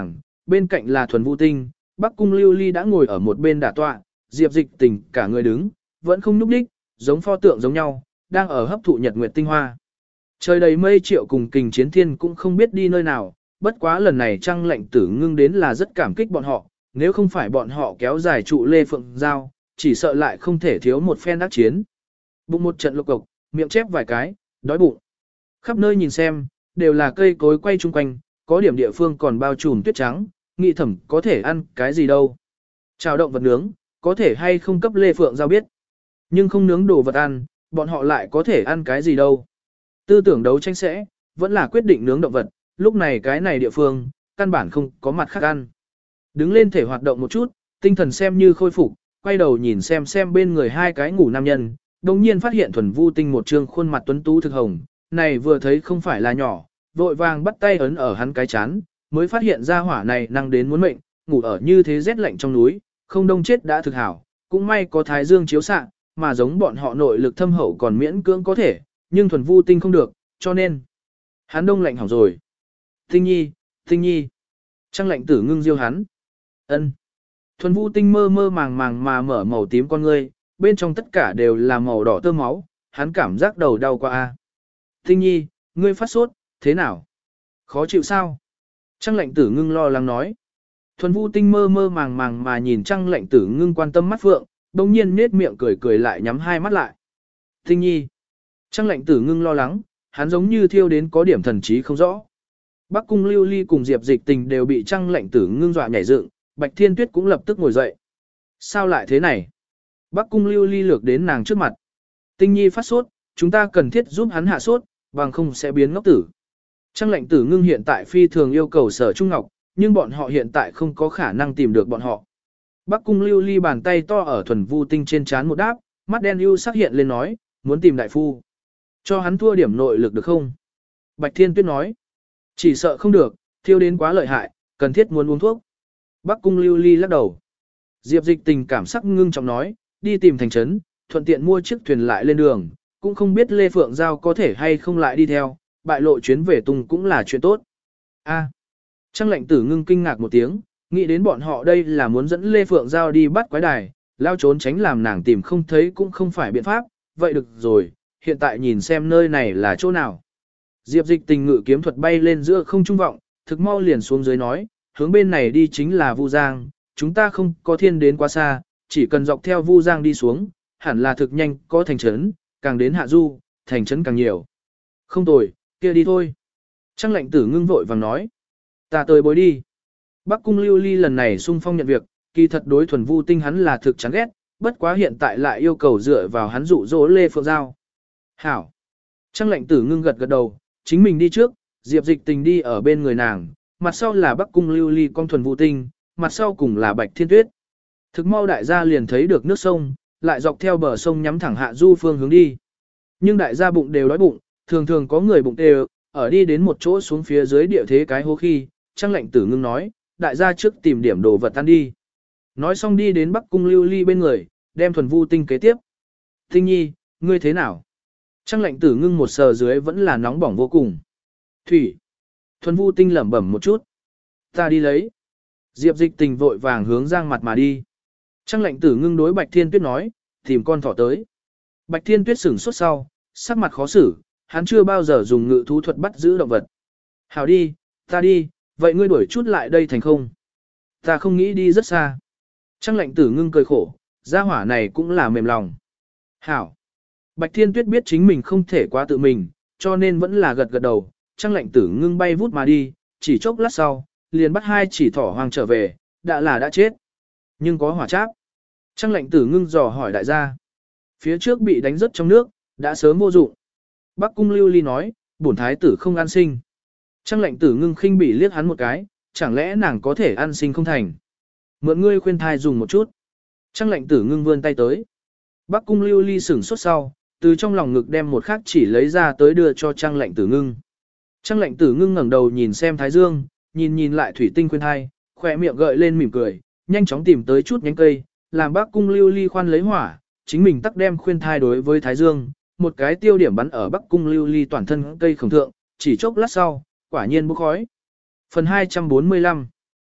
bên cạnh là Thuần Vu Tinh, Bắc Cung Lưu Ly đã ngồi ở một bên đả tọa, Diệp Dịch Tình cả người đứng, vẫn không nhúc nhích, giống pho tượng giống nhau, đang ở hấp thụ nhật nguyệt tinh hoa. Trời đầy mây Triệu cùng Kình Chiến Thiên cũng không biết đi nơi nào, bất quá lần này Trăng Lệnh Tử Ngưng đến là rất cảm kích bọn họ, nếu không phải bọn họ kéo dài trụ Lê Phượng Giao, chỉ sợ lại không thể thiếu một phen đắc chiến. Bụng một trận lục cục, miệng chép vài cái, đói bụng. Khắp nơi nhìn xem, đều là cây cối quay chung quanh, có điểm địa phương còn bao trùm tuyết trắng, nghĩ thẩm có thể ăn cái gì đâu. Chào động vật nướng, có thể hay không cấp Lê Phượng Giao biết. Nhưng không nướng đồ vật ăn, bọn họ lại có thể ăn cái gì đâu. Tư tưởng đấu tranh sẽ, vẫn là quyết định nướng động vật, lúc này cái này địa phương, căn bản không có mặt khác ăn. Đứng lên thể hoạt động một chút, tinh thần xem như khôi phục, quay đầu nhìn xem bên người hai cái ngủ nam nhân, đồng nhiên phát hiện Thuần Vu Tinh một trương khuôn mặt tuấn tú thực hồng, này vừa thấy không phải là nhỏ, vội vàng bắt tay ấn ở hắn cái chán, mới phát hiện ra hỏa này năng đến muốn mệnh, ngủ ở như thế rét lạnh trong núi, không đông chết đã thực hảo, cũng may có thái dương chiếu xạ, mà giống bọn họ nội lực thâm hậu còn miễn cưỡng có thể, nhưng Thuần Vu Tinh không được, cho nên hắn đông lạnh hỏng rồi. Tinh nhi, Tinh nhi. Trăng Lệnh Tử Ngưng diêu hắn. Ân. Thuần Vu Tinh mơ mơ màng màng mà mở màu tím con ngươi, bên trong tất cả đều là màu đỏ tơ máu, hắn cảm giác đầu đau qua a. Tinh nhi, ngươi phát sốt, thế nào? Khó chịu sao? Trăng Lệnh Tử Ngưng lo lắng nói. Thuần Vu Tinh mơ mơ màng màng mà nhìn Trăng Lệnh Tử Ngưng quan tâm mắt phượng, đồng nhiên nết miệng cười cười lại nhắm hai mắt lại. Tinh nhi. Trăng Lệnh Tử Ngưng lo lắng, hắn giống như thiêu đến có điểm thần trí không rõ. Bắc Cung Lưu Ly cùng Diệp Dịch Tình đều bị Trăng Lệnh Tử Ngưng dọa nhảy dựng, Bạch Thiên Tuyết cũng lập tức ngồi dậy. Sao lại thế này? Bắc Cung Lưu Ly lược đến nàng trước mặt. Tinh nhi phát sốt, chúng ta cần thiết giúp hắn hạ sốt, bằng không sẽ biến ngốc tử. Trăng Lệnh Tử Ngưng hiện tại phi thường yêu cầu Sở Trung Ngọc, nhưng bọn họ hiện tại không có khả năng tìm được bọn họ. Bắc Cung Lưu Ly bàn tay to ở Thuần Vu Tinh trên trán một đáp, mắt đen ưu sắc hiện lên nói, muốn tìm đại phu. Cho hắn thua điểm nội lực được không? Bạch Thiên Tuyết nói, chỉ sợ không được, thiêu đến quá lợi hại, cần thiết muốn uống thuốc. Bắc Cung Lưu Ly lắc đầu. Diệp Dịch Tình cảm sắc ngưng trọng nói, đi tìm thành trấn, thuận tiện mua chiếc thuyền lại lên đường, cũng không biết Lê Phượng Giao có thể hay không lại đi theo, bại lộ chuyến về tung cũng là chuyện tốt. A. Trăng Lệnh Tử Ngưng kinh ngạc một tiếng, nghĩ đến bọn họ đây là muốn dẫn Lê Phượng Giao đi bắt quái đài, lao trốn tránh làm nàng tìm không thấy cũng không phải biện pháp, vậy được rồi, hiện tại nhìn xem nơi này là chỗ nào. Diệp Dịch Tình ngự kiếm thuật bay lên giữa không trung vọng, thực mau liền xuống dưới nói, hướng bên này đi chính là Vu Giang, chúng ta không có thiên đến quá xa, chỉ cần dọc theo Vu Giang đi xuống, hẳn là thực nhanh có thành trấn, càng đến hạ du, thành trấn càng nhiều. Không tồi, kia đi thôi. Trăng Lệnh Tử Ngưng vội vàng nói, ta tới bối đi. Bắc Cung Lưu Ly lần này xung phong nhận việc, kỳ thật đối Thuần Vu Tinh hắn là thực chán ghét, bất quá hiện tại lại yêu cầu dựa vào hắn dụ dỗ Lê Phượng Giao. Hảo. Trăng Lệnh Tử Ngưng gật gật đầu, chính mình đi trước, Diệp Dịch Tình đi ở bên người nàng, mặt sau là Bắc Cung Lưu Ly con Thuần Vu Tinh, mặt sau cùng là Bạch Thiên Tuyết. Thực mau đại gia liền thấy được nước sông, lại dọc theo bờ sông nhắm thẳng hạ du phương hướng đi. Nhưng đại gia bụng đều đói bụng, thường thường có người bụng đều, ở đi đến một chỗ xuống phía dưới địa thế cái hố khi, Trăng Lệnh Tử Ngưng nói, đại gia trước tìm điểm đồ vật ăn đi. Nói xong đi đến Bắc Cung Lưu Ly bên người, đem Thuần Vu Tinh kế tiếp. Tinh nhi, ngươi thế nào? Trăng Lệnh Tử Ngưng một sờ dưới vẫn là nóng bỏng vô cùng. Thủy. Thuần Vu Tinh lẩm bẩm một chút. Ta đi lấy. Diệp Dịch Tình vội vàng hướng Giang mặt mà đi. Trăng Lệnh Tử Ngưng đối Bạch Thiên Tuyết nói, tìm con thỏ tới. Bạch Thiên Tuyết sửng sốt sau, sắc mặt khó xử, hắn chưa bao giờ dùng ngự thú thuật bắt giữ động vật. Hảo đi, ta đi, vậy ngươi đuổi chút lại đây thành không? Ta không nghĩ đi rất xa. Trăng Lệnh Tử Ngưng cười khổ, gia hỏa này cũng là mềm lòng. Hảo. Bạch Thiên Tuyết biết chính mình không thể quá tự mình, cho nên vẫn là gật gật đầu. Trăng Lệnh Tử Ngưng bay vút mà đi, chỉ chốc lát sau, liền bắt hai chỉ thỏ hoang trở về, đã chết. Nhưng có hỏa tráp. Trăng Lệnh Tử Ngưng dò hỏi đại gia. Phía trước bị đánh rớt trong nước, đã sớm vô dụng. Bắc Cung Lưu Ly nói, bổn thái tử không ăn sinh. Trăng Lệnh Tử Ngưng khinh bỉ liếc hắn một cái, chẳng lẽ nàng có thể ăn sinh không thành. Mượn ngươi khuyên thai dùng một chút. Trăng Lệnh Tử Ngưng vươn tay tới. Bắc Cung Lưu Ly sửng sốt sau, từ trong lòng ngực đem một khắc chỉ lấy ra tới đưa cho Trăng Lệnh Tử Ngưng. Trăng Lệnh Tử Ngưng ngẩng đầu nhìn xem thái dương, nhìn lại thủy tinh khuyên thai, khỏe miệng gợi lên mỉm cười, nhanh chóng tìm tới chút nhánh cây, làm Bắc Cung Lưu Ly khoan lấy hỏa, chính mình tắc đem khuyên thai đối với thái dương, một cái tiêu điểm bắn ở Bắc Cung Lưu Ly toàn thân cây khổng thượng, chỉ chốc lát sau, quả nhiên bốc khói. Phần 245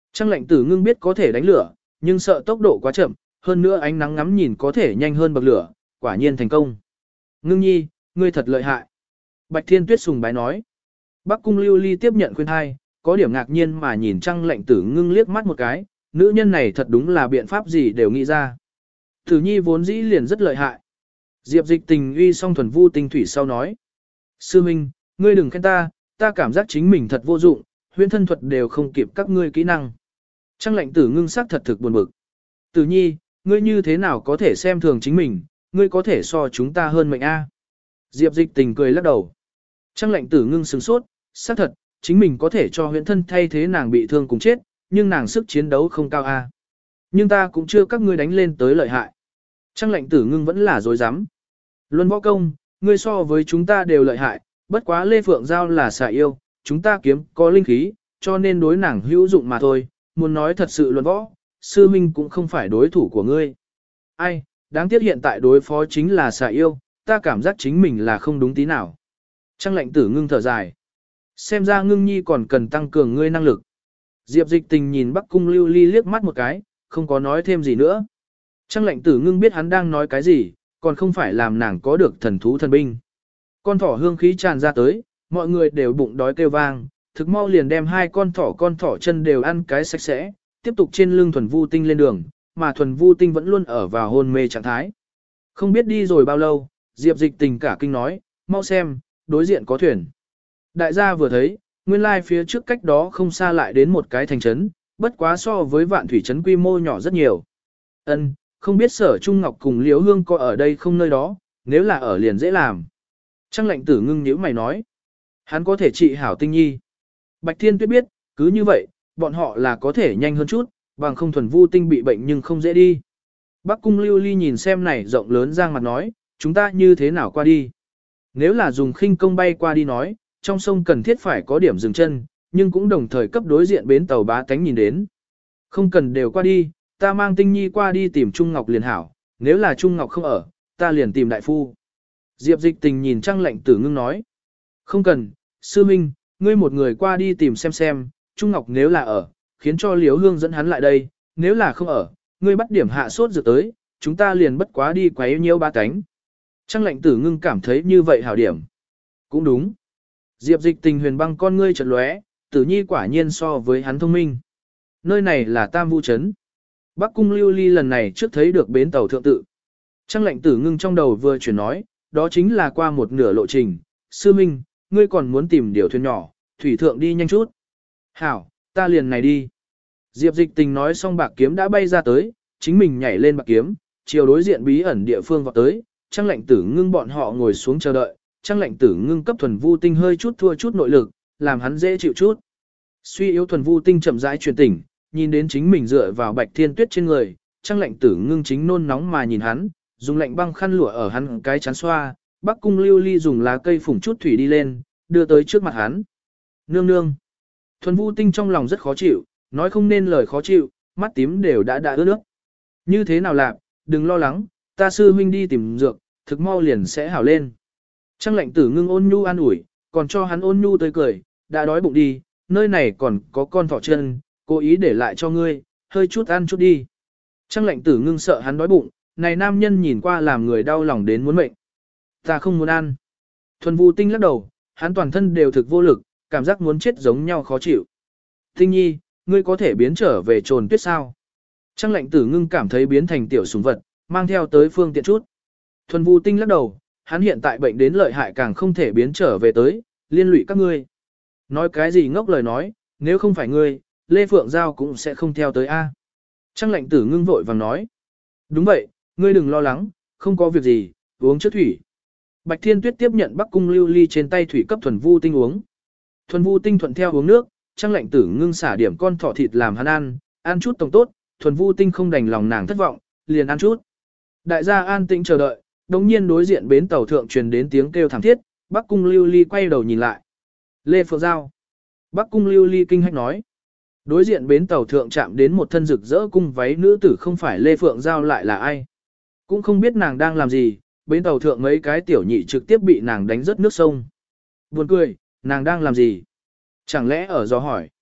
Trang lệnh tử ngưng biết có thể đánh lửa, nhưng sợ tốc độ quá chậm, hơn nữa ánh nắng ngắm nhìn có thể nhanh hơn bậc lửa, quả nhiên thành công. Ngưng nhi, ngươi thật lợi hại. Bạch Thiên Tuyết sùng bái nói. Bắc Cung Lưu Ly tiếp nhận khuyên hai, có điểm ngạc nhiên mà nhìn Trang lệnh tử ngưng liếc mắt một cái, nữ nhân này thật đúng là biện pháp gì đều nghĩ ra. Tử nhi vốn dĩ liền rất lợi hại. Diệp Dịch Tình uy song thuần vu tinh thủy sau nói. Sư Minh, ngươi đừng khen ta cảm giác chính mình thật vô dụng, huyễn thân thuật đều không kịp các ngươi kỹ năng. Trang lệnh tử ngưng sắc thật thực buồn bực. Tử nhi, ngươi như thế nào có thể xem thường chính mình, ngươi có thể so chúng ta hơn mệnh A. Diệp Dịch Tình cười lắc đầu. Trang lệnh tử ngưng sửng sốt, xác thật, chính mình có thể cho huyễn thân thay thế nàng bị thương cùng chết, nhưng nàng sức chiến đấu không cao A. Nhưng ta cũng chưa các ngươi đánh lên tới lợi hại. Trang lệnh tử ngưng vẫn là dối rắm. Luân võ công, ngươi so với chúng ta đều lợi hại, bất quá Lê Phượng Giao là xà yêu, chúng ta kiếm có linh khí, cho nên đối nàng hữu dụng mà thôi, muốn nói thật sự luận võ, sư minh cũng không phải đối thủ của ngươi. Ai, đáng tiếc hiện tại đối phó chính là xà yêu, ta cảm giác chính mình là không đúng tí nào. Trang lệnh tử ngưng thở dài. Xem ra ngưng nhi còn cần tăng cường ngươi năng lực. Diệp Dịch Tình nhìn Bắc Cung Lưu Ly liếc mắt một cái, không có nói thêm gì nữa. Trang lệnh tử ngưng biết hắn đang nói cái gì, còn không phải làm nàng có được thần thú thần binh. Con thỏ hương khí tràn ra tới, mọi người đều bụng đói kêu vang, thực mau liền đem hai con thỏ chân đều ăn cái sạch sẽ, tiếp tục trên lưng thuần vu tinh lên đường, mà thuần vu tinh vẫn luôn ở vào hôn mê trạng thái. Không biết đi rồi bao lâu, Diệp Dịch Tình cả kinh nói, mau xem, đối diện có thuyền. Đại gia vừa thấy, nguyên lai phía trước cách đó không xa lại đến một cái thành trấn, bất quá so với vạn thủy trấn quy mô nhỏ rất nhiều. Ân, không biết Sở Trung Ngọc cùng Liễu Hương có ở đây không nơi đó, nếu là ở liền dễ làm. Trang lệnh tử ngưng nhíu mày nói, hắn có thể trị hảo tinh nhi. Bạch Thiên Tuyết biết, cứ như vậy, bọn họ là có thể nhanh hơn chút, bằng không thuần vu tinh bị bệnh nhưng không dễ đi. Bắc Cung Lưu Ly nhìn xem này rộng lớn giang mặt nói, chúng ta như thế nào qua đi. Nếu là dùng khinh công bay qua đi nói, trong sông cần thiết phải có điểm dừng chân, nhưng cũng đồng thời cấp đối diện bến tàu bá tánh nhìn đến. Không cần đều qua đi, ta mang tinh nhi qua đi tìm Trung Ngọc liền hảo, nếu là Trung Ngọc không ở, ta liền tìm đại phu. Diệp Dịch Tình nhìn Trang lệnh tử ngưng nói. Không cần, sư minh, ngươi một người qua đi tìm xem, Trung Ngọc nếu là ở, khiến cho Liễu Hương dẫn hắn lại đây, nếu là không ở, ngươi bắt điểm hạ sốt dược tới, chúng ta liền bất quá đi quấy nhiễu ba cánh. Trang lệnh tử ngưng cảm thấy như vậy hảo điểm. Cũng đúng. Diệp Dịch Tình huyền băng con ngươi chợt lóe, tử nhi quả nhiên so với hắn thông minh. Nơi này là Tam Vu Trấn. Bắc Cung Lưu Ly lần này trước thấy được bến tàu thượng tự. Trang lệnh tử ngưng trong đầu vừa chuyển nói, đó chính là qua một nửa lộ trình. Sư Minh, ngươi còn muốn tìm điều thuyền nhỏ, thủy thượng đi nhanh chút. Hảo, ta liền này đi. Diệp Dịch Tình nói xong bạc kiếm đã bay ra tới, chính mình nhảy lên bạc kiếm, chiều đối diện bí ẩn địa phương vào tới. Trang lệnh tử ngưng bọn họ ngồi xuống chờ đợi. Trang lệnh tử ngưng cấp thuần vu tinh hơi chút thua chút nội lực, làm hắn dễ chịu chút. Suy yếu thuần vu tinh chậm rãi truyền tỉnh, nhìn đến chính mình dựa vào Bạch Thiên Tuyết trên người, Trang lệnh tử ngưng chính nôn nóng mà nhìn hắn, dùng lạnh băng khăn lụa ở hắn cái chán xoa, Bắc Cung Lưu Ly dùng lá cây phủng chút thủy đi lên, đưa tới trước mặt hắn. Nương nương. Thuần vu tinh trong lòng rất khó chịu, nói không nên lời khó chịu, mắt tím đều đã ướt nước. Như thế nào lạc, đừng lo lắng, ta sư huynh đi tìm dược, thực mau liền sẽ hảo lên. Trang lệnh tử ngưng ôn nhu an ủi, còn cho hắn ôn nhu tươi cười, đã đói bụng đi, nơi này còn có con thỏ chân, cố ý để lại cho ngươi, hơi chút ăn chút đi. Trang lệnh tử ngưng sợ hắn đói bụng, này nam nhân nhìn qua làm người đau lòng đến muốn mệnh. Ta không muốn ăn. Thuần vu tinh lắc đầu, hắn toàn thân đều thực vô lực, cảm giác muốn chết giống nhau khó chịu. Tinh nhi, ngươi có thể biến trở về trồn tuyết sao? Trang lệnh tử ngưng cảm thấy biến thành tiểu sủng vật, mang theo tới phương tiện chút. Thuần vu tinh lắc đầu, hắn hiện tại bệnh đến lợi hại càng không thể biến trở về tới, liên lụy các ngươi. Nói cái gì ngốc lời nói, nếu không phải ngươi, Lê Phượng Giao cũng sẽ không theo tới A. Trang lệnh tử ngưng vội vàng nói. Đúng vậy, ngươi đừng lo lắng, không có việc gì, uống trước thủy. Bạch Thiên Tuyết tiếp nhận Bắc Cung Lưu Ly trên tay thủy cấp thuần vu tinh uống. Thuần vu tinh thuận theo uống nước, Trang lệnh tử ngưng xả điểm con thỏ thịt làm hắn ăn chút tổng tốt, thuần vu tinh không đành lòng nàng thất vọng, liền ăn chút. Đại gia an tĩnh chờ đợi, đồng nhiên đối diện bến tàu thượng truyền đến tiếng kêu thảm thiết, Bắc Cung Lưu Ly quay đầu nhìn lại. Lê Phượng Giao. Bắc Cung Lưu Ly kinh hách nói. Đối diện bến tàu thượng chạm đến một thân rực rỡ cung váy nữ tử không phải Lê Phượng Giao lại là ai. Cũng không biết nàng đang làm gì, bến tàu thượng mấy cái tiểu nhị trực tiếp bị nàng đánh rớt nước sông. Buồn cười, nàng đang làm gì? Chẳng lẽ ở dò hỏi?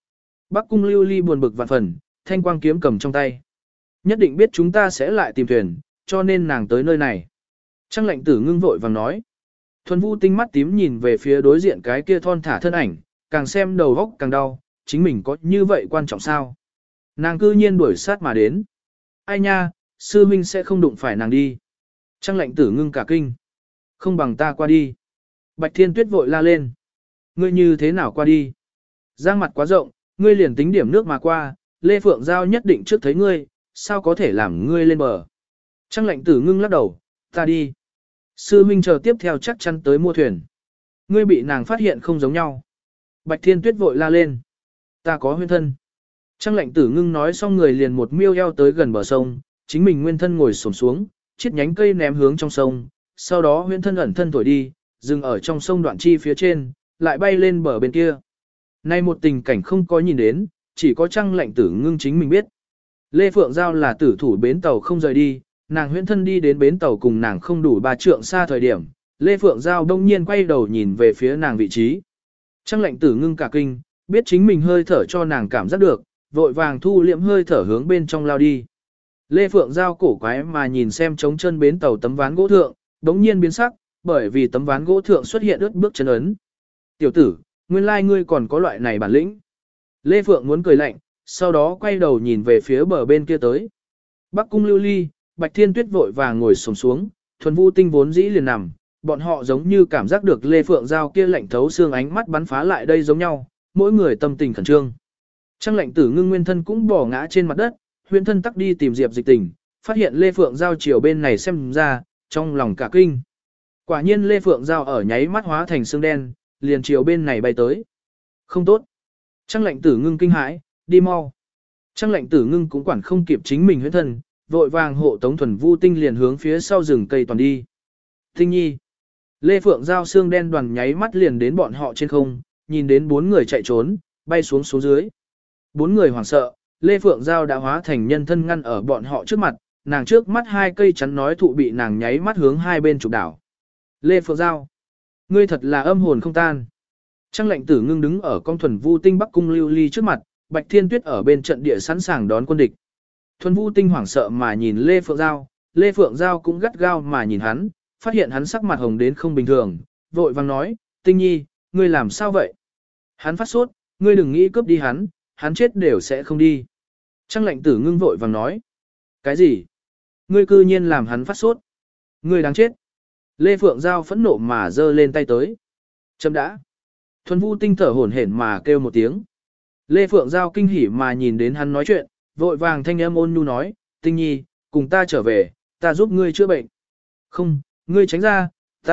Bắc Cung Lưu Ly buồn bực vạn phần, thanh quang kiếm cầm trong tay. Nhất định biết chúng ta sẽ lại tìm thuyền, cho nên nàng tới nơi này. Trăng lệnh tử ngưng vội vàng nói. Thuần Vu tinh mắt tím nhìn về phía đối diện cái kia thon thả thân ảnh, càng xem đầu góc càng đau, chính mình có như vậy quan trọng sao? Nàng cư nhiên đuổi sát mà đến. Ai nha, sư huynh sẽ không đụng phải nàng đi. Trăng lệnh tử ngưng cả kinh. Không bằng ta qua đi. Bạch Thiên Tuyết vội la lên. Ngươi như thế nào qua đi? Giang mặt quá rộng, ngươi liền tính điểm nước mà qua, Lê Phượng Giao nhất định trước thấy ngươi, sao có thể làm ngươi lên bờ? Trăng lệnh tử ngưng lắc đầu, ta đi. Sư huynh chờ tiếp theo chắc chắn tới mua thuyền. Ngươi bị nàng phát hiện không giống nhau. Bạch Thiên Tuyết vội la lên. Ta có huyên thân. Trăng lệnh tử ngưng nói xong người liền một miêu eo tới gần bờ sông, chính mình nguyên thân ngồi xổm xuống, chiếc nhánh cây ném hướng trong sông, sau đó huyên thân ẩn thân thổi đi, dừng ở trong sông đoạn chi phía trên, lại bay lên bờ bên kia. Nay một tình cảnh không có nhìn đến, chỉ có trăng lệnh tử ngưng chính mình biết. Lê Phượng Giao là tử thủ bến tàu không rời đi, nàng huyễn thân đi đến bến tàu cùng nàng không đủ 3 trượng xa thời điểm, Lê Phượng Giao đông nhiên quay đầu nhìn về phía nàng vị trí. Trăng lệnh tử ngưng cả kinh, biết chính mình hơi thở cho nàng cảm giác được, vội vàng thu liệm hơi thở hướng bên trong lao đi. Lê Phượng Giao cổ quái mà nhìn xem trống chân bến tàu tấm ván gỗ thượng, đống nhiên biến sắc, bởi vì tấm ván gỗ thượng xuất hiện ướt bước chân ấn. Tiểu tử, nguyên lai ngươi còn có loại này bản lĩnh. Lê Phượng muốn cười lạnh, sau đó quay đầu nhìn về phía bờ bên kia tới. Bắc Cung Lưu Ly, Bạch Thiên Tuyết vội vàng ngồi xổm xuống, Thuần Vu Tinh vốn dĩ liền nằm, bọn họ giống như cảm giác được Lê Phượng Giao kia lạnh thấu xương ánh mắt bắn phá lại đây giống nhau, mỗi người tâm tình khẩn trương. Trăng lệnh tử ngưng nguyên thân cũng bỏ ngã trên mặt đất, huyễn thân tắc đi tìm Diệp Dịch Tình, phát hiện Lê Phượng Giao chiều bên này xem ra, trong lòng cả kinh. Quả nhiên Lê Phượng Giao ở nháy mắt hóa thành xương đen, liền chiều bên này bay tới. Không tốt. Trăng lệnh tử ngưng kinh hãi, đi mau. Trăng lệnh tử ngưng cũng quản không kịp chính mình huyễn thân, vội vàng hộ tống Thuần Vu Tinh liền hướng phía sau rừng cây toàn đi. Tinh nhi. Lê Phượng Giao xương đen đoàn nháy mắt liền đến bọn họ trên không, nhìn đến 4 người chạy trốn, bay xuống dưới. 4 người hoảng sợ, Lê Phượng Giao đã hóa thành nhân thân ngăn ở bọn họ trước mặt, nàng trước mắt 2 cây chắn nói thụ bị nàng nháy mắt hướng 2 bên trục đảo. Lê Phượng Giao, ngươi thật là âm hồn không tan. Trăng lệnh tử ngưng đứng ở con Thuần Vu Tinh Bắc Cung Lưu Ly trước mặt, Bạch Thiên Tuyết ở bên trận địa sẵn sàng đón quân địch. Thuần Vu Tinh hoảng sợ mà nhìn Lê Phượng Giao, Lê Phượng Giao cũng gắt gao mà nhìn hắn, phát hiện hắn sắc mặt hồng đến không bình thường, vội vang nói, Tinh nhi, ngươi làm sao vậy? Hắn phát sốt, ngươi đừng nghĩ cướp đi hắn chết đều sẽ không đi. Trăng lệnh tử ngưng vội vàng nói, cái gì? Ngươi cư nhiên làm hắn phát sốt. Ngươi đáng chết. Lê Phượng Giao phẫn nộ mà giơ lên tay tới. Chấm đã. Thuần Vu Tinh thở hổn hển mà kêu một tiếng. Lê Phượng Giao kinh hỉ mà nhìn đến hắn nói chuyện, vội vàng thanh âm ôn nhu nói, Tinh nhi, cùng ta trở về, ta giúp ngươi chữa bệnh. Không, ngươi tránh ra,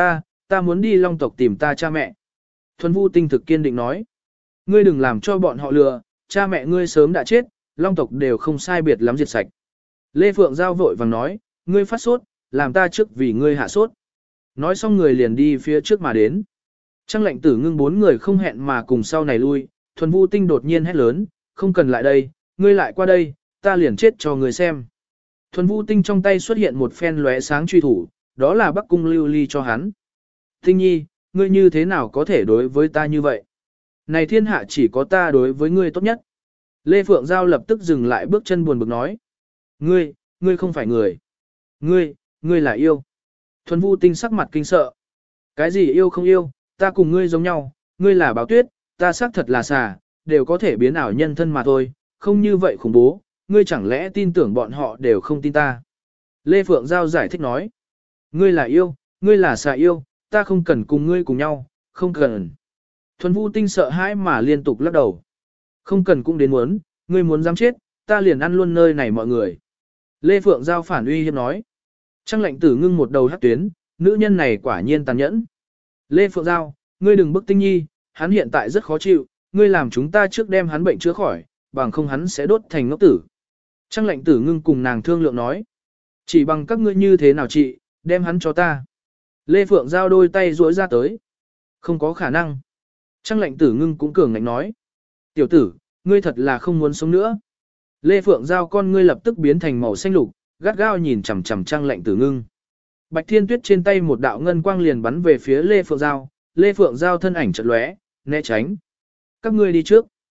ta muốn đi Long tộc tìm ta cha mẹ. Thuần Vu Tinh thực kiên định nói, ngươi đừng làm cho bọn họ lừa, cha mẹ ngươi sớm đã chết, Long tộc đều không sai biệt lắm diệt sạch. Lê Phượng Giao vội vàng nói, ngươi phát sốt, làm ta trước vì ngươi hạ sốt. Nói xong người liền đi phía trước mà đến. Trăng lệnh tử ngưng 4 người không hẹn mà cùng sau này lui, Thuần Vu Tinh đột nhiên hét lớn, không cần lại đây, ngươi lại qua đây, ta liền chết cho ngươi xem. Thuần Vu Tinh trong tay xuất hiện một phen lóe sáng truy thủ, đó là Bắc Cung Lưu Ly cho hắn. Tinh nhi, ngươi như thế nào có thể đối với ta như vậy? Này thiên hạ chỉ có ta đối với ngươi tốt nhất. Lê Phượng Giao lập tức dừng lại bước chân buồn bực nói. Ngươi không phải người. Ngươi là yêu. Thuần Vu Tinh sắc mặt kinh sợ. Cái gì yêu không yêu, ta cùng ngươi giống nhau, ngươi là báo tuyết, ta xác thật là xà, đều có thể biến ảo nhân thân mà thôi, không như vậy khủng bố, ngươi chẳng lẽ tin tưởng bọn họ đều không tin ta. Lê Phượng Giao giải thích nói. Ngươi là yêu, ngươi là xà yêu, ta không cần cùng ngươi cùng nhau, không cần. Thuần Vu Tinh sợ hãi mà liên tục lắc đầu. Không cần cũng đến muốn, ngươi muốn dám chết, ta liền ăn luôn nơi này mọi người. Lê Phượng Giao phản uy hiếp nói. Trăng lệnh tử ngưng một đầu hắc tuyến, nữ nhân này quả nhiên tàn nhẫn. Lê Phượng Giao, ngươi đừng bức Tinh nhi, hắn hiện tại rất khó chịu, ngươi làm chúng ta trước đem hắn bệnh chữa khỏi, bằng không hắn sẽ đốt thành ngốc tử. Trăng lệnh tử ngưng cùng nàng thương lượng nói. Chỉ bằng các ngươi như thế nào chị, đem hắn cho ta. Lê Phượng Giao đôi tay duỗi ra tới. Không có khả năng. Trăng lệnh tử ngưng cũng cường ngạnh nói. Tiểu tử, ngươi thật là không muốn sống nữa. Lê Phượng Giao con ngươi lập tức biến thành màu xanh lục, gắt gao nhìn chằm chằm Trăng lệnh tử ngưng. Bạch Thiên Tuyết trên tay một đạo ngân quang liền bắn về phía Lê Phượng Giao. Lê Phượng Giao thân ảnh chợt lóe, né tránh. Các ngươi đi trước.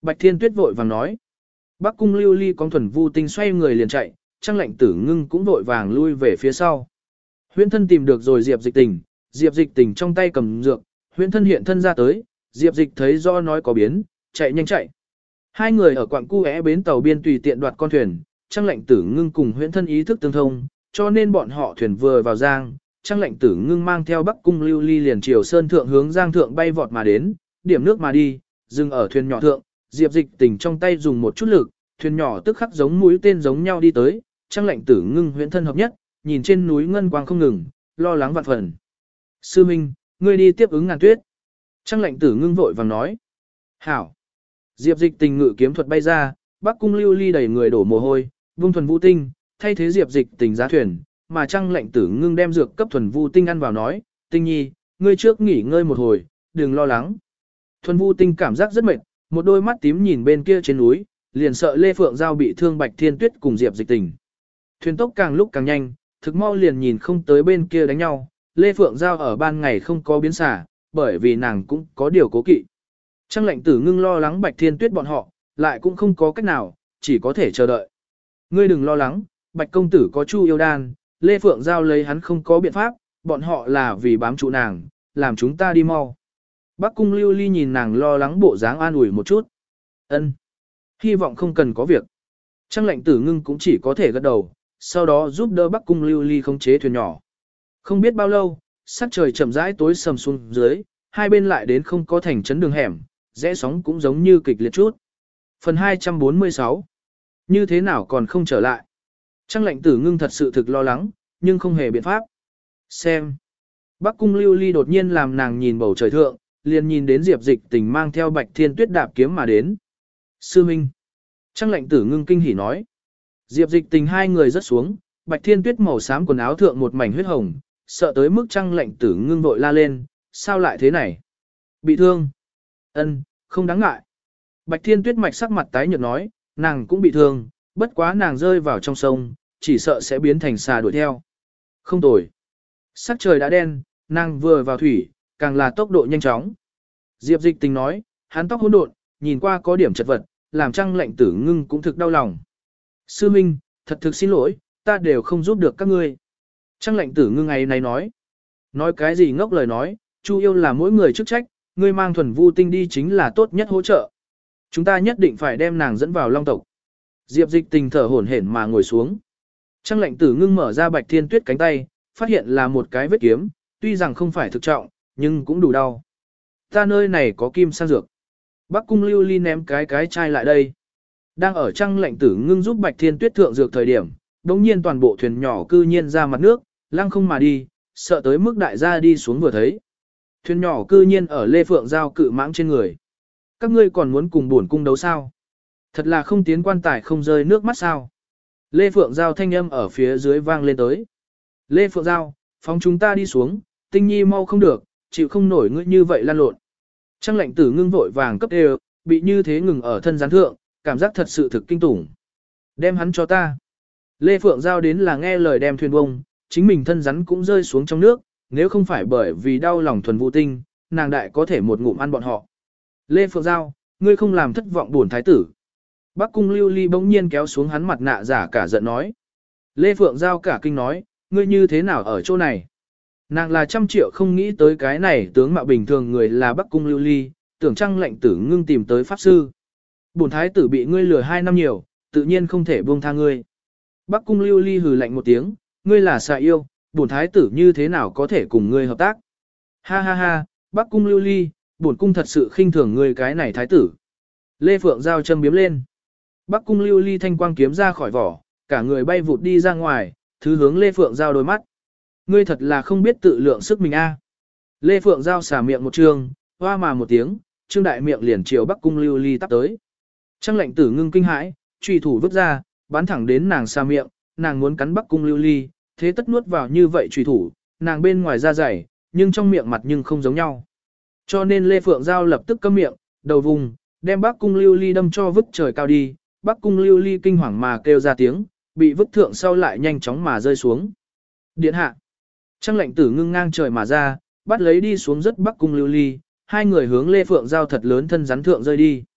Bạch Thiên Tuyết vội vàng nói. Bắc Cung Lưu Ly con thuần vu tinh xoay người liền chạy, Trang Lệnh Tử Ngưng cũng vội vàng lui về phía sau. Huyễn thân tìm được rồi Diệp Dịch Tình, Diệp Dịch Tình trong tay cầm dược, Huyễn thân hiện thân ra tới, Diệp Dịch thấy do nói có biến, chạy nhanh chạy. Hai người ở quặng cu é bến tàu biên tùy tiện đoạt con thuyền, Trang Lệnh Tử Ngưng cùng Huyễn thân ý thức tương thông, cho nên bọn họ thuyền vừa vào giang, Trang Lệnh Tử Ngưng mang theo Bắc Cung Lưu Ly liền chiều sơn thượng hướng giang thượng bay vọt mà đến, điểm nước mà đi, dừng ở thuyền nhỏ thượng, Diệp Dịch Tình trong tay dùng một chút lực, thuyền nhỏ tức khắc giống mũi tên giống nhau đi tới, Trang Lệnh Tử Ngưng Huyễn thân hợp nhất, nhìn trên núi ngân quang không ngừng, lo lắng vạn phần. Sư Minh, ngươi đi tiếp ứng Ngàn Tuyết. Trang Lệnh Tử Ngưng vội vàng nói. Hảo. Diệp Dịch Tình ngự kiếm thuật bay ra, Bắc Cung Lưu Ly đẩy người đổ mồ hôi, vung thuần vũ tinh, thay thế Diệp Dịch Tình giá thuyền, mà Trang Lệnh Tử Ngưng đem dược cấp thuần vũ tinh ăn vào nói, Tinh Nhi, ngươi trước nghỉ ngơi một hồi, đừng lo lắng. Thuần vũ tinh cảm giác rất mệt, một đôi mắt tím nhìn bên kia trên núi, liền sợ Lê Phượng Giao bị thương Bạch Thiên Tuyết cùng Diệp Dịch Tình. Thuyền tốc càng lúc càng nhanh, thực mau liền nhìn không tới bên kia đánh nhau, Lê Phượng Giao ở ban ngày không có biến xả, bởi vì nàng cũng có điều cố kỵ. Trang Lệnh Tử Ngưng lo lắng Bạch Thiên Tuyết bọn họ, lại cũng không có cách nào, chỉ có thể chờ đợi. Ngươi đừng lo lắng, Bạch công tử có Chu Yêu Đan, Lê Phượng Giao lấy hắn không có biện pháp, bọn họ là vì bám trụ nàng, làm chúng ta đi mau. Bắc Cung Lưu Ly nhìn nàng lo lắng bộ dáng an ủi một chút. Ân, hy vọng không cần có việc. Trang Lệnh Tử Ngưng cũng chỉ có thể gật đầu, sau đó giúp đỡ Bắc Cung Lưu Ly khống chế thuyền nhỏ. Không biết bao lâu, sắc trời chậm rãi tối sầm xuống dưới, hai bên lại đến không có thành trấn đường hẻm, rẽ sóng cũng giống như kịch liệt chút. Phần 246. Như thế nào còn không trở lại? Trang Lệnh Tử Ngưng thật sự thực lo lắng, nhưng không hề biện pháp. Xem. Bắc Cung Lưu Ly đột nhiên làm nàng nhìn bầu trời thượng, liền nhìn đến Diệp Dịch Tình mang theo Bạch Thiên Tuyết đạp kiếm mà đến. Sư Minh. Trang Lệnh Tử Ngưng kinh hỉ nói. Diệp Dịch Tình hai người rớt xuống, Bạch Thiên Tuyết màu xám quần áo thượng một mảnh huyết hồng, sợ tới mức Trang Lệnh Tử Ngưng vội la lên, sao lại thế này? Bị thương? Ân, không đáng ngại. Bạch Thiên Tuyết mạch sắc mặt tái nhợt nói, nàng cũng bị thương, bất quá nàng rơi vào trong sông, chỉ sợ sẽ biến thành xà đuổi theo. Không tồi. Sắc trời đã đen, nàng vừa vào thủy, càng là tốc độ nhanh chóng. Diệp Dịch Tình nói, hắn tóc hỗn độn, nhìn qua có điểm chật vật, làm Trang Lệnh Tử Ngưng cũng thực đau lòng. Sư Minh, thật thực xin lỗi, ta đều không giúp được các ngươi. Trang Lệnh Tử Ngưng ngày này nói cái gì ngốc lời nói, Chu Yêu là mỗi người chức trách, ngươi mang thuần vu tinh đi chính là tốt nhất hỗ trợ. Chúng ta nhất định phải đem nàng dẫn vào Long tộc. Diệp Dịch Tình thở hổn hển mà ngồi xuống. Trang Lệnh Tử Ngưng mở ra Bạch Thiên Tuyết cánh tay, phát hiện là một cái vết kiếm, tuy rằng không phải thực trọng, nhưng cũng đủ đau. Ta nơi này có kim sang dược. Bắc Cung Lưu Ly ném cái chai lại đây. Đang ở Trang Lệnh Tử Ngưng giúp Bạch Thiên Tuyết thượng dược thời điểm, đống nhiên toàn bộ thuyền nhỏ cư nhiên ra mặt nước, lăng không mà đi, sợ tới mức đại gia đi xuống vừa thấy. Thuyền nhỏ cư nhiên ở Lê Phượng Giao cự mãng trên người. Các ngươi còn muốn cùng bổn cung đấu sao? Thật là không tiến quan tài không rơi nước mắt sao? Lê Phượng Giao thanh âm ở phía dưới vang lên tới. Lê Phượng Giao, phóng chúng ta đi xuống, Tinh Nhi mau không được, chịu không nổi ngươi như vậy lan lộn. Trang Lệnh Tử Ngưng vội vàng cấp đều, bị như thế ngừng ở thân gián thượng, cảm giác thật sự thực kinh tủng. Đem hắn cho ta. Lê Phượng Giao đến là nghe lời đem thuyền bông, chính mình thân rắn cũng rơi xuống trong nước, nếu không phải bởi vì đau lòng thuần vũ tinh, nàng đại có thể một ngụm ăn bọn họ. Lê Phượng Giao, ngươi không làm thất vọng bổn thái tử. Bắc Cung Lưu Ly bỗng nhiên kéo xuống hắn mặt nạ giả cả giận nói. Lê Phượng Giao cả kinh nói, ngươi như thế nào ở chỗ này? Nàng là 100 triệu không nghĩ tới cái này tướng mạo bình thường người là Bắc Cung Lưu Ly, tưởng Trang Lệnh Tử Ngưng tìm tới pháp sư. Bổn thái tử bị ngươi lừa 2 năm nhiều, tự nhiên không thể buông tha ngươi. Bắc Cung Lưu Ly hừ lạnh một tiếng, ngươi là xà yêu, bổn thái tử như thế nào có thể cùng ngươi hợp tác? Ha ha ha, Bắc Cung Lưu Ly, bổn cung thật sự khinh thường ngươi cái này thái tử. Lê Phượng Giao châm biếm lên. Bắc Cung Lưu Ly thanh quang kiếm ra khỏi vỏ, cả người bay vụt đi ra ngoài, thứ hướng Lê Phượng Giao đôi mắt. Ngươi thật là không biết tự lượng sức mình a. Lê Phượng Giao xả miệng một trường, hoa mà một tiếng, trương đại miệng liền chiều Bắc Cung Lưu Ly tắp tới. Trang Lệnh Tử Ngưng kinh hãi, chùy thủ vứt ra, bắn thẳng đến nàng xa miệng, nàng muốn cắn Bắc Cung Lưu Ly, thế tất nuốt vào như vậy chùy thủ, nàng bên ngoài da dày, nhưng trong miệng mặt nhưng không giống nhau. Cho nên Lê Phượng Giao lập tức câm miệng, đầu vùng, đem Bắc Cung Lưu Ly đâm cho vứt trời cao đi, Bắc Cung Lưu Ly kinh hoàng mà kêu ra tiếng, bị vứt thượng sau lại nhanh chóng mà rơi xuống. Điện hạ. Trang Lệnh Tử Ngưng ngang trời mà ra, bắt lấy đi xuống rất Bắc Cung Lưu Ly, hai người hướng Lê Phượng Giao thật lớn thân rắn thượng rơi đi.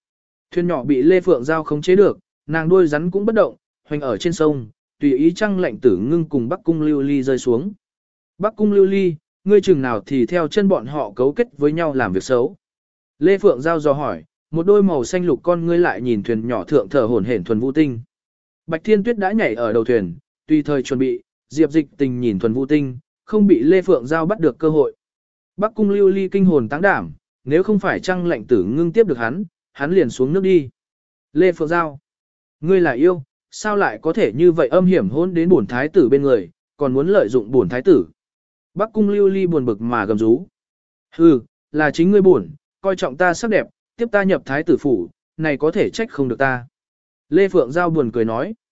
Thuyền nhỏ bị Lê Phượng Giao khống chế được, nàng đuôi rắn cũng bất động, hoành ở trên sông, tùy ý Trăng Lệnh Tử Ngưng cùng Bắc Cung Lưu Ly rơi xuống. Bắc Cung Lưu Ly, ngươi chừng nào thì theo chân bọn họ cấu kết với nhau làm việc xấu. Lê Phượng Giao dò hỏi, một đôi màu xanh lục con ngươi lại nhìn thuyền nhỏ thượng thở hổn hển Thuần Vũ Tinh. Bạch Thiên Tuyết đã nhảy ở đầu thuyền, tùy thời chuẩn bị, Diệp Dịch Tình nhìn Thuần Vũ Tinh, không bị Lê Phượng Giao bắt được cơ hội. Bắc Cung Lưu Ly kinh hồn táng đảm, nếu không phải Trăng Lệnh Tử Ngưng tiếp được hắn liền xuống nước đi. Lê Phượng Giao, ngươi là yêu, sao lại có thể như vậy âm hiểm hôn đến bổn thái tử bên người, còn muốn lợi dụng bổn thái tử. Bắc Cung Lưu Ly buồn bực mà gầm rú. Hừ, là chính ngươi buồn, coi trọng ta sắc đẹp, tiếp ta nhập thái tử phủ, này có thể trách không được ta. Lê Phượng Giao buồn cười nói.